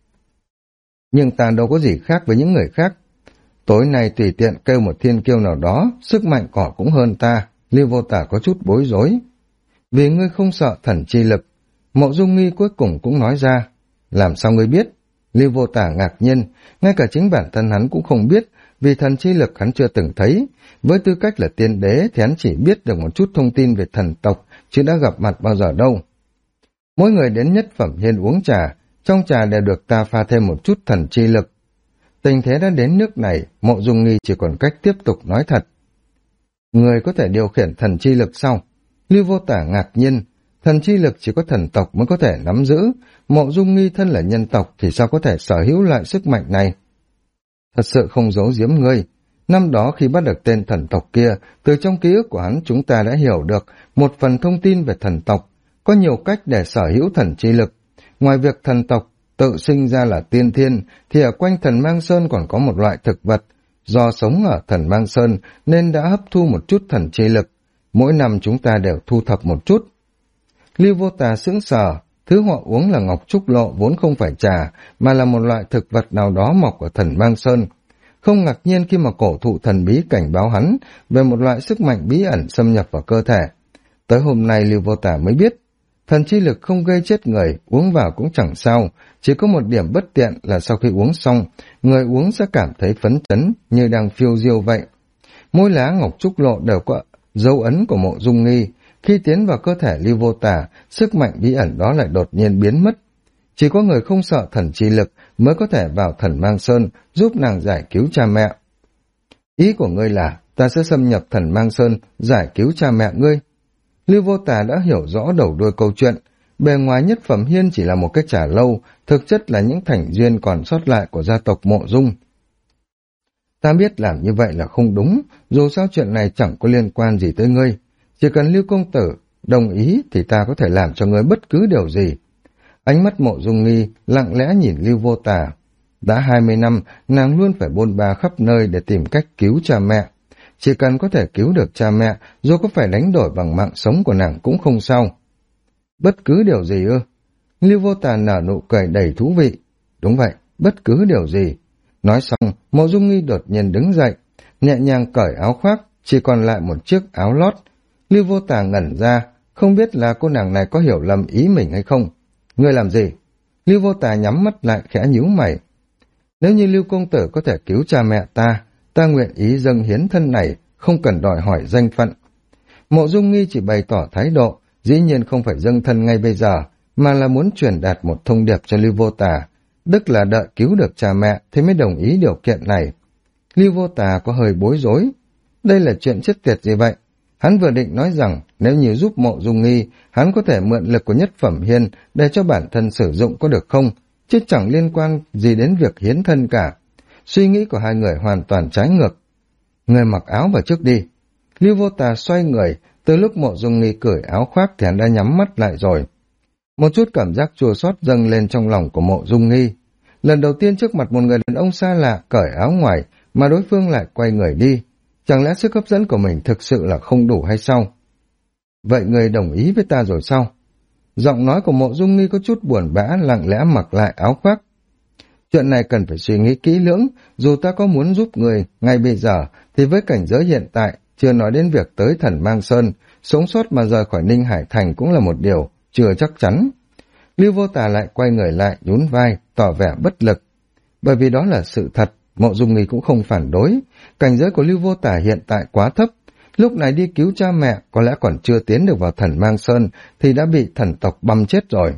Nhưng ta đâu có gì khác với những người khác. Tối nay tùy tiện kêu một thiên kiêu nào đó, sức mạnh của họ cũng hơn ta. Lưu Vô Tả có chút bối rối. Vì ngươi không sợ thần chi lực. Mộ Dung Nghi cuối cùng cũng nói ra. Làm sao ngươi biết? Lưu Vô Tả ngạc nhiên, ngay cả chính bản thân hắn cũng không biết, vì thần chi lực hắn chưa từng thấy. Với tư cách là tiên đế thì hắn chỉ biết được một chút thông tin về thần tộc, chứ đã gặp mặt bao giờ đâu. Mỗi người đến nhất phẩm hiên uống trà, trong trà đều được ta pha thêm một chút thần chi lực. Tình thế đã đến nước này, Mộ Dung Nghi chỉ còn cách tiếp tục nói thật. Người có thể điều khiển thần chi lực sao? Lưu Vô Tả ngạc nhiên, thần chi lực chỉ có thần tộc mới có thể nắm giữ, Mộ Dung Nghi thân là nhân tộc thì sao có thể sở hữu loại sức mạnh này? Thật sự không giấu giếm ngươi, năm đó khi bắt được tên thần tộc kia, từ trong ký ức của hắn chúng ta đã hiểu được một phần thông tin về thần tộc, có nhiều cách để sở hữu thần chi lực. Ngoài việc thần tộc tự sinh ra là tiên thiên, thì ở quanh Thần Mang Sơn còn có một loại thực vật, do sống ở Thần Mang Sơn nên đã hấp thu một chút thần chi lực. Mỗi năm chúng ta đều thu thập một chút. Lưu Vô Tà sững sờ, thứ họ uống là ngọc trúc lộ vốn không phải trà, mà là một loại thực vật nào đó mọc ở Thần Mang Sơn. Không ngạc nhiên khi mà cổ thụ thần bí cảnh báo hắn về một loại sức mạnh bí ẩn xâm nhập vào cơ thể. Tới hôm nay Lưu Vô Tà mới biết, thần chi lực không gây chết người, uống vào cũng chẳng sao, chỉ có một điểm bất tiện là sau khi uống xong, người uống sẽ cảm thấy phấn chấn như đang phiêu diêu vậy. Mỗi lá ngọc trúc lộ đều có dấu ấn của Mộ Dung Nghi, khi tiến vào cơ thể Lưu Vô Tả, sức mạnh bí ẩn đó lại đột nhiên biến mất. Chỉ có người không sợ thần chi lực mới có thể vào Thần Mang Sơn giúp nàng giải cứu cha mẹ. Ý của ngươi là ta sẽ xâm nhập Thần Mang Sơn giải cứu cha mẹ ngươi? Lưu Vô Tả đã hiểu rõ đầu đuôi câu chuyện. Bề ngoài nhất phẩm hiên chỉ là một cái trà lâu, thực chất là những thành duyên còn sót lại của gia tộc Mộ Dung. Ta biết làm như vậy là không đúng, dù sao chuyện này chẳng có liên quan gì tới ngươi. Chỉ cần Lưu công tử đồng ý thì ta có thể làm cho ngươi bất cứ điều gì. Ánh mắt Mộ Dung Nghi lặng lẽ nhìn Lưu Vô Tả. Đã 20 năm, nàng luôn phải bôn ba khắp nơi để tìm cách cứu cha mẹ. chỉ cần có thể cứu được cha mẹ, dù có phải đánh đổi bằng mạng sống của nàng cũng không sao. Bất cứ điều gì ư? Lưu Vô Tà nở nụ cười đầy thú vị. Đúng vậy, bất cứ điều gì. Nói xong, Mộ Dung Nghi đột nhiên đứng dậy, nhẹ nhàng cởi áo khoác, chỉ còn lại một chiếc áo lót. Lưu Vô Tà ngẩn ra, không biết là cô nàng này có hiểu lầm ý mình hay không. Ngươi làm gì? Lưu Vô Tà nhắm mắt lại khẽ nhíu mày. Nếu như Lưu công tử có thể cứu cha mẹ ta nguyện ý dâng hiến thân này, không cần đòi hỏi danh phận. Mộ Dung Nghi chỉ bày tỏ thái độ, dĩ nhiên không phải dâng thân ngay bây giờ, mà là muốn truyền đạt một thông điệp cho Lưu Vô Tà, tức là đợi cứu được cha mẹ thì mới đồng ý điều kiện này. Lưu Vô Tà có hơi bối rối. Đây là chuyện chết tiệt gì vậy? Hắn vừa định nói rằng nếu như giúp Mộ Dung Nghi, hắn có thể mượn lực của Nhất Phẩm Hiên để cho bản thân sử dụng có được không, chứ chẳng liên quan gì đến việc hiến thân cả. Suy nghĩ của hai người hoàn toàn trái ngược. Người mặc áo vào trước đi. Lưu Vô Tà xoay người, từ lúc Mộ Dung Nghi cởi áo khoác thì hắn đã nhắm mắt lại rồi. Một chút cảm giác chua xót dâng lên trong lòng của Mộ Dung Nghi. Lần đầu tiên trước mặt một người đàn ông xa lạ cởi áo ngoài mà đối phương lại quay người đi. Chẳng lẽ sức hấp dẫn của mình thực sự là không đủ hay sao? Vậy người đồng ý với ta rồi sao? Giọng nói của Mộ Dung Nghi có chút buồn bã, lặng lẽ mặc lại áo khoác. Chuyện này cần phải suy nghĩ kỹ lưỡng, dù ta có muốn giúp người ngay bây giờ thì với cảnh giới hiện tại, chưa nói đến việc tới Thần Mang Sơn, sống sót mà rời khỏi Ninh Hải Thành cũng là một điều chưa chắc chắn. Lưu Vô Tà lại quay người lại, nhún vai, tỏ vẻ bất lực. Bởi vì đó là sự thật, Mộ Dung Nghi cũng không phản đối. Cảnh giới của Lưu Vô Tà hiện tại quá thấp. Lúc này đi cứu cha mẹ, có lẽ còn chưa tiến được vào Thần Mang Sơn, thì đã bị thần tộc băm chết rồi.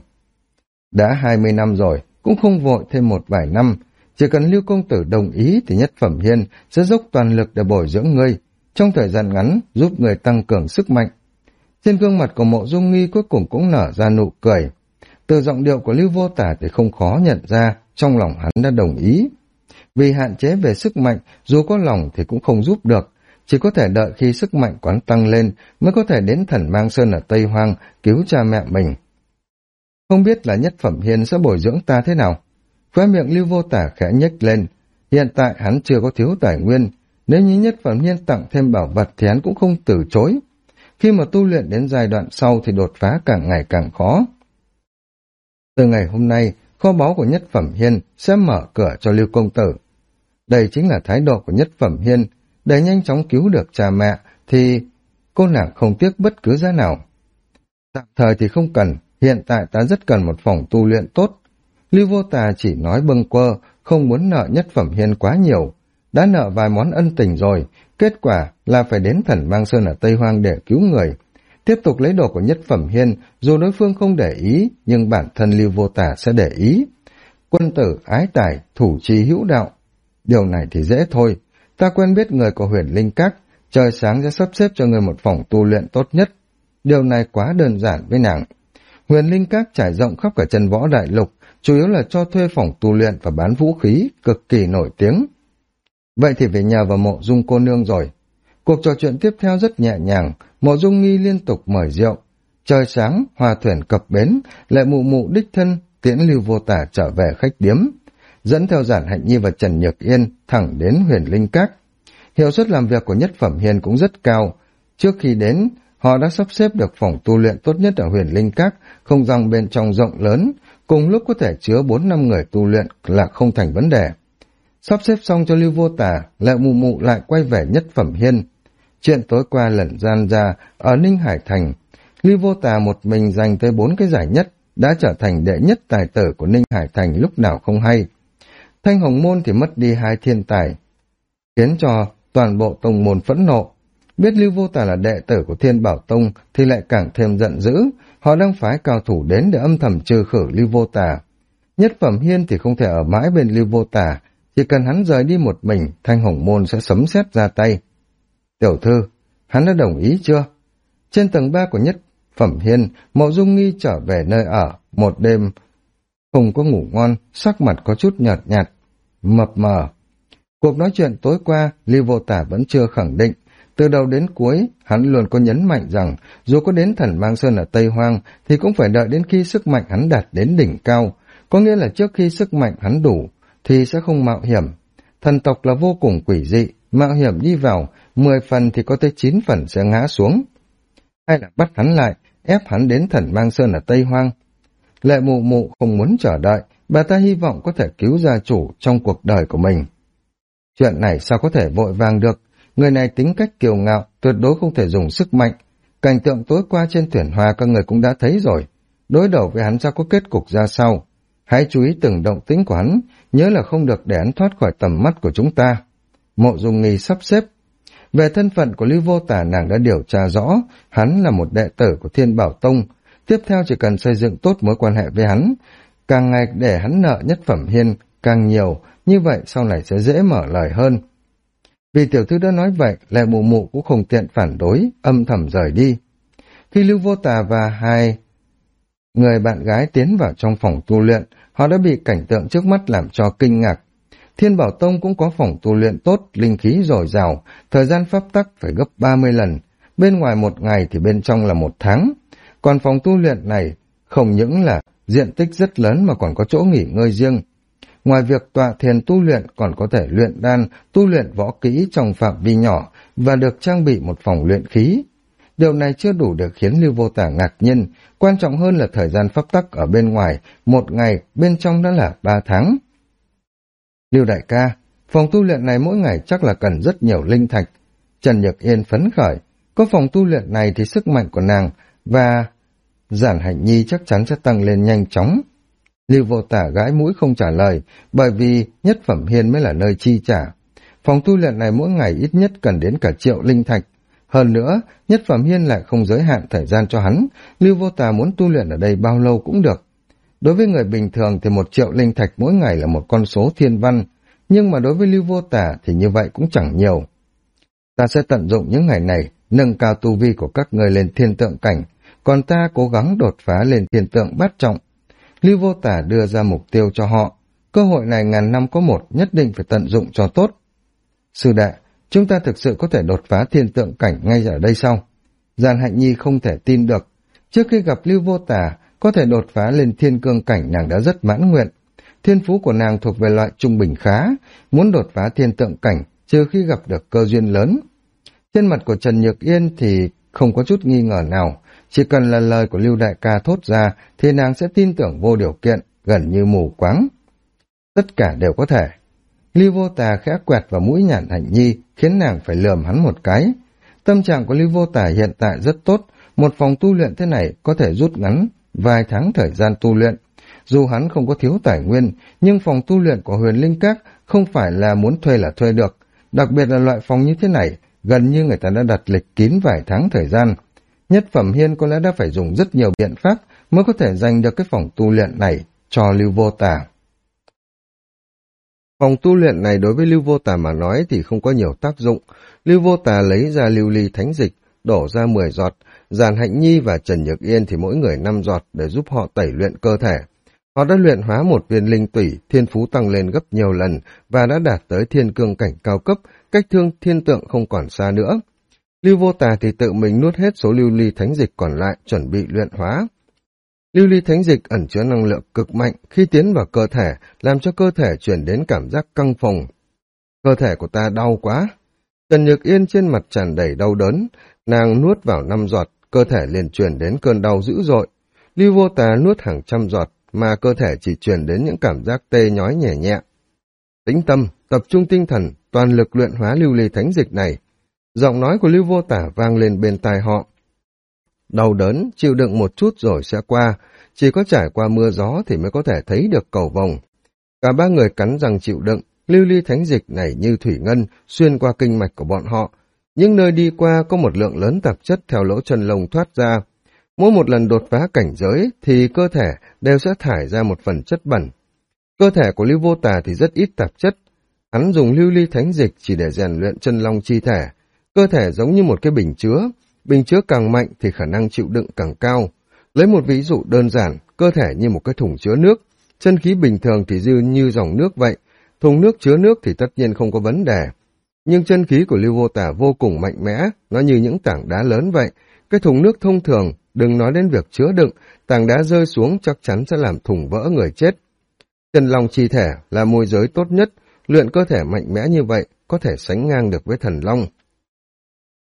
Đã 20 năm rồi, cũng không vội thêm một vài năm. Chỉ cần Lưu công tử đồng ý thì Nhất Phẩm Hiên sẽ dốc toàn lực để bồi dưỡng ngươi, trong thời gian ngắn giúp người tăng cường sức mạnh. Trên gương mặt của Mộ Dung Nghi cuối cùng cũng nở ra nụ cười. Từ giọng điệu của Lưu Vô Tà thì không khó nhận ra trong lòng hắn đã đồng ý. Vì hạn chế về sức mạnh, dù có lòng thì cũng không giúp được, chỉ có thể đợi khi sức mạnh quán tăng lên mới có thể đến Thần Mang Sơn ở Tây Hoang cứu cha mẹ mình. Không biết là Nhất Phẩm Hiên sẽ bồi dưỡng ta thế nào? Khóe miệng Lưu Vô Tà khẽ nhếch lên. Hiện tại hắn chưa có thiếu tài nguyên, nếu như Nhất Phẩm Hiên tặng thêm bảo vật thì hắn cũng không từ chối. Khi mà tu luyện đến giai đoạn sau thì đột phá càng ngày càng khó. Từ ngày hôm nay, kho báu của Nhất Phẩm Hiên sẽ mở cửa cho Lưu công tử. Đây chính là thái độ của Nhất Phẩm Hiên, để nhanh chóng cứu được cha mẹ thì cô nàng không tiếc bất cứ giá nào. Tạm thời thì không cần, hiện tại ta rất cần một phòng tu luyện tốt. Lưu Vô Tà chỉ nói bâng quơ, không muốn nợ Nhất Phẩm Hiên quá nhiều. Đã nợ vài món ân tình rồi, kết quả là phải đến Thần Mang Sơn ở Tây Hoang để cứu người. Tiếp tục lấy đồ của Nhất Phẩm Hiên, dù đối phương không để ý, nhưng bản thân Lưu Vô Tà sẽ để ý. Quân tử, ái tài, thủ trì hữu đạo. Điều này thì dễ thôi. Ta quen biết người của Huyền Linh Các, trời sáng sẽ sắp xếp cho người một phòng tu luyện tốt nhất. Điều này quá đơn giản với nàng. Huyền Linh Các trải rộng khắp cả chân võ đại lục, chủ yếu là cho thuê phòng tu luyện và bán vũ khí, cực kỳ nổi tiếng. Vậy thì phải nhờ vào Mộ Dung cô nương rồi. Cuộc trò chuyện tiếp theo rất nhẹ nhàng, Mộ Dung Nghi liên tục mời rượu. Trời sáng, hòa thuyền cập bến, lại mụ mụ đích thân tiễn Lưu Vô Tà trở về khách điếm, dẫn theo Giản Hạnh Nhi và Trần Nhược Yên thẳng đến Huyền Linh Các. Hiệu suất làm việc của Nhất Phẩm Hiên cũng rất cao. Trước khi đến, họ đã sắp xếp được phòng tu luyện tốt nhất ở Huyền Linh Các, không gian bên trong rộng lớn, cùng lúc có thể chứa 4-5 người tu luyện là không thành vấn đề. Sắp xếp xong cho Lưu Vô Tà, lại mụ mụ lại quay về Nhất Phẩm Hiên. Chuyện tối qua lẩn gian ra ở Ninh Hải Thành, Lưu Vô Tà một mình giành tới 4 cái giải nhất, đã trở thành đệ nhất tài tử của Ninh Hải Thành lúc nào không hay. Thanh Hồng Môn thì mất đi 2 thiên tài, khiến cho toàn bộ tông môn phẫn nộ. Biết Lưu Vô Tà là đệ tử của Thiên Bảo Tông thì lại càng thêm giận dữ, họ đang phái cao thủ đến để âm thầm trừ khử Lưu Vô Tà. Nhất Phẩm Hiên thì không thể ở mãi bên Lưu Vô Tà, chỉ cần hắn rời đi một mình, Thanh Hồng Môn sẽ sấm sét ra tay. Tiểu thư, hắn đã đồng ý chưa? Trên tầng 3 của Nhất Phẩm Hiên, Mộ Dung Nghi trở về nơi ở, một đêm không có ngủ ngon, sắc mặt có chút nhợt nhạt, mập mờ. Cuộc nói chuyện tối qua, Lưu Vô Tà vẫn chưa khẳng định. Từ đầu đến cuối, hắn luôn có nhấn mạnh rằng dù có đến Thần Mang Sơn ở Tây Hoang thì cũng phải đợi đến khi sức mạnh hắn đạt đến đỉnh cao, có nghĩa là trước khi sức mạnh hắn đủ thì sẽ không mạo hiểm. Thần tộc là vô cùng quỷ dị, mạo hiểm đi vào 10 phần thì có tới 9 phần sẽ ngã xuống. Hay là bắt hắn lại, ép hắn đến Thần Mang Sơn ở Tây Hoang. Lệ Mụ Mụ không muốn chờ đợi, bà ta hy vọng có thể cứu gia chủ trong cuộc đời của mình. Chuyện này sao có thể vội vàng được, người này tính cách kiêu ngạo, tuyệt đối không thể dùng sức mạnh. Cảnh tượng tối qua trên thuyền hoa các người cũng đã thấy rồi, đối đầu với hắn sao có kết cục ra sao. Hãy chú ý từng động tĩnh của hắn, nhớ là không được để hắn thoát khỏi tầm mắt của chúng ta. Mộ Dung Nghi sắp xếp. Về thân phận của Lưu Vô Tả nàng đã điều tra rõ, hắn là một đệ tử của Thiên Bảo Tông. Tiếp theo chỉ cần xây dựng tốt mối quan hệ với hắn, càng ngày để hắn nợ Nhất Phẩm Hiên càng nhiều, như vậy sau này sẽ dễ mở lời hơn. Vì tiểu thư đã nói vậy, Lệ Mụ Mụ cũng không tiện phản đối, âm thầm rời đi. Khi Lưu Vô Tà và hai người bạn gái tiến vào trong phòng tu luyện, họ đã bị cảnh tượng trước mắt làm cho kinh ngạc. Thiên Bảo Tông cũng có phòng tu luyện tốt, linh khí dồi dào, thời gian pháp tắc phải gấp 30 lần, bên ngoài 1 ngày thì bên trong là 1 tháng. Còn phòng tu luyện này không những là diện tích rất lớn mà còn có chỗ nghỉ ngơi riêng. Ngoài việc tọa thiền tu luyện còn có thể luyện đan, tu luyện võ kỹ trong phạm vi nhỏ và được trang bị một phòng luyện khí. Điều này chưa đủ để khiến Lưu Vô Tả ngạc nhiên, quan trọng hơn là thời gian pháp tắc ở bên ngoài, 1 ngày, bên trong đã là 3 tháng. Lưu đại ca, phòng tu luyện này mỗi ngày chắc là cần rất nhiều linh thạch. Trần Nhược Yên phấn khởi, có phòng tu luyện này thì sức mạnh của nàng và Giản Hạnh Nhi chắc chắn sẽ tăng lên nhanh chóng. Lưu Vô Tả gãi mũi không trả lời, bởi vì Nhất Phẩm Hiên mới là nơi chi trả. Phòng tu luyện này mỗi ngày ít nhất cần đến cả 1.000.000 linh thạch. Hơn nữa, Nhất Phẩm Hiên lại không giới hạn thời gian cho hắn, Lưu Vô Tả muốn tu luyện ở đây bao lâu cũng được. Đối với người bình thường thì 1.000.000 linh thạch mỗi ngày là một con số thiên văn, nhưng mà đối với Lưu Vô Tả thì như vậy cũng chẳng nhiều. Ta sẽ tận dụng những ngày này, nâng cao tu vi của các người lên thiên tượng cảnh, còn ta cố gắng đột phá lên thiên tượng bát trọng. Lưu Vô Tả đưa ra mục tiêu cho họ, cơ hội này ngàn năm có một, nhất định phải tận dụng cho tốt. Sư đệ, chúng ta thực sự có thể đột phá thiên tượng cảnh ngay ở đây sao? Giản Hạnh Nhi không thể tin được, trước khi gặp Lưu Vô Tả, có thể đột phá lên thiên cương cảnh nàng đã rất mãn nguyện. Thiên phú của nàng thuộc về loại trung bình khá, muốn đột phá thiên tượng cảnh, trừ khi gặp được cơ duyên lớn. Trên mặt của Trần Nhược Yên thì không có chút nghi ngờ nào, chỉ cần là lời của Lưu đại ca thốt ra thì nàng sẽ tin tưởng vô điều kiện, gần như mù quáng. Tất cả đều có thể. Lưu Vô Tà khẽ quẹt vào mũi Nhàn Hạnh Nhi, khiến nàng phải lườm hắn một cái. Tâm trạng của Lưu Vô Tà hiện tại rất tốt, một phòng tu luyện thế này có thể rút ngắn vài tháng thời gian tu luyện. Dù hắn không có thiếu tài nguyên, nhưng phòng tu luyện của Huyền Linh Các không phải là muốn thuê là thuê được. Đặc biệt là loại phòng như thế này, gần như người ta đã đặt lịch kín vài tháng thời gian. Nhất Phẩm Hiên có lẽ đã phải dùng rất nhiều biện pháp mới có thể giành được cái phòng tu luyện này cho Lưu Vô Tà. Phòng tu luyện này đối với Lưu Vô Tà mà nói thì không có nhiều tác dụng. Lưu Vô Tà lấy ra lưu ly thánh dịch, đổ ra 10 giọt, Giản Hạnh Nhi và Trần Nhược Yên thì mỗi người 5 giọt để giúp họ tẩy luyện cơ thể. Họ đã luyện hóa một viên linh tủy, thiên phú tăng lên gấp nhiều lần và đã đạt tới thiên cương cảnh cao cấp, cách thương thiên tượng không còn xa nữa. Lưu Vô Tà thì tự mình nuốt hết số lưu ly thánh dịch còn lại, chuẩn bị luyện hóa. Lưu ly thánh dịch ẩn chứa năng lượng cực mạnh, khi tiến vào cơ thể, làm cho cơ thể chuyển đến cảm giác căng phồng. Cơ thể của ta đau quá. Trần Nhược Yên trên mặt tràn đầy đau đớn, nàng nuốt vào 5 giọt, cơ thể liền chuyển đến cơn đau dữ dội. Lưu Vô Tà nuốt hàng trăm giọt, mà cơ thể chỉ truyền đến những cảm giác tê nhói nhẹ nhẹ. Tĩnh tâm, tập trung tinh thần, toàn lực luyện hóa lưu ly thánh dịch này. Giọng nói của Lưu Vô Tả vang lên bên tai họ. Đau đớn, chịu đựng một chút rồi sẽ qua, chỉ có trải qua mưa gió thì mới có thể thấy được cầu vồng. Cả 3 người cắn răng chịu đựng, lưu ly thánh dịch này như thủy ngân xuyên qua kinh mạch của bọn họ. Những nơi đi qua có một lượng lớn tạp chất theo lỗ chân lông thoát ra. Mỗi một lần đột phá cảnh giới thì cơ thể đều sẽ thải ra một phần chất bẩn. Cơ thể của Lưu Vô Tà thì rất ít tạp chất. Hắn dùng lưu ly thánh dịch chỉ để rèn luyện chân long chi thể. Cơ thể giống như một cái bình chứa càng mạnh thì khả năng chịu đựng càng cao. Lấy một ví dụ đơn giản, cơ thể như một cái thùng chứa nước, chân khí bình thường thì dư như dòng nước vậy, thùng nước chứa nước thì tất nhiên không có vấn đề. Nhưng chân khí của Lưu Vô Tả vô cùng mạnh mẽ, nó như những tảng đá lớn vậy. Cái thùng nước thông thường, đừng nói đến việc chứa đựng, tảng đá rơi xuống chắc chắn sẽ làm thùng vỡ người chết. Chân long chi thể là môi giới tốt nhất, luyện cơ thể mạnh mẽ như vậy có thể sánh ngang được với thần long.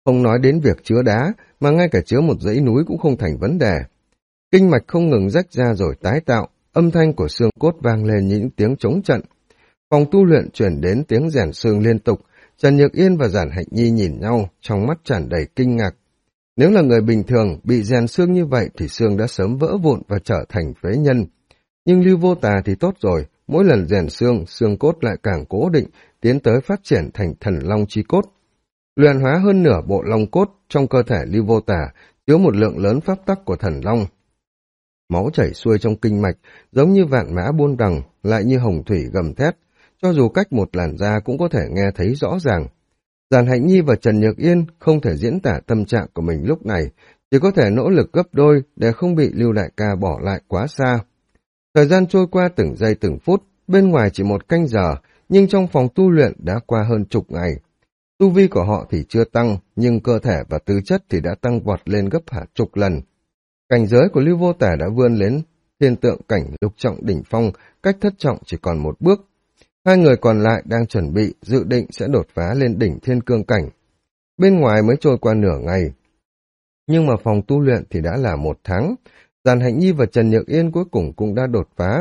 Không nói đến việc chứa đá, mà ngay cả chứa một dãy núi cũng không thành vấn đề. Kinh mạch không ngừng rách ra rồi tái tạo, âm thanh của xương cốt vang lên những tiếng chống trận. Phòng tu luyện chuyển đến tiếng rèn xương liên tục, Trần Nhược Yên và Giản Hạnh Nhi nhìn nhau, trong mắt tràn đầy kinh ngạc. Nếu là người bình thường, bị rèn xương như vậy thì xương đã sớm vỡ vụn và trở thành phế nhân. Nhưng Lưu Vô Tà thì tốt rồi, mỗi lần rèn xương, xương cốt lại càng cố định, tiến tới phát triển thành thần long chi cốt. Luyện hóa hơn nửa bộ long cốt trong cơ thể Lưu Vô Tà, chứa một lượng lớn pháp tắc của thần long. Máu chảy xuôi trong kinh mạch, giống như vạn mã buôn đằng, lại như hồng thủy gầm thét, cho dù cách một làn da cũng có thể nghe thấy rõ ràng. Giản Hạnh Nhi và Trần Nhược Yên không thể diễn tả tâm trạng của mình lúc này, chỉ có thể nỗ lực gấp đôi để không bị Lưu đại ca bỏ lại quá xa. Thời gian trôi qua từng giây từng phút, bên ngoài chỉ 1 canh giờ, nhưng trong phòng tu luyện đã qua hơn chục ngày. Tu vi của họ thì chưa tăng, nhưng cơ thể và tư chất thì đã tăng vọt lên gấp hàng chục lần. Cảnh giới của Lưu Vô Tà đã vươn lên thiên tượng cảnh lục trọng đỉnh phong, cách thất trọng chỉ còn 1 bước. 2 người còn lại đang chuẩn bị, dự định sẽ đột phá lên đỉnh thiên cương cảnh. Bên ngoài mới trôi qua nửa ngày, nhưng mà phòng tu luyện thì đã là 1 tháng. Giản Hạnh Nhi và Trần Nhược Yên cuối cùng cũng đã đột phá.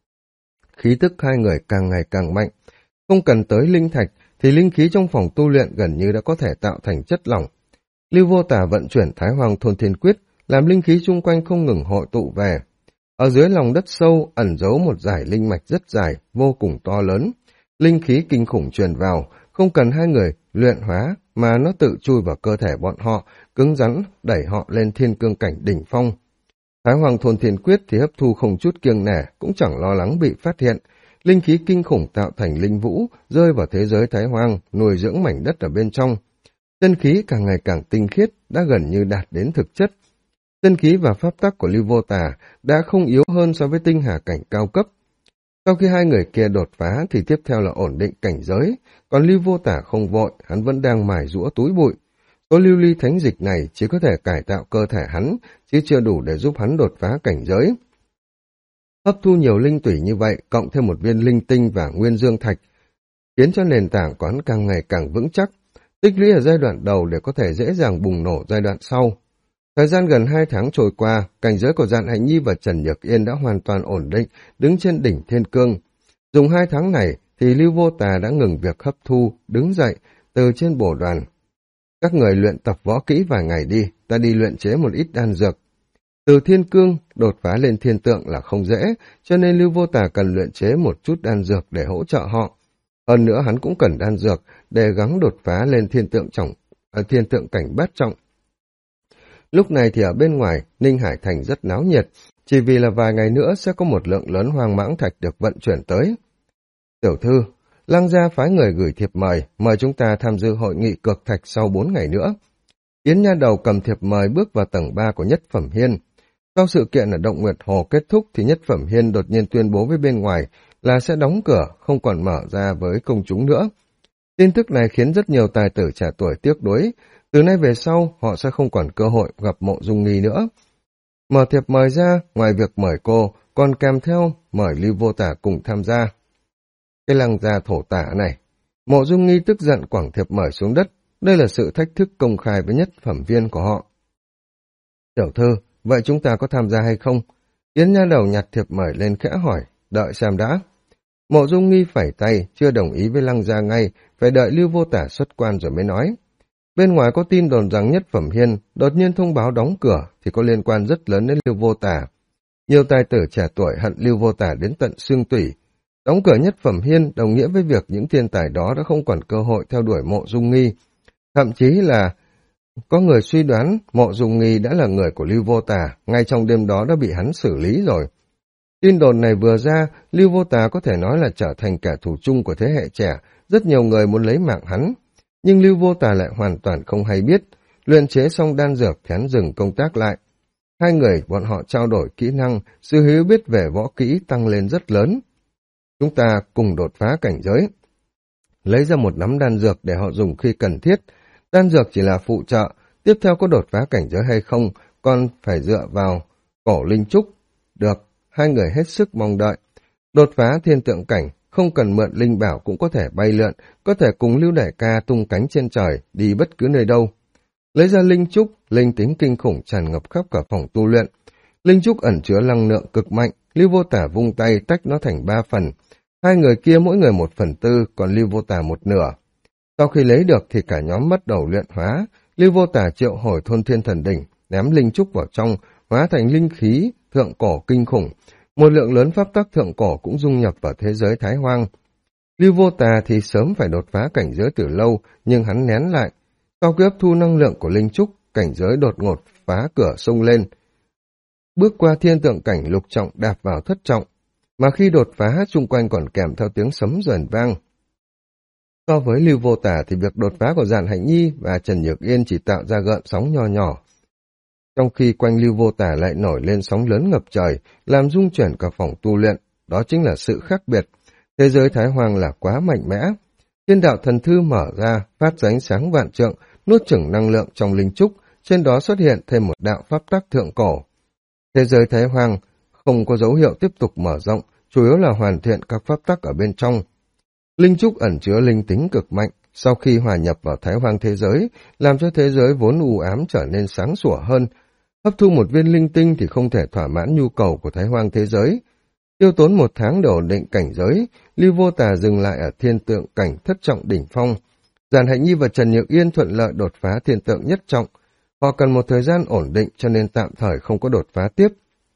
Khí tức 2 người càng ngày càng mạnh. Không cần tới linh thạch, thì linh khí trong phòng tu luyện gần như đã có thể tạo thành chất lỏng. Lưu Vô Tà vận chuyển Thái Hoàng Thôn Thiên Quyết, làm linh khí chung quanh không ngừng hội tụ về. Ở dưới lòng đất sâu ẩn giấu một dải linh mạch rất dài, vô cùng to lớn. Linh khí kinh khủng truyền vào, không cần 2 người luyện hóa, mà nó tự chui vào cơ thể bọn họ, cứng rắn đẩy họ lên thiên cương cảnh đỉnh phong. Thái Hoàng Thôn Thiên Quyết thì hấp thu không chút kiêng nể, cũng chẳng lo lắng bị phát hiện. Linh khí kinh khủng tạo thành linh vũ, rơi vào thế giới Thái Hoàng, nuôi dưỡng mảnh đất ở bên trong. Chân khí càng ngày càng tinh khiết, đã gần như đạt đến thực chất. Chân khí và pháp tắc của Lưu Vô Tà đã không yếu hơn so với tinh hà cảnh cao cấp. Sau khi 2 người kia đột phá thì tiếp theo là ổn định cảnh giới, còn Lưu Vô Tà không vội, hắn vẫn đang mài giũa túi bụi. Số lưu ly thánh dịch này chỉ có thể cải tạo cơ thể hắn, chứ chưa đủ để giúp hắn đột phá cảnh giới. Hấp thu nhiều linh tủy như vậy, cộng thêm một viên linh tinh và nguyên dương thạch, khiến cho nền tảng của hắn càng ngày càng vững chắc, tích lũy ở giai đoạn đầu để có thể dễ dàng bùng nổ giai đoạn sau. Thời gian gần 2 tháng trôi qua, cảnh giới của Giản Hạnh Nhi và Trần Nhược Yên đã hoàn toàn ổn định, đứng trên đỉnh thiên cương. Dùng 2 tháng này thì Lưu Vô Tà đã ngừng việc hấp thu, đứng dậy từ trên bồ đoàn. Các người luyện tập võ kỹ vài ngày đi, ta đi luyện chế một ít đan dược. Từ thiên cương, đột phá lên thiên tượng là không dễ, cho nên Lưu Vô Tà cần luyện chế một chút đan dược để hỗ trợ họ. Hơn nữa hắn cũng cần đan dược để gắng đột phá lên thiên tượng cảnh bát trọng. Lúc này thì ở bên ngoài, Ninh Hải Thành rất náo nhiệt, chỉ vì là vài ngày nữa sẽ có một lượng lớn hoang mãng thạch được vận chuyển tới. Tiểu thư, Lăng gia phái người gửi thiệp mời chúng ta tham dự hội nghị cược thạch sau 4 ngày nữa. Yến Nha Đầu cầm thiệp mời bước vào tầng 3 của Nhất Phẩm Hiên. Sau sự kiện ở Động Nguyệt Hồ kết thúc thì Nhất Phẩm Hiên đột nhiên tuyên bố với bên ngoài là sẽ đóng cửa, không còn mở ra với công chúng nữa. Tin tức này khiến rất nhiều tài tử trẻ tuổi tiếc nuối. Từ nay về sau, họ sẽ không còn cơ hội gặp Mộ Dung Nghi nữa. Mở thiệp mời ra, ngoài việc mời cô, còn kèm theo mời Lưu Vô Tà cùng tham gia. Cái Lăng gia thổ tả này. Mộ Dung Nghi tức giận quẳng thiệp mời xuống đất. Đây là sự thách thức công khai với Nhất Phẩm viên của họ. Tiểu thư, vậy chúng ta có tham gia hay không? Yến Nha Đầu nhặt thiệp mời lên khẽ hỏi, đợi xem đã. Mộ Dung Nghi phẩy tay, chưa đồng ý với Lăng gia ngay, phải đợi Lưu Vô Tả xuất quan rồi mới nói. Bên ngoài có tin đồn rằng Nhất Phẩm Hiên đột nhiên thông báo đóng cửa thì có liên quan rất lớn đến Lưu Vô Tả. Nhiều tài tử trẻ tuổi hận Lưu Vô Tả đến tận xương tủy. Đóng cửa Nhất Phẩm Hiên đồng nghĩa với việc những thiên tài đó đã không còn cơ hội theo đuổi Mộ Dung Nghi. Thậm chí là có người suy đoán Mộ Dung Nghi đã là người của Lưu Vô Tả, ngay trong đêm đó đã bị hắn xử lý rồi. Tin đồn này vừa ra, Lưu Vô Tả có thể nói là trở thành kẻ thù chung của thế hệ trẻ, rất nhiều người muốn lấy mạng hắn. Nhưng Lưu Vô Tả lại hoàn toàn không hay biết, luyện chế xong đan dược thì hắn dừng công tác lại. 2 người bọn họ trao đổi kỹ năng, sự hiểu biết về võ kỹ tăng lên rất lớn. Chúng ta cùng đột phá cảnh giới. Lấy ra một nắm đan dược để họ dùng khi cần thiết. Đan dược chỉ là phụ trợ, tiếp theo có đột phá cảnh giới hay không, còn phải dựa vào cổ linh trúc. Được, 2 người hết sức mong đợi. Đột phá thiên tượng cảnh, không cần mượn linh bảo cũng có thể bay lượn, có thể cùng Lưu Đại Ca tung cánh trên trời, đi bất cứ nơi đâu. Lấy ra linh trúc, linh tính kinh khủng tràn ngập khắp cả phòng tu luyện. Linh trúc ẩn chứa năng lượng cực mạnh, Lưu Vô Tả vung tay tách nó thành 3 phần. Hai người kia mỗi người 1/4, còn Lưu Vô Tả một nửa. Sau khi lấy được thì cả nhóm bắt đầu luyện hóa. Lưu Vô Tả triệu hồi Thôn Thiên Thần Đỉnh, ném linh trúc vào trong, hóa thành linh khí thượng cổ kinh khủng. Một lượng lớn pháp tắc thượng cổ cũng dung nhập vào thế giới Thái Hoang. Lưu Vô Tà thì sớm phải đột phá cảnh giới từ lâu, nhưng hắn nén lại. Sau khi hấp thu năng lượng của linh trúc, cảnh giới đột ngột phá cửa sông lên. Bước qua thiên tượng cảnh lục trọng đạp vào thất trọng, mà khi đột phá chung quanh còn kèm theo tiếng sấm rền vang. So với Lưu Vô Tà thì việc đột phá của Giản Hạnh Nhi và Trần Nhược Yên chỉ tạo ra gợn sóng nho nhỏ. Trong khi quanh Lưu Vô Tà lại nổi lên sóng lớn ngập trời, làm rung chuyển cả phòng tu luyện, đó chính là sự khác biệt. Thế giới Thái Hoang là quá mạnh mẽ. Thiên đạo thần thư mở ra, phát ra ánh sáng vạn trượng, nuốt chửng năng lượng trong linh trúc, trên đó xuất hiện thêm một đạo pháp tắc thượng cổ. Thế giới Thái Hoang không có dấu hiệu tiếp tục mở rộng, chủ yếu là hoàn thiện các pháp tắc ở bên trong. Linh trúc ẩn chứa linh tính cực mạnh, sau khi hòa nhập vào Thái Hoang thế giới, làm cho thế giới vốn u ám trở nên sáng sủa hơn. Hấp thu một viên linh tinh thì không thể thỏa mãn nhu cầu của Thái Hoang thế giới. Tiêu tốn 1 tháng để ổn định cảnh giới, Lưu Vô Tà dừng lại ở thiên tượng cảnh thất trọng đỉnh phong. Giản Hạnh Nhi và Trần Nhược Yên thuận lợi đột phá thiên tượng nhất trọng. Họ cần một thời gian ổn định cho nên tạm thời không có đột phá tiếp.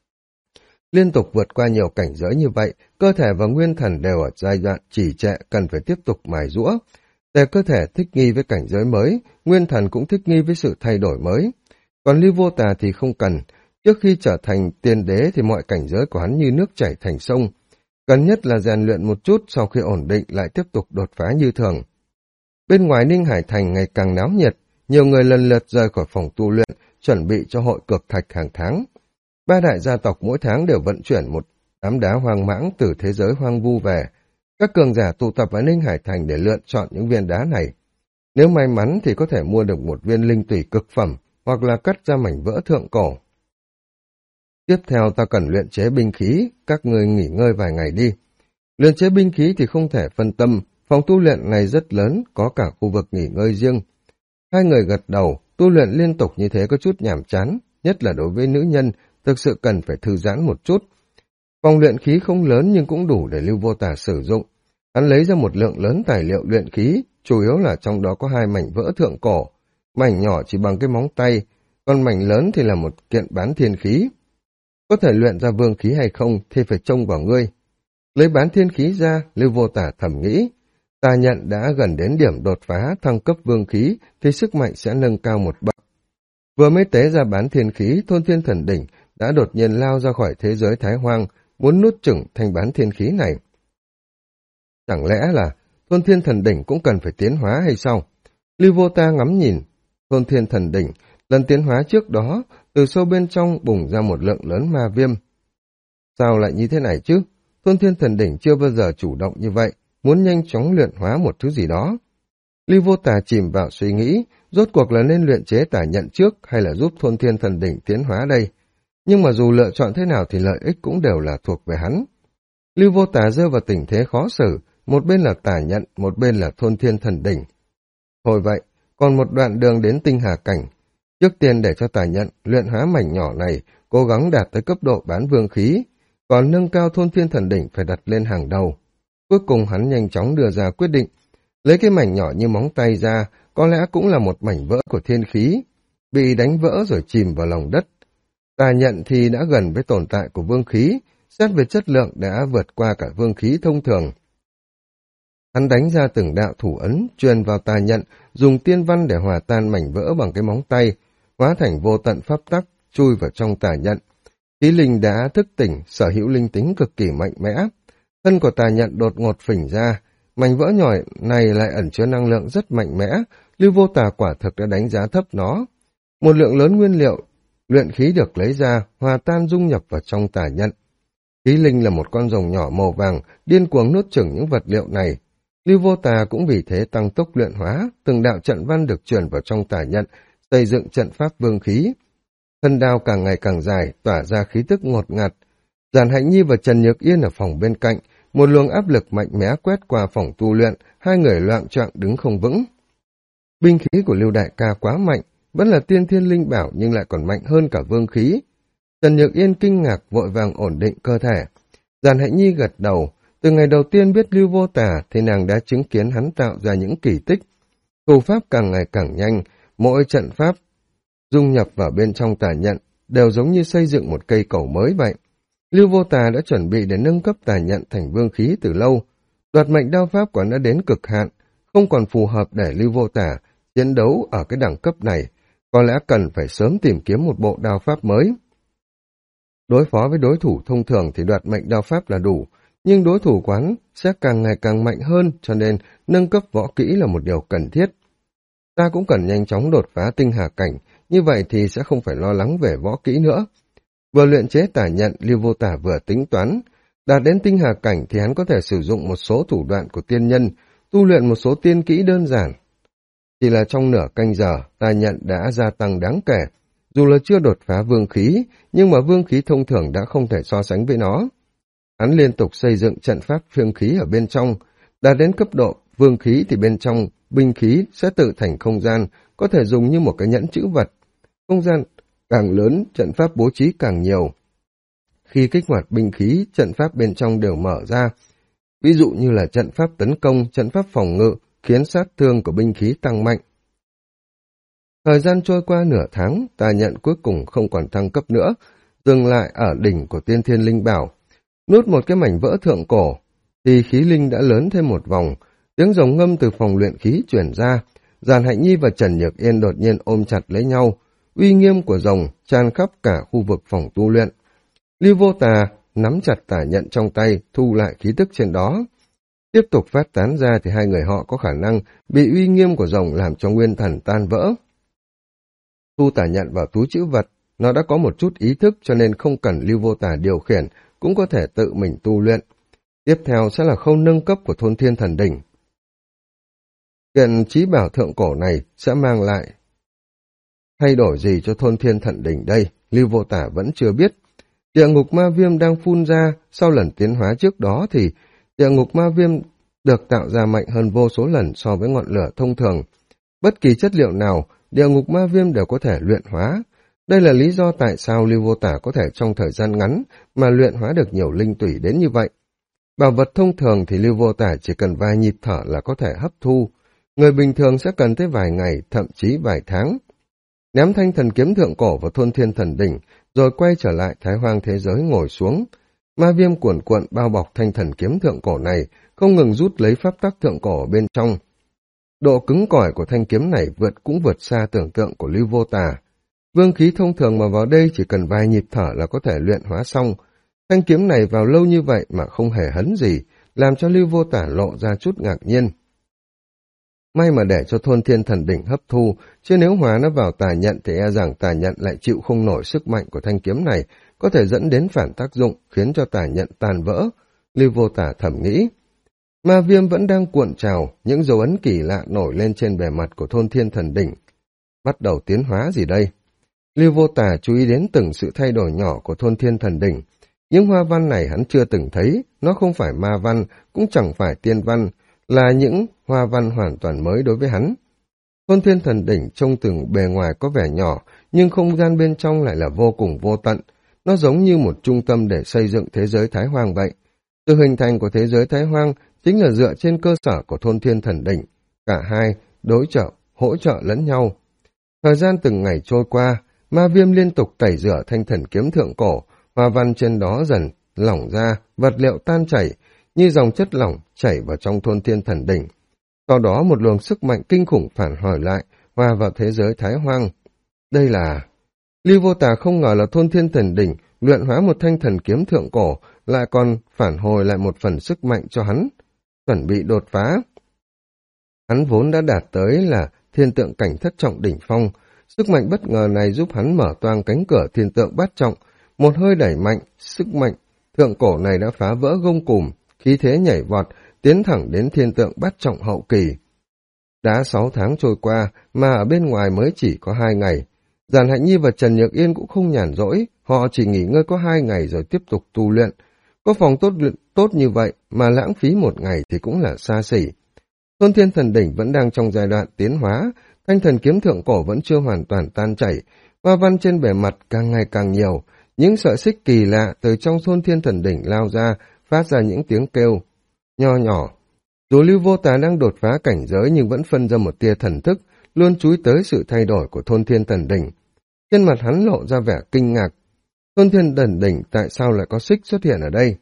Liên tục vượt qua nhiều cảnh giới như vậy, cơ thể và nguyên thần đều ở giai đoạn trì trệ cần phải tiếp tục mài giũa. Để cơ thể thích nghi với cảnh giới mới, nguyên thần cũng thích nghi với sự thay đổi mới. Còn Lưu Vô Tà thì không cần. Trước khi trở thành tiên đế thì mọi cảnh giới của hắn như nước chảy thành sông. Cần nhất là rèn luyện một chút, sau khi ổn định lại tiếp tục đột phá như thường. Bên ngoài Ninh Hải Thành ngày càng náo nhiệt, nhiều người lần lượt rời khỏi phòng tu luyện, chuẩn bị cho hội cược thạch hàng tháng. 3 đại gia tộc mỗi tháng đều vận chuyển một đám đá hoang mãng từ thế giới hoang vu về. Các cường giả tụ tập ở Ninh Hải Thành để lựa chọn những viên đá này. Nếu may mắn thì có thể mua được một viên linh tủy cực phẩm, hoặc là cắt ra mảnh vỡ thượng cổ. Tiếp theo ta cần luyện chế binh khí, các người nghỉ ngơi vài ngày đi. Luyện chế binh khí thì không thể phân tâm, phòng tu luyện này rất lớn, có cả khu vực nghỉ ngơi riêng. Hai người gật đầu, tu luyện liên tục như thế có chút nhàm chán, nhất là đối với nữ nhân, thực sự cần phải thư giãn một chút. Phòng luyện khí không lớn nhưng cũng đủ để Lưu Vô Tà sử dụng. Hắn lấy ra một lượng lớn tài liệu luyện khí, chủ yếu là trong đó có 2 mảnh vỡ thượng cổ. Mảnh nhỏ chỉ bằng cái móng tay, còn mảnh lớn thì là một kiện bán thiên khí. Có thể luyện ra vương khí hay không thì phải trông vào ngươi. Lấy bán thiên khí ra, Lưu Vô Tả thầm nghĩ. Tà nhận đã gần đến điểm đột phá thăng cấp vương khí thì sức mạnh sẽ nâng cao một bậc. Vừa mới tế ra bán thiên khí, Thôn Thiên Thần Đỉnh đã đột nhiên lao ra khỏi thế giới Thái Hoang, muốn nuốt chửng thành bán thiên khí này. Chẳng lẽ là Thôn Thiên Thần Đỉnh cũng cần phải tiến hóa hay sao? Lưu Vô Ta ngắm nhìn Thôn Thiên Thần Đỉnh, lần tiến hóa trước đó, từ sâu bên trong bùng ra một lượng lớn ma viêm. Sao lại như thế này chứ? Thôn Thiên Thần Đỉnh chưa bao giờ chủ động như vậy, muốn nhanh chóng luyện hóa một thứ gì đó. Lưu Vô Tà chìm vào suy nghĩ, rốt cuộc là nên luyện chế tà nhận trước hay là giúp Thôn Thiên Thần Đỉnh tiến hóa đây. Nhưng mà dù lựa chọn thế nào thì lợi ích cũng đều là thuộc về hắn. Lưu Vô Tà rơi vào tình thế khó xử, một bên là tà nhận, một bên là Thôn Thiên Thần Đỉnh. Thôi vậy, còn một đoạn đường đến Tinh Hà Cảnh. Trước tiên để cho tà nhận luyện hóa mảnh nhỏ này, cố gắng đạt tới cấp độ bán vương khí, còn nâng cao Thôn Thiên Thần Đỉnh phải đặt lên hàng đầu. Cuối cùng hắn nhanh chóng đưa ra quyết định, lấy cái mảnh nhỏ như móng tay ra, có lẽ cũng là một mảnh vỡ của thiên khí, bị đánh vỡ rồi chìm vào lòng đất. Tà nhận thì đã gần với tồn tại của vương khí, xét về chất lượng đã vượt qua cả vương khí thông thường. Hắn đánh ra từng đạo thủ ấn, truyền vào tà nhận, dùng tiên văn để hòa tan mảnh vỡ bằng cái móng tay, hóa thành vô tận pháp tắc, chui vào trong tà nhận. Khí linh đã thức tỉnh, sở hữu linh tính cực kỳ mạnh mẽ. Thân của tà nhận đột ngột phình ra, mảnh vỡ nhỏ này lại ẩn chứa năng lượng rất mạnh mẽ, Lưu Vô Tà quả thực đã đánh giá thấp nó. Một lượng lớn nguyên liệu, luyện khí được lấy ra, hòa tan dung nhập vào trong tà nhận. Khí linh là một con rồng nhỏ màu vàng, điên cuồng nuốt chửng những vật liệu này. Lưu Vô Tà cũng vì thế tăng tốc luyện hóa, từng đạo trận văn được truyền vào trong tà nhận, xây dựng trận pháp vương khí. Thân đao càng ngày càng dài, tỏa ra khí tức ngột ngạt. Giản Hạnh Nhi và Trần Nhược Yên ở phòng bên cạnh, một luồng áp lực mạnh mẽ quét qua phòng tu luyện, hai người loạng choạng đứng không vững. Binh khí của Lưu đại ca quá mạnh, vẫn là tiên thiên linh bảo nhưng lại còn mạnh hơn cả vương khí. Trần Nhược Yên kinh ngạc vội vàng ổn định cơ thể. Giản Hạnh Nhi gật đầu, từ ngày đầu tiên biết Lưu Vô Tà thì nàng đã chứng kiến hắn tạo ra những kỳ tích. Thủ pháp càng ngày càng nhanh, mỗi trận pháp dung nhập vào bên trong tà nhận đều giống như xây dựng một cây cầu mới vậy. Lưu Vô Tà đã chuẩn bị để nâng cấp tà nhận thành vương khí từ lâu. Đoạt mệnh đao pháp của hắn đã đến cực hạn, không còn phù hợp để Lưu Vô Tà chiến đấu ở cái đẳng cấp này, có lẽ cần phải sớm tìm kiếm một bộ đao pháp mới. Đối phó với đối thủ thông thường thì đoạt mệnh đao pháp là đủ, nhưng đối thủ quán sẽ càng ngày càng mạnh hơn, cho nên nâng cấp võ kỹ là một điều cần thiết. Ta cũng cần nhanh chóng đột phá tinh hà cảnh, như vậy thì sẽ không phải lo lắng về võ kỹ nữa. Vừa luyện chế tà nhận, Lưu Vô Tà vừa tính toán, đạt đến tinh hà cảnh thì hắn có thể sử dụng một số thủ đoạn của tiên nhân, tu luyện một số tiên kỹ đơn giản. Chỉ là trong nửa canh giờ, tà nhận đã gia tăng đáng kể. Dù là chưa đột phá vương khí, nhưng mà vương khí thông thường đã không thể so sánh với nó. Hắn liên tục xây dựng trận pháp vương khí ở bên trong, đạt đến cấp độ vương khí thì bên trong binh khí sẽ tự thành không gian, có thể dùng như một cái nhẫn trữ vật. Không gian càng lớn, trận pháp bố trí càng nhiều. Khi kích hoạt binh khí, trận pháp bên trong đều mở ra. Ví dụ như là trận pháp tấn công, trận pháp phòng ngự, khiến sát thương của binh khí tăng mạnh. Thời gian trôi qua nửa tháng, tà nhận cuối cùng không còn thăng cấp nữa, dừng lại ở đỉnh của tiên thiên linh bảo. Nuốt một cái mảnh vỡ thượng cổ, thì khí linh đã lớn thêm một vòng, tiếng rồng ngâm từ phòng luyện khí chuyển ra. Giản Hạnh Nhi và Trần Nhược Yên đột nhiên ôm chặt lấy nhau, uy nghiêm của rồng tràn khắp cả khu vực phòng tu luyện. Lưu Vô Tà nắm chặt tà nhận trong tay, thu lại khí tức trên đó. Tiếp tục phát tán ra thì hai người họ có khả năng bị uy nghiêm của rồng làm cho nguyên thần tan vỡ. Thu tà nhận vào túi trữ vật, nó đã có một chút ý thức cho nên không cần Lưu Vô Tà điều khiển, cũng có thể tự mình tu luyện. Tiếp theo sẽ là khâu nâng cấp của Thôn Thiên Thần Đỉnh. Kiện chí bảo thượng cổ này sẽ mang lại thay đổi gì cho Thôn Thiên Thần Đỉnh đây, Lưu Vô Tà vẫn chưa biết. Địa ngục ma viêm đang phun ra, sau lần tiến hóa trước đó thì địa ngục ma viêm được tạo ra mạnh hơn vô số lần so với ngọn lửa thông thường. Bất kỳ chất liệu nào, địa ngục ma viêm đều có thể luyện hóa. Đây là lý do tại sao Lưu Vô Tà có thể trong thời gian ngắn mà luyện hóa được nhiều linh tủy đến như vậy. Bảo vật thông thường thì Lưu Vô Tà chỉ cần vài nhịp thở là có thể hấp thu. Người bình thường sẽ cần tới vài ngày, thậm chí vài tháng. Ném thanh thần kiếm thượng cổ vào Thôn Thiên Thần Đỉnh, rồi quay trở lại Thái Hoang thế giới ngồi xuống. Ma viêm cuộn cuộn bao bọc thanh thần kiếm thượng cổ này, không ngừng rút lấy pháp tắc thượng cổ ở bên trong. Độ cứng cỏi của thanh kiếm này cũng vượt xa tưởng tượng của Lưu Vô Tà. Vương khí thông thường mà vào đây chỉ cần vài nhịp thở là có thể luyện hóa xong. Thanh kiếm này vào lâu như vậy mà không hề hấn gì, làm cho Lưu Vô Tà lộ ra chút ngạc nhiên. May mà để cho Thôn Thiên Thần Đỉnh hấp thu, chứ nếu hóa nó vào tà nhận thì e rằng tà nhận lại chịu không nổi sức mạnh của thanh kiếm này, có thể dẫn đến phản tác dụng, khiến cho tà nhận tàn vỡ. Lưu Vô Tà thầm nghĩ. Ma viêm vẫn đang cuộn trào, những dấu ấn kỳ lạ nổi lên trên bề mặt của Thôn Thiên Thần Đỉnh. Bắt đầu tiến hóa gì đây? Lưu Vô Tà chú ý đến từng sự thay đổi nhỏ của Thôn Thiên Thần Đỉnh. Những hoa văn này hắn chưa từng thấy, nó không phải ma văn, cũng chẳng phải tiên văn, là những hoa văn hoàn toàn mới đối với hắn. Thôn Thiên Thần Đỉnh trông từng bề ngoài có vẻ nhỏ, nhưng không gian bên trong lại là vô cùng vô tận. Nó giống như một trung tâm để xây dựng thế giới Thái Hoang vậy. Sự hình thành của thế giới Thái Hoang chính là dựa trên cơ sở của Thôn Thiên Thần Đỉnh. Cả hai đối trợ, hỗ trợ lẫn nhau. Thời gian từng ngày trôi qua, ma viêm liên tục tẩy rửa thanh thần kiếm thượng cổ, hoa văn trên đó dần lỏng ra, vật liệu tan chảy, như dòng chất lỏng chảy vào trong Thôn Thiên Thần Đỉnh. Sau đó một luồng sức mạnh kinh khủng phản hồi lại, hòa vào thế giới Thái Hoang. Đây là... Lưu Vô Tà không ngờ là Thôn Thiên Thần Đỉnh luyện hóa một thanh thần kiếm thượng cổ, lại còn phản hồi lại một phần sức mạnh cho hắn, chuẩn bị đột phá. Hắn vốn đã đạt tới là thiên tượng cảnh thất trọng đỉnh phong, sức mạnh bất ngờ này giúp hắn mở toang cánh cửa thiên tượng bát trọng, một hơi đẩy mạnh, sức mạnh thượng cổ này đã phá vỡ gông cùm, khí thế nhảy vọt, tiến thẳng đến thiên tượng bát trọng hậu kỳ. Đã 6 tháng trôi qua, mà ở bên ngoài mới chỉ có 2 ngày. Giản Hạnh Nhi và Trần Nhược Yên cũng không nhàn rỗi, họ chỉ nghỉ ngơi có 2 ngày rồi tiếp tục tu luyện. Có phòng tốt như vậy mà lãng phí 1 ngày thì cũng là xa xỉ. Thôn Thiên Thần Đỉnh vẫn đang trong giai đoạn tiến hóa, Thanh thần kiếm thượng cổ vẫn chưa hoàn toàn tan chảy, hoa văn trên bề mặt càng ngày càng nhiều, những sợi xích kỳ lạ từ trong thôn thiên thần đỉnh lao ra, phát ra những tiếng kêu nho nhỏ. Dù Lưu Vô Tà đang đột phá cảnh giới nhưng vẫn phân ra một tia thần thức, luôn chú ý tới sự thay đổi của thôn thiên thần đỉnh. Trên mặt hắn lộ ra vẻ kinh ngạc. Thôn thiên thần đỉnh tại sao lại có xích xuất hiện ở đây?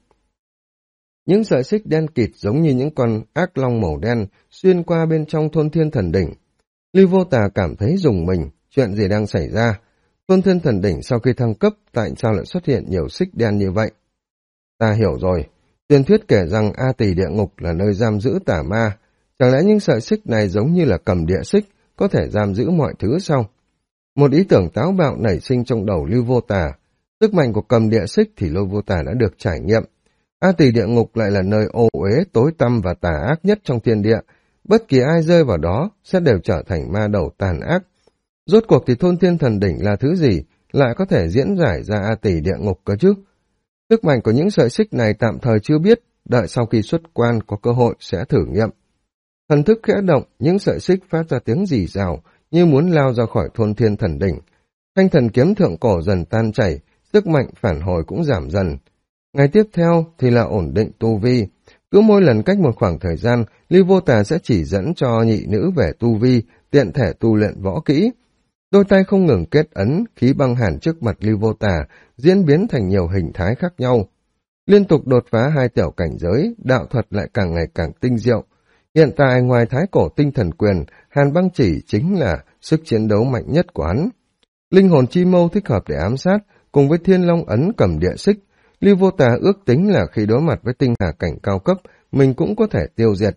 Những sợi xích đen kịt giống như những con ác long màu đen xuyên qua bên trong thôn thiên thần đỉnh. Lưu Vô Tà cảm thấy rùng mình, chuyện gì đang xảy ra? Thôn thiên thần đỉnh sau khi thăng cấp tại sao lại xuất hiện nhiều xích đen như vậy? Ta hiểu rồi, truyền thuyết kể rằng A Tỳ địa ngục là nơi giam giữ tà ma. Chẳng lẽ những sợi xích này giống như là cầm địa xích, có thể giam giữ mọi thứ sao? Một ý tưởng táo bạo nảy sinh trong đầu Lưu Vô Tà. Sức mạnh của cầm địa xích thì Lưu Vô Tà đã được trải nghiệm. A Tỳ địa ngục lại là nơi ô uế, tối tăm và tà ác nhất trong thiên địa. Bất kỳ ai rơi vào đó sẽ đều trở thành ma đầu tàn ác. Rốt cuộc thì thôn thiên thần đỉnh là thứ gì, lại có thể diễn giải ra A Tỳ địa ngục cơ chứ? Sức mạnh của những sợi xích này tạm thời chưa biết, đợi sau khi xuất quan có cơ hội sẽ thử nghiệm. Thần thức khẽ động, những sợi xích phát ra tiếng rì rào, như muốn lao ra khỏi thôn thiên thần đỉnh. Thanh thần kiếm thượng cổ dần tan chảy, sức mạnh phản hồi cũng giảm dần. Ngày tiếp theo thì là ổn định tu vi. Cứ mỗi lần cách một khoảng thời gian, Lưu Vô Tà sẽ chỉ dẫn cho nhị nữ về tu vi, tiện thể tu luyện võ kỹ. Đôi tay không ngừng kết ấn, khí băng hàn trước mặt Lưu Vô Tà, diễn biến thành nhiều hình thái khác nhau. Liên tục đột phá 2 tiểu cảnh giới, đạo thuật lại càng ngày càng tinh diệu. Hiện tại ngoài thái cổ tinh thần quyền, hàn băng chỉ chính là sức chiến đấu mạnh nhất của hắn. Linh hồn chi mâu thích hợp để ám sát, cùng với thiên long ấn cầm địa xích. Lưu Vô Tà ước tính là khi đối mặt với tinh hà cảnh cao cấp, mình cũng có thể tiêu diệt.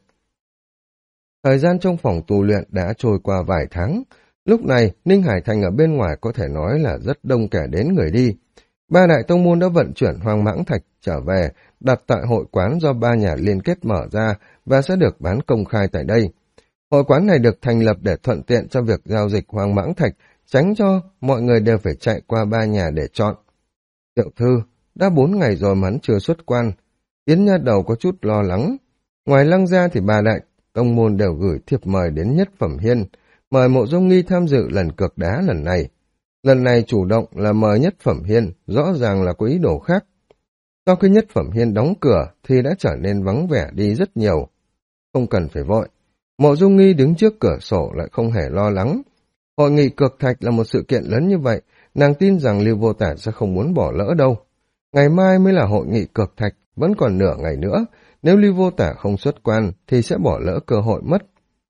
Thời gian trong phòng tu luyện đã trôi qua vài tháng. Lúc này, Ninh Hải Thành ở bên ngoài có thể nói là rất đông kẻ đến người đi. 3 đại tông môn đã vận chuyển hoang mãng thạch trở về, đặt tại hội quán do 3 nhà liên kết mở ra và sẽ được bán công khai tại đây. Hội quán này được thành lập để thuận tiện cho việc giao dịch hoang mãng thạch, tránh cho mọi người đều phải chạy qua 3 nhà để chọn. Tiểu thư, đã 4 ngày rồi mà hắn chưa xuất quan. Yến Nha Đầu có chút lo lắng. Ngoài Lăng ra thì 3 đại tông môn đều gửi thiệp mời đến Nhất Phẩm Hiên, mời Mộ Dung Nghi tham dự lần cược đá lần này. Lần này chủ động là mời Nhất Phẩm Hiên, rõ ràng là có ý đồ khác. Sau khi Nhất Phẩm Hiên đóng cửa thì đã trở nên vắng vẻ đi rất nhiều. Không cần phải vội. Mộ Dung Nghi đứng trước cửa sổ lại không hề lo lắng. Hội nghị cược thạch là một sự kiện lớn như vậy, nàng tin rằng Lưu Vô Tà sẽ không muốn bỏ lỡ đâu. Ngày mai mới là hội nghị cược thạch, vẫn còn nửa ngày nữa. Nếu Lưu Vô Tà không xuất quan thì sẽ bỏ lỡ cơ hội mất.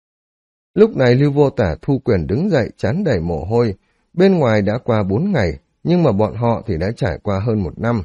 Lúc này Lưu Vô Tà thu quyền đứng dậy, trán đầy mồ hôi. Bên ngoài đã qua 4 ngày, nhưng mà bọn họ thì đã trải qua hơn 1 năm.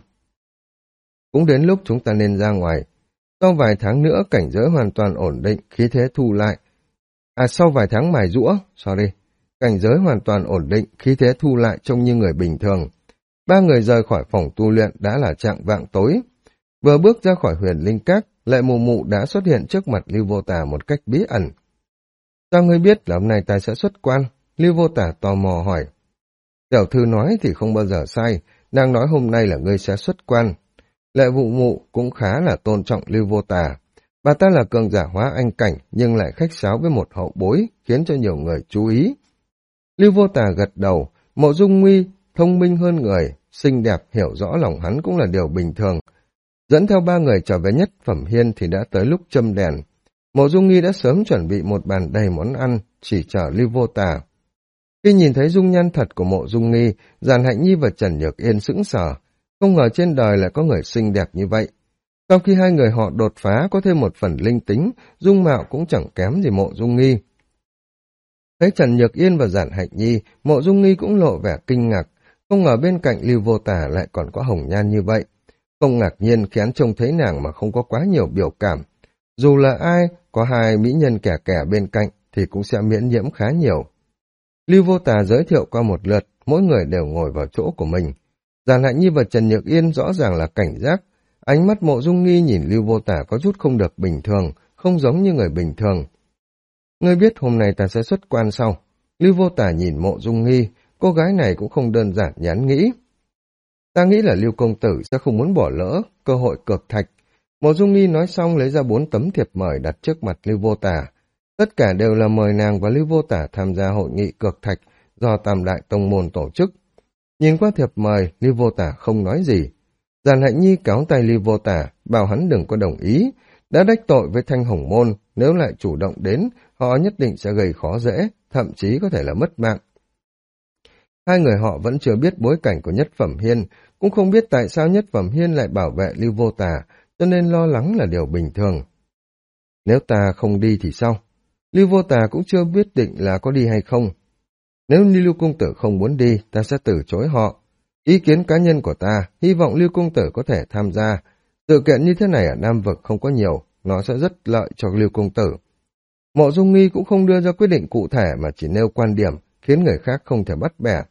Cũng đến lúc chúng ta nên ra ngoài. Sau vài tháng nữa cảnh giới hoàn toàn ổn định, khí thế thu lại. Sau vài tháng mài giũa, cảnh giới hoàn toàn ổn định, khí thế thu lại trông như người bình thường. 3 người rời khỏi phòng tu luyện đã là trạng vạng tối. Vừa bước ra khỏi Huyền Linh Các, Lệ Mụ Mụ đã xuất hiện trước mặt Lưu Vô Tà một cách bí ẩn. Sao ngươi biết là hôm nay ta sẽ xuất quan? Lưu Vô Tà tò mò hỏi. Tiểu thư nói thì không bao giờ sai, nàng nói hôm nay là ngươi sẽ xuất quan. Lệ Mụ Mụ cũng khá là tôn trọng Lưu Vô Tà. Bà ta là cường giả hóa anh cảnh nhưng lại khách sáo với một hậu bối, khiến cho nhiều người chú ý. Lưu Vô Tà gật đầu, Mộ Dung Nguy thông minh hơn người, xinh đẹp, hiểu rõ lòng hắn cũng là điều bình thường. Dẫn theo 3 người trở về Nhất Phẩm Hiên thì đã tới lúc châm đèn. Mộ Dung Nghi đã sớm chuẩn bị một bàn đầy món ăn, chỉ chờ Lưu Vô Tà. Khi nhìn thấy dung nhan thật của Mộ Dung Nghi, Giản Hạnh Nhi và Trần Nhược Yên sững sờ, không ngờ trên đời lại có người xinh đẹp như vậy. Sau khi 2 người họ đột phá có thêm một phần linh tính, dung mạo cũng chẳng kém gì Mộ Dung Nghi. Thấy Trần Nhược Yên và Giản Hạnh Nhi, Mộ Dung Nghi cũng lộ vẻ kinh ngạc, không ngờ bên cạnh Lưu Vô Tà lại còn có hồng nhan như vậy. Không ngạc nhiên khi hắn trông thấy nàng mà không có quá nhiều biểu cảm. Dù là ai, có 2 mỹ nhân kẻ bên cạnh thì cũng sẽ miễn nhiễm khá nhiều. Lưu Vô Tà giới thiệu qua một lượt, mỗi người đều ngồi vào chỗ của mình. Giản Hạnh Nhi và Trần Nhược Yên rõ ràng là cảnh giác. Ánh mắt Mộ Dung Nghi nhìn Lưu Vô Tà có chút không được bình thường, không giống như người bình thường. Ngươi biết hôm nay ta sẽ xuất quan sau. Lưu Vô Tà nhìn Mộ Dung Nghi, cô gái này cũng không đơn giản như hắn nghĩ. Ta nghĩ là Lưu công tử sẽ không muốn bỏ lỡ cơ hội cược thạch. Mộ Dung Nghi nói xong lấy ra 4 tấm thiệp mời đặt trước mặt Lưu Vô Tà. Tất cả đều là mời nàng và Lưu Vô Tả tham gia hội nghị cược thạch do Tam Đại Tông Môn tổ chức. Nhìn qua thiệp mời, Lưu Vô Tả không nói gì. Giàn Hạnh Nhi kéo tay Lưu Vô Tả, bảo hắn đừng có đồng ý. Đã đắc tội với Thanh Hồng Môn, nếu lại chủ động đến, họ nhất định sẽ gây khó dễ, thậm chí có thể là mất mạng. Hai người họ vẫn chưa biết bối cảnh của Nhất Phẩm Hiên, cũng không biết tại sao Nhất Phẩm Hiên lại bảo vệ Lưu Vô Tả, cho nên lo lắng là điều bình thường. Nếu ta không đi thì sao? Lưu Vô Tả cũng chưa biết định là có đi hay không. Nếu như Lưu Công Tử không muốn đi, ta sẽ từ chối họ. Ý kiến cá nhân của ta, hy vọng Lưu Công Tử có thể tham gia. Sự kiện như thế này ở Nam Vực không có nhiều, nó sẽ rất lợi cho Lưu Công Tử. Mộ Dung Nghi cũng không đưa ra quyết định cụ thể mà chỉ nêu quan điểm, khiến người khác không thể bắt bẻ.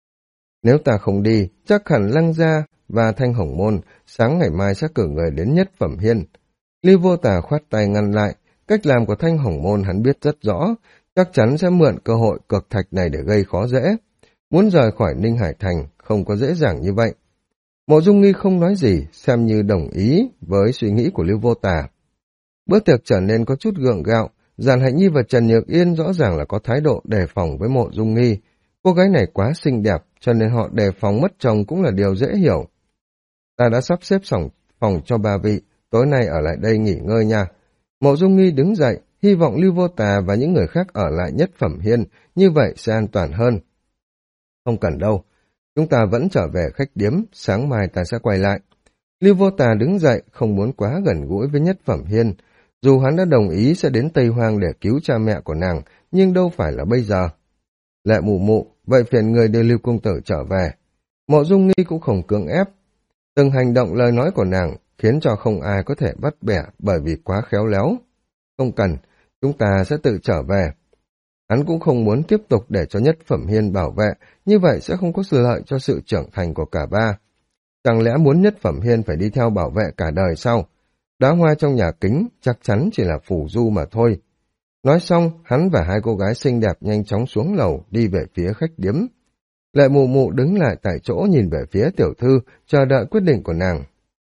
Nếu ta không đi, chắc hẳn Lăng Gia và Thanh Hồng Môn sáng ngày mai sẽ cử người đến Nhất Phẩm Hiên. Lưu Vô Tả khoát tay ngăn lại, cách làm của Thanh Hồng Môn hắn biết rất rõ, chắc chắn sẽ mượn cơ hội cược thạch này để gây khó dễ. Muốn rời khỏi Ninh Hải Thành không có dễ dàng như vậy. Mộ Dung Nghi không nói gì, xem như đồng ý với suy nghĩ của Lưu Vô Tả. Bữa tiệc trở nên có chút gượng gạo, Giản Hạnh Nhi và Trần Nhược Yên rõ ràng là có thái độ đề phòng với Mộ Dung Nghi. Cô gái này quá xinh đẹp, cho nên họ đề phòng mất chồng cũng là điều dễ hiểu. Ta đã sắp xếp phòng cho ba vị, tối nay ở lại đây nghỉ ngơi nha. Mộ Dung Nghi đứng dậy, hy vọng Lưu Vô Tà và những người khác ở lại Nhất Phẩm Hiên, như vậy sẽ an toàn hơn. Không cần đâu, chúng ta vẫn trở về khách điếm, sáng mai ta sẽ quay lại. Lưu Vô Tà đứng dậy, không muốn quá gần gũi với Nhất Phẩm Hiên. Dù hắn đã đồng ý sẽ đến Tây Hoang để cứu cha mẹ của nàng, nhưng đâu phải là bây giờ. Lệ Mụ Mụ, vậy phiền người đưa Lưu Công Tử trở về. Mộ Dung Nghi cũng không cưỡng ép. Từng hành động lời nói của nàng khiến cho không ai có thể bắt bẻ bởi vì quá khéo léo. Không cần, chúng ta sẽ tự trở về. Hắn cũng không muốn tiếp tục để cho Nhất Phẩm Hiên bảo vệ, như vậy sẽ không có sự lợi cho sự trưởng thành của cả ba. Chẳng lẽ muốn Nhất Phẩm Hiên phải đi theo bảo vệ cả đời sao? Đóa hoa trong nhà kính chắc chắn chỉ là phù du mà thôi. Nói xong, hắn và hai cô gái xinh đẹp nhanh chóng xuống lầu đi về phía khách điếm. Lệ Mụ Mụ đứng lại tại chỗ nhìn về phía tiểu thư, chờ đợi quyết định của nàng.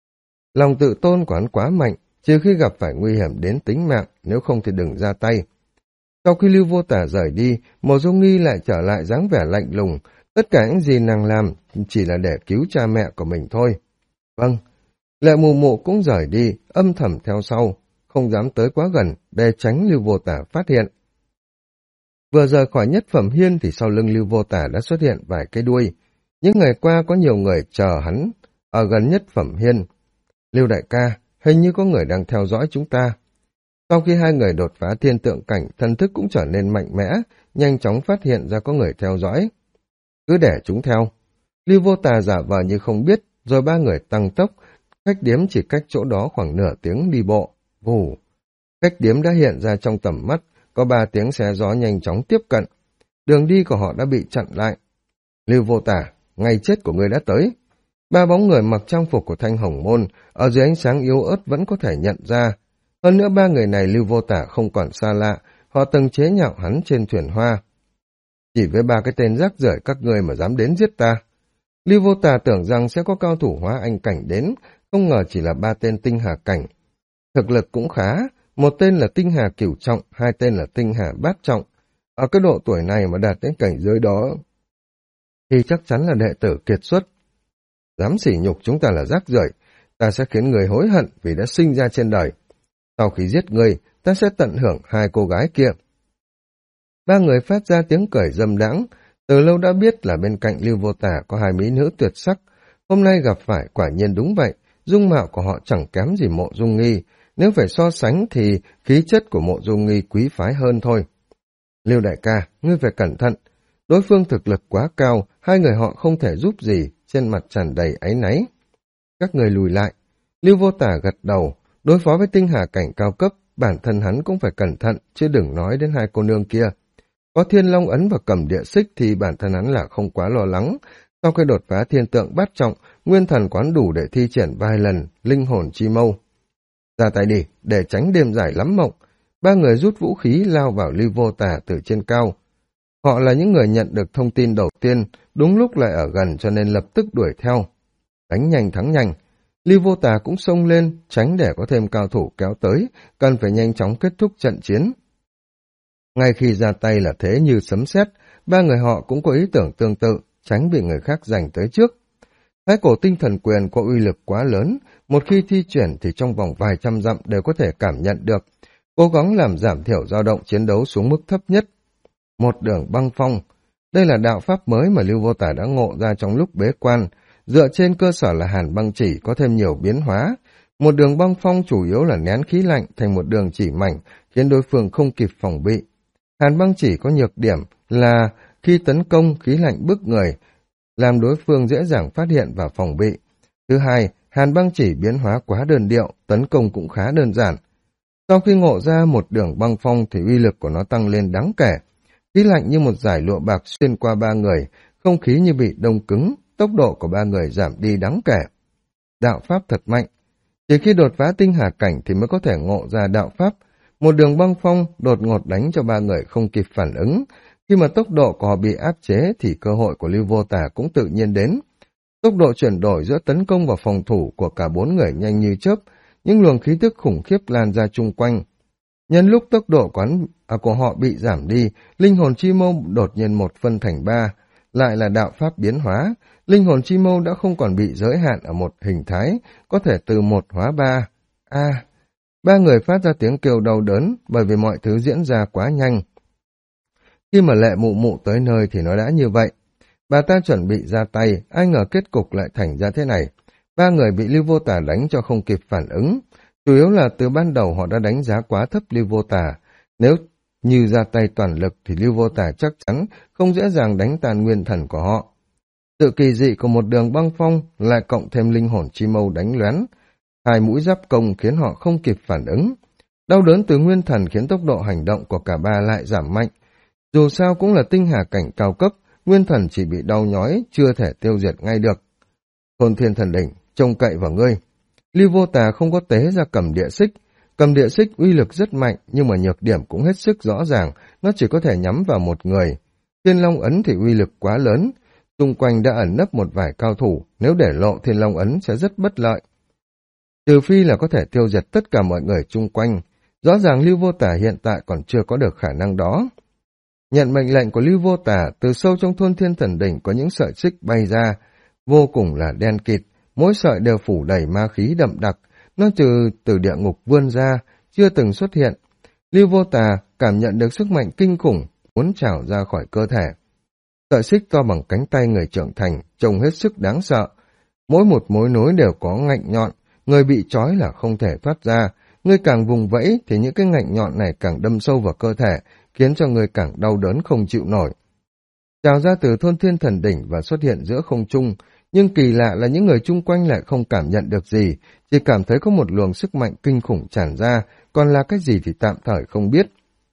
Lòng tự tôn của hắn quá mạnh, trừ khi gặp phải nguy hiểm đến tính mạng, nếu không thì đừng ra tay. Sau khi Lưu Vô Tả rời đi, Mộ Dung Nghi lại trở lại dáng vẻ lạnh lùng, tất cả những gì nàng làm chỉ là để cứu cha mẹ của mình thôi. Vâng, Lệ Mụ Mụ cũng rời đi, âm thầm theo sau, không dám tới quá gần để tránh Lưu Vô Tả phát hiện. Vừa rời khỏi Nhất Phẩm Hiên thì sau lưng Lưu Vô Tả đã xuất hiện vài cái đuôi. Những ngày qua có nhiều người chờ hắn ở gần Nhất Phẩm Hiên. Lưu đại ca, hình như có người đang theo dõi chúng ta. Sau khi hai người đột phá thiên tượng cảnh, thần thức cũng trở nên mạnh mẽ, nhanh chóng phát hiện ra có người theo dõi. Cứ để chúng theo. Lưu Vô Tả giả vờ như không biết, rồi ba người tăng tốc, khách điếm chỉ cách chỗ đó khoảng nửa tiếng đi bộ. Vù! Khách điếm đã hiện ra trong tầm mắt, có 3 tiếng xe gió nhanh chóng tiếp cận. Đường đi của họ đã bị chặn lại. Lưu Vô Tả, ngày chết của ngươi đã tới. 3 bóng người mặc trang phục của Thanh Hồng Môn, ở dưới ánh sáng yếu ớt vẫn có thể nhận ra. Hơn nữa 3 người này Lưu Vô Tả không còn xa lạ, họ từng chế nhạo hắn trên thuyền hoa. Chỉ với 3 cái tên rác rưởi các ngươi mà dám đến giết ta. Lưu Vô Tả tưởng rằng sẽ có cao thủ hóa anh cảnh đến, không ngờ chỉ là 3 tên tinh hà cảnh. Thực lực cũng khá, một tên là tinh hà cửu trọng, 2 tên là tinh hà bát trọng. Ở cái độ tuổi này mà đạt đến cảnh giới đó, thì chắc chắn là đệ tử kiệt xuất. Dám sỉ nhục chúng ta là rác rưởi, ta sẽ khiến người hối hận vì đã sinh ra trên đời. Sau khi giết người, ta sẽ tận hưởng 2 cô gái kia. 3 người phát ra tiếng cười dâm đãng, từ lâu đã biết là bên cạnh Lưu Vô Tả có 2 mỹ nữ tuyệt sắc. Hôm nay gặp phải quả nhiên đúng vậy, dung mạo của họ chẳng kém gì Mộ Dung Nghi. Nếu phải so sánh thì khí chất của Mộ Dung Nghi quý phái hơn thôi. Lưu đại ca, ngươi phải cẩn thận. Đối phương thực lực quá cao, 2 người họ không thể giúp gì, trên mặt tràn đầy áy náy. Các người lùi lại. Lưu Vô Tả gật đầu, đối phó với tinh hà cảnh cao cấp, bản thân hắn cũng phải cẩn thận, chứ đừng nói đến 2 cô nương kia. Có Thiên Long ấn và Cầm Địa Xích thì bản thân hắn là không quá lo lắng. Sau khi đột phá thiên tượng bát trọng, nguyên thần quán đủ để thi triển vài lần linh hồn chi mâu. Ra tay đi, để tránh đêm dài lắm mộng. 3 người rút vũ khí lao vào Lưu Vô Tả từ trên cao. Họ là những người nhận được thông tin đầu tiên, đúng lúc lại ở gần cho nên lập tức đuổi theo. Đánh nhanh thắng nhanh. Lưu Vô Tả cũng xông lên, tránh để có thêm cao thủ kéo tới, cần phải nhanh chóng kết thúc trận chiến. Ngay khi ra tay là thế như sấm sét, ba người họ cũng có ý tưởng tương tự, tránh bị người khác giành tới trước. Thái cổ tinh thần quyền có uy lực quá lớn, một khi thi triển thì trong vòng vài trăm dặm đều có thể cảm nhận được, cố gắng làm giảm thiểu dao động chiến đấu xuống mức thấp nhất. Một đường băng phong. Đây là đạo pháp mới mà Lưu Vô Tả đã ngộ ra trong lúc bế quan, dựa trên cơ sở là hàn băng chỉ có thêm nhiều biến hóa. Một đường băng phong chủ yếu là nén khí lạnh thành một đường chỉ mảnh, khiến đối phương không kịp phòng bị. Hàn băng chỉ có nhược điểm là khi tấn công khí lạnh bức người, làm đối phương dễ dàng phát hiện và phòng bị. Thứ hai, hàn băng chỉ biến hóa quá đơn điệu, tấn công cũng khá đơn giản. Sau khi ngộ ra một đường băng phong thì uy lực của nó tăng lên đáng kể. Khí lạnh như một dải lụa bạc xuyên qua ba người, không khí như bị đông cứng, tốc độ của ba người giảm đi đáng kể. Đạo pháp thật mạnh. Chỉ khi đột phá tinh hà cảnh thì mới có thể ngộ ra đạo pháp. Một đường băng phong đột ngột đánh cho ba người không kịp phản ứng. Khi mà tốc độ của họ bị áp chế thì cơ hội của Lưu Vô Tả cũng tự nhiên đến. Tốc độ chuyển đổi giữa tấn công và phòng thủ của cả bốn người nhanh như chớp, những luồng khí tức khủng khiếp lan ra chung quanh. Nhân lúc tốc độ của họ bị giảm đi, linh hồn chi mâu đột nhiên một phân thành ba, lại là đạo pháp biến hóa. Linh hồn chi mâu đã không còn bị giới hạn ở một hình thái, có thể từ một hóa ba. Ba người phát ra tiếng kêu đau đớn bởi vì mọi thứ diễn ra quá nhanh. Khi mà Lệ Mụ Mụ tới nơi thì nó đã như vậy. Bà ta chuẩn bị ra tay, ai ngờ kết cục lại thành ra thế này. Ba người bị Lưu Vô Tả đánh cho không kịp phản ứng. Chủ yếu là từ ban đầu họ đã đánh giá quá thấp Lưu Vô Tả. Nếu như ra tay toàn lực thì Lưu Vô Tả chắc chắn không dễ dàng đánh tan nguyên thần của họ. Sự kỳ dị của một đường băng phong lại cộng thêm linh hồn chi mâu đánh lén. Hai mũi giáp công khiến họ không kịp phản ứng. Đau đớn từ nguyên thần khiến tốc độ hành động của cả ba lại giảm mạnh. Dù sao cũng là tinh hà cảnh cao cấp, nguyên thần chỉ bị đau nhói, chưa thể tiêu diệt ngay được. Thôn Thiên Thần Đỉnh, trông cậy vào ngươi. Lưu Vô Tà không có tế ra cầm địa xích. Cầm địa xích uy lực rất mạnh, nhưng mà nhược điểm cũng hết sức rõ ràng, nó chỉ có thể nhắm vào một người. Thiên Long Ấn thì uy lực quá lớn, xung quanh đã ẩn nấp một vài cao thủ, nếu để lộ Thiên Long Ấn sẽ rất bất lợi. Trừ phi là có thể tiêu diệt tất cả mọi người chung quanh, rõ ràng Lưu Vô Tà hiện tại còn chưa có được khả năng đó. Nhận mệnh lệnh của Lưu Vô Tà, từ sâu trong Thôn Thiên Thần Đỉnh có những sợi xích bay ra, vô cùng là đen kịt, mỗi sợi đều phủ đầy ma khí đậm đặc, nó từ địa ngục vươn ra, chưa từng xuất hiện. Lưu Vô Tà cảm nhận được sức mạnh kinh khủng, muốn trào ra khỏi cơ thể. Sợi xích to bằng cánh tay người trưởng thành, trông hết sức đáng sợ. Mỗi một mối nối đều có ngạnh nhọn, người bị trói là không thể thoát ra. Người càng vùng vẫy thì những cái ngạnh nhọn này càng đâm sâu vào cơ thể, khiến cho người càng đau đớn không chịu nổi. Trào ra từ Thôn Thiên Thần Đỉnh và xuất hiện giữa không trung, nhưng kỳ lạ là những người chung quanh lại không cảm nhận được gì, chỉ cảm thấy có một luồng sức mạnh kinh khủng tràn ra, còn là cái gì thì tạm thời không biết.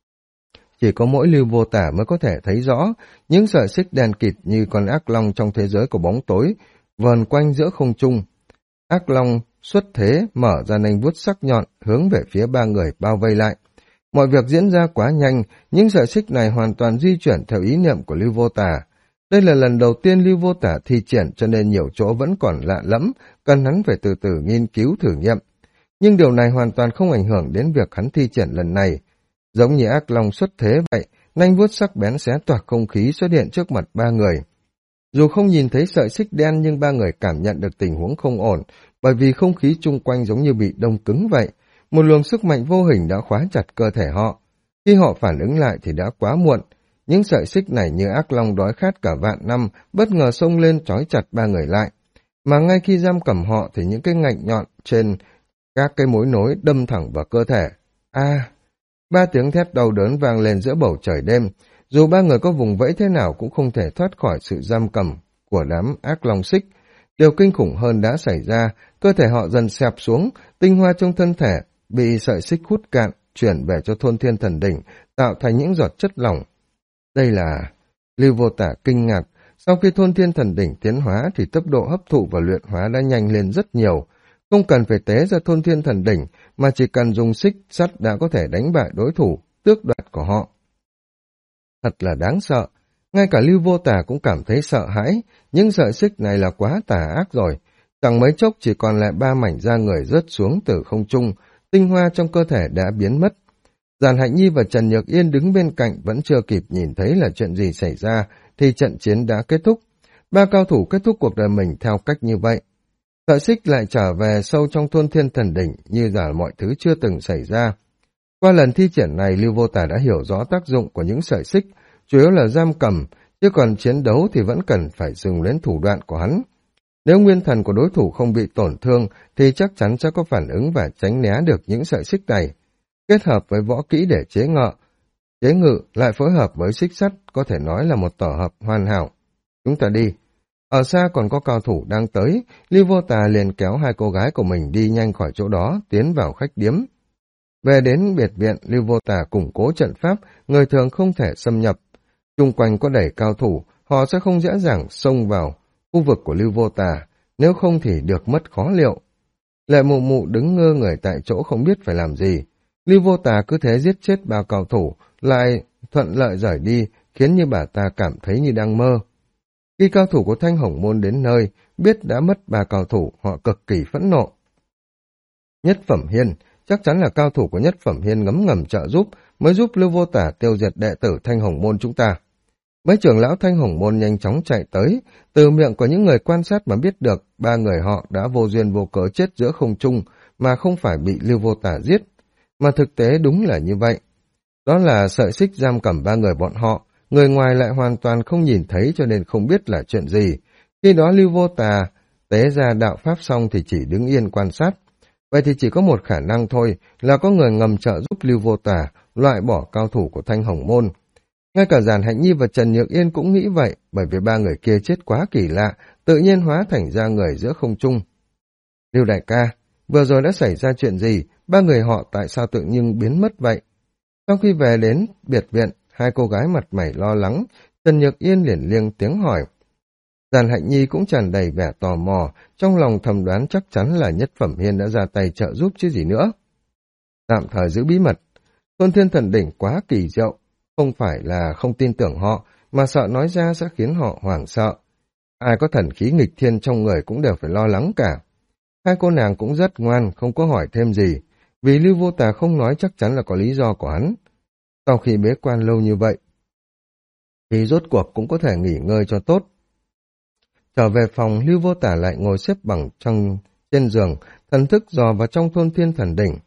Chỉ có mỗi Lưu Vô Tả mới có thể thấy rõ, những sợi xích đen kịt như con ác long trong thế giới của bóng tối, vờn quanh giữa không trung. Ác long xuất thế, mở ra nanh vuốt sắc nhọn, hướng về phía ba người bao vây lại. Mọi việc diễn ra quá nhanh, những sợi xích này hoàn toàn di chuyển theo ý niệm của Lưu Vô Tả. Đây là lần đầu tiên Lưu Vô Tả thi triển cho nên nhiều chỗ vẫn còn lạ lẫm, cần hắn phải từ từ nghiên cứu thử nghiệm. Nhưng điều này hoàn toàn không ảnh hưởng đến việc hắn thi triển lần này. Giống như ác long xuất thế vậy, nanh vuốt sắc bén xé toạc không khí xuất hiện trước mặt ba người. Dù không nhìn thấy sợi xích đen nhưng ba người cảm nhận được tình huống không ổn, bởi vì không khí chung quanh giống như bị đông cứng vậy. Một luồng sức mạnh vô hình đã khóa chặt cơ thể họ. Khi họ phản ứng lại thì đã quá muộn. Những sợi xích này như ác long đói khát cả vạn năm, bất ngờ xông lên trói chặt ba người lại. Mà ngay khi giam cầm họ thì những cái ngạnh nhọn trên các cái mối nối đâm thẳng vào cơ thể. Ba tiếng thét đau đớn vang lên giữa bầu trời đêm. Dù ba người có vùng vẫy thế nào cũng không thể thoát khỏi sự giam cầm của đám ác long xích. Điều kinh khủng hơn đã xảy ra, cơ thể họ dần xẹp xuống, tinh hoa trong thân thể bị sợi xích hút cạn, chuyển về cho Thôn Thiên Thần Đỉnh, tạo thành những giọt chất lỏng. Đây là... Lưu Vô Tả kinh ngạc, sau khi Thôn Thiên Thần Đỉnh tiến hóa thì tốc độ hấp thụ và luyện hóa đã nhanh lên rất nhiều. Không cần phải tế ra Thôn Thiên Thần Đỉnh, mà chỉ cần dùng xích sắt đã có thể đánh bại đối thủ, tước đoạt của họ. Thật là đáng sợ. Ngay cả Lưu Vô Tả cũng cảm thấy sợ hãi, những sợi xích này là quá tà ác rồi. Chẳng mấy chốc chỉ còn lại ba mảnh da người rớt xuống từ không trung, tinh hoa trong cơ thể đã biến mất. Giản Hạnh Nhi và Trần Nhược Yên đứng bên cạnh vẫn chưa kịp nhìn thấy là chuyện gì xảy ra, thì trận chiến đã kết thúc. Ba cao thủ kết thúc cuộc đời mình theo cách như vậy. Sợi xích lại trở về sâu trong thôn Thiên Thần Đỉnh như là mọi thứ chưa từng xảy ra. Qua lần thi triển này, Lưu Vô Tà đã hiểu rõ tác dụng của những sợi xích, chủ yếu là giam cầm, chứ còn chiến đấu thì vẫn cần phải dùng đến thủ đoạn của hắn. Nếu nguyên thần của đối thủ không bị tổn thương, thì chắc chắn sẽ có phản ứng và tránh né được những sợi xích này. Kết hợp với võ kỹ để chế ngự lại phối hợp với xích sắt, có thể nói là một tổ hợp hoàn hảo. Chúng ta đi. Ở xa còn có cao thủ đang tới, Lưu Vô Tà liền kéo hai cô gái của mình đi nhanh khỏi chỗ đó, tiến vào khách điếm. Về đến biệt viện, Lưu Vô Tà củng cố trận pháp, người thường không thể xâm nhập. Chung quanh có đầy cao thủ, họ sẽ không dễ dàng xông vào khu vực của Lưu Vô Tà, nếu không thì được mất khó liệu. Lệ Mụ Mụ đứng ngơ người tại chỗ không biết phải làm gì. Lưu Vô Tà cứ thế giết chết ba cao thủ, lại thuận lợi rời đi, khiến như bà ta cảm thấy như đang mơ. Khi cao thủ của Thanh Hồng Môn đến nơi, biết đã mất ba cao thủ, họ cực kỳ phẫn nộ. Nhất Phẩm Hiên, chắc chắn là cao thủ của Nhất Phẩm Hiên ngấm ngầm trợ giúp, mới giúp Lưu Vô Tà tiêu diệt đệ tử Thanh Hồng Môn chúng ta. Mấy trưởng lão Thanh Hồng Môn nhanh chóng chạy tới, từ miệng của những người quan sát mà biết được ba người họ đã vô duyên vô cớ chết giữa không trung, mà không phải bị Lưu Vô Tà giết. Mà thực tế đúng là như vậy. Đó là sợi xích giam cầm ba người bọn họ, người ngoài lại hoàn toàn không nhìn thấy cho nên không biết là chuyện gì. Khi đó Lưu Vô Tà tế ra đạo pháp xong thì chỉ đứng yên quan sát. Vậy thì chỉ có một khả năng thôi, là có người ngầm trợ giúp Lưu Vô Tà loại bỏ cao thủ của Thanh Hồng Môn. Ngay cả Giản Hạnh Nhi và Trần Nhược Yên cũng nghĩ vậy, bởi vì ba người kia chết quá kỳ lạ, tự nhiên hóa thành ra người giữa không trung. Lưu đại ca, vừa rồi đã xảy ra chuyện gì, ba người họ tại sao tự nhiên biến mất vậy? Sau khi về đến biệt viện, hai cô gái mặt mày lo lắng, Trần Nhược Yên liền liêng tiếng hỏi. Giản Hạnh Nhi cũng tràn đầy vẻ tò mò, trong lòng thầm đoán chắc chắn là Nhất Phẩm Hiên đã ra tay trợ giúp chứ gì nữa. Tạm thời giữ bí mật, Thôn Thiên Thần Đỉnh quá kỳ diệu, không phải là không tin tưởng họ, mà sợ nói ra sẽ khiến họ hoảng sợ. Ai có thần khí nghịch thiên trong người cũng đều phải lo lắng cả. Hai cô nàng cũng rất ngoan, không có hỏi thêm gì, vì Lưu Vô Tà không nói chắc chắn là có lý do của hắn. Sau khi bế quan lâu như vậy, thì rốt cuộc cũng có thể nghỉ ngơi cho tốt. Trở về phòng, Lưu Vô Tà lại ngồi xếp bằng trên giường, thần thức dò vào trong Thôn Thiên Thần Đỉnh.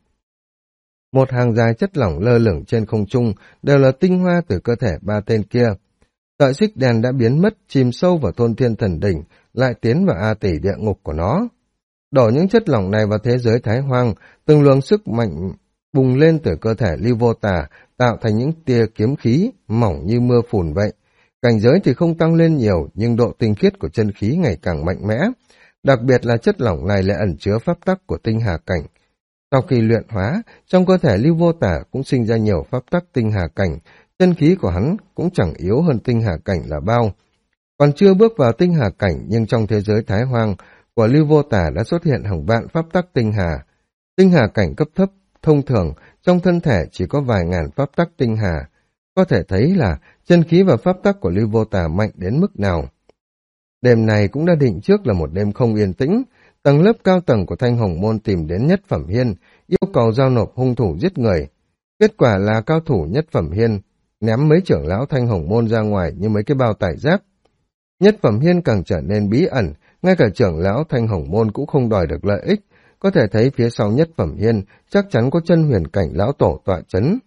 Một hàng dài chất lỏng lơ lửng trên không trung, đều là tinh hoa từ cơ thể ba tên kia. Sợi xích đèn đã biến mất, chìm sâu vào Thôn Thiên Thần Đỉnh, lại tiến vào A Tỷ địa ngục của nó. Đổ những chất lỏng này vào thế giới Thái Hoang, từng luồng sức mạnh bùng lên từ cơ thể Lưu Vô Tà, tạo thành những tia kiếm khí, mỏng như mưa phùn vậy. Cảnh giới thì không tăng lên nhiều, nhưng độ tinh khiết của chân khí ngày càng mạnh mẽ. Đặc biệt là chất lỏng này lại ẩn chứa pháp tắc của tinh hà cảnh. Sau khi luyện hóa, trong cơ thể Lưu Vô Tà cũng sinh ra nhiều pháp tắc tinh hà cảnh, chân khí của hắn cũng chẳng yếu hơn tinh hà cảnh là bao. Còn chưa bước vào tinh hà cảnh, nhưng trong thế giới Thái Hoang của Lưu Vô Tà đã xuất hiện hàng vạn pháp tắc tinh hà. Tinh hà cảnh cấp thấp, thông thường, trong thân thể chỉ có vài ngàn pháp tắc tinh hà. Có thể thấy là chân khí và pháp tắc của Lưu Vô Tà mạnh đến mức nào. Đêm này cũng đã định trước là một đêm không yên tĩnh. Tầng lớp cao tầng của Thanh Hồng Môn tìm đến Nhất Phẩm Hiên, yêu cầu giao nộp hung thủ giết người. Kết quả là cao thủ Nhất Phẩm Hiên ném mấy trưởng lão Thanh Hồng Môn ra ngoài như mấy cái bao tải rác. Nhất Phẩm Hiên càng trở nên bí ẩn, ngay cả trưởng lão Thanh Hồng Môn cũng không đòi được lợi ích. Có thể thấy phía sau Nhất Phẩm Hiên chắc chắn có chân huyền cảnh lão tổ tọa chấn.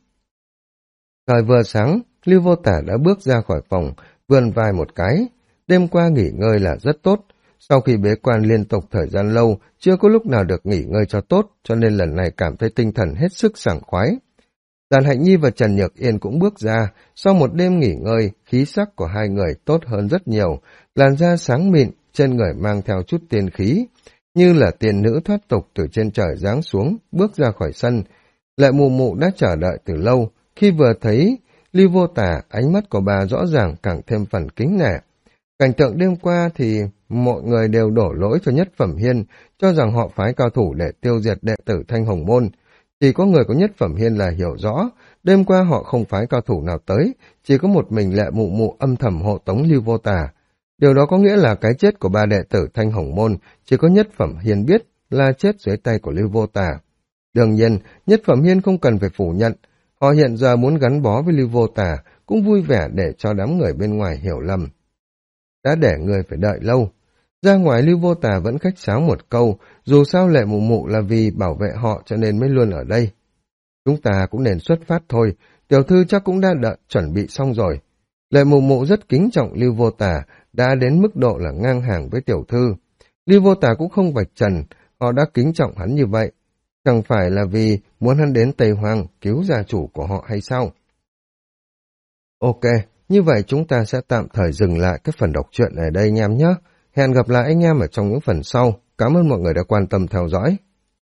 Trời vừa sáng, Lưu Vô Tà đã bước ra khỏi phòng, vươn vai một cái. Đêm qua nghỉ ngơi là rất tốt. Sau khi bế quan liên tục thời gian lâu, chưa có lúc nào được nghỉ ngơi cho tốt, cho nên lần này cảm thấy tinh thần hết sức sảng khoái. Giản Hạnh Nhi và Trần Nhược Yên cũng bước ra, sau một đêm nghỉ ngơi, khí sắc của hai người tốt hơn rất nhiều, làn da sáng mịn, trên người mang theo chút tiên khí, như là tiên nữ thoát tục từ trên trời giáng xuống, bước ra khỏi sân. Lệ Mụ Mụ đã chờ đợi từ lâu, khi vừa thấy Lưu Vô Tà, ánh mắt của bà rõ ràng càng thêm phần kính nể. Cảnh tượng đêm qua thì mọi người đều đổ lỗi cho Nhất Phẩm Hiên, cho rằng họ phái cao thủ để tiêu diệt đệ tử Thanh Hồng Môn. Chỉ có người của Nhất Phẩm Hiên là hiểu rõ, đêm qua họ không phái cao thủ nào tới, chỉ có một mình Lệ Mụ Mụ âm thầm hộ tống Lưu Vô Tà. Điều đó có nghĩa là cái chết của ba đệ tử Thanh Hồng Môn chỉ có Nhất Phẩm Hiên biết là chết dưới tay của Lưu Vô Tà. Đương nhiên, Nhất Phẩm Hiên không cần phải phủ nhận, Họ hiện giờ muốn gắn bó với Lưu Vô Tà, cũng vui vẻ để cho đám người bên ngoài hiểu lầm. Đã để người phải đợi lâu. Ra ngoài Lưu Vô Tà vẫn khách sáo một câu, dù sao Lệ Mụ Mụ là vì bảo vệ họ cho nên mới luôn ở đây. Chúng ta cũng nên xuất phát thôi, tiểu thư chắc cũng đã chuẩn bị xong rồi. Lệ Mụ Mụ rất kính trọng Lưu Vô Tà, đã đến mức độ là ngang hàng với tiểu thư. Lưu Vô Tà cũng không vạch trần, họ đã kính trọng hắn như vậy. Chẳng phải là vì muốn hắn đến Tây Hoang cứu gia chủ của họ hay sao? Ok, như vậy chúng ta sẽ tạm thời dừng lại cái phần đọc truyện ở đây anh em nhé. Hẹn gặp lại anh em ở trong những phần sau. Cảm ơn mọi người đã quan tâm theo dõi.